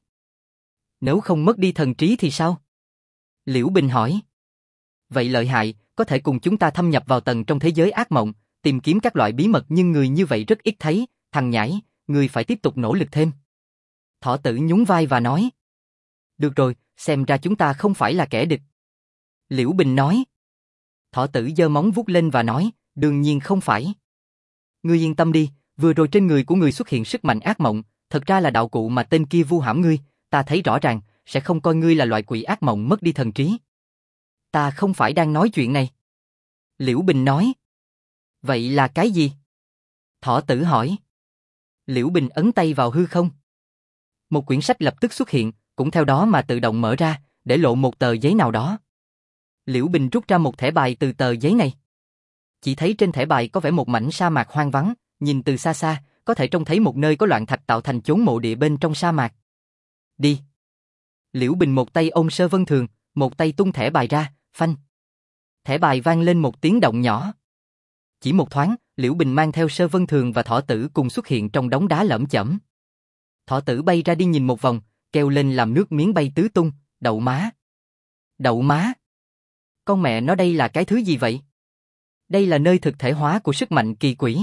Nếu không mất đi thần trí thì sao? Liễu Bình hỏi. Vậy lợi hại, có thể cùng chúng ta thâm nhập vào tầng trong thế giới ác mộng, tìm kiếm các loại bí mật, nhưng người như vậy rất ít thấy, thằng nhãi, người phải tiếp tục nỗ lực thêm. Thỏ tử nhún vai và nói. Được rồi, xem ra chúng ta không phải là kẻ địch. Liễu Bình nói. Thỏ tử giơ móng vuốt lên và nói, đương nhiên không phải. Ngươi yên tâm đi, vừa rồi trên người của ngươi xuất hiện sức mạnh ác mộng, thật ra là đạo cụ mà tên kia vu hãm ngươi, ta thấy rõ ràng, sẽ không coi ngươi là loại quỷ ác mộng mất đi thần trí. Ta không phải đang nói chuyện này. Liễu Bình nói. Vậy là cái gì? Thỏ tử hỏi. Liễu Bình ấn tay vào hư không. Một quyển sách lập tức xuất hiện, cũng theo đó mà tự động mở ra, để lộ một tờ giấy nào đó. Liễu Bình rút ra một thẻ bài từ tờ giấy này. Chỉ thấy trên thẻ bài có vẽ một mảnh sa mạc hoang vắng, nhìn từ xa xa, có thể trông thấy một nơi có loạn thạch tạo thành chốn mộ địa bên trong sa mạc. Đi. Liễu Bình một tay ôm Sơ Vân Thường, một tay tung thẻ bài ra, phanh. Thẻ bài vang lên một tiếng động nhỏ. Chỉ một thoáng, Liễu Bình mang theo Sơ Vân Thường và Thỏ tử cùng xuất hiện trong đống đá lởm chởm. Thỏ tử bay ra đi nhìn một vòng, kêu lên làm nước miếng bay tứ tung, đậu má. Đậu má. Con mẹ nó, đây là cái thứ gì vậy? Đây là nơi thực thể hóa của sức mạnh kỳ quỷ.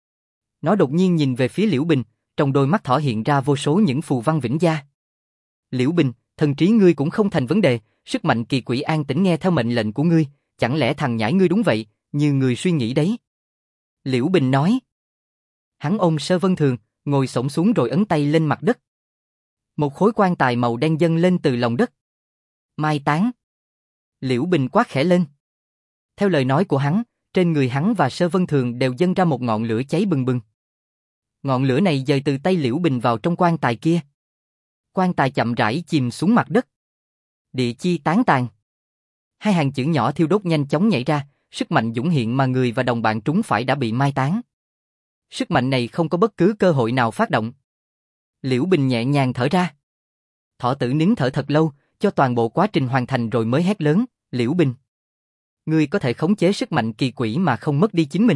Nó đột nhiên nhìn về phía Liễu Bình, trong đôi mắt thỏ hiện ra vô số những phù văn vĩnh gia. Liễu Bình, thần trí ngươi cũng không thành vấn đề, sức mạnh kỳ quỷ an tĩnh nghe theo mệnh lệnh của ngươi, chẳng lẽ thằng nhãi ngươi đúng vậy, như người suy nghĩ đấy? Liễu Bình nói. Hắn ôm Sơ Vân Thường, ngồi xổm xuống rồi ấn tay lên mặt đất. Một khối quan tài màu đen dâng lên từ lòng đất. Mai táng. Liễu Bình quát khẽ lên. Theo lời nói của hắn, trên người hắn và Sơ Vân Thường đều dâng ra một ngọn lửa cháy bừng bừng. Ngọn lửa này dời từ tay Liễu Bình vào trong quan tài kia. Quan tài chậm rãi chìm xuống mặt đất. Địa chi tán tàn. Hai hàng chữ nhỏ thiêu đốt nhanh chóng nhảy ra, sức mạnh dũng hiện mà người và đồng bạn trúng phải đã bị mai táng. Sức mạnh này không có bất cứ cơ hội nào phát động. Liễu Bình nhẹ nhàng thở ra. Thỏ tử nín thở thật lâu, cho toàn bộ quá trình hoàn thành rồi mới hét lớn, Liễu Bình. Ngươi có thể khống chế sức mạnh kỳ quỷ mà không mất đi chính mình.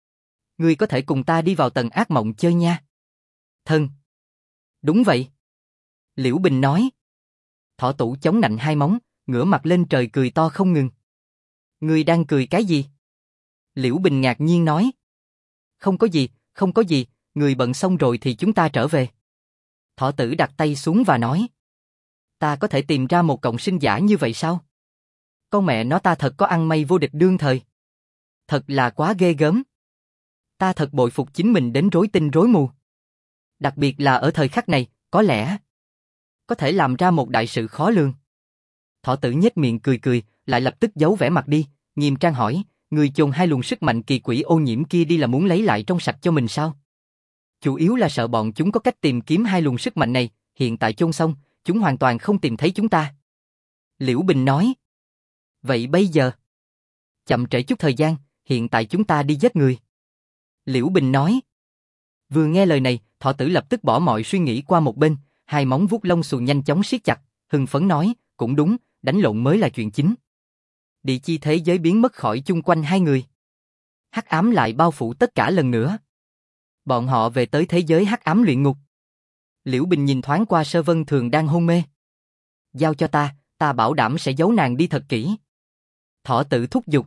Ngươi có thể cùng ta đi vào tầng ác mộng chơi nha. Thân. Đúng vậy. Liễu Bình nói. Thỏ tử chống nạnh hai móng, ngửa mặt lên trời cười to không ngừng. Ngươi đang cười cái gì? Liễu Bình ngạc nhiên nói. Không có gì, người bận xong rồi thì chúng ta trở về. Thỏ tử đặt tay xuống và nói. Ta có thể tìm ra một cộng sinh giả như vậy sao? Con mẹ nó, ta thật có ăn may vô địch đương thời. Thật là quá ghê gớm. Ta thật bội phục chính mình đến rối tinh rối mù. Đặc biệt là ở thời khắc này, có lẽ có thể làm ra một đại sự khó lường. Thỏ tử nhếch miệng cười cười, lại lập tức giấu vẻ mặt đi, nghiêm trang hỏi, người chôn hai luồng sức mạnh kỳ quỷ ô nhiễm kia đi là muốn lấy lại trong sạch cho mình sao? Chủ yếu là sợ bọn chúng có cách tìm kiếm hai luồng sức mạnh này, hiện tại chôn xong, chúng hoàn toàn không tìm thấy chúng ta. Liễu Bình nói. Vậy bây giờ? Chậm trễ chút thời gian, hiện tại chúng ta đi giết người. Liễu Bình nói. Vừa nghe lời này, thỏ tử lập tức bỏ mọi suy nghĩ qua một bên, hai móng vuốt lông xù nhanh chóng siết chặt, hưng phấn nói, cũng đúng, đánh lộn mới là chuyện chính. Địa chi thế giới biến mất khỏi chung quanh hai người. Hắc ám lại bao phủ tất cả lần nữa. Bọn họ về tới thế giới hắc ám luyện ngục. Liễu Bình nhìn thoáng qua Sơ Vân Thường đang hôn mê. Giao cho ta bảo đảm sẽ giấu nàng đi thật kỹ. Thỏ tử thúc giục.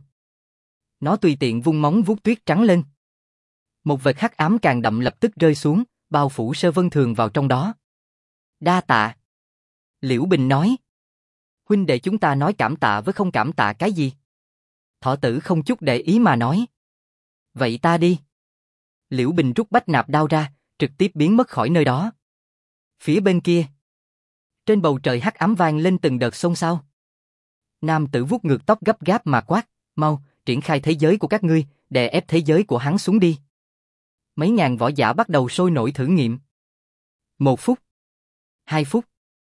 Nó tùy tiện vung móng vuốt tuyết trắng lên. Một vệt hắc ám càng đậm lập tức rơi xuống, bao phủ Sơ Vân Thường vào trong đó. Đa tạ. Liễu Bình nói. Huynh đệ chúng ta nói cảm tạ với không cảm tạ cái gì? Thọ Tử không chút để ý mà nói. Vậy ta đi. Liễu Bình rút bách nạp đao ra, trực tiếp biến mất khỏi nơi đó. Phía bên kia, trên bầu trời hắc ám vang lên từng đợt xôn xao. Nam tử vuốt ngược tóc gấp gáp mà quát, mau, triển khai thế giới của các ngươi, đè ép thế giới của hắn xuống đi. Mấy ngàn võ giả bắt đầu sôi nổi thử nghiệm. 1 phút, 2 phút,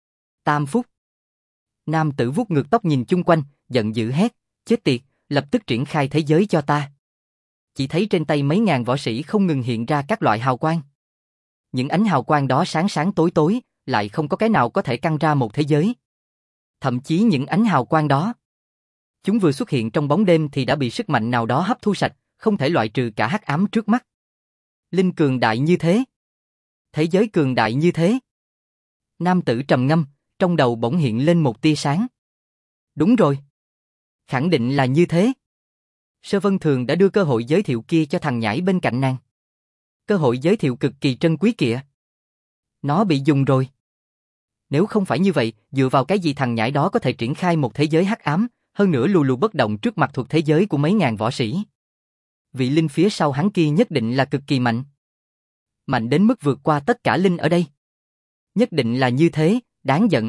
3 phút. Nam tử vuốt ngược tóc nhìn chung quanh, giận dữ hét, chết tiệt, lập tức triển khai thế giới cho ta. Chỉ thấy trên tay mấy ngàn võ sĩ không ngừng hiện ra các loại hào quang. Những ánh hào quang đó sáng sáng tối tối, lại không có cái nào có thể căn ra một thế giới. Thậm chí những ánh hào quang đó, chúng vừa xuất hiện trong bóng đêm thì đã bị sức mạnh nào đó hấp thu sạch, không thể loại trừ cả hắc ám trước mắt. Linh cường đại như thế, thế giới cường đại như thế. Nam tử trầm ngâm, trong đầu bỗng hiện lên một tia sáng. Đúng rồi, khẳng định là như thế. Sơ Vân Thường đã đưa cơ hội giới thiệu kia cho thằng nhãi bên cạnh nàng. Cơ hội giới thiệu cực kỳ trân quý kìa. Nó bị dùng rồi. Nếu không phải như vậy, dựa vào cái gì thằng nhãi đó có thể triển khai một thế giới hắc ám, hơn nữa lù lù bất động trước mặt thuộc thế giới của mấy ngàn võ sĩ. Vị linh phía sau hắn kia nhất định là cực kỳ mạnh. Mạnh đến mức vượt qua tất cả linh ở đây. Nhất định là như thế, đáng giận.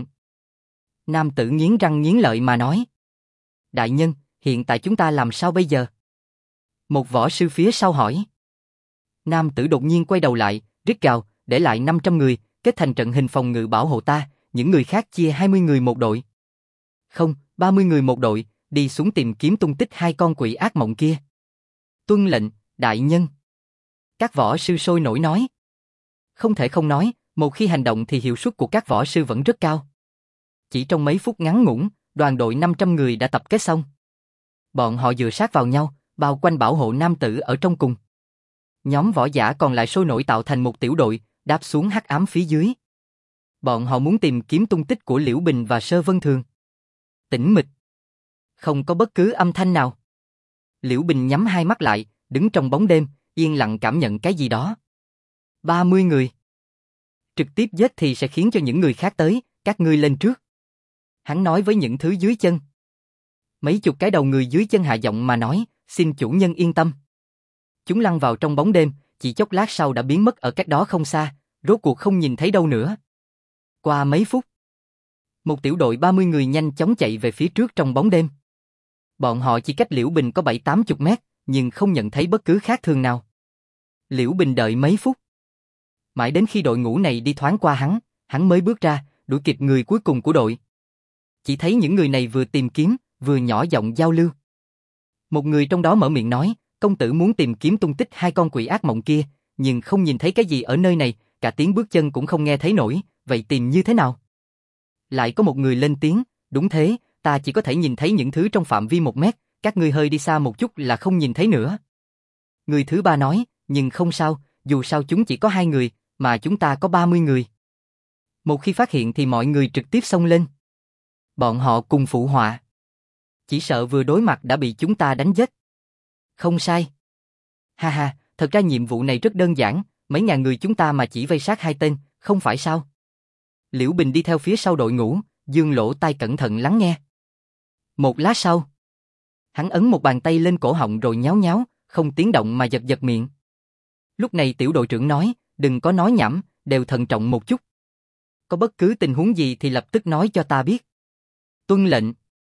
Nam tử nghiến răng nghiến lợi mà nói. Đại nhân, hiện tại chúng ta làm sao bây giờ? Một võ sư phía sau hỏi. Nam tử đột nhiên quay đầu lại, rít gào, để lại 500 người, kết thành trận hình phòng ngự bảo hộ ta, những người khác chia 20 người một đội. Không, 30 người một đội, đi xuống tìm kiếm tung tích hai con quỷ ác mộng kia. Tuân lệnh, đại nhân. Các võ sư sôi nổi nói. Không thể không nói, một khi hành động thì hiệu suất của các võ sư vẫn rất cao. Chỉ trong mấy phút ngắn ngủn, đoàn đội 500 người đã tập kết xong. Bọn họ dựa sát vào nhau, bao quanh bảo hộ nam tử ở trong cùng. Nhóm võ giả còn lại sôi nổi tạo thành một tiểu đội, đáp xuống hắc ám phía dưới. Bọn họ muốn tìm kiếm tung tích của Liễu Bình và Sơ Vân Thường. Tĩnh mịch. Không có bất cứ âm thanh nào. Liễu Bình nhắm hai mắt lại, đứng trong bóng đêm, yên lặng cảm nhận cái gì đó. 30 người. Trực tiếp giết thì sẽ khiến cho những người khác tới, các ngươi lên trước. Hắn nói với những thứ dưới chân. Mấy chục cái đầu người dưới chân hạ giọng mà nói, xin chủ nhân yên tâm. Chúng lăn vào trong bóng đêm, chỉ chốc lát sau đã biến mất ở cách đó không xa, rốt cuộc không nhìn thấy đâu nữa. Qua mấy phút, một tiểu đội 30 người nhanh chóng chạy về phía trước trong bóng đêm. Bọn họ chỉ cách Liễu Bình có 7-80 mét, nhưng không nhận thấy bất cứ khác thường nào. Liễu Bình đợi mấy phút. Mãi đến khi đội ngũ này đi thoáng qua hắn mới bước ra, đuổi kịp người cuối cùng của đội. Chỉ thấy những người này vừa tìm kiếm, vừa nhỏ giọng giao lưu. Một người trong đó mở miệng nói, công tử muốn tìm kiếm tung tích hai con quỷ ác mộng kia, nhưng không nhìn thấy cái gì ở nơi này, cả tiếng bước chân cũng không nghe thấy nổi, vậy tìm như thế nào? Lại có một người lên tiếng, đúng thế, ta chỉ có thể nhìn thấy những thứ trong phạm vi 1 mét, các ngươi hơi đi xa một chút là không nhìn thấy nữa. Người thứ ba nói, nhưng không sao, dù sao chúng chỉ có 2 người, mà chúng ta có 30 người. Một khi phát hiện thì mọi người trực tiếp xông lên. Bọn họ cùng phụ họa. Chỉ sợ vừa đối mặt đã bị chúng ta đánh chết. Không sai. Ha ha, thật ra nhiệm vụ này rất đơn giản, mấy ngàn người chúng ta mà chỉ vây sát 2 tên, không phải sao? Liễu Bình đi theo phía sau đội ngũ, dương lỗ tai cẩn thận lắng nghe. Một lát sau, hắn ấn một bàn tay lên cổ họng rồi nháo nháo, không tiếng động mà giật giật miệng. Lúc này tiểu đội trưởng nói, đừng có nói nhảm, đều thận trọng một chút. Có bất cứ tình huống gì thì lập tức nói cho ta biết. Tuân lệnh.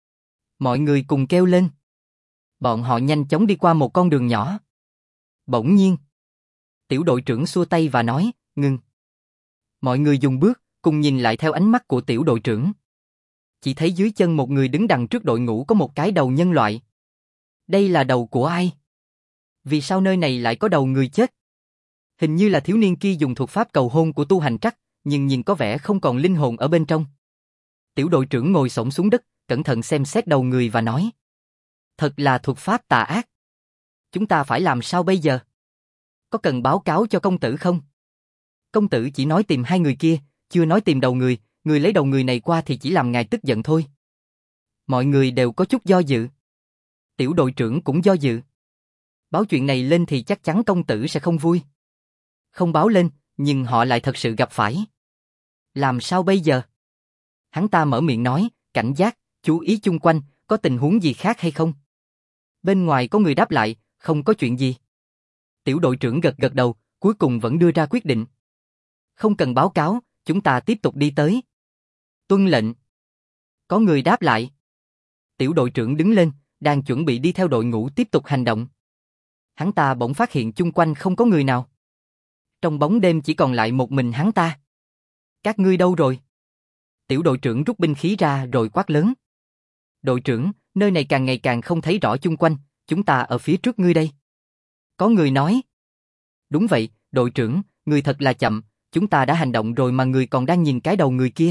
Mọi người cùng kêu lên. Bọn họ nhanh chóng đi qua một con đường nhỏ. Bỗng nhiên, tiểu đội trưởng xua tay và nói, ngừng. Mọi người dừng bước, cùng nhìn lại theo ánh mắt của tiểu đội trưởng. Chỉ thấy dưới chân một người đứng đằng trước đội ngũ có một cái đầu nhân loại. Đây là đầu của ai? Vì sao nơi này lại có đầu người chết? Hình như là thiếu niên kia dùng thuật pháp cầu hôn của tu hành trắc, nhưng nhìn có vẻ không còn linh hồn ở bên trong. Tiểu đội trưởng ngồi xổm xuống đất, cẩn thận xem xét đầu người và nói. Thật là thuật pháp tà ác. Chúng ta phải làm sao bây giờ? Có cần báo cáo cho công tử không? Công tử chỉ nói tìm 2 người kia, chưa nói tìm đầu người, người lấy đầu người này qua thì chỉ làm ngài tức giận thôi. Mọi người đều có chút do dự. Tiểu đội trưởng cũng do dự. Báo chuyện này lên thì chắc chắn công tử sẽ không vui. Không báo lên, nhưng họ lại thật sự gặp phải. Làm sao bây giờ? Hắn ta mở miệng nói, cảnh giác, chú ý chung quanh, có tình huống gì khác hay không? Bên ngoài có người đáp lại, không có chuyện gì. Tiểu đội trưởng gật gật đầu, cuối cùng vẫn đưa ra quyết định. Không cần báo cáo, chúng ta tiếp tục đi tới. Tuân lệnh. Có người đáp lại. Tiểu đội trưởng đứng lên, đang chuẩn bị đi theo đội ngũ tiếp tục hành động. Hắn ta bỗng phát hiện chung quanh không có người nào. Trong bóng đêm chỉ còn lại một mình hắn ta. Các ngươi đâu rồi? Tiểu đội trưởng rút binh khí ra rồi quát lớn. Đội trưởng, nơi này càng ngày càng không thấy rõ chung quanh, chúng ta ở phía trước ngươi đây. Có người nói. Đúng vậy, đội trưởng, người thật là chậm, chúng ta đã hành động rồi mà người còn đang nhìn cái đầu người kia.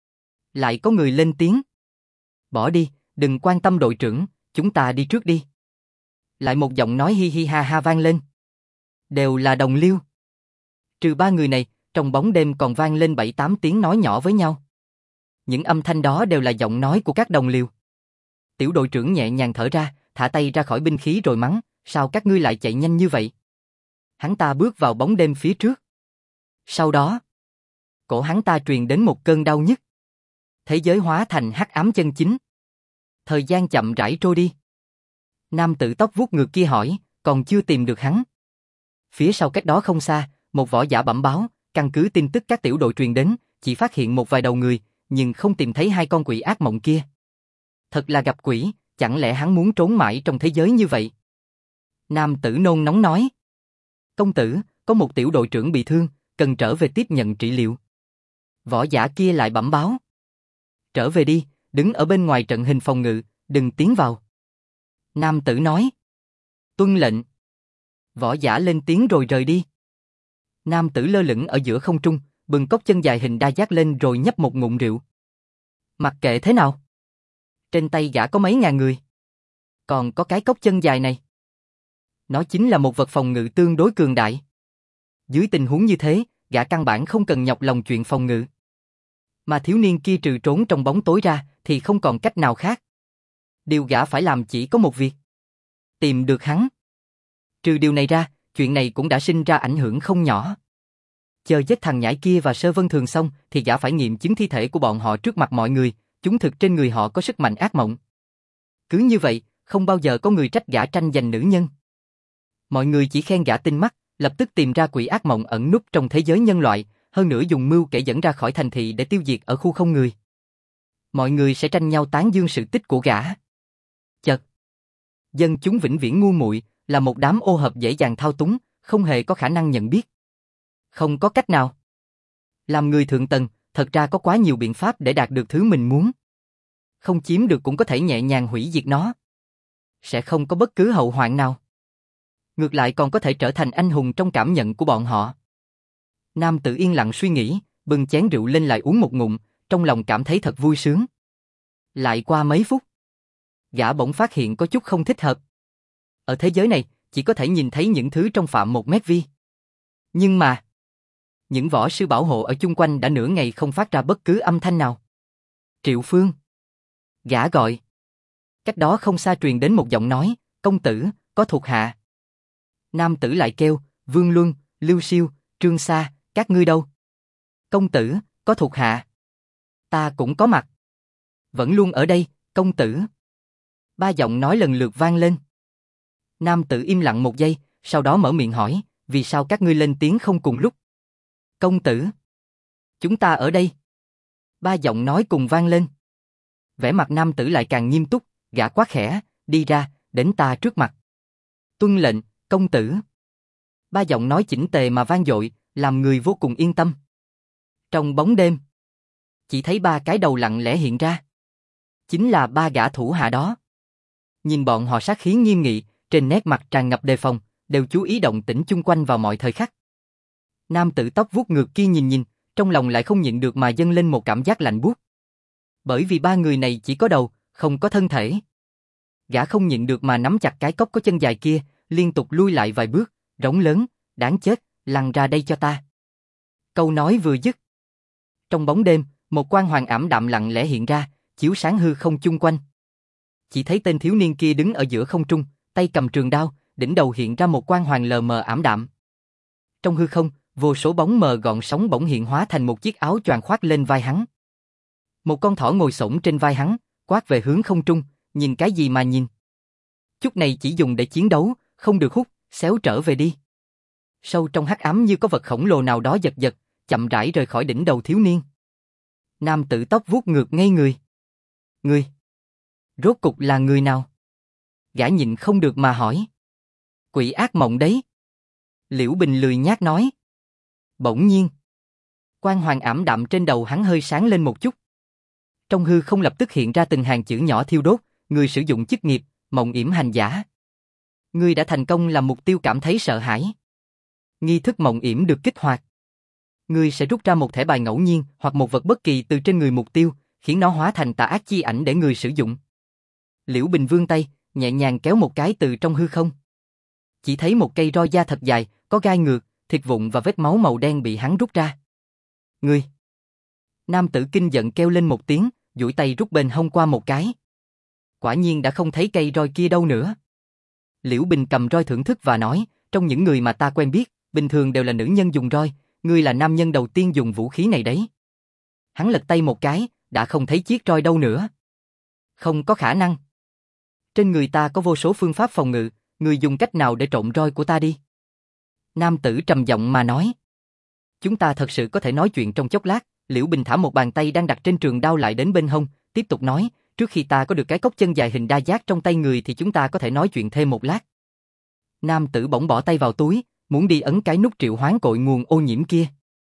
Lại có người lên tiếng. Bỏ đi, đừng quan tâm đội trưởng, chúng ta đi trước đi. Lại một giọng nói hi hi ha ha vang lên. Đều là đồng liêu. Trừ ba người này, trong bóng đêm còn vang lên 7-8 tiếng nói nhỏ với nhau. Những âm thanh đó đều là giọng nói của các đồng liêu. Tiểu đội trưởng nhẹ nhàng thở ra, thả tay ra khỏi binh khí rồi mắng, sao các ngươi lại chạy nhanh như vậy? Hắn ta bước vào bóng đêm phía trước. Sau đó, cổ hắn ta truyền đến một cơn đau nhức. Thế giới hóa thành hắc ám chân chính. Thời gian chậm rãi trôi đi. Nam tử tóc vuốt ngược kia hỏi, còn chưa tìm được hắn. Phía sau cách đó không xa, một võ giả bẩm báo, căn cứ tin tức các tiểu đội truyền đến, chỉ phát hiện một vài đầu người, nhưng không tìm thấy hai con quỷ ác mộng kia. Thật là gặp quỷ, chẳng lẽ hắn muốn trốn mãi trong thế giới như vậy? Nam tử nôn nóng nói. Công tử, có một tiểu đội trưởng bị thương, cần trở về tiếp nhận trị liệu. Võ giả kia lại bẩm báo. Trở về đi, đứng ở bên ngoài trận hình phòng ngự, đừng tiến vào. Nam tử nói. Tuân lệnh. Võ giả lên tiếng rồi rời đi. Nam tử lơ lửng ở giữa không trung, bừng cốc chân dài hình đa giác lên rồi nhấp một ngụm rượu. Mặc kệ thế nào. Trên tay gã có mấy ngàn người. Còn có cái cốc chân dài này. Nó chính là một vật phòng ngự tương đối cường đại. Dưới tình huống như thế, gã căn bản không cần nhọc lòng chuyện phòng ngự. Mà thiếu niên kia trừ trốn trong bóng tối ra, thì không còn cách nào khác. Điều gã phải làm chỉ có một việc. Tìm được hắn. Trừ điều này ra, chuyện này cũng đã sinh ra ảnh hưởng không nhỏ. Chờ giết thằng nhãi kia và Sơ Vân Thường xong, thì gã phải nghiệm chứng thi thể của bọn họ trước mặt mọi người, chúng thực trên người họ có sức mạnh ác mộng. Cứ như vậy, không bao giờ có người trách gã tranh giành nữ nhân. Mọi người chỉ khen gã tinh mắt, lập tức tìm ra quỷ ác mộng ẩn núp trong thế giới nhân loại, hơn nữa dùng mưu kể dẫn ra khỏi thành thị để tiêu diệt ở khu không người. Mọi người sẽ tranh nhau tán dương sự tích của gã. Chật. Dân chúng vĩnh viễn ngu muội, là một đám ô hợp dễ dàng thao túng, không hề có khả năng nhận biết. Không có cách nào. Làm người thượng tầng, thật ra có quá nhiều biện pháp để đạt được thứ mình muốn. Không chiếm được cũng có thể nhẹ nhàng hủy diệt nó. Sẽ không có bất cứ hậu hoạn nào. Ngược lại còn có thể trở thành anh hùng trong cảm nhận của bọn họ. Nam tử yên lặng suy nghĩ, bưng chén rượu lên lại uống một ngụm, trong lòng cảm thấy thật vui sướng. Lại qua mấy phút, gã bỗng phát hiện có chút không thích hợp. Ở thế giới này, chỉ có thể nhìn thấy những thứ trong phạm 1 mét vuông. Nhưng mà, những võ sư bảo hộ ở chung quanh đã nửa ngày không phát ra bất cứ âm thanh nào. Triệu Phương. Gã gọi. Cách đó không xa truyền đến một giọng nói, công tử, có thuộc hạ. Nam tử lại kêu, Vương Luân, Lưu Siêu, Trương Sa, các ngươi đâu? Công tử, có thuộc hạ. Ta cũng có mặt. Vẫn luôn ở đây, công tử. Ba giọng nói lần lượt vang lên. Nam tử im lặng một giây, sau đó mở miệng hỏi, vì sao các ngươi lên tiếng không cùng lúc? Công tử. Chúng ta ở đây. Ba giọng nói cùng vang lên. Vẻ mặt nam tử lại càng nghiêm túc, gã quát khẽ, đi ra, đến ta trước mặt. Tuân lệnh, công tử. Ba giọng nói chỉnh tề mà vang dội, làm người vô cùng yên tâm. Trong bóng đêm, chỉ thấy ba cái đầu lặng lẽ hiện ra. Chính là ba gã thủ hạ đó. Nhìn bọn họ sát khí nghiêm nghị, trên nét mặt tràn ngập đề phòng, đều chú ý động tĩnh chung quanh vào mọi thời khắc. Nam tử tóc vuốt ngược kia nhìn, trong lòng lại không nhịn được mà dâng lên một cảm giác lạnh buốt. Bởi vì ba người này chỉ có đầu, không có thân thể. Gã không nhịn được mà nắm chặt cái cốc có chân dài kia, liên tục lui lại vài bước, rống lớn, đáng chết, lăn ra đây cho ta. Câu nói vừa dứt. Trong bóng đêm, một quang hoàng ảm đạm lặng lẽ hiện ra, chiếu sáng hư không chung quanh. Chỉ thấy tên thiếu niên kia đứng ở giữa không trung, tay cầm trường đao, đỉnh đầu hiện ra một quang hoàng lờ mờ ảm đạm. Trong hư không, vô số bóng mờ gọn sóng bỗng hiện hóa thành một chiếc áo choàng khoác lên vai hắn. Một con thỏ ngồi xổm trên vai hắn, quát về hướng không trung, nhìn cái gì mà nhìn. Chút này chỉ dùng để chiến đấu, không được hút, xéo trở về đi. Sâu trong hắc ám như có vật khổng lồ nào đó giật giật, chậm rãi rời khỏi đỉnh đầu thiếu niên. Nam tử tóc vuốt ngược ngay người. Ngươi? Rốt cục là người nào? Gã nhịn không được mà hỏi. Quỷ ác mộng đấy. Liễu Bình lười nhác nói. Bỗng nhiên, quang hoàng ảm đạm trên đầu hắn hơi sáng lên một chút. Trong hư không lập tức hiện ra từng hàng chữ nhỏ thiêu đốt, người sử dụng chức nghiệp, mộng yểm hành giả. Ngươi đã thành công làm mục tiêu cảm thấy sợ hãi. Nghi thức mộng yểm được kích hoạt. Ngươi sẽ rút ra một thẻ bài ngẫu nhiên hoặc một vật bất kỳ từ trên người mục tiêu, khiến nó hóa thành tà ác chi ảnh để người sử dụng. Liễu Bình vươn tay, nhẹ nhàng kéo một cái từ trong hư không. Chỉ thấy một cây roi da thật dài, có gai ngược, thịt vụn và vết máu màu đen bị hắn rút ra. Ngươi! Nam tử kinh giận kêu lên một tiếng, duỗi tay rút bên hông qua một cái. Quả nhiên đã không thấy cây roi kia đâu nữa. Liễu Bình cầm roi thưởng thức và nói, trong những người mà ta quen biết, bình thường đều là nữ nhân dùng roi, ngươi là nam nhân đầu tiên dùng vũ khí này đấy. Hắn lật tay một cái, đã không thấy chiếc roi đâu nữa. Không có khả năng. Trên người ta có vô số phương pháp phòng ngự, ngươi dùng cách nào để trộm roi của ta đi? Nam tử trầm giọng mà nói. Chúng ta thật sự có thể nói chuyện trong chốc lát. Liễu Bình thả một bàn tay đang đặt trên trường đao lại đến bên hông, tiếp tục nói, trước khi ta có được cái cốc chân dài hình đa giác trong tay người thì chúng ta có thể nói chuyện thêm một lát. Nam tử bỗng bỏ tay vào túi, muốn đi ấn cái nút triệu hoán cội nguồn ô nhiễm kia.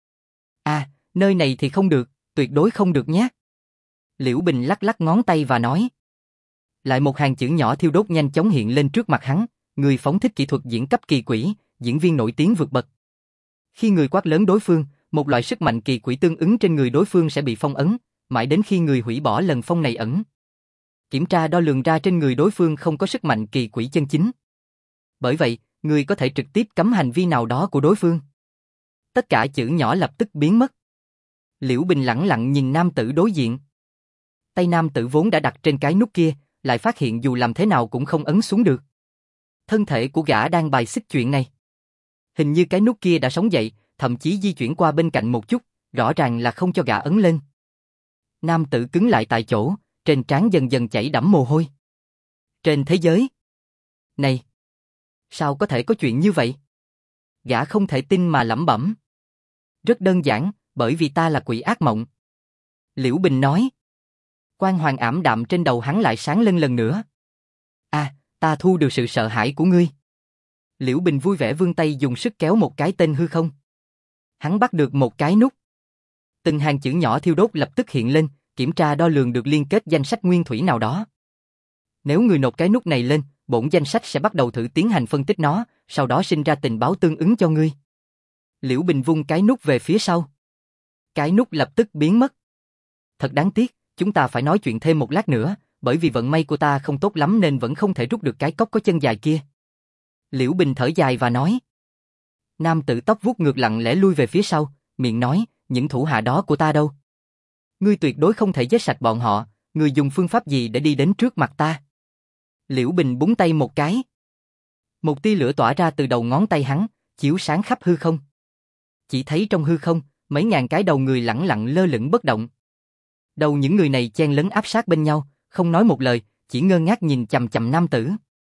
À, nơi này thì không được, tuyệt đối không được nhé. Liễu Bình lắc lắc ngón tay và nói. Lại một hàng chữ nhỏ thiêu đốt nhanh chóng hiện lên trước mặt hắn, người phóng thích kỹ thuật diễn cấp kỳ quỷ, diễn viên nổi tiếng vượt bậc. Khi người quát lớn đối phương, một loại sức mạnh kỳ quỷ tương ứng trên người đối phương sẽ bị phong ấn, mãi đến khi người hủy bỏ lần phong này ẩn. Kiểm tra đo lường ra trên người đối phương không có sức mạnh kỳ quỷ chân chính. Bởi vậy, người có thể trực tiếp cấm hành vi nào đó của đối phương. Tất cả chữ nhỏ lập tức biến mất. Liễu Bình lẳng lặng nhìn nam tử đối diện. Tay nam tử vốn đã đặt trên cái nút kia, lại phát hiện dù làm thế nào cũng không ấn xuống được. Thân thể của gã đang bài xích chuyện này. Hình như cái nút kia đã sống dậy, thậm chí di chuyển qua bên cạnh một chút, rõ ràng là không cho gã ấn lên. Nam tử cứng lại tại chỗ, trên trán dần dần chảy đẫm mồ hôi. Trên thế giới? Này! Sao có thể có chuyện như vậy? Gã không thể tin mà lẩm bẩm. Rất đơn giản, bởi vì ta là quỷ ác mộng. Liễu Bình nói. Quang hoàng ảm đạm trên đầu hắn lại sáng lên lần nữa. À, ta thu được sự sợ hãi của ngươi. Liễu Bình vui vẻ vươn tay dùng sức kéo một cái tên hư không. Hắn bắt được một cái nút. Từng hàng chữ nhỏ thiêu đốt lập tức hiện lên, kiểm tra đo lường được liên kết danh sách nguyên thủy nào đó. Nếu người nộp cái nút này lên, bổn danh sách sẽ bắt đầu thử tiến hành phân tích nó, sau đó sinh ra tình báo tương ứng cho ngươi. Liễu Bình vung cái nút về phía sau. Cái nút lập tức biến mất. Thật đáng tiếc, chúng ta phải nói chuyện thêm một lát nữa, bởi vì vận may của ta không tốt lắm nên vẫn không thể rút được cái cốc có chân dài kia. Liễu Bình thở dài và nói. Nam tử tóc vuốt ngược lặng lẽ lui về phía sau, miệng nói, những thủ hạ đó của ta đâu? Ngươi tuyệt đối không thể giết sạch bọn họ, ngươi dùng phương pháp gì để đi đến trước mặt ta? Liễu Bình búng tay một cái. Một tia lửa tỏa ra từ đầu ngón tay hắn, chiếu sáng khắp hư không. Chỉ thấy trong hư không, mấy ngàn cái đầu người lẳng lặng lơ lửng bất động. Đầu những người này chen lấn áp sát bên nhau, không nói một lời, chỉ ngơ ngác nhìn chằm chằm nam tử.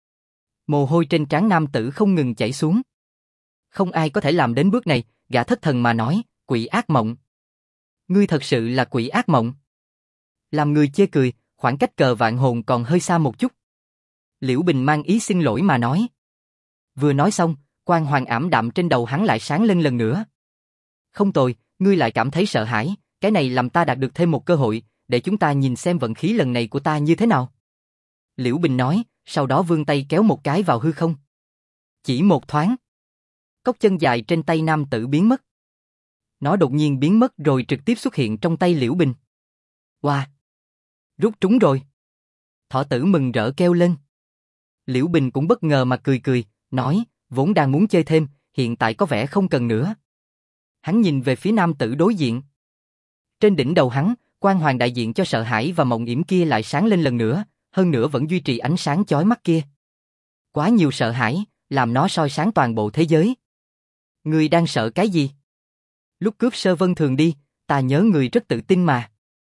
Mồ hôi trên trán nam tử không ngừng chảy xuống. Không ai có thể làm đến bước này, gã thất thần mà nói, quỷ ác mộng. Ngươi thật sự là quỷ ác mộng. Làm người chê cười, khoảng cách cờ vạn hồn còn hơi xa một chút. Liễu Bình mang ý xin lỗi mà nói. Vừa nói xong, quang hoàng ảm đạm trên đầu hắn lại sáng lên lần nữa. Không tồi, ngươi lại cảm thấy sợ hãi, cái này làm ta đạt được thêm một cơ hội, để chúng ta nhìn xem vận khí lần này của ta như thế nào. Liễu Bình nói, sau đó vươn tay kéo một cái vào hư không. Chỉ một thoáng, cốc chân dài trên tay nam tử biến mất. Nó đột nhiên biến mất rồi trực tiếp xuất hiện trong tay Liễu Bình. Wow! Rút trúng rồi! Thỏ tử mừng rỡ kêu lên. Liễu Bình cũng bất ngờ mà cười cười, nói, vốn đang muốn chơi thêm, hiện tại có vẻ không cần nữa. Hắn nhìn về phía nam tử đối diện. Trên đỉnh đầu hắn, quang hoàng đại diện cho sợ hãi và mộng yểm kia lại sáng lên lần nữa, hơn nữa vẫn duy trì ánh sáng chói mắt kia. Quá nhiều sợ hãi, làm nó soi sáng toàn bộ thế giới. Ngươi đang sợ cái gì? Lúc cướp Sơ Vân Thường đi, ta nhớ ngươi rất tự tin mà.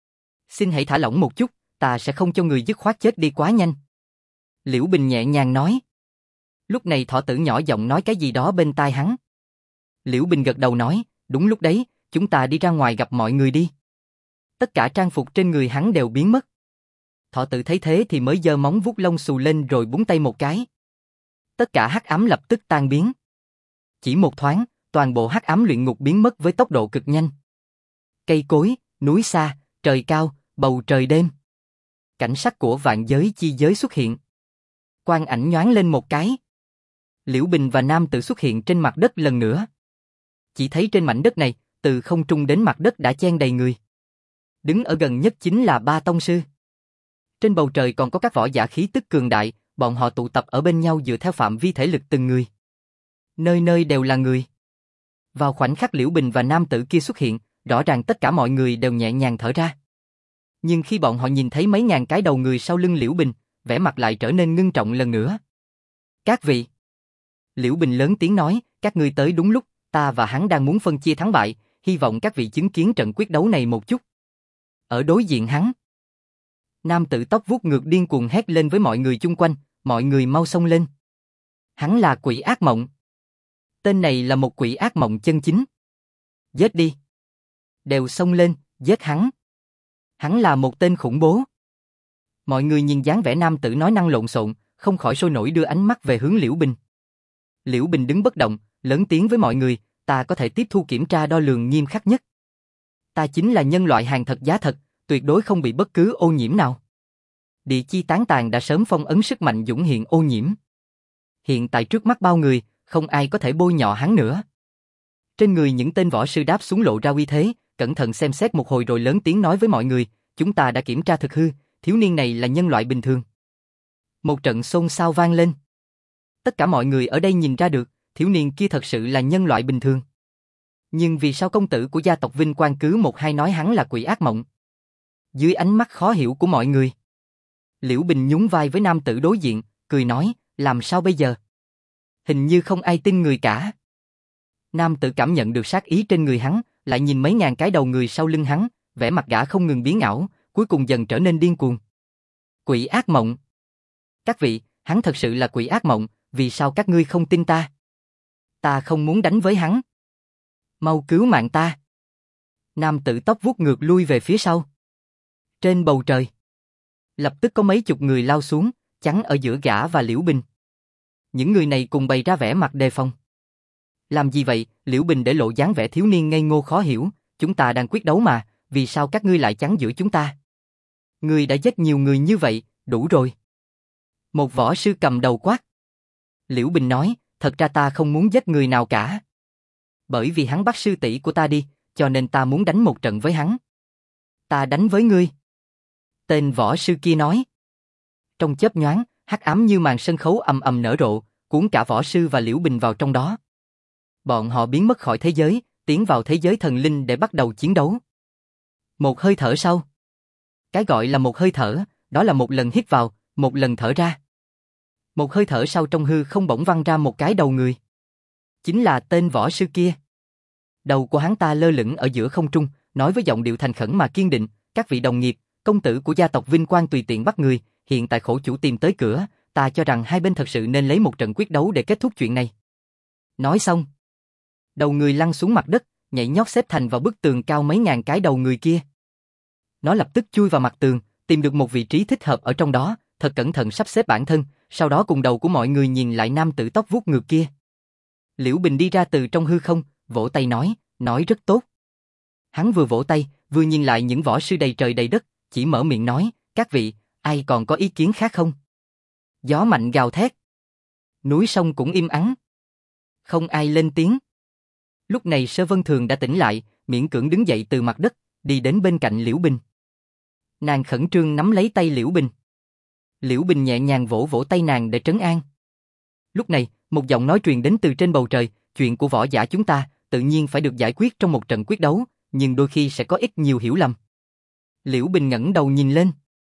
Xin hãy thả lỏng một chút, ta sẽ không cho người dứt khoát chết đi quá nhanh. Liễu Bình nhẹ nhàng nói. Lúc này Thỏ Tử nhỏ giọng nói cái gì đó bên tai hắn. Liễu Bình gật đầu nói, đúng lúc đấy, chúng ta đi ra ngoài gặp mọi người đi. Tất cả trang phục trên người hắn đều biến mất. Thỏ Tử thấy thế thì mới giơ móng vuốt lông xù lên rồi búng tay một cái. Tất cả hắc ám lập tức tan biến. Chỉ một thoáng, toàn bộ hắc ám luyện ngục biến mất với tốc độ cực nhanh. Cây cối, núi xa, trời cao, bầu trời đêm. Cảnh sắc của vạn giới chi giới xuất hiện. Quang ảnh nhoáng lên một cái. Liễu Bình và nam tử xuất hiện trên mặt đất lần nữa. Chỉ thấy trên mảnh đất này, từ không trung đến mặt đất đã chen đầy người. Đứng ở gần nhất chính là ba tông sư. Trên bầu trời còn có các võ giả khí tức cường đại, bọn họ tụ tập ở bên nhau dựa theo phạm vi thể lực từng người. Nơi nơi đều là người. Vào khoảnh khắc Liễu Bình và nam tử kia xuất hiện, rõ ràng tất cả mọi người đều nhẹ nhàng thở ra. Nhưng khi bọn họ nhìn thấy mấy ngàn cái đầu người sau lưng Liễu Bình, vẻ mặt lại trở nên ngưng trọng lần nữa. Các vị. Liễu Bình lớn tiếng nói, các ngươi tới đúng lúc, ta và hắn đang muốn phân chia thắng bại, hy vọng các vị chứng kiến trận quyết đấu này một chút. Ở đối diện hắn, nam tử tóc vuốt ngược điên cuồng hét lên với mọi người chung quanh, mọi người mau xông lên. Hắn là quỷ ác mộng. Tên này là một quỷ ác mộng chân chính. Giết đi. Đều xông lên, giết hắn. Hắn là một tên khủng bố. Mọi người nhìn dáng vẻ nam tử nói năng lộn xộn, không khỏi sôi nổi đưa ánh mắt về hướng Liễu Bình. Liễu Bình đứng bất động, lớn tiếng với mọi người, ta có thể tiếp thu kiểm tra đo lường nghiêm khắc nhất. Ta chính là nhân loại hàng thật giá thật, tuyệt đối không bị bất cứ ô nhiễm nào. Địa chi tán tàn đã sớm phong ấn sức mạnh dũng hiện ô nhiễm. Hiện tại trước mắt bao người, không ai có thể bôi nhọ hắn nữa. Trên người những tên võ sư đáp xuống lộ ra uy thế, cẩn thận xem xét một hồi rồi lớn tiếng nói với mọi người, chúng ta đã kiểm tra thực hư, thiếu niên này là nhân loại bình thường. Một trận xôn xao vang lên. Tất cả mọi người ở đây nhìn ra được, thiếu niên kia thật sự là nhân loại bình thường. Nhưng vì sao công tử của gia tộc Vinh Quang cứ một hai nói hắn là quỷ ác mộng? Dưới ánh mắt khó hiểu của mọi người, Liễu Bình nhún vai với nam tử đối diện, cười nói, làm sao bây giờ? Hình như không ai tin người cả. Nam tử cảm nhận được sát ý trên người hắn, lại nhìn mấy ngàn cái đầu người sau lưng hắn, vẻ mặt gã không ngừng biến ảo, cuối cùng dần trở nên điên cuồng. Quỷ ác mộng. Các vị, hắn thật sự là quỷ ác mộng, vì sao các ngươi không tin ta? Ta không muốn đánh với hắn. Mau cứu mạng ta. Nam tử tóc vuốt ngược lui về phía sau. Trên bầu trời, lập tức có mấy chục người lao xuống, chắn ở giữa gã và Liễu Bình. Những người này cùng bày ra vẻ mặt đề phòng. Làm gì vậy? Liễu Bình để lộ dáng vẻ thiếu niên ngây ngô khó hiểu, chúng ta đang quyết đấu mà, vì sao các ngươi lại chắn giữa chúng ta? Ngươi đã giết nhiều người như vậy, đủ rồi. Một võ sư cầm đầu quát. Liễu Bình nói, thật ra ta không muốn giết người nào cả. Bởi vì hắn bắt sư tỷ của ta đi, cho nên ta muốn đánh một trận với hắn. Ta đánh với ngươi. Tên võ sư kia nói. Trong chớp nhoáng, hắc ám như màn sân khấu ầm ầm nở rộ, cuốn cả võ sư và Liễu Bình vào trong đó. Bọn họ biến mất khỏi thế giới, tiến vào thế giới thần linh để bắt đầu chiến đấu. Một hơi thở sau. Cái gọi là một hơi thở, đó là một lần hít vào, một lần thở ra. Một hơi thở sau trong hư không bỗng văng ra một cái đầu người. Chính là tên võ sư kia. Đầu của hắn ta lơ lửng ở giữa không trung, nói với giọng điệu thành khẩn mà kiên định, các vị đồng nghiệp, công tử của gia tộc Vinh Quang tùy tiện bắt người, hiện tại khổ chủ tìm tới cửa, ta cho rằng hai bên thật sự nên lấy một trận quyết đấu để kết thúc chuyện này. Nói xong, đầu người lăn xuống mặt đất, nhảy nhót xếp thành vào bức tường cao mấy ngàn cái đầu người kia. Nó lập tức chui vào mặt tường, tìm được một vị trí thích hợp ở trong đó, thật cẩn thận sắp xếp bản thân, sau đó cùng đầu của mọi người nhìn lại nam tử tóc vuốt ngược kia. Liễu Bình đi ra từ trong hư không, vỗ tay nói rất tốt. Hắn vừa vỗ tay, vừa nhìn lại những võ sư đầy trời đầy đất, chỉ mở miệng nói, các vị, ai còn có ý kiến khác không? Gió mạnh gào thét. Núi sông cũng im ắng. Không ai lên tiếng. Lúc này Sơ Vân Thường đã tỉnh lại, miễn cưỡng đứng dậy từ mặt đất, đi đến bên cạnh Liễu Bình. Nàng khẩn trương nắm lấy tay Liễu Bình. Liễu Bình nhẹ nhàng vỗ vỗ tay nàng để trấn an. Lúc này, một giọng nói truyền đến từ trên bầu trời, chuyện của võ giả chúng ta, tự nhiên phải được giải quyết trong một trận quyết đấu, nhưng đôi khi sẽ có ít nhiều hiểu lầm. Liễu Bình ngẩng đầu nhìn lên.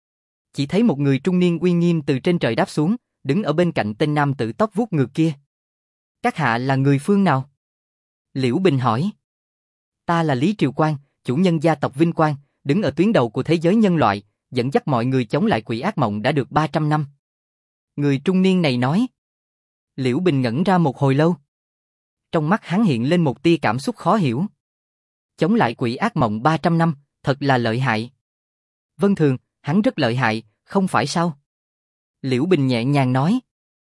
Chỉ thấy một người trung niên uy nghiêm từ trên trời đáp xuống, đứng ở bên cạnh tên nam tử tóc vuốt ngược kia. Các hạ là người phương nào? Liễu Bình hỏi. Ta là Lý Triều Quang, chủ nhân gia tộc Vinh Quang, đứng ở tuyến đầu của thế giới nhân loại, dẫn dắt mọi người chống lại quỷ ác mộng đã được 300 năm. Người trung niên này nói. Liễu Bình ngẩn ra một hồi lâu. Trong mắt hắn hiện lên một tia cảm xúc khó hiểu. Chống lại quỷ ác mộng 300 năm, thật là lợi hại. Vân Thường, hắn rất lợi hại, không phải sao? Liễu Bình nhẹ nhàng nói.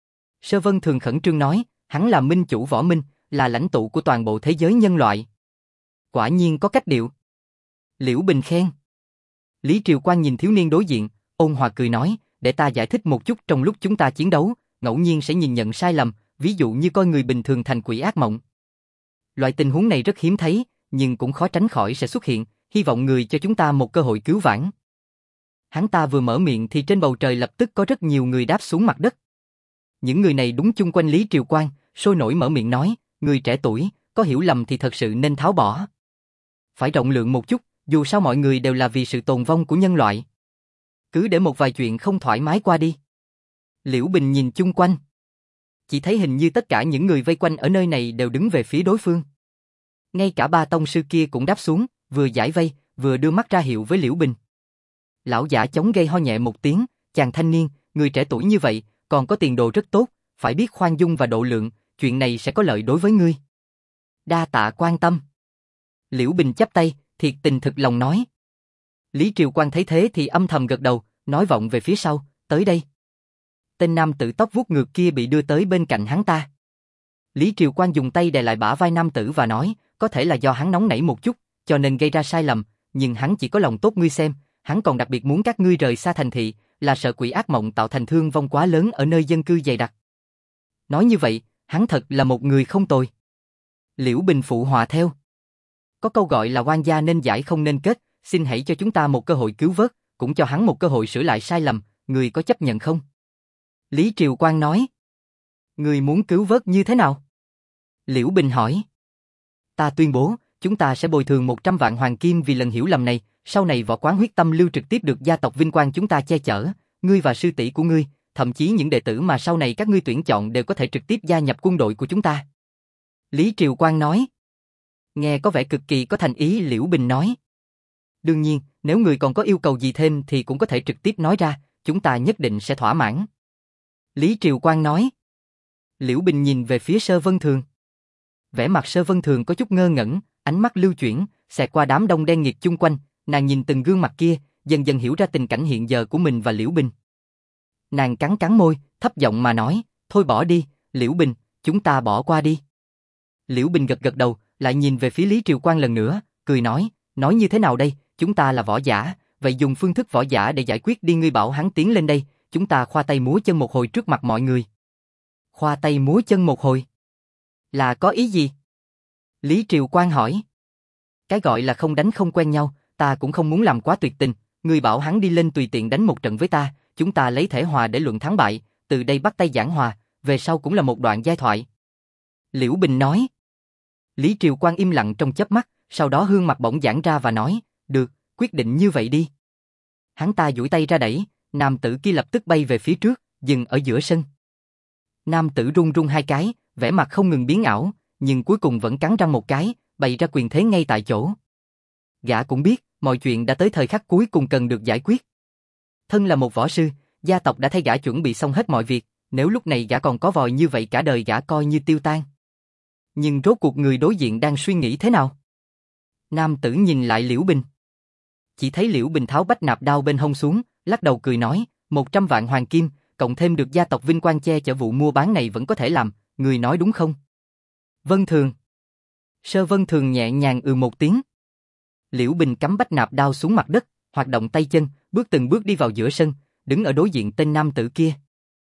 Sơ Vân Thường khẩn trương nói, hắn là minh chủ võ minh, là lãnh tụ của toàn bộ thế giới nhân loại. Quả nhiên có cách điệu. Liễu Bình khen. Lý Triều Quang nhìn thiếu niên đối diện, ôn hòa cười nói, để ta giải thích một chút, trong lúc chúng ta chiến đấu, ngẫu nhiên sẽ nhìn nhận sai lầm, ví dụ như coi người bình thường thành quỷ ác mộng. Loại tình huống này rất hiếm thấy, nhưng cũng khó tránh khỏi sẽ xuất hiện, hy vọng người cho chúng ta một cơ hội cứu vãn. Hắn ta vừa mở miệng thì trên bầu trời lập tức có rất nhiều người đáp xuống mặt đất. Những người này đúng chung quanh Lý Triều Quang, sôi nổi mở miệng nói, người trẻ tuổi, có hiểu lầm thì thật sự nên tháo bỏ. Phải rộng lượng một chút, dù sao mọi người đều là vì sự tồn vong của nhân loại. Cứ để một vài chuyện không thoải mái qua đi. Liễu Bình nhìn chung quanh. Chỉ thấy hình như tất cả những người vây quanh ở nơi này đều đứng về phía đối phương. Ngay cả ba tông sư kia cũng đáp xuống, vừa giải vây, vừa đưa mắt ra hiệu với Liễu Bình. Lão giả chống gây ho nhẹ một tiếng, chàng thanh niên, người trẻ tuổi như vậy, còn có tiền đồ rất tốt, phải biết khoan dung và độ lượng, chuyện này sẽ có lợi đối với ngươi. Đa tạ quan tâm. Liễu Bình chắp tay, thiệt tình thực lòng nói. Lý Triều Quang thấy thế thì âm thầm gật đầu, nói vọng về phía sau, tới đây. Tên nam tử tóc vuốt ngược kia bị đưa tới bên cạnh hắn ta. Lý Triều Quang dùng tay đè lại bả vai nam tử và nói, có thể là do hắn nóng nảy một chút, cho nên gây ra sai lầm, nhưng hắn chỉ có lòng tốt ngươi xem, hắn còn đặc biệt muốn các ngươi rời xa thành thị, là sợ quỷ ác mộng tạo thành thương vong quá lớn ở nơi dân cư dày đặc. Nói như vậy, hắn thật là một người không tồi. Liễu Bình phụ họa theo. Có câu gọi là oan gia nên giải không nên kết, xin hãy cho chúng ta một cơ hội cứu vớt, cũng cho hắn một cơ hội sửa lại sai lầm, người có chấp nhận không? Lý Triều Quang nói. Người muốn cứu vớt như thế nào? Liễu Bình hỏi. Ta tuyên bố, chúng ta sẽ bồi thường 100 vạn hoàng kim vì lần hiểu lầm này, sau này võ quán huyết tâm lưu trực tiếp được gia tộc vinh quang chúng ta che chở, ngươi và sư tỷ của ngươi, thậm chí những đệ tử mà sau này các ngươi tuyển chọn đều có thể trực tiếp gia nhập quân đội của chúng ta. Lý Triều Quang nói. Nghe có vẻ cực kỳ có thành ý. Liễu Bình nói. Đương nhiên, nếu người còn có yêu cầu gì thêm thì cũng có thể trực tiếp nói ra, chúng ta nhất định sẽ thỏa mãn. Lý Triều Quang nói. Liễu Bình nhìn về phía Sơ Vân Thường. Vẻ mặt Sơ Vân Thường có chút ngơ ngẩn, ánh mắt lưu chuyển, xẹt qua đám đông đen nghịt chung quanh, nàng nhìn từng gương mặt kia, dần dần hiểu ra tình cảnh hiện giờ của mình và Liễu Bình. Nàng cắn cắn môi, thấp giọng mà nói, thôi bỏ đi, Liễu Bình, chúng ta bỏ qua đi. Liễu Bình gật gật đầu, lại nhìn về phía Lý Triều Quang lần nữa, cười nói như thế nào đây, chúng ta là võ giả, vậy dùng phương thức võ giả để giải quyết đi, ngươi bảo hắn tiến lên đây, chúng ta khoa tay múa chân một hồi trước mặt mọi người. Khoa tay múa chân một hồi? Là có ý gì? Lý Triều Quang hỏi. Cái gọi là không đánh không quen nhau, ta cũng không muốn làm quá tuyệt tình, ngươi bảo hắn đi lên tùy tiện đánh một trận với ta, chúng ta lấy thể hòa để luận thắng bại, từ đây bắt tay giảng hòa, về sau cũng là một đoạn giai thoại. Liễu Bình nói. Lý Triều Quang im lặng trong chớp mắt, sau đó hương mặt bỗng giãn ra và nói, được, quyết định như vậy đi. Hắn ta duỗi tay ra đẩy, nam tử kia lập tức bay về phía trước, dừng ở giữa sân. Nam tử run run hai cái, vẻ mặt không ngừng biến ảo, nhưng cuối cùng vẫn cắn răng một cái, bày ra quyền thế ngay tại chỗ. Gã cũng biết, mọi chuyện đã tới thời khắc cuối cùng cần được giải quyết. Thân là một võ sư, gia tộc đã thay gã chuẩn bị xong hết mọi việc, nếu lúc này gã còn có vòi như vậy cả đời gã coi như tiêu tan. Nhưng rốt cuộc người đối diện đang suy nghĩ thế nào? Nam tử nhìn lại Liễu Bình. Chỉ thấy Liễu Bình tháo bách nạp đao bên hông xuống, lắc đầu cười nói, 100 vạn hoàng kim, cộng thêm được gia tộc vinh quang che chở vụ mua bán này vẫn có thể làm, người nói đúng không? Vân Thường. Sơ Vân Thường nhẹ nhàng một tiếng. Liễu Bình cắm bách nạp đao xuống mặt đất, hoạt động tay chân, bước từng bước đi vào giữa sân, đứng ở đối diện tên nam tử kia.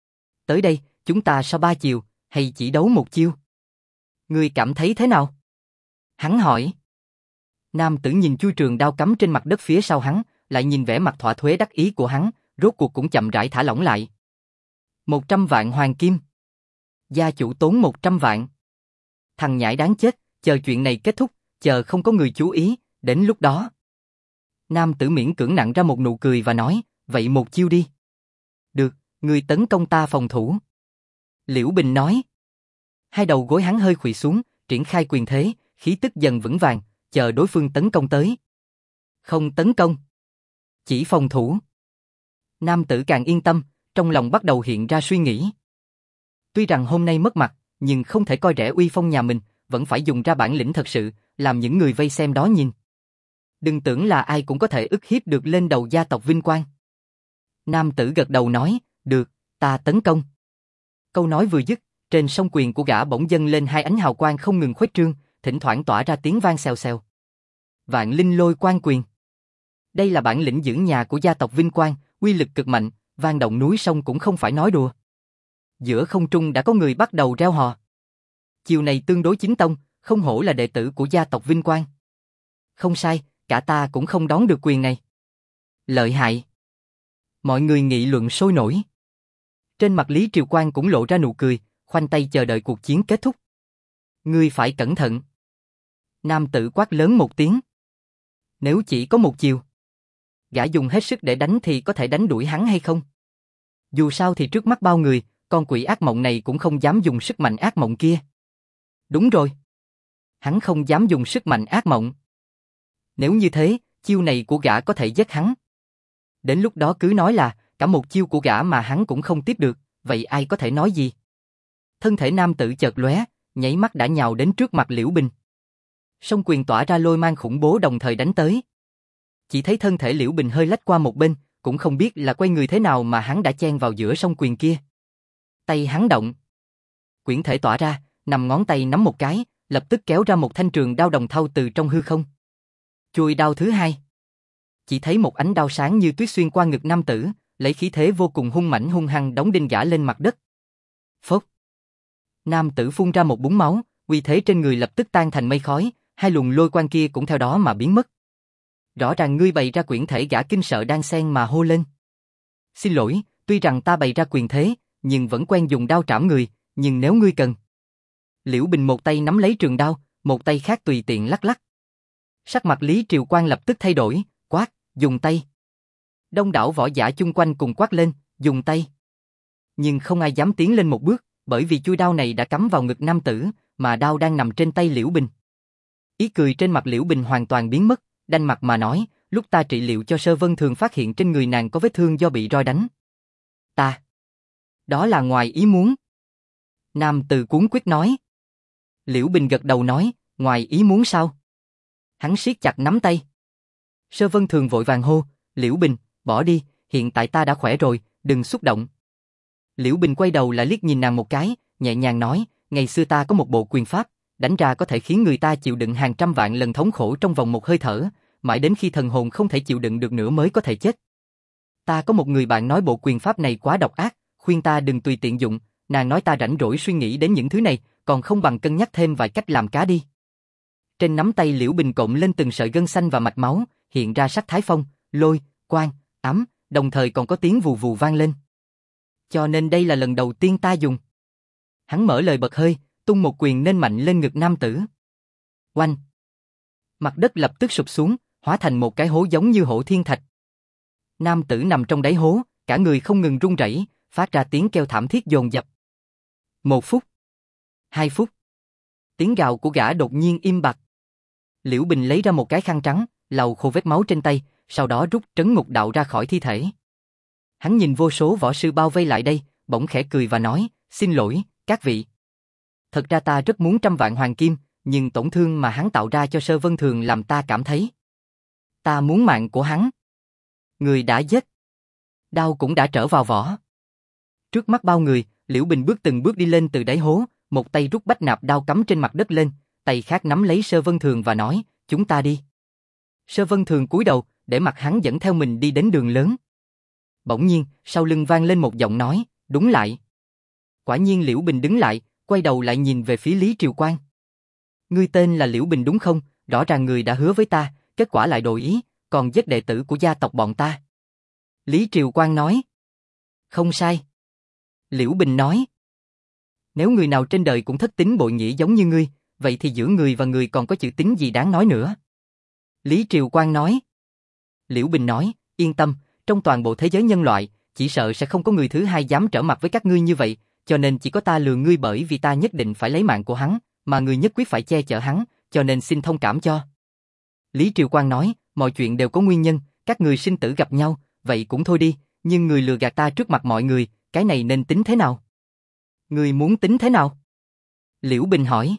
Tới đây, chúng ta sau 3 chiều, hay chỉ đấu một chiêu? Ngươi cảm thấy thế nào? Hắn hỏi. Nam tử nhìn chui trường đao cắm trên mặt đất phía sau hắn, lại nhìn vẻ mặt thỏa thuế đắc ý của hắn, rốt cuộc cũng chậm rãi thả lỏng lại. 100 vạn hoàng kim. Gia chủ tốn 100 vạn. Thằng nhãi đáng chết, chờ chuyện này kết thúc, chờ không có người chú ý, đến lúc đó. Nam tử miễn cưỡng nặn ra một nụ cười và nói, vậy một chiêu đi. Được, người tấn công ta phòng thủ. Liễu Bình nói. Hai đầu gối hắn hơi khuỵu xuống, triển khai quyền thế, khí tức dần vững vàng, chờ đối phương tấn công tới. Không tấn công. Chỉ phòng thủ. Nam tử càng yên tâm, trong lòng bắt đầu hiện ra suy nghĩ. Tuy rằng hôm nay mất mặt, nhưng không thể coi rẻ uy phong nhà mình, vẫn phải dùng ra bản lĩnh thật sự, làm những người vây xem đó nhìn. Đừng tưởng là ai cũng có thể ức hiếp được lên đầu gia tộc vinh quang. Nam tử gật đầu nói, được, ta tấn công. Câu nói vừa dứt, trên song quyền của gã bỗng dâng lên hai ánh hào quang không ngừng khuếch trương, thỉnh thoảng tỏa ra tiếng vang xèo xèo. Vạn linh lôi quan quyền. Đây là bản lĩnh dưỡng nhà của gia tộc Vinh Quang, uy lực cực mạnh, vang động núi sông cũng không phải nói đùa. Giữa không trung đã có người bắt đầu reo hò. Chiều này tương đối chính tông, không hổ là đệ tử của gia tộc Vinh Quang. Không sai, cả ta cũng không đón được quyền này. Lợi hại. Mọi người nghị luận sôi nổi. Trên mặt Lý Triều Quang cũng lộ ra nụ cười, khoanh tay chờ đợi cuộc chiến kết thúc. Ngươi phải cẩn thận. Nam tử quát lớn một tiếng. Nếu chỉ có một chiều, gã dùng hết sức để đánh thì có thể đánh đuổi hắn hay không? Dù sao thì trước mắt bao người, con quỷ ác mộng này cũng không dám dùng sức mạnh ác mộng kia. Đúng rồi. Hắn không dám dùng sức mạnh ác mộng. Nếu như thế, chiêu này của gã có thể giết hắn. Đến lúc đó cứ nói là cả một chiêu của gã mà hắn cũng không tiếp được, vậy ai có thể nói gì? Thân thể nam tử chợt lóe, nháy mắt đã nhào đến trước mặt Liễu Bình. Song quyền tỏa ra lôi mang khủng bố đồng thời đánh tới. Chỉ thấy thân thể Liễu Bình hơi lách qua một bên, cũng không biết là quay người thế nào mà hắn đã chen vào giữa song quyền kia. Tay hắn động. Quyển thể tỏa ra, nằm ngón tay nắm một cái, lập tức kéo ra một thanh trường đao đồng thau từ trong hư không. Chuôi đao thứ hai. Chỉ thấy một ánh đao sáng như tuyết xuyên qua ngực nam tử, lấy khí thế vô cùng hung mãnh hung hăng đóng đinh gã lên mặt đất. Phốc. Nam tử phun ra một búng máu, uy thế trên người lập tức tan thành mây khói, hai luồng lôi quang kia cũng theo đó mà biến mất. Rõ ràng ngươi bày ra quyển thể, gã kinh sợ đan sen mà hô lên. Xin lỗi, tuy rằng ta bày ra quyền thế, nhưng vẫn quen dùng đao trảm người, nhưng nếu ngươi cần. Liễu Bình một tay nắm lấy trường đao, một tay khác tùy tiện lắc lắc. Sắc mặt Lý Triều Quang lập tức thay đổi, quát, dùng tay. Đông đảo võ giả chung quanh cùng quát lên, dùng tay. Nhưng không ai dám tiến lên một bước, bởi vì chuôi đao này đã cắm vào ngực nam tử, mà đao đang nằm trên tay Liễu Bình. Ý cười trên mặt Liễu Bình hoàn toàn biến mất, đanh mặt mà nói, lúc ta trị liệu cho Sơ Vân Thường phát hiện trên người nàng có vết thương do bị roi đánh. Ta. Đó là ngoài ý muốn. Nam tử cuống quyết nói. Liễu Bình gật đầu nói, ngoài ý muốn sao? Hắn siết chặt nắm tay. Sơ Vân Thường vội vàng hô, Liễu Bình, bỏ đi, hiện tại ta đã khỏe rồi, đừng xúc động. Liễu Bình quay đầu lại liếc nhìn nàng một cái, nhẹ nhàng nói, ngày xưa ta có một bộ quyền pháp, đánh ra có thể khiến người ta chịu đựng hàng trăm vạn lần thống khổ trong vòng một hơi thở, mãi đến khi thần hồn không thể chịu đựng được nữa mới có thể chết. Ta có một người bạn nói bộ quyền pháp này quá độc ác, khuyên ta đừng tùy tiện dụng, nàng nói ta rảnh rỗi suy nghĩ đến những thứ này, còn không bằng cân nhắc thêm vài cách làm cá đi. Trên nắm tay Liễu Bình cộm lên từng sợi gân xanh và mạch máu, hiện ra sắc thái phong, lôi, quang, ám, đồng thời còn có tiếng vù vù vang lên. Cho nên đây là lần đầu tiên ta dùng. Hắn mở lời bật hơi, tung một quyền nên mạnh lên ngực nam tử. Oanh! Mặt đất lập tức sụp xuống, hóa thành một cái hố giống như hổ thiên thạch. Nam tử nằm trong đáy hố, cả người không ngừng run rẩy, phát ra tiếng kêu thảm thiết dồn dập. 1 phút. 2 phút. Tiếng gào của gã đột nhiên im bặt. Liễu Bình lấy ra một cái khăn trắng, lau khô vết máu trên tay, sau đó rút trấn ngục đạo ra khỏi thi thể. Hắn nhìn vô số võ sư bao vây lại đây, bỗng khẽ cười và nói, xin lỗi, các vị. Thật ra ta rất muốn 100 vạn hoàng kim, nhưng tổn thương mà hắn tạo ra cho Sơ Vân Thường làm ta cảm thấy. Ta muốn mạng của hắn. Người đã giết. Đao cũng đã trở vào vỏ. Trước mắt bao người, Liễu Bình bước từng bước đi lên từ đáy hố, một tay rút bách nạp đao cắm trên mặt đất lên, tay khác nắm lấy Sơ Vân Thường và nói, chúng ta đi. Sơ Vân Thường cúi đầu, để mặc hắn dẫn theo mình đi đến đường lớn. Bỗng nhiên, sau lưng vang lên một giọng nói, đúng lại. Quả nhiên Liễu Bình đứng lại, quay đầu lại nhìn về phía Lý Triều Quang. Ngươi tên là Liễu Bình đúng không? Rõ ràng người đã hứa với ta, kết quả lại đổi ý, còn giết đệ tử của gia tộc bọn ta. Lý Triều Quang nói. Không sai. Liễu Bình nói. Nếu người nào trên đời cũng thất tín bội nghĩa giống như ngươi, vậy thì giữa người và người còn có chữ tín gì đáng nói nữa? Lý Triều Quang nói. Liễu Bình nói, yên tâm, trong toàn bộ thế giới nhân loại, chỉ sợ sẽ không có người thứ hai dám trở mặt với các ngươi như vậy, cho nên chỉ có ta lừa ngươi bởi vì ta nhất định phải lấy mạng của hắn, mà ngươi nhất quyết phải che chở hắn, cho nên xin thông cảm cho. Lý Triều Quang nói, mọi chuyện đều có nguyên nhân, Các người sinh tử gặp nhau, vậy cũng thôi đi, nhưng người lừa gạt ta trước mặt mọi người, cái này nên tính thế nào? Người muốn tính thế nào? Liễu Bình hỏi.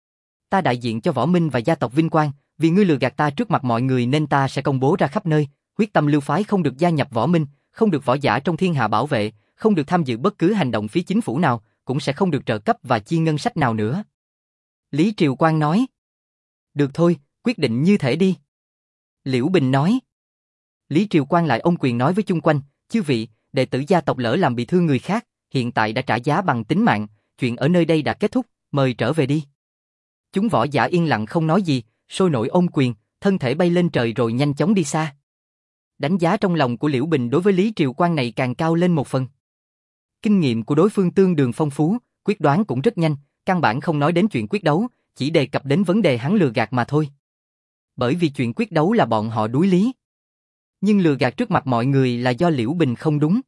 Ta đại diện cho Võ Minh và gia tộc Vinh Quang, vì ngươi lừa gạt ta trước mặt mọi người nên ta sẽ công bố ra khắp nơi, Huyết Tâm Lưu phái không được gia nhập Võ Minh, không được võ giả trong thiên hạ bảo vệ, không được tham dự bất cứ hành động phía chính phủ nào, cũng sẽ không được trợ cấp và chi ngân sách nào nữa. Lý Triều Quang nói. Được thôi, quyết định như thể đi. Liễu Bình nói. Lý Triều Quang lại ôm quyền nói với chung quanh, chư vị, đệ tử gia tộc lỡ làm bị thương người khác, hiện tại đã trả giá bằng tính mạng, chuyện ở nơi đây đã kết thúc, mời trở về đi. Chúng võ giả yên lặng không nói gì, sôi nổi ôm quyền, thân thể bay lên trời rồi nhanh chóng đi xa. Đánh giá trong lòng của Liễu Bình đối với Lý Triều Quang này càng cao lên một phần. Kinh nghiệm của đối phương tương đương phong phú, quyết đoán cũng rất nhanh, căn bản không nói đến chuyện quyết đấu, chỉ đề cập đến vấn đề hắn lừa gạt mà thôi. Bởi vì chuyện quyết đấu là bọn họ đuối lý. Nhưng lừa gạt trước mặt mọi người là do Liễu Bình không đúng.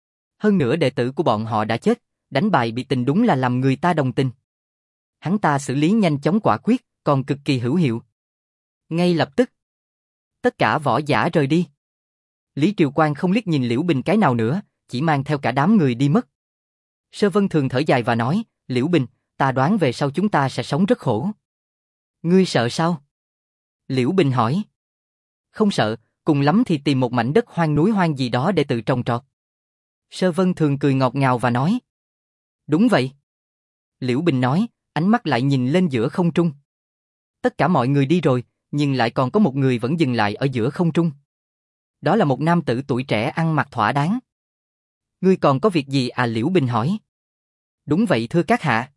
Hơn nữa đệ tử của bọn họ đã chết, đánh bại bị tình đúng là làm người ta đồng tình. Hắn ta xử lý nhanh chóng quả quyết, còn cực kỳ hữu hiệu. Ngay lập tức, tất cả võ giả rời đi. Lý Triều Quang không liếc nhìn Liễu Bình cái nào nữa, chỉ mang theo cả đám người đi mất. Sơ Vân Thường thở dài và nói, Liễu Bình, ta đoán về sau chúng ta sẽ sống rất khổ. Ngươi sợ sao? Liễu Bình hỏi. Không sợ, cùng lắm thì tìm một mảnh đất hoang núi hoang gì đó để tự trồng trọt. Sơ Vân Thường cười ngọt ngào và nói. Đúng vậy. Liễu Bình nói, ánh mắt lại nhìn lên giữa không trung. Tất cả mọi người đi rồi, nhưng lại còn có một người vẫn dừng lại ở giữa không trung. Đó là một nam tử tuổi trẻ ăn mặc thỏa đáng. Ngươi còn có việc gì à? Liễu Bình hỏi. Đúng vậy thưa các hạ.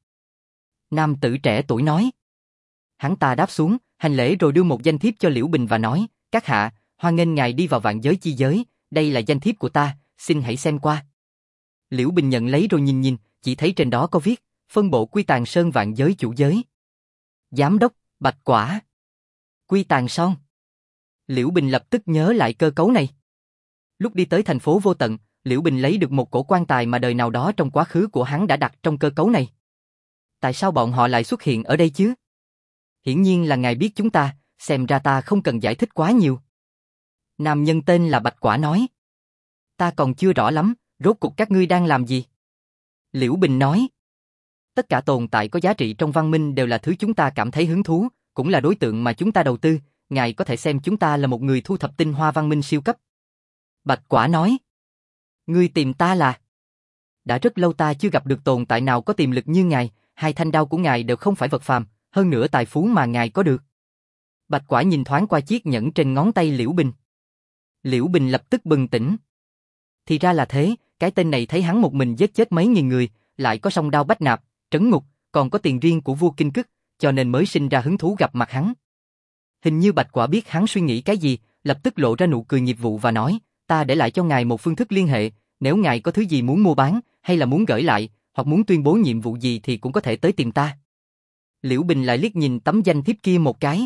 Nam tử trẻ tuổi nói. Hắn ta đáp xuống, hành lễ rồi đưa một danh thiếp cho Liễu Bình và nói, các hạ, hoan nghênh ngài đi vào vạn giới chi giới, đây là danh thiếp của ta, xin hãy xem qua. Liễu Bình nhận lấy rồi nhìn, chỉ thấy trên đó có viết, phân bộ Quy Tàng Sơn vạn giới chủ giới. Giám đốc, Bạch Quả. Quy Tàng Son. Liễu Bình lập tức nhớ lại cơ cấu này. Lúc đi tới thành phố Vô Tận, Liễu Bình lấy được một cổ quan tài mà đời nào đó trong quá khứ của hắn đã đặt trong cơ cấu này. Tại sao bọn họ lại xuất hiện ở đây chứ? Hiển nhiên là ngài biết chúng ta, xem ra ta không cần giải thích quá nhiều. Nam nhân tên là Bạch Quả nói. Ta còn chưa rõ lắm, rốt cuộc các ngươi đang làm gì? Liễu Bình nói. Tất cả tồn tại có giá trị trong văn minh đều là thứ chúng ta cảm thấy hứng thú, cũng là đối tượng mà chúng ta đầu tư, ngài có thể xem chúng ta là một người thu thập tinh hoa văn minh siêu cấp. Bạch Quả nói. Ngươi tìm ta là? Đã rất lâu ta chưa gặp được tồn tại nào có tiềm lực như ngài, hai thanh đao của ngài đều không phải vật phàm, hơn nữa tài phú mà ngài có được. Bạch Quả nhìn thoáng qua chiếc nhẫn trên ngón tay Liễu Bình. Liễu Bình lập tức bừng tỉnh. Thì ra là thế, cái tên này thấy hắn một mình giết chết mấy nghìn người, lại có song đao bách nạp, trấn ngục, còn có tiền riêng của vua Kinh Cức, cho nên mới sinh ra hứng thú gặp mặt hắn. Hình như Bạch Quả biết hắn suy nghĩ cái gì, lập tức lộ ra nụ cười nghiệp vụ và nói, ta để lại cho ngài một phương thức liên hệ, nếu ngài có thứ gì muốn mua bán, hay là muốn gửi lại, hoặc muốn tuyên bố nhiệm vụ gì thì cũng có thể tới tìm ta. Liễu Bình lại liếc nhìn tấm danh thiếp kia một cái.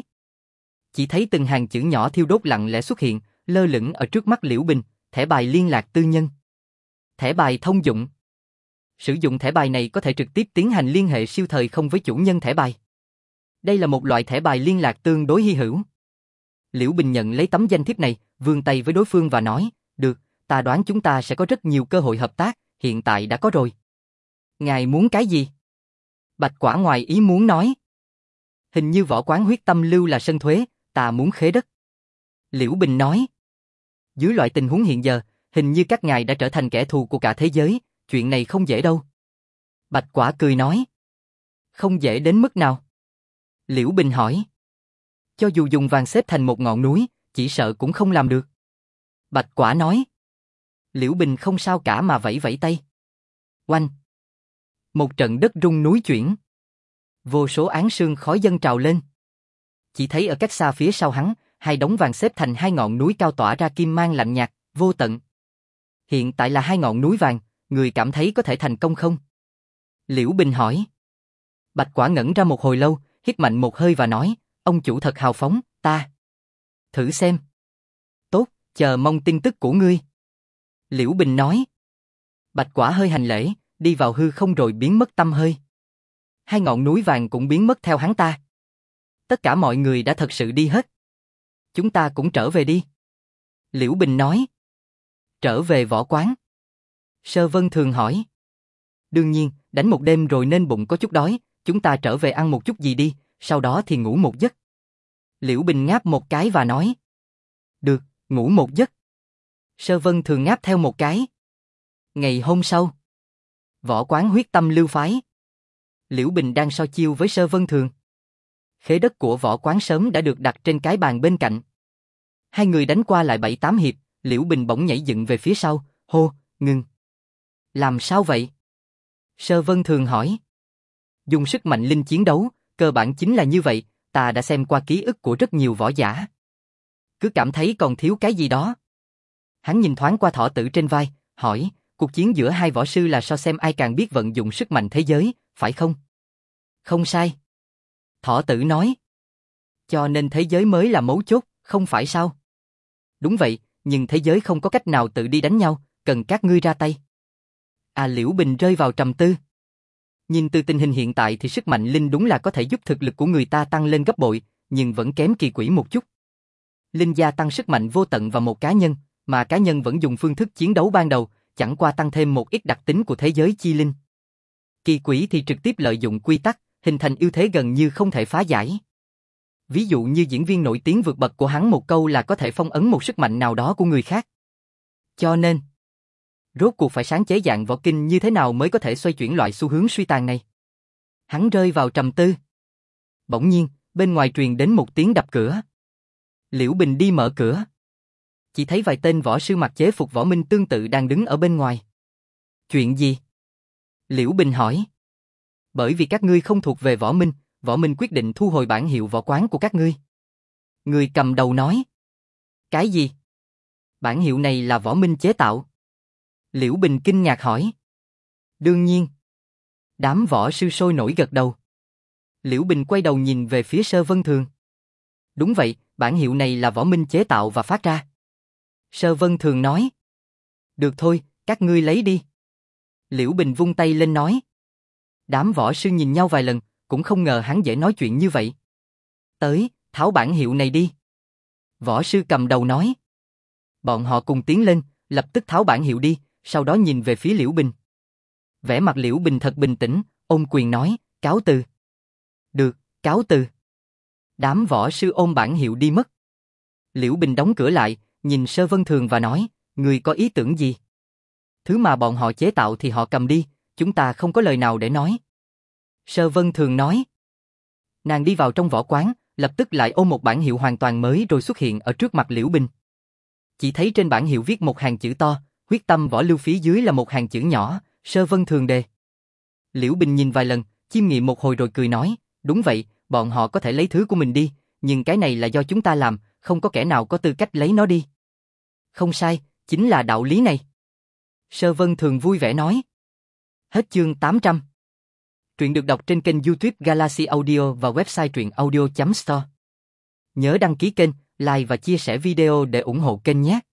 Chỉ thấy từng hàng chữ nhỏ thiêu đốt lặng lẽ xuất hiện, lơ lửng ở trước mắt Liễu Bình, thẻ bài liên lạc tư nhân. Thẻ bài thông dụng. Sử dụng thẻ bài này có thể trực tiếp tiến hành liên hệ siêu thời không với chủ nhân thẻ bài. Đây là một loại thẻ bài liên lạc tương đối hy hữu. Liễu Bình nhận lấy tấm danh thiếp này, vươn tay với đối phương và nói, được, ta đoán chúng ta sẽ có rất nhiều cơ hội hợp tác, hiện tại đã có rồi. Ngài muốn cái gì? Bạch Quả ngoài ý muốn nói. Hình như võ quán Huyết Tâm Lưu là sân thuế, ta muốn khế đất. Liễu Bình nói. Dưới loại tình huống hiện giờ, hình như các ngài đã trở thành kẻ thù của cả thế giới, chuyện này không dễ đâu. Bạch Quả cười nói. Không dễ đến mức nào? Liễu Bình hỏi. Cho dù dùng vàng xếp thành một ngọn núi, chỉ sợ cũng không làm được. Bạch Quả nói. Liễu Bình không sao cả mà vẫy vẫy tay. Oanh! Một trận đất rung núi chuyển. Vô số áng sương khói dâng trào lên. Chỉ thấy ở cách xa phía sau hắn, hai đống vàng xếp thành hai ngọn núi cao tỏa ra kim mang lạnh nhạt, vô tận. Hiện tại là hai ngọn núi vàng, người cảm thấy có thể thành công không? Liễu Bình hỏi. Bạch Quả ngẩn ra một hồi lâu, hít mạnh một hơi và nói, ông chủ thật hào phóng, ta thử xem. Tốt, chờ mong tin tức của ngươi. Liễu Bình nói. Bạch Quả hơi hành lễ, đi vào hư không rồi biến mất tăm hơi. Hai ngọn núi vàng cũng biến mất theo hắn ta. Tất cả mọi người đã thật sự đi hết. Chúng ta cũng trở về đi. Liễu Bình nói. Trở về võ quán. Sơ Vân Thường hỏi. Đương nhiên, đánh một đêm rồi nên bụng có chút đói, chúng ta trở về ăn một chút gì đi, sau đó thì ngủ một giấc. Liễu Bình ngáp một cái và nói. Được, ngủ một giấc. Sơ Vân Thường ngáp theo một cái. Ngày hôm sau, võ quán Huyết Tâm Lưu Phái. Liễu Bình đang so chiêu với Sơ Vân Thường. Khế đất của võ quán sớm đã được đặt trên cái bàn bên cạnh. Hai người đánh qua lại 7-8 hiệp, Liễu Bình bỗng nhảy dựng về phía sau, hô, ngừng. Làm sao vậy? Sơ Vân Thường hỏi. Dùng sức mạnh linh chiến đấu, cơ bản chính là như vậy, ta đã xem qua ký ức của rất nhiều võ giả. Cứ cảm thấy còn thiếu cái gì đó. Hắn nhìn thoáng qua thỏ tử trên vai, hỏi, cuộc chiến giữa hai võ sư là so xem ai càng biết vận dụng sức mạnh thế giới, phải không? Không sai. Thỏ tử nói. Cho nên thế giới mới là mấu chốt, không phải sao? Đúng vậy, nhưng thế giới không có cách nào tự đi đánh nhau, cần các ngươi ra tay. Liễu Bình rơi vào trầm tư. Nhìn từ tình hình hiện tại thì sức mạnh linh đúng là có thể giúp thực lực của người ta tăng lên gấp bội, nhưng vẫn kém kỳ quỷ một chút. Linh gia tăng sức mạnh vô tận vào một cá nhân, mà cá nhân vẫn dùng phương thức chiến đấu ban đầu, chẳng qua tăng thêm một ít đặc tính của thế giới chi linh. Kỳ quỷ thì trực tiếp lợi dụng quy tắc, hình thành ưu thế gần như không thể phá giải. Ví dụ như diễn viên nổi tiếng vượt bậc của hắn một câu là có thể phong ấn một sức mạnh nào đó của người khác. Cho nên, rốt cuộc phải sáng chế dạng võ kinh như thế nào mới có thể xoay chuyển loại xu hướng suy tàn này? Hắn rơi vào trầm tư. Bỗng nhiên, bên ngoài truyền đến một tiếng đập cửa. Liễu Bình đi mở cửa. Chỉ thấy vài tên võ sư mặc chế phục võ minh tương tự đang đứng ở bên ngoài. Chuyện gì? Liễu Bình hỏi. Bởi vì các ngươi không thuộc về võ minh quyết định thu hồi bản hiệu võ quán của các ngươi. Người cầm đầu nói. Cái gì? Bản hiệu này là võ minh chế tạo. Liễu Bình kinh ngạc hỏi. Đương nhiên. Đám võ sư sôi nổi gật đầu. Liễu Bình quay đầu nhìn về phía Sơ Vân Thường. Đúng vậy, bản hiệu này là võ minh chế tạo và phát ra. Sơ Vân Thường nói. Được thôi, các ngươi lấy đi. Liễu Bình vung tay lên nói. Đám võ sư nhìn nhau vài lần, cũng không ngờ hắn dễ nói chuyện như vậy. Tới, tháo bản hiệu này đi. Võ sư cầm đầu nói. Bọn họ cùng tiến lên, lập tức tháo bản hiệu đi, sau đó nhìn về phía Liễu Bình. Vẻ mặt Liễu Bình thật bình tĩnh, ôm quyền nói, cáo từ. Được, cáo từ. Đám võ sư ôm bản hiệu đi mất. Liễu Bình đóng cửa lại, nhìn Sơ Vân Thường và nói, người có ý tưởng gì? Thứ mà bọn họ chế tạo thì họ cầm đi, chúng ta không có lời nào để nói. Sơ Vân Thường nói. Nàng đi vào trong võ quán, lập tức lại ôm một bản hiệu hoàn toàn mới rồi xuất hiện ở trước mặt Liễu Bình. Chỉ thấy trên bản hiệu viết một hàng chữ to, Huyết Tâm Võ Lưu, phía dưới là một hàng chữ nhỏ, Sơ Vân Thường đề. Liễu Bình nhìn vài lần, chiêm nghiệm một hồi rồi cười nói, đúng vậy, bọn họ có thể lấy thứ của mình đi, nhưng cái này là do chúng ta làm, không có kẻ nào có tư cách lấy nó đi. Không sai, chính là đạo lý này. Sơ Vân Thường vui vẻ nói. Hết chương 800. Truyện được đọc trên kênh YouTube Galaxy Audio và website truyệnaudio.store. Nhớ đăng ký kênh, like và chia sẻ video để ủng hộ kênh nhé.